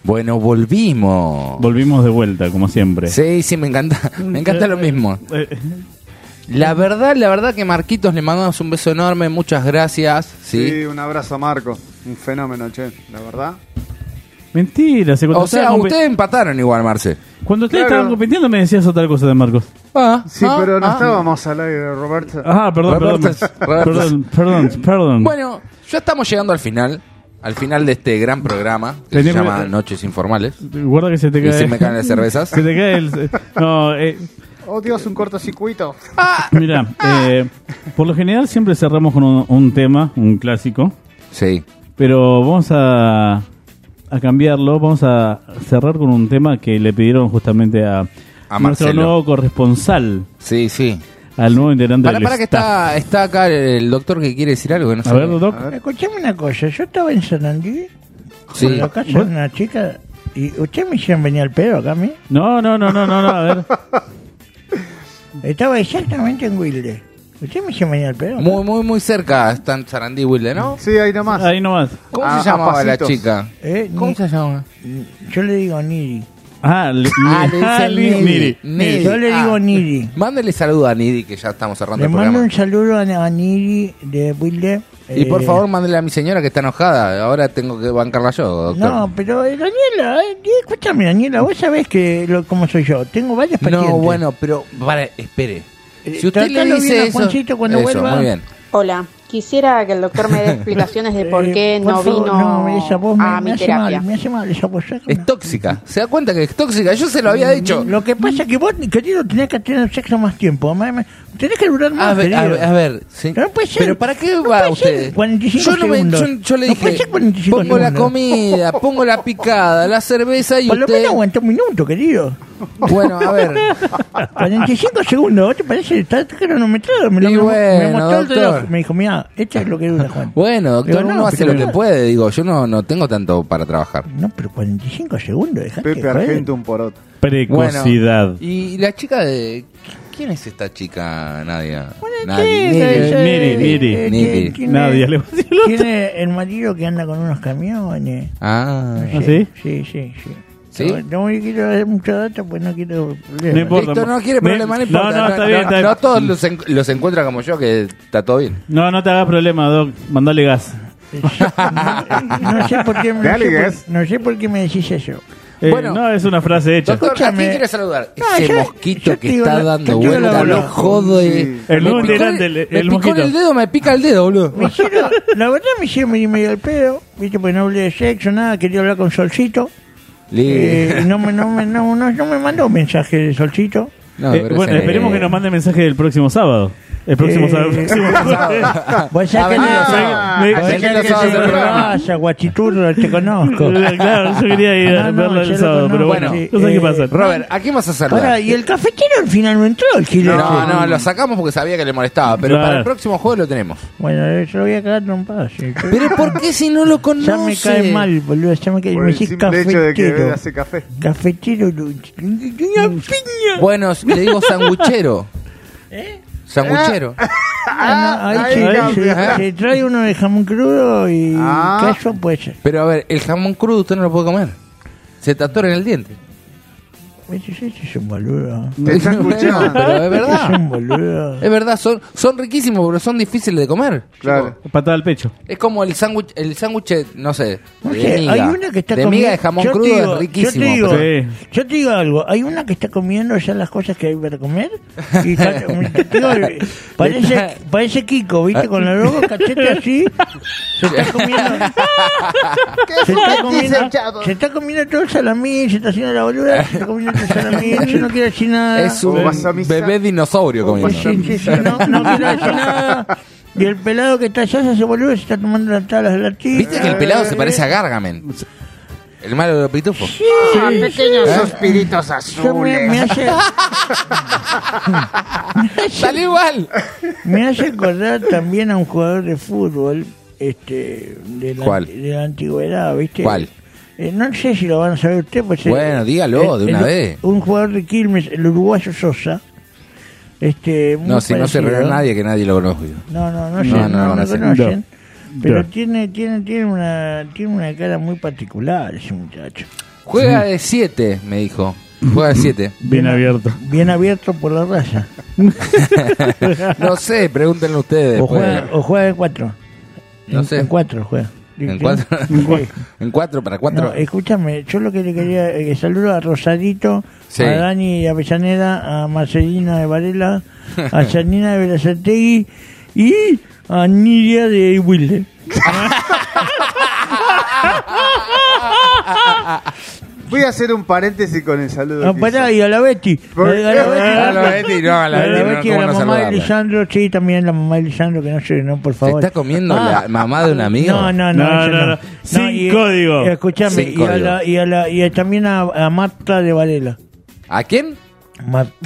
Speaker 3: Bueno, volvimos.
Speaker 2: Volvimos de vuelta, como siempre.
Speaker 3: Sí, me encanta lo mismo. La verdad que Marquitos, le mandamos un beso enorme, muchas gracias. Sí,
Speaker 5: un abrazo a Marco, un fenómeno, che, la verdad.
Speaker 2: Mentira,
Speaker 3: o sea, ustedes empataron igual, Marce.
Speaker 2: Cuando ustedes estaban compitiendo me decías otra cosa de Marcos.
Speaker 5: Sí, pero no estábamos al aire, Roberto.
Speaker 2: Perdón.
Speaker 3: Bueno, ya estamos llegando al final de este gran programa que se llama Noches Informales.
Speaker 2: Guarda que se te cae.
Speaker 3: Y se me caen las cervezas.
Speaker 2: Se te cae el...
Speaker 5: Oh, Dios, un cortocircuito.
Speaker 2: Mira, por lo general siempre cerramos con un tema, un clásico.
Speaker 3: Sí.
Speaker 2: Pero vamos a cambiarlo, vamos a cerrar con un tema que le pidieron justamente a nuestro
Speaker 3: Marcelo,
Speaker 2: nuevo corresponsal.
Speaker 3: Sí.
Speaker 2: Al nuevo integrante del
Speaker 3: para que
Speaker 2: staff.
Speaker 3: está acá el doctor que quiere decir algo. Que no
Speaker 2: a ver, Doc.
Speaker 12: Escuchame una cosa, yo estaba en Sarandí,
Speaker 3: sí,
Speaker 12: en la casa de una chica, y ¿ustedes me hicieron venir al pedo acá a mí?
Speaker 2: No, a ver.
Speaker 12: Estaba exactamente en Wilde. ¿Usted me hicieron venir al pedo?
Speaker 3: Muy cerca está en Sarandí y Wilde, ¿no?
Speaker 5: Sí, ahí nomás.
Speaker 3: ¿Cómo se llamaba la chica?
Speaker 12: ¿Cómo se llama? Yo le digo Niri.
Speaker 3: Niri.
Speaker 12: Yo le digo Niri.
Speaker 3: Mándele saludo a Niri, que ya estamos cerrando el
Speaker 12: programa. Le mando un saludo a Niri de Wilde.
Speaker 3: Y por favor, mándele a mi señora que está enojada. Ahora tengo que bancarla yo, doctor.
Speaker 12: No, pero Daniela, escúchame, Daniela, vos sabés cómo soy yo. Tengo varias pacientes.
Speaker 3: No, bueno, pero espere. Si usted le dice eso,
Speaker 12: cuando vuelva.
Speaker 3: Muy bien.
Speaker 11: Hola, quisiera que el doctor me dé explicaciones de por qué no vino a mi terapia.
Speaker 12: Me hace mal esa voz.
Speaker 3: Es tóxica. ¿Se da cuenta que es tóxica? Yo se lo había dicho.
Speaker 12: Lo que pasa es que vos, querido, tenés que tener sexo más tiempo. Tenés que durar más,
Speaker 3: a ver, sí.
Speaker 12: No puede ser.
Speaker 3: ¿Pero para qué va usted?
Speaker 12: 45 segundos.
Speaker 3: Yo le dije, pongo la comida, pongo la picada, la cerveza y
Speaker 12: por
Speaker 3: usted...
Speaker 12: lo menos aguanta un minuto, querido.
Speaker 3: Bueno, a ver.
Speaker 12: 45 segundos, ¿vos te parece? Está cronometrado. Me mostró el reloj. Me dijo, mira, esto es lo que dura, Juan.
Speaker 3: Bueno, doctor, uno hace lo que puede. Digo, yo no tengo tanto para trabajar.
Speaker 12: No, pero 45 segundos, dejate.
Speaker 5: Pepe Argento, un poroto.
Speaker 2: Precocidad.
Speaker 3: Bueno, y la chica de... ¿Quién es esta chica, Nadia?
Speaker 2: Niri. Nadia le
Speaker 12: tiene el marido que anda con unos camiones.
Speaker 2: ¿Sí?
Speaker 12: Sí.
Speaker 3: ¿Sí?
Speaker 12: No quiero dar mucha data, pues no quiero problemas.
Speaker 2: No importa.
Speaker 3: Víctor no quiere problemas, no importa.
Speaker 2: No, está bien.
Speaker 3: No todos los encuentra como yo, que está todo bien.
Speaker 2: No te hagas problema, Doc. Mandale gas.
Speaker 12: No sé por qué me decís eso.
Speaker 2: Bueno, no, es una frase hecha.
Speaker 3: Doctor, ¿a quién quiere saludar? Ese mosquito que está dando vuelta, lo jode.
Speaker 2: El nuevo integrante, el mosquito.
Speaker 3: El dedo, me pica el dedo, boludo.
Speaker 12: La verdad me hicieron venir medio al pedo, viste, porque no hablé de sexo, nada, quería hablar con Solcito. No me mandó un mensaje de Solcito.
Speaker 2: Bueno, esperemos que nos mande mensaje el próximo sábado. El próximo sábado.
Speaker 12: Vos sabés que Guachiturro, te conozco.
Speaker 2: Claro, yo quería ir a verlo el sábado, pero bueno, no sé qué pasa.
Speaker 3: Robert, ¿a quién vas a saludar?
Speaker 12: Ahora, y el cafetero al final no entró, el gilete.
Speaker 3: No, lo sacamos porque sabía que le molestaba, pero para el próximo juego lo tenemos.
Speaker 12: Bueno, yo lo voy a cagar trompadas.
Speaker 3: Pero ¿por qué si no lo conoce?
Speaker 12: Ya me cae mal, boludo, ya me cae mal. Me decís cafetero.
Speaker 5: Hace café.
Speaker 12: Cafetero, una piña.
Speaker 3: Bueno, le digo sanguchero. Sanguchero.
Speaker 12: Se trae uno de jamón crudo y queso, pues.
Speaker 3: Pero a ver, el jamón crudo usted no lo puede comer. Se te atora en el diente.
Speaker 12: Ese es un boludo.
Speaker 5: ¿Te estás escuchando?
Speaker 3: Pero es verdad.
Speaker 12: Es un boludo.
Speaker 3: Es verdad, son riquísimos, pero son difíciles de comer.
Speaker 5: Claro.
Speaker 2: Patada al pecho.
Speaker 3: Es como el sándwich, no sé,
Speaker 12: de miga. Hay una que está
Speaker 3: de miga de jamón crudo es riquísimo.
Speaker 12: Yo te digo algo, hay una que está comiendo ya las cosas que hay para comer y parece Kiko, ¿viste? Con los ojos cachete así. Se está comiendo todo el salamín, se está haciendo la boluda, se está comiendo todo el salamín, yo no quiero decir nada.
Speaker 3: Es un bebé dinosaurio comiendo.
Speaker 12: Sí, no quiero decir nada. Y el pelado que está allá se hace boludo, se está tomando las tablas de la tía.
Speaker 3: ¿Viste que el pelado se parece a Gargamel? El malo de los pitufos.
Speaker 12: Sí,
Speaker 5: pequeños suspiritos azules.
Speaker 12: Me hace...
Speaker 3: Sale igual.
Speaker 12: Me hace acordar también a un jugador de fútbol de la antigüedad, ¿viste?
Speaker 3: ¿Cuál?
Speaker 12: No sé si lo van a saber ustedes. Pues
Speaker 3: bueno, dígalo de una vez.
Speaker 12: Un jugador de Quilmes, el uruguayo Sosa.
Speaker 3: No, si no se reúne nadie, que nadie lo conoce.
Speaker 12: No conocen. Pero tiene una cara muy particular ese muchacho.
Speaker 3: Juega de 7, me dijo. Juega de 7.
Speaker 2: Bien abierto.
Speaker 12: Bien abierto por la raya.
Speaker 3: No sé, pregúntenle ustedes.
Speaker 12: O juega de 4.
Speaker 3: No sé.
Speaker 12: En 4 juega.
Speaker 3: ¿En 4? ¿En 4 para 4?
Speaker 12: No, escúchame, yo lo que le quería... saludo a Rosadito,
Speaker 3: sí.
Speaker 12: A Dani de Avellaneda, a Marcelina de Varela, a Janina de Berazategui y a Nidia de Wilde.
Speaker 5: Voy a hacer un paréntesis con el saludo.
Speaker 12: Pará, y a la Betty.
Speaker 3: A la Betty no,
Speaker 12: a la mamá de Lisandro, sí, también la mamá de Lisandro, que no sé, no, por favor.
Speaker 3: ¿Se está comiendo la mamá de un amigo?
Speaker 12: No.
Speaker 2: Sin código.
Speaker 12: Escuchame, y también a Marta de Varela.
Speaker 3: ¿A quién?
Speaker 12: Marta.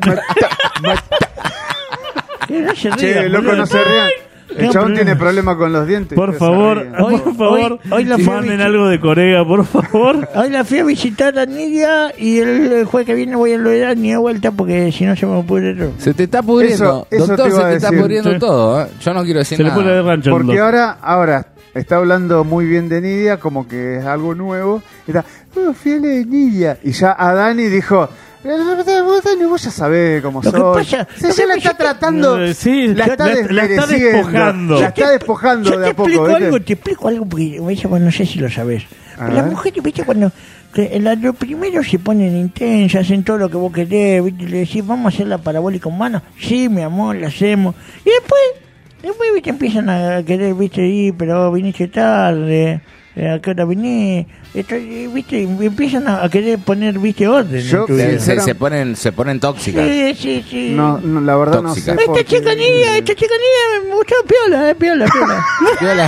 Speaker 5: Che, loco, no se rían. El chabón tiene problemas con los dientes.
Speaker 2: Por favor,
Speaker 12: hoy
Speaker 2: manden algo de Corega, por favor.
Speaker 12: Hoy la fui a visitar a Nidia y el jueves que viene voy a lograr ni de vuelta porque si no se me pudre todo.
Speaker 3: Se te está pudriendo.
Speaker 5: Eso
Speaker 3: Doctor,
Speaker 5: se
Speaker 3: te está pudriendo todo. ¿Eh? Yo no quiero decir nada.
Speaker 2: Se le pone de rancho.
Speaker 5: Porque ahora está hablando muy bien de Nidia, como que es algo nuevo. Está, fiel de Nidia. Y ya a Dani dijo... Vos ya sabés cómo soy. Se la está tratando.
Speaker 2: La está despojando.
Speaker 5: La está despojando de a poco.
Speaker 12: Te explico algo porque no sé si lo sabés. Las mujeres, ¿viste? Cuando lo primero se ponen intensas, hacen todo lo que vos querés, ¿viste? Le decís, vamos a hacer la parabólica humana. Sí, mi amor, la hacemos. Y después ¿viste? Empiezan a querer, ¿viste? Pero viniste tarde. ¿A qué hora viniste? ¿Viste? Empiezan a querer poner, ¿viste? Orden.
Speaker 3: Se ponen tóxicas.
Speaker 12: Sí.
Speaker 5: No, la verdad tóxicas.
Speaker 12: No sé. Esta chica niña me gustó piola.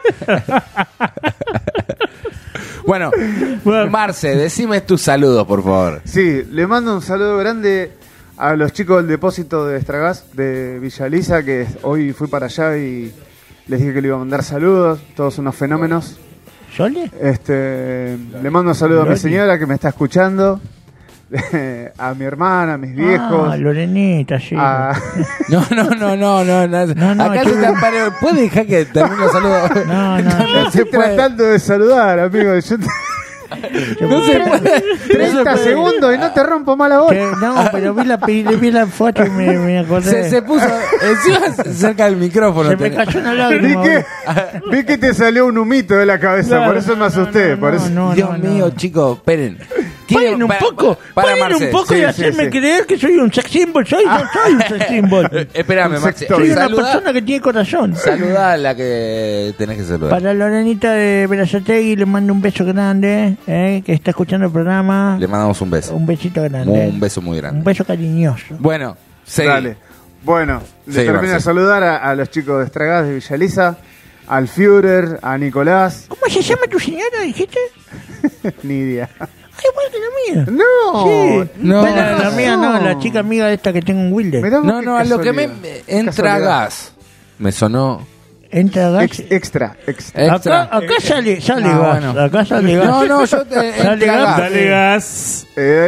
Speaker 3: Bueno, Marce, decime tus saludos, por favor.
Speaker 5: Sí, le mando un saludo grande a los chicos del depósito de Estragás de Villa Elisa, que hoy fui para allá y les dije que le iba a mandar saludos, todos unos fenómenos.
Speaker 12: ¿Sole?
Speaker 5: Le mando un saludo a mi señora que me está escuchando, a mi hermana, a mis viejos.
Speaker 12: Lorenita, sí.
Speaker 3: No. Acá se te parado. ¿Puedes dejar que termine el saludo?
Speaker 5: No. Estoy tratando de saludar, amigo.
Speaker 3: No se puede.
Speaker 5: 30 segundos y no te rompo más la voz.
Speaker 12: No, pero vi la foto y me acordé.
Speaker 3: Se puso encima cerca del micrófono.
Speaker 12: Se me cayó una lágrima.
Speaker 5: Vi que te salió un humito de la cabeza, claro, por eso me asusté.
Speaker 3: Dios mío, chicos, esperen.
Speaker 12: Paren un poco y hacerme creer que soy un sex symbol. No soy un sex symbol.
Speaker 3: Espérame, Marce.
Speaker 12: Soy una persona que tiene corazón.
Speaker 3: Saludá a la que tenés que saludar.
Speaker 12: Para Lorenita de Berazategui le mando un beso grande, que está escuchando el programa.
Speaker 3: Le mandamos un beso.
Speaker 12: Un besito grande.
Speaker 3: Un beso muy grande.
Speaker 12: Un beso cariñoso.
Speaker 3: Bueno,
Speaker 5: dale. Bueno, le termino de saludar a los chicos de Estragás de Villa Elisa, al Führer, a Nicolás.
Speaker 12: ¿Cómo se llama tu señora, dijiste?
Speaker 5: Nidia.
Speaker 12: Igual que la mía.
Speaker 5: No.
Speaker 12: Sí. No, la mía no, la chica amiga esta que tengo en Wilde.
Speaker 3: No, a lo que me entra gas. Me sonó.
Speaker 12: Entra gas.
Speaker 5: Extra.
Speaker 12: Acá sale gas. Bueno. Acá sale gas.
Speaker 3: No, yo te
Speaker 2: sale gas. Dale gas.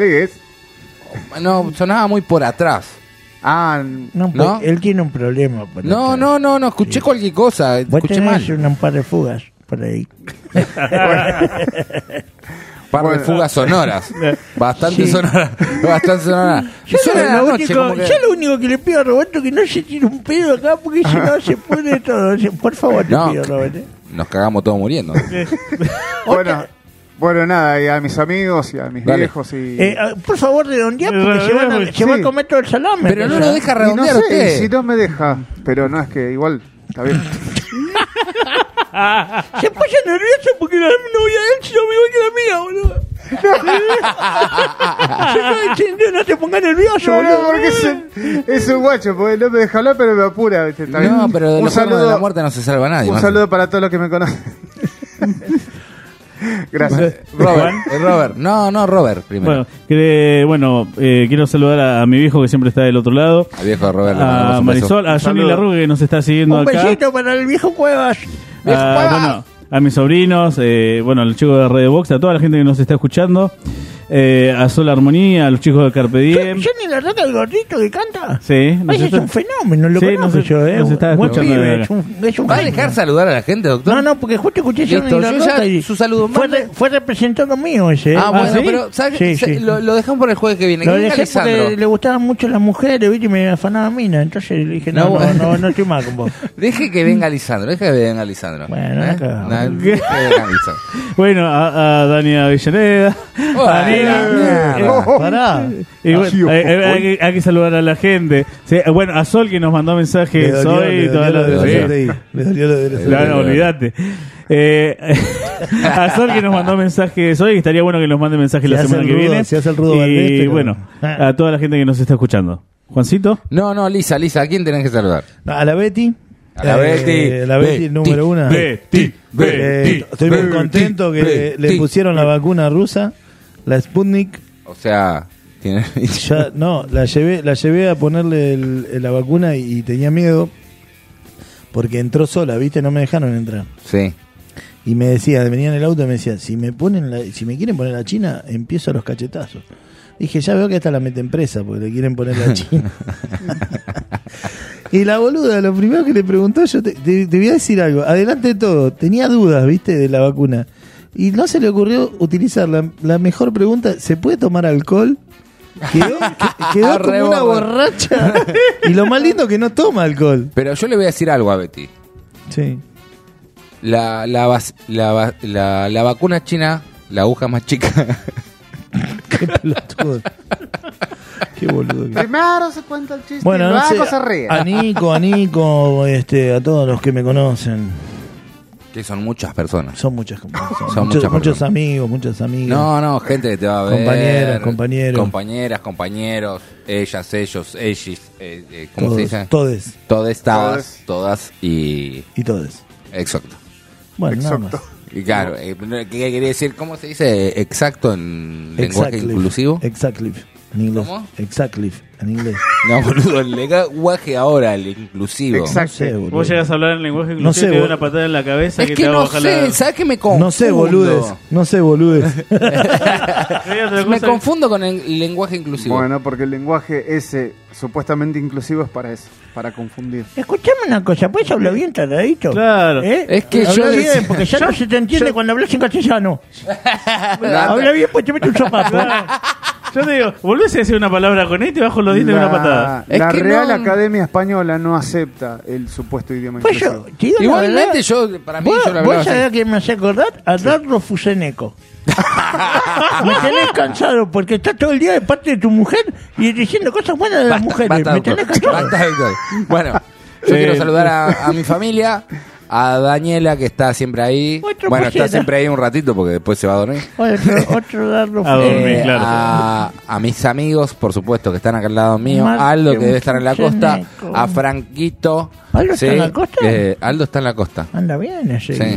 Speaker 3: No, sonaba muy por atrás.
Speaker 12: No, él tiene un problema.
Speaker 3: No, escuché cualquier cosa. Escuché mal.
Speaker 12: Un par de fugas por ahí.
Speaker 3: Par de fugas sonoras. Bastante sonoras.
Speaker 12: Yo lo único que le pido a Roberto es que no se tire un pedo acá porque si no se pone todo. Por favor, te pido, Roberto.
Speaker 3: Nos cagamos todos muriendo.
Speaker 5: Bueno, nada, y a mis amigos y a mis viejos y...
Speaker 12: por favor, redondear porque se va a comer todo el salame.
Speaker 3: Pero no lo deja redondear usted.
Speaker 5: Si no me deja, pero no, es que igual, está bien.
Speaker 12: Se pone nervioso porque la novia de él se igual que la mía, boludo. No te pongas nervioso, boludo.
Speaker 5: Porque es un guacho, porque no me deja hablar, pero me apura. ¿Está bien?
Speaker 3: No, pero de los de la muerte no se salva nadie.
Speaker 5: Un saludo para todos los que me conocen. Gracias.
Speaker 3: Robert. No, Robert primero.
Speaker 2: Bueno, quiero saludar a mi viejo que siempre está del otro lado.
Speaker 3: Al viejo Robert.
Speaker 2: A Marisol, a Johnny Larrugue que nos está siguiendo acá.
Speaker 12: Un besito para el viejo Cuevas.
Speaker 2: Bueno, a mis sobrinos, al chico de Red Box, a toda la gente que nos está escuchando. a Sol Armonía, a los chicos de Carpe Diem.
Speaker 12: ¿Johnny La Rata, el gordito que canta?
Speaker 2: Sí.
Speaker 12: Ese es un fenómeno, lo conozco yo,
Speaker 2: nos está escuchando.
Speaker 3: ¿Va a dejar saludar a la gente, doctor?
Speaker 12: No, porque justo escuché Johnny La Rata y
Speaker 3: su saludo
Speaker 12: fue representado mío ese.
Speaker 3: Bueno, pero ¿sabes?
Speaker 12: Sí.
Speaker 3: Lo dejamos por el jueves que viene.
Speaker 12: Lo
Speaker 3: Venga
Speaker 12: dejé
Speaker 3: Lisandro.
Speaker 12: porque le gustaban mucho las mujeres, ¿viste? Y me afanaba mina. Entonces le dije, no estoy mal con vos.
Speaker 3: Deje que venga Lisandro.
Speaker 12: Bueno, acá.
Speaker 2: Bueno, a Dani Avellaneda.
Speaker 4: Pará.
Speaker 2: Y bueno, hay que saludar a la gente. Sí, bueno, a Sol que nos mandó mensajes hoy.
Speaker 4: Me dolió lo de
Speaker 2: no, olvídate. A Sol que nos mandó mensajes hoy. Estaría bueno que nos mande mensajes la semana que viene.
Speaker 4: Se hace el rudo
Speaker 2: y bueno, a toda la gente que nos está escuchando. ¿Juancito?
Speaker 3: No, Lisa, ¿a quién tenés que saludar?
Speaker 4: A la Betty.
Speaker 3: A la
Speaker 4: Betty, número 1. Estoy muy contento que le pusieron la vacuna rusa, la Sputnik.
Speaker 3: O sea,
Speaker 4: la llevé a ponerle la vacuna y tenía miedo porque entró sola, ¿viste? No me dejaron entrar.
Speaker 3: Sí.
Speaker 4: Y me decía, venía en el auto y me decía, si me quieren poner la China, empiezo a los cachetazos. Dije, ya veo que esta la meten presa porque le quieren poner la China. Y la boluda, lo primero que le preguntó, yo te voy a decir algo, adelante de todo, tenía dudas, ¿viste? De la vacuna. Y no se le ocurrió utilizar la mejor pregunta, ¿se puede tomar alcohol? Quedó como una borracha. Y lo más lindo que no toma alcohol.
Speaker 3: Pero yo le voy a decir algo a Betty.
Speaker 4: Sí.
Speaker 3: La vacuna china, la aguja más chica.
Speaker 4: Qué pelotudo. Qué boludo.
Speaker 5: Primero se cuenta el chiste
Speaker 4: bueno,
Speaker 5: y luego
Speaker 4: no sé,
Speaker 5: se ríe.
Speaker 4: A Nico, a todos los que me conocen.
Speaker 3: Que son muchas personas.
Speaker 4: Son muchas muchos amigos, muchas amigas.
Speaker 3: No, gente que te va a ver.
Speaker 4: Compañeros.
Speaker 3: Compañeras, compañeros. Ellas, ellos, ¿cómo
Speaker 4: todos,
Speaker 3: se dice? Todas y
Speaker 4: todes.
Speaker 3: Exacto.
Speaker 4: Bueno, nada más.
Speaker 3: Y claro, ¿qué quería decir? ¿Cómo se dice exacto en lenguaje inclusivo?
Speaker 4: Exactly. En inglés.
Speaker 3: ¿Cómo?
Speaker 4: Exactly. En inglés.
Speaker 3: No, boludo, el lenguaje ahora, el inclusivo.
Speaker 2: Exacto. No sé, vos llegas a hablar en lenguaje inclusivo y te doy una patada en la cabeza.
Speaker 3: Es que no sé, ¿sabes qué me confundo?
Speaker 4: No sé, boludes.
Speaker 3: Me confundo con el lenguaje inclusivo.
Speaker 5: Bueno, porque el lenguaje ese supuestamente inclusivo es para eso, para confundir.
Speaker 12: Escuchame una cosa, ¿puedes hablar bien tardadito?
Speaker 2: Claro.
Speaker 3: Es que
Speaker 12: habla bien, porque ya no se te entiende cuando hablas en castellano. Habla bien, pues te metes un zapato.
Speaker 2: Yo te digo, volvés a decir una palabra con este y bajo los dientes de una patada.
Speaker 5: La Real Academia Española no acepta el supuesto idioma inclusivo.
Speaker 3: Igualmente para mí yo la verdad.
Speaker 12: ¿Vos sabés que me hace acordar? A Dardo Fuseneco. Me tenés cansado porque estás todo el día de parte de tu mujer y diciendo cosas buenas de las mujeres. Me tenés cansado.
Speaker 3: Bueno, yo quiero saludar a mi familia. A Daniela, que está siempre ahí. Está siempre ahí un ratito porque después se va a dormir.
Speaker 12: Otro darlo.
Speaker 2: A dormir, claro.
Speaker 3: A mis amigos, por supuesto, que están acá al lado mío. Aldo, que debe estar en la costa. A Franquito.
Speaker 12: ¿Aldo está en la costa?
Speaker 3: Aldo está en la costa.
Speaker 12: Anda bien ese.
Speaker 3: Sí.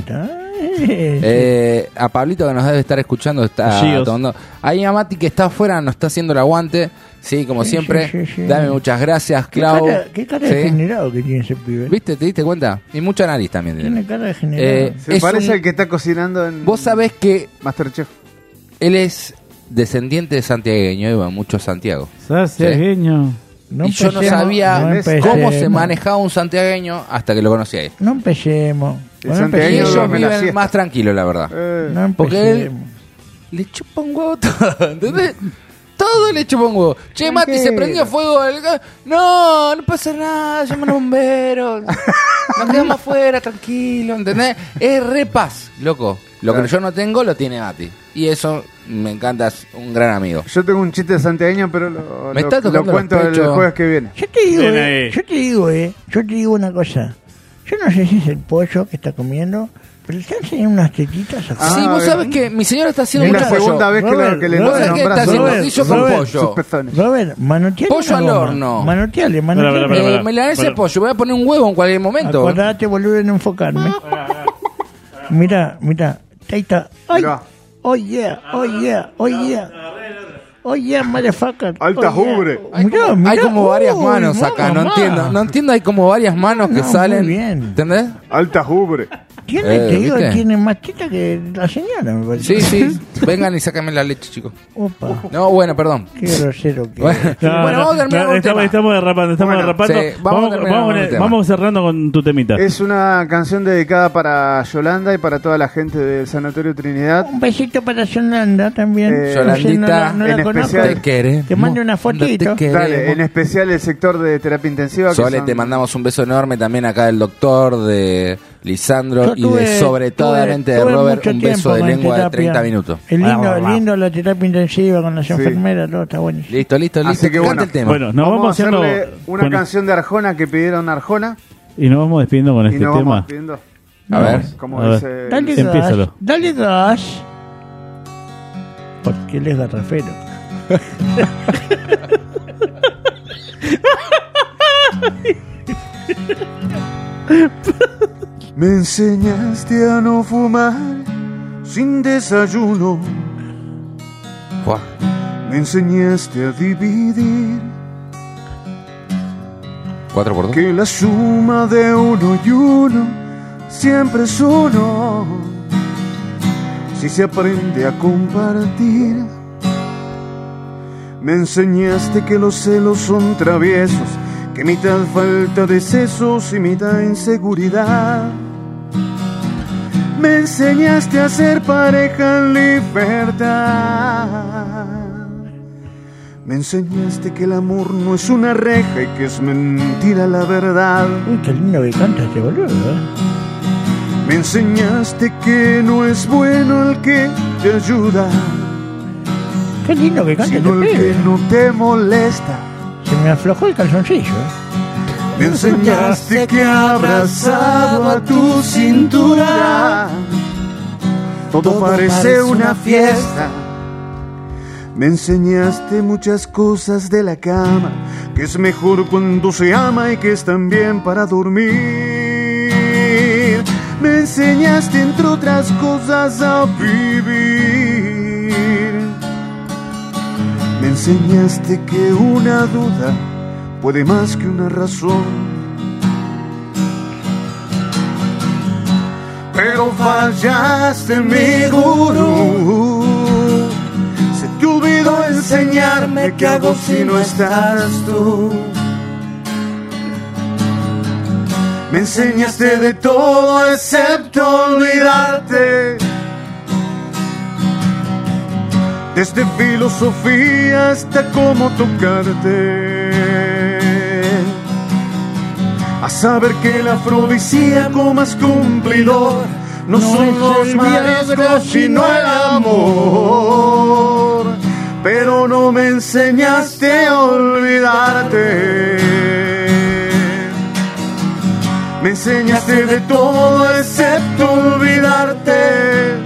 Speaker 3: A Pablito, que nos debe estar escuchando, está tomando. Ahí a Mati, que está afuera, nos está haciendo el aguante. Sí, como siempre. Sí. Dame muchas gracias, Clau.
Speaker 12: Qué cara de generado que tiene ese pibe.
Speaker 3: ¿Viste? ¿Te diste cuenta? Y mucha nariz también.
Speaker 12: Tiene cara de generado.
Speaker 5: Se parece al que está cocinando en
Speaker 3: Vos sabés que
Speaker 5: Masterchef.
Speaker 3: Él es descendiente de santiagueño, iba mucho a Santiago.
Speaker 2: Santiagueño.
Speaker 3: Y yo no sabía cómo se manejaba un santiagueño hasta que lo conocí a él.
Speaker 12: No empecemos.
Speaker 3: Y ellos viven más tranquilos, la verdad.
Speaker 12: No
Speaker 3: porque él le chupa un huevo todo, ¿entendés? Todo le chupa un huevo. Che, Mati, se prendió fuego. No pasa nada, llaman a bomberos. Nos quedamos afuera, tranquilo, ¿entendés? Es re paz, loco. Lo que yo no tengo, lo tiene Mati. Y eso me encanta, es un gran amigo.
Speaker 5: Yo tengo un chiste santiagueño, pero lo cuento el jueves que viene.
Speaker 12: Yo te digo una cosa. Yo no sé si es el pollo que está comiendo, pero le están enseñando unas tetitas acá.
Speaker 3: Sí, vos sabés que mi señora está haciendo mucho pollo.
Speaker 5: Es la segunda vez que le
Speaker 3: nombras. ¿Sabés qué está haciendo? Guillo con pollo.
Speaker 12: Robert, manoteale.
Speaker 3: Pollo al horno.
Speaker 12: Manoteale.
Speaker 3: Me la ese pollo, voy a poner un huevo en cualquier momento.
Speaker 12: Acordate, boludo, en enfocarme. Mira, ahí está. Ay, oh yeah. Oye, motherfucker.
Speaker 5: Alta jubre.
Speaker 3: Hay como varias manos acá, no entiendo, hay como varias manos que salen.
Speaker 12: Muy bien.
Speaker 3: ¿Entendés?
Speaker 5: Alta jubre.
Speaker 12: Tiene más teta que la señora, me parece.
Speaker 3: Sí. Vengan y sácame la leche, chicos.
Speaker 12: Opa.
Speaker 3: No, bueno, perdón.
Speaker 12: Qué grosero que
Speaker 3: Bueno, vamos a terminar con el tema.
Speaker 2: Estamos derrapando.
Speaker 3: Sí,
Speaker 2: vamos cerrando con tu temita.
Speaker 5: Es una canción dedicada para Yolanda y para toda la gente del Sanatorio Trinidad.
Speaker 12: Un besito para Yolanda también.
Speaker 3: Yolandita,
Speaker 12: no la
Speaker 5: en
Speaker 12: conozco.
Speaker 5: especial,
Speaker 12: te mande una fotito.
Speaker 5: Dale, en especial el sector de terapia intensiva.
Speaker 3: Sole, te mandamos un beso enorme también acá del doctor, de Lisandro y sobre todo de Robert, un beso de lengua de 30 minutos.
Speaker 12: Es lindo la terapia intensiva con las enfermeras, todo está bueno.
Speaker 3: Listo.
Speaker 5: Así que
Speaker 3: Canta el tema.
Speaker 2: Bueno, nos
Speaker 5: vamos a
Speaker 2: haciendo
Speaker 5: hacerle una canción de Arjona que pidieron Arjona.
Speaker 2: Y nos vamos despidiendo con este tema.
Speaker 3: A ver.
Speaker 5: Como dice...
Speaker 12: Dale gas. Porque él es garrafero.
Speaker 5: Me enseñaste a no fumar sin desayuno.
Speaker 3: Buah.
Speaker 5: Me enseñaste a dividir
Speaker 3: 4x2.
Speaker 5: que la suma de uno y uno siempre es uno si se aprende a compartir. Me enseñaste que los celos son traviesos, que mitad falta de sesos y mitad inseguridad. Me enseñaste a ser pareja en libertad. Me enseñaste que el amor no es una reja y que es mentira la verdad.
Speaker 12: Uy, qué lindo que canta este boludo,
Speaker 5: Me enseñaste que no es bueno el que te ayuda.
Speaker 12: Qué lindo que canta
Speaker 5: sino
Speaker 12: este
Speaker 5: el
Speaker 12: pibe.
Speaker 5: que no te molesta.
Speaker 12: Se me aflojó el calzoncillo,
Speaker 5: Me enseñaste que abrazado a tu cintura todo parece una fiesta. Me enseñaste muchas cosas de la cama, que es mejor cuando se ama y que es también para dormir. Me enseñaste entre otras cosas a vivir. Me enseñaste que una duda puede más que una razón. Pero fallaste, mi gurú. Se te olvidó enseñarme qué hago si no estás tú. Me enseñaste de todo excepto olvidarte. Desde filosofía hasta cómo tocarte. A saber que el afrodisíaco más cumplidor no son los mariscos sino el amor. Pero no me enseñaste a olvidarte. Me enseñaste de todo excepto olvidarte.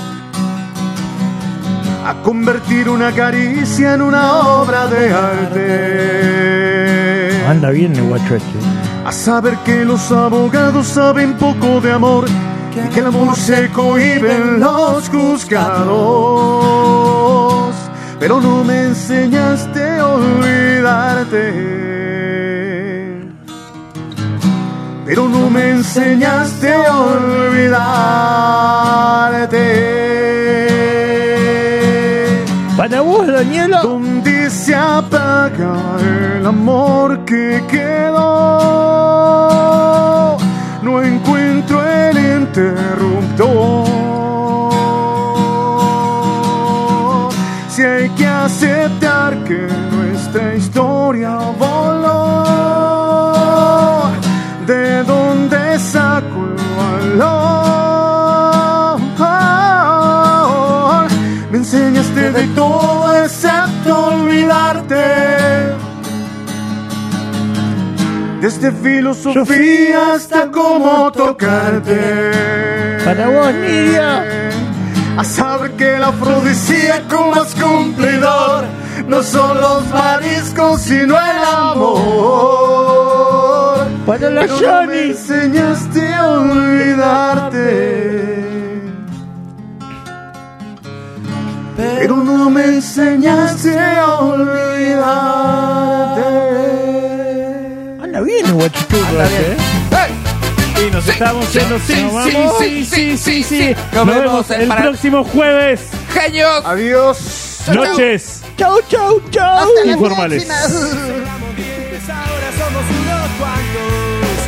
Speaker 5: A convertir una caricia en una obra de arte.
Speaker 12: Anda bien el guacho este.
Speaker 5: A saber que los abogados saben poco de amor y que el amor se cohíbe en los juzgados. Pero no me enseñaste a olvidarte. Pero no me enseñaste a olvidarte.
Speaker 12: Para vos, Daniela.
Speaker 5: Donde se apaga el amor que quedó, no encuentro el interruptor. Si hay que aceptar que nuestra historia voló, ¿de dónde saco el valor? Me enseñaste de todo excepto olvidarte. Desde filosofía hasta cómo tocarte.
Speaker 12: Para vos, Nidia.
Speaker 5: A saber que el afrodisíaco más cumplidor no son los mariscos sino el amor.
Speaker 12: Para la
Speaker 5: Pero no me enseñaste a olvidarte. Pero no me enseñaste a olvidarte.
Speaker 12: Anda bien el guachiturro,
Speaker 2: Y Nos estamos yendo. Sí.
Speaker 3: Nos vemos
Speaker 2: el próximo jueves.
Speaker 3: ¡Genios!
Speaker 5: Adiós.
Speaker 2: Noches.
Speaker 12: Chau.
Speaker 2: Informales.
Speaker 8: Ahora somos unos cuantos.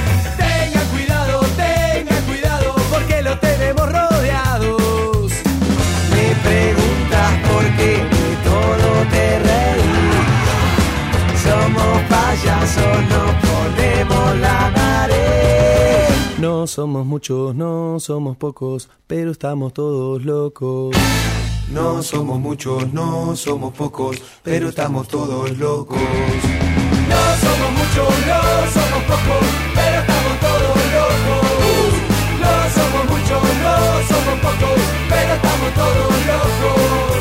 Speaker 8: Tengan cuidado, porque lo tenemos rodeados. Me preguntas por qué de todo te reí. Somos payasos, nos ponemos la nariz. No somos muchos, no somos pocos, pero estamos todos locos.
Speaker 17: No somos muchos, no somos pocos, pero estamos todos locos.
Speaker 8: No somos muchos, no somos pocos, pero estamos todos locos. No somos muchos, no somos pocos, pero estamos todos locos.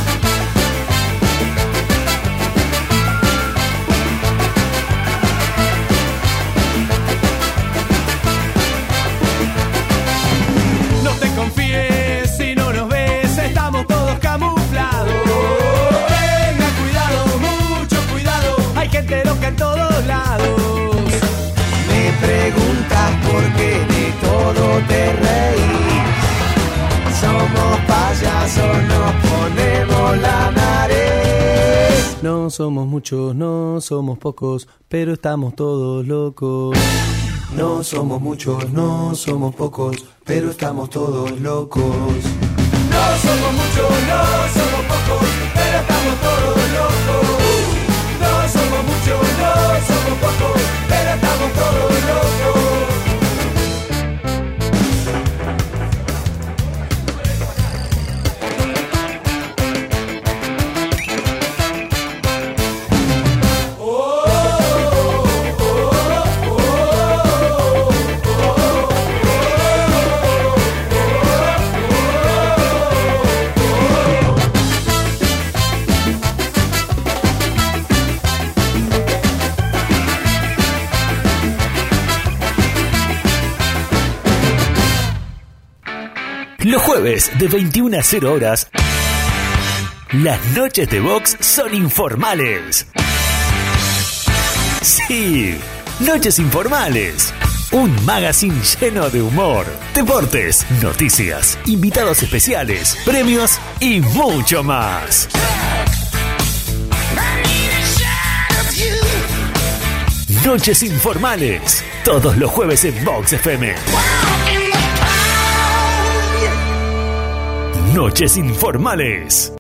Speaker 8: No te confíes si no nos ves, estamos todos camuflados. Tengan cuidado, mucho cuidado, hay gente loca en todos lados. Me preguntas por qué de todo te reí. Somos payasos, nos ponemos la nariz. No somos muchos, no somos pocos, pero estamos todos locos.
Speaker 17: No somos muchos, no somos pocos, pero estamos todos locos.
Speaker 8: No somos muchos, no somos pocos, pero estamos todos locos. No somos muchos, no somos pocos, pero estamos todos locos.
Speaker 1: Los jueves de 21 a 0 horas, las noches de Vox son informales. Sí, Noches Informales. Un magazine lleno de humor, deportes, noticias, invitados especiales, premios y mucho más. Noches Informales, todos los jueves en Vox FM. Noches Informales.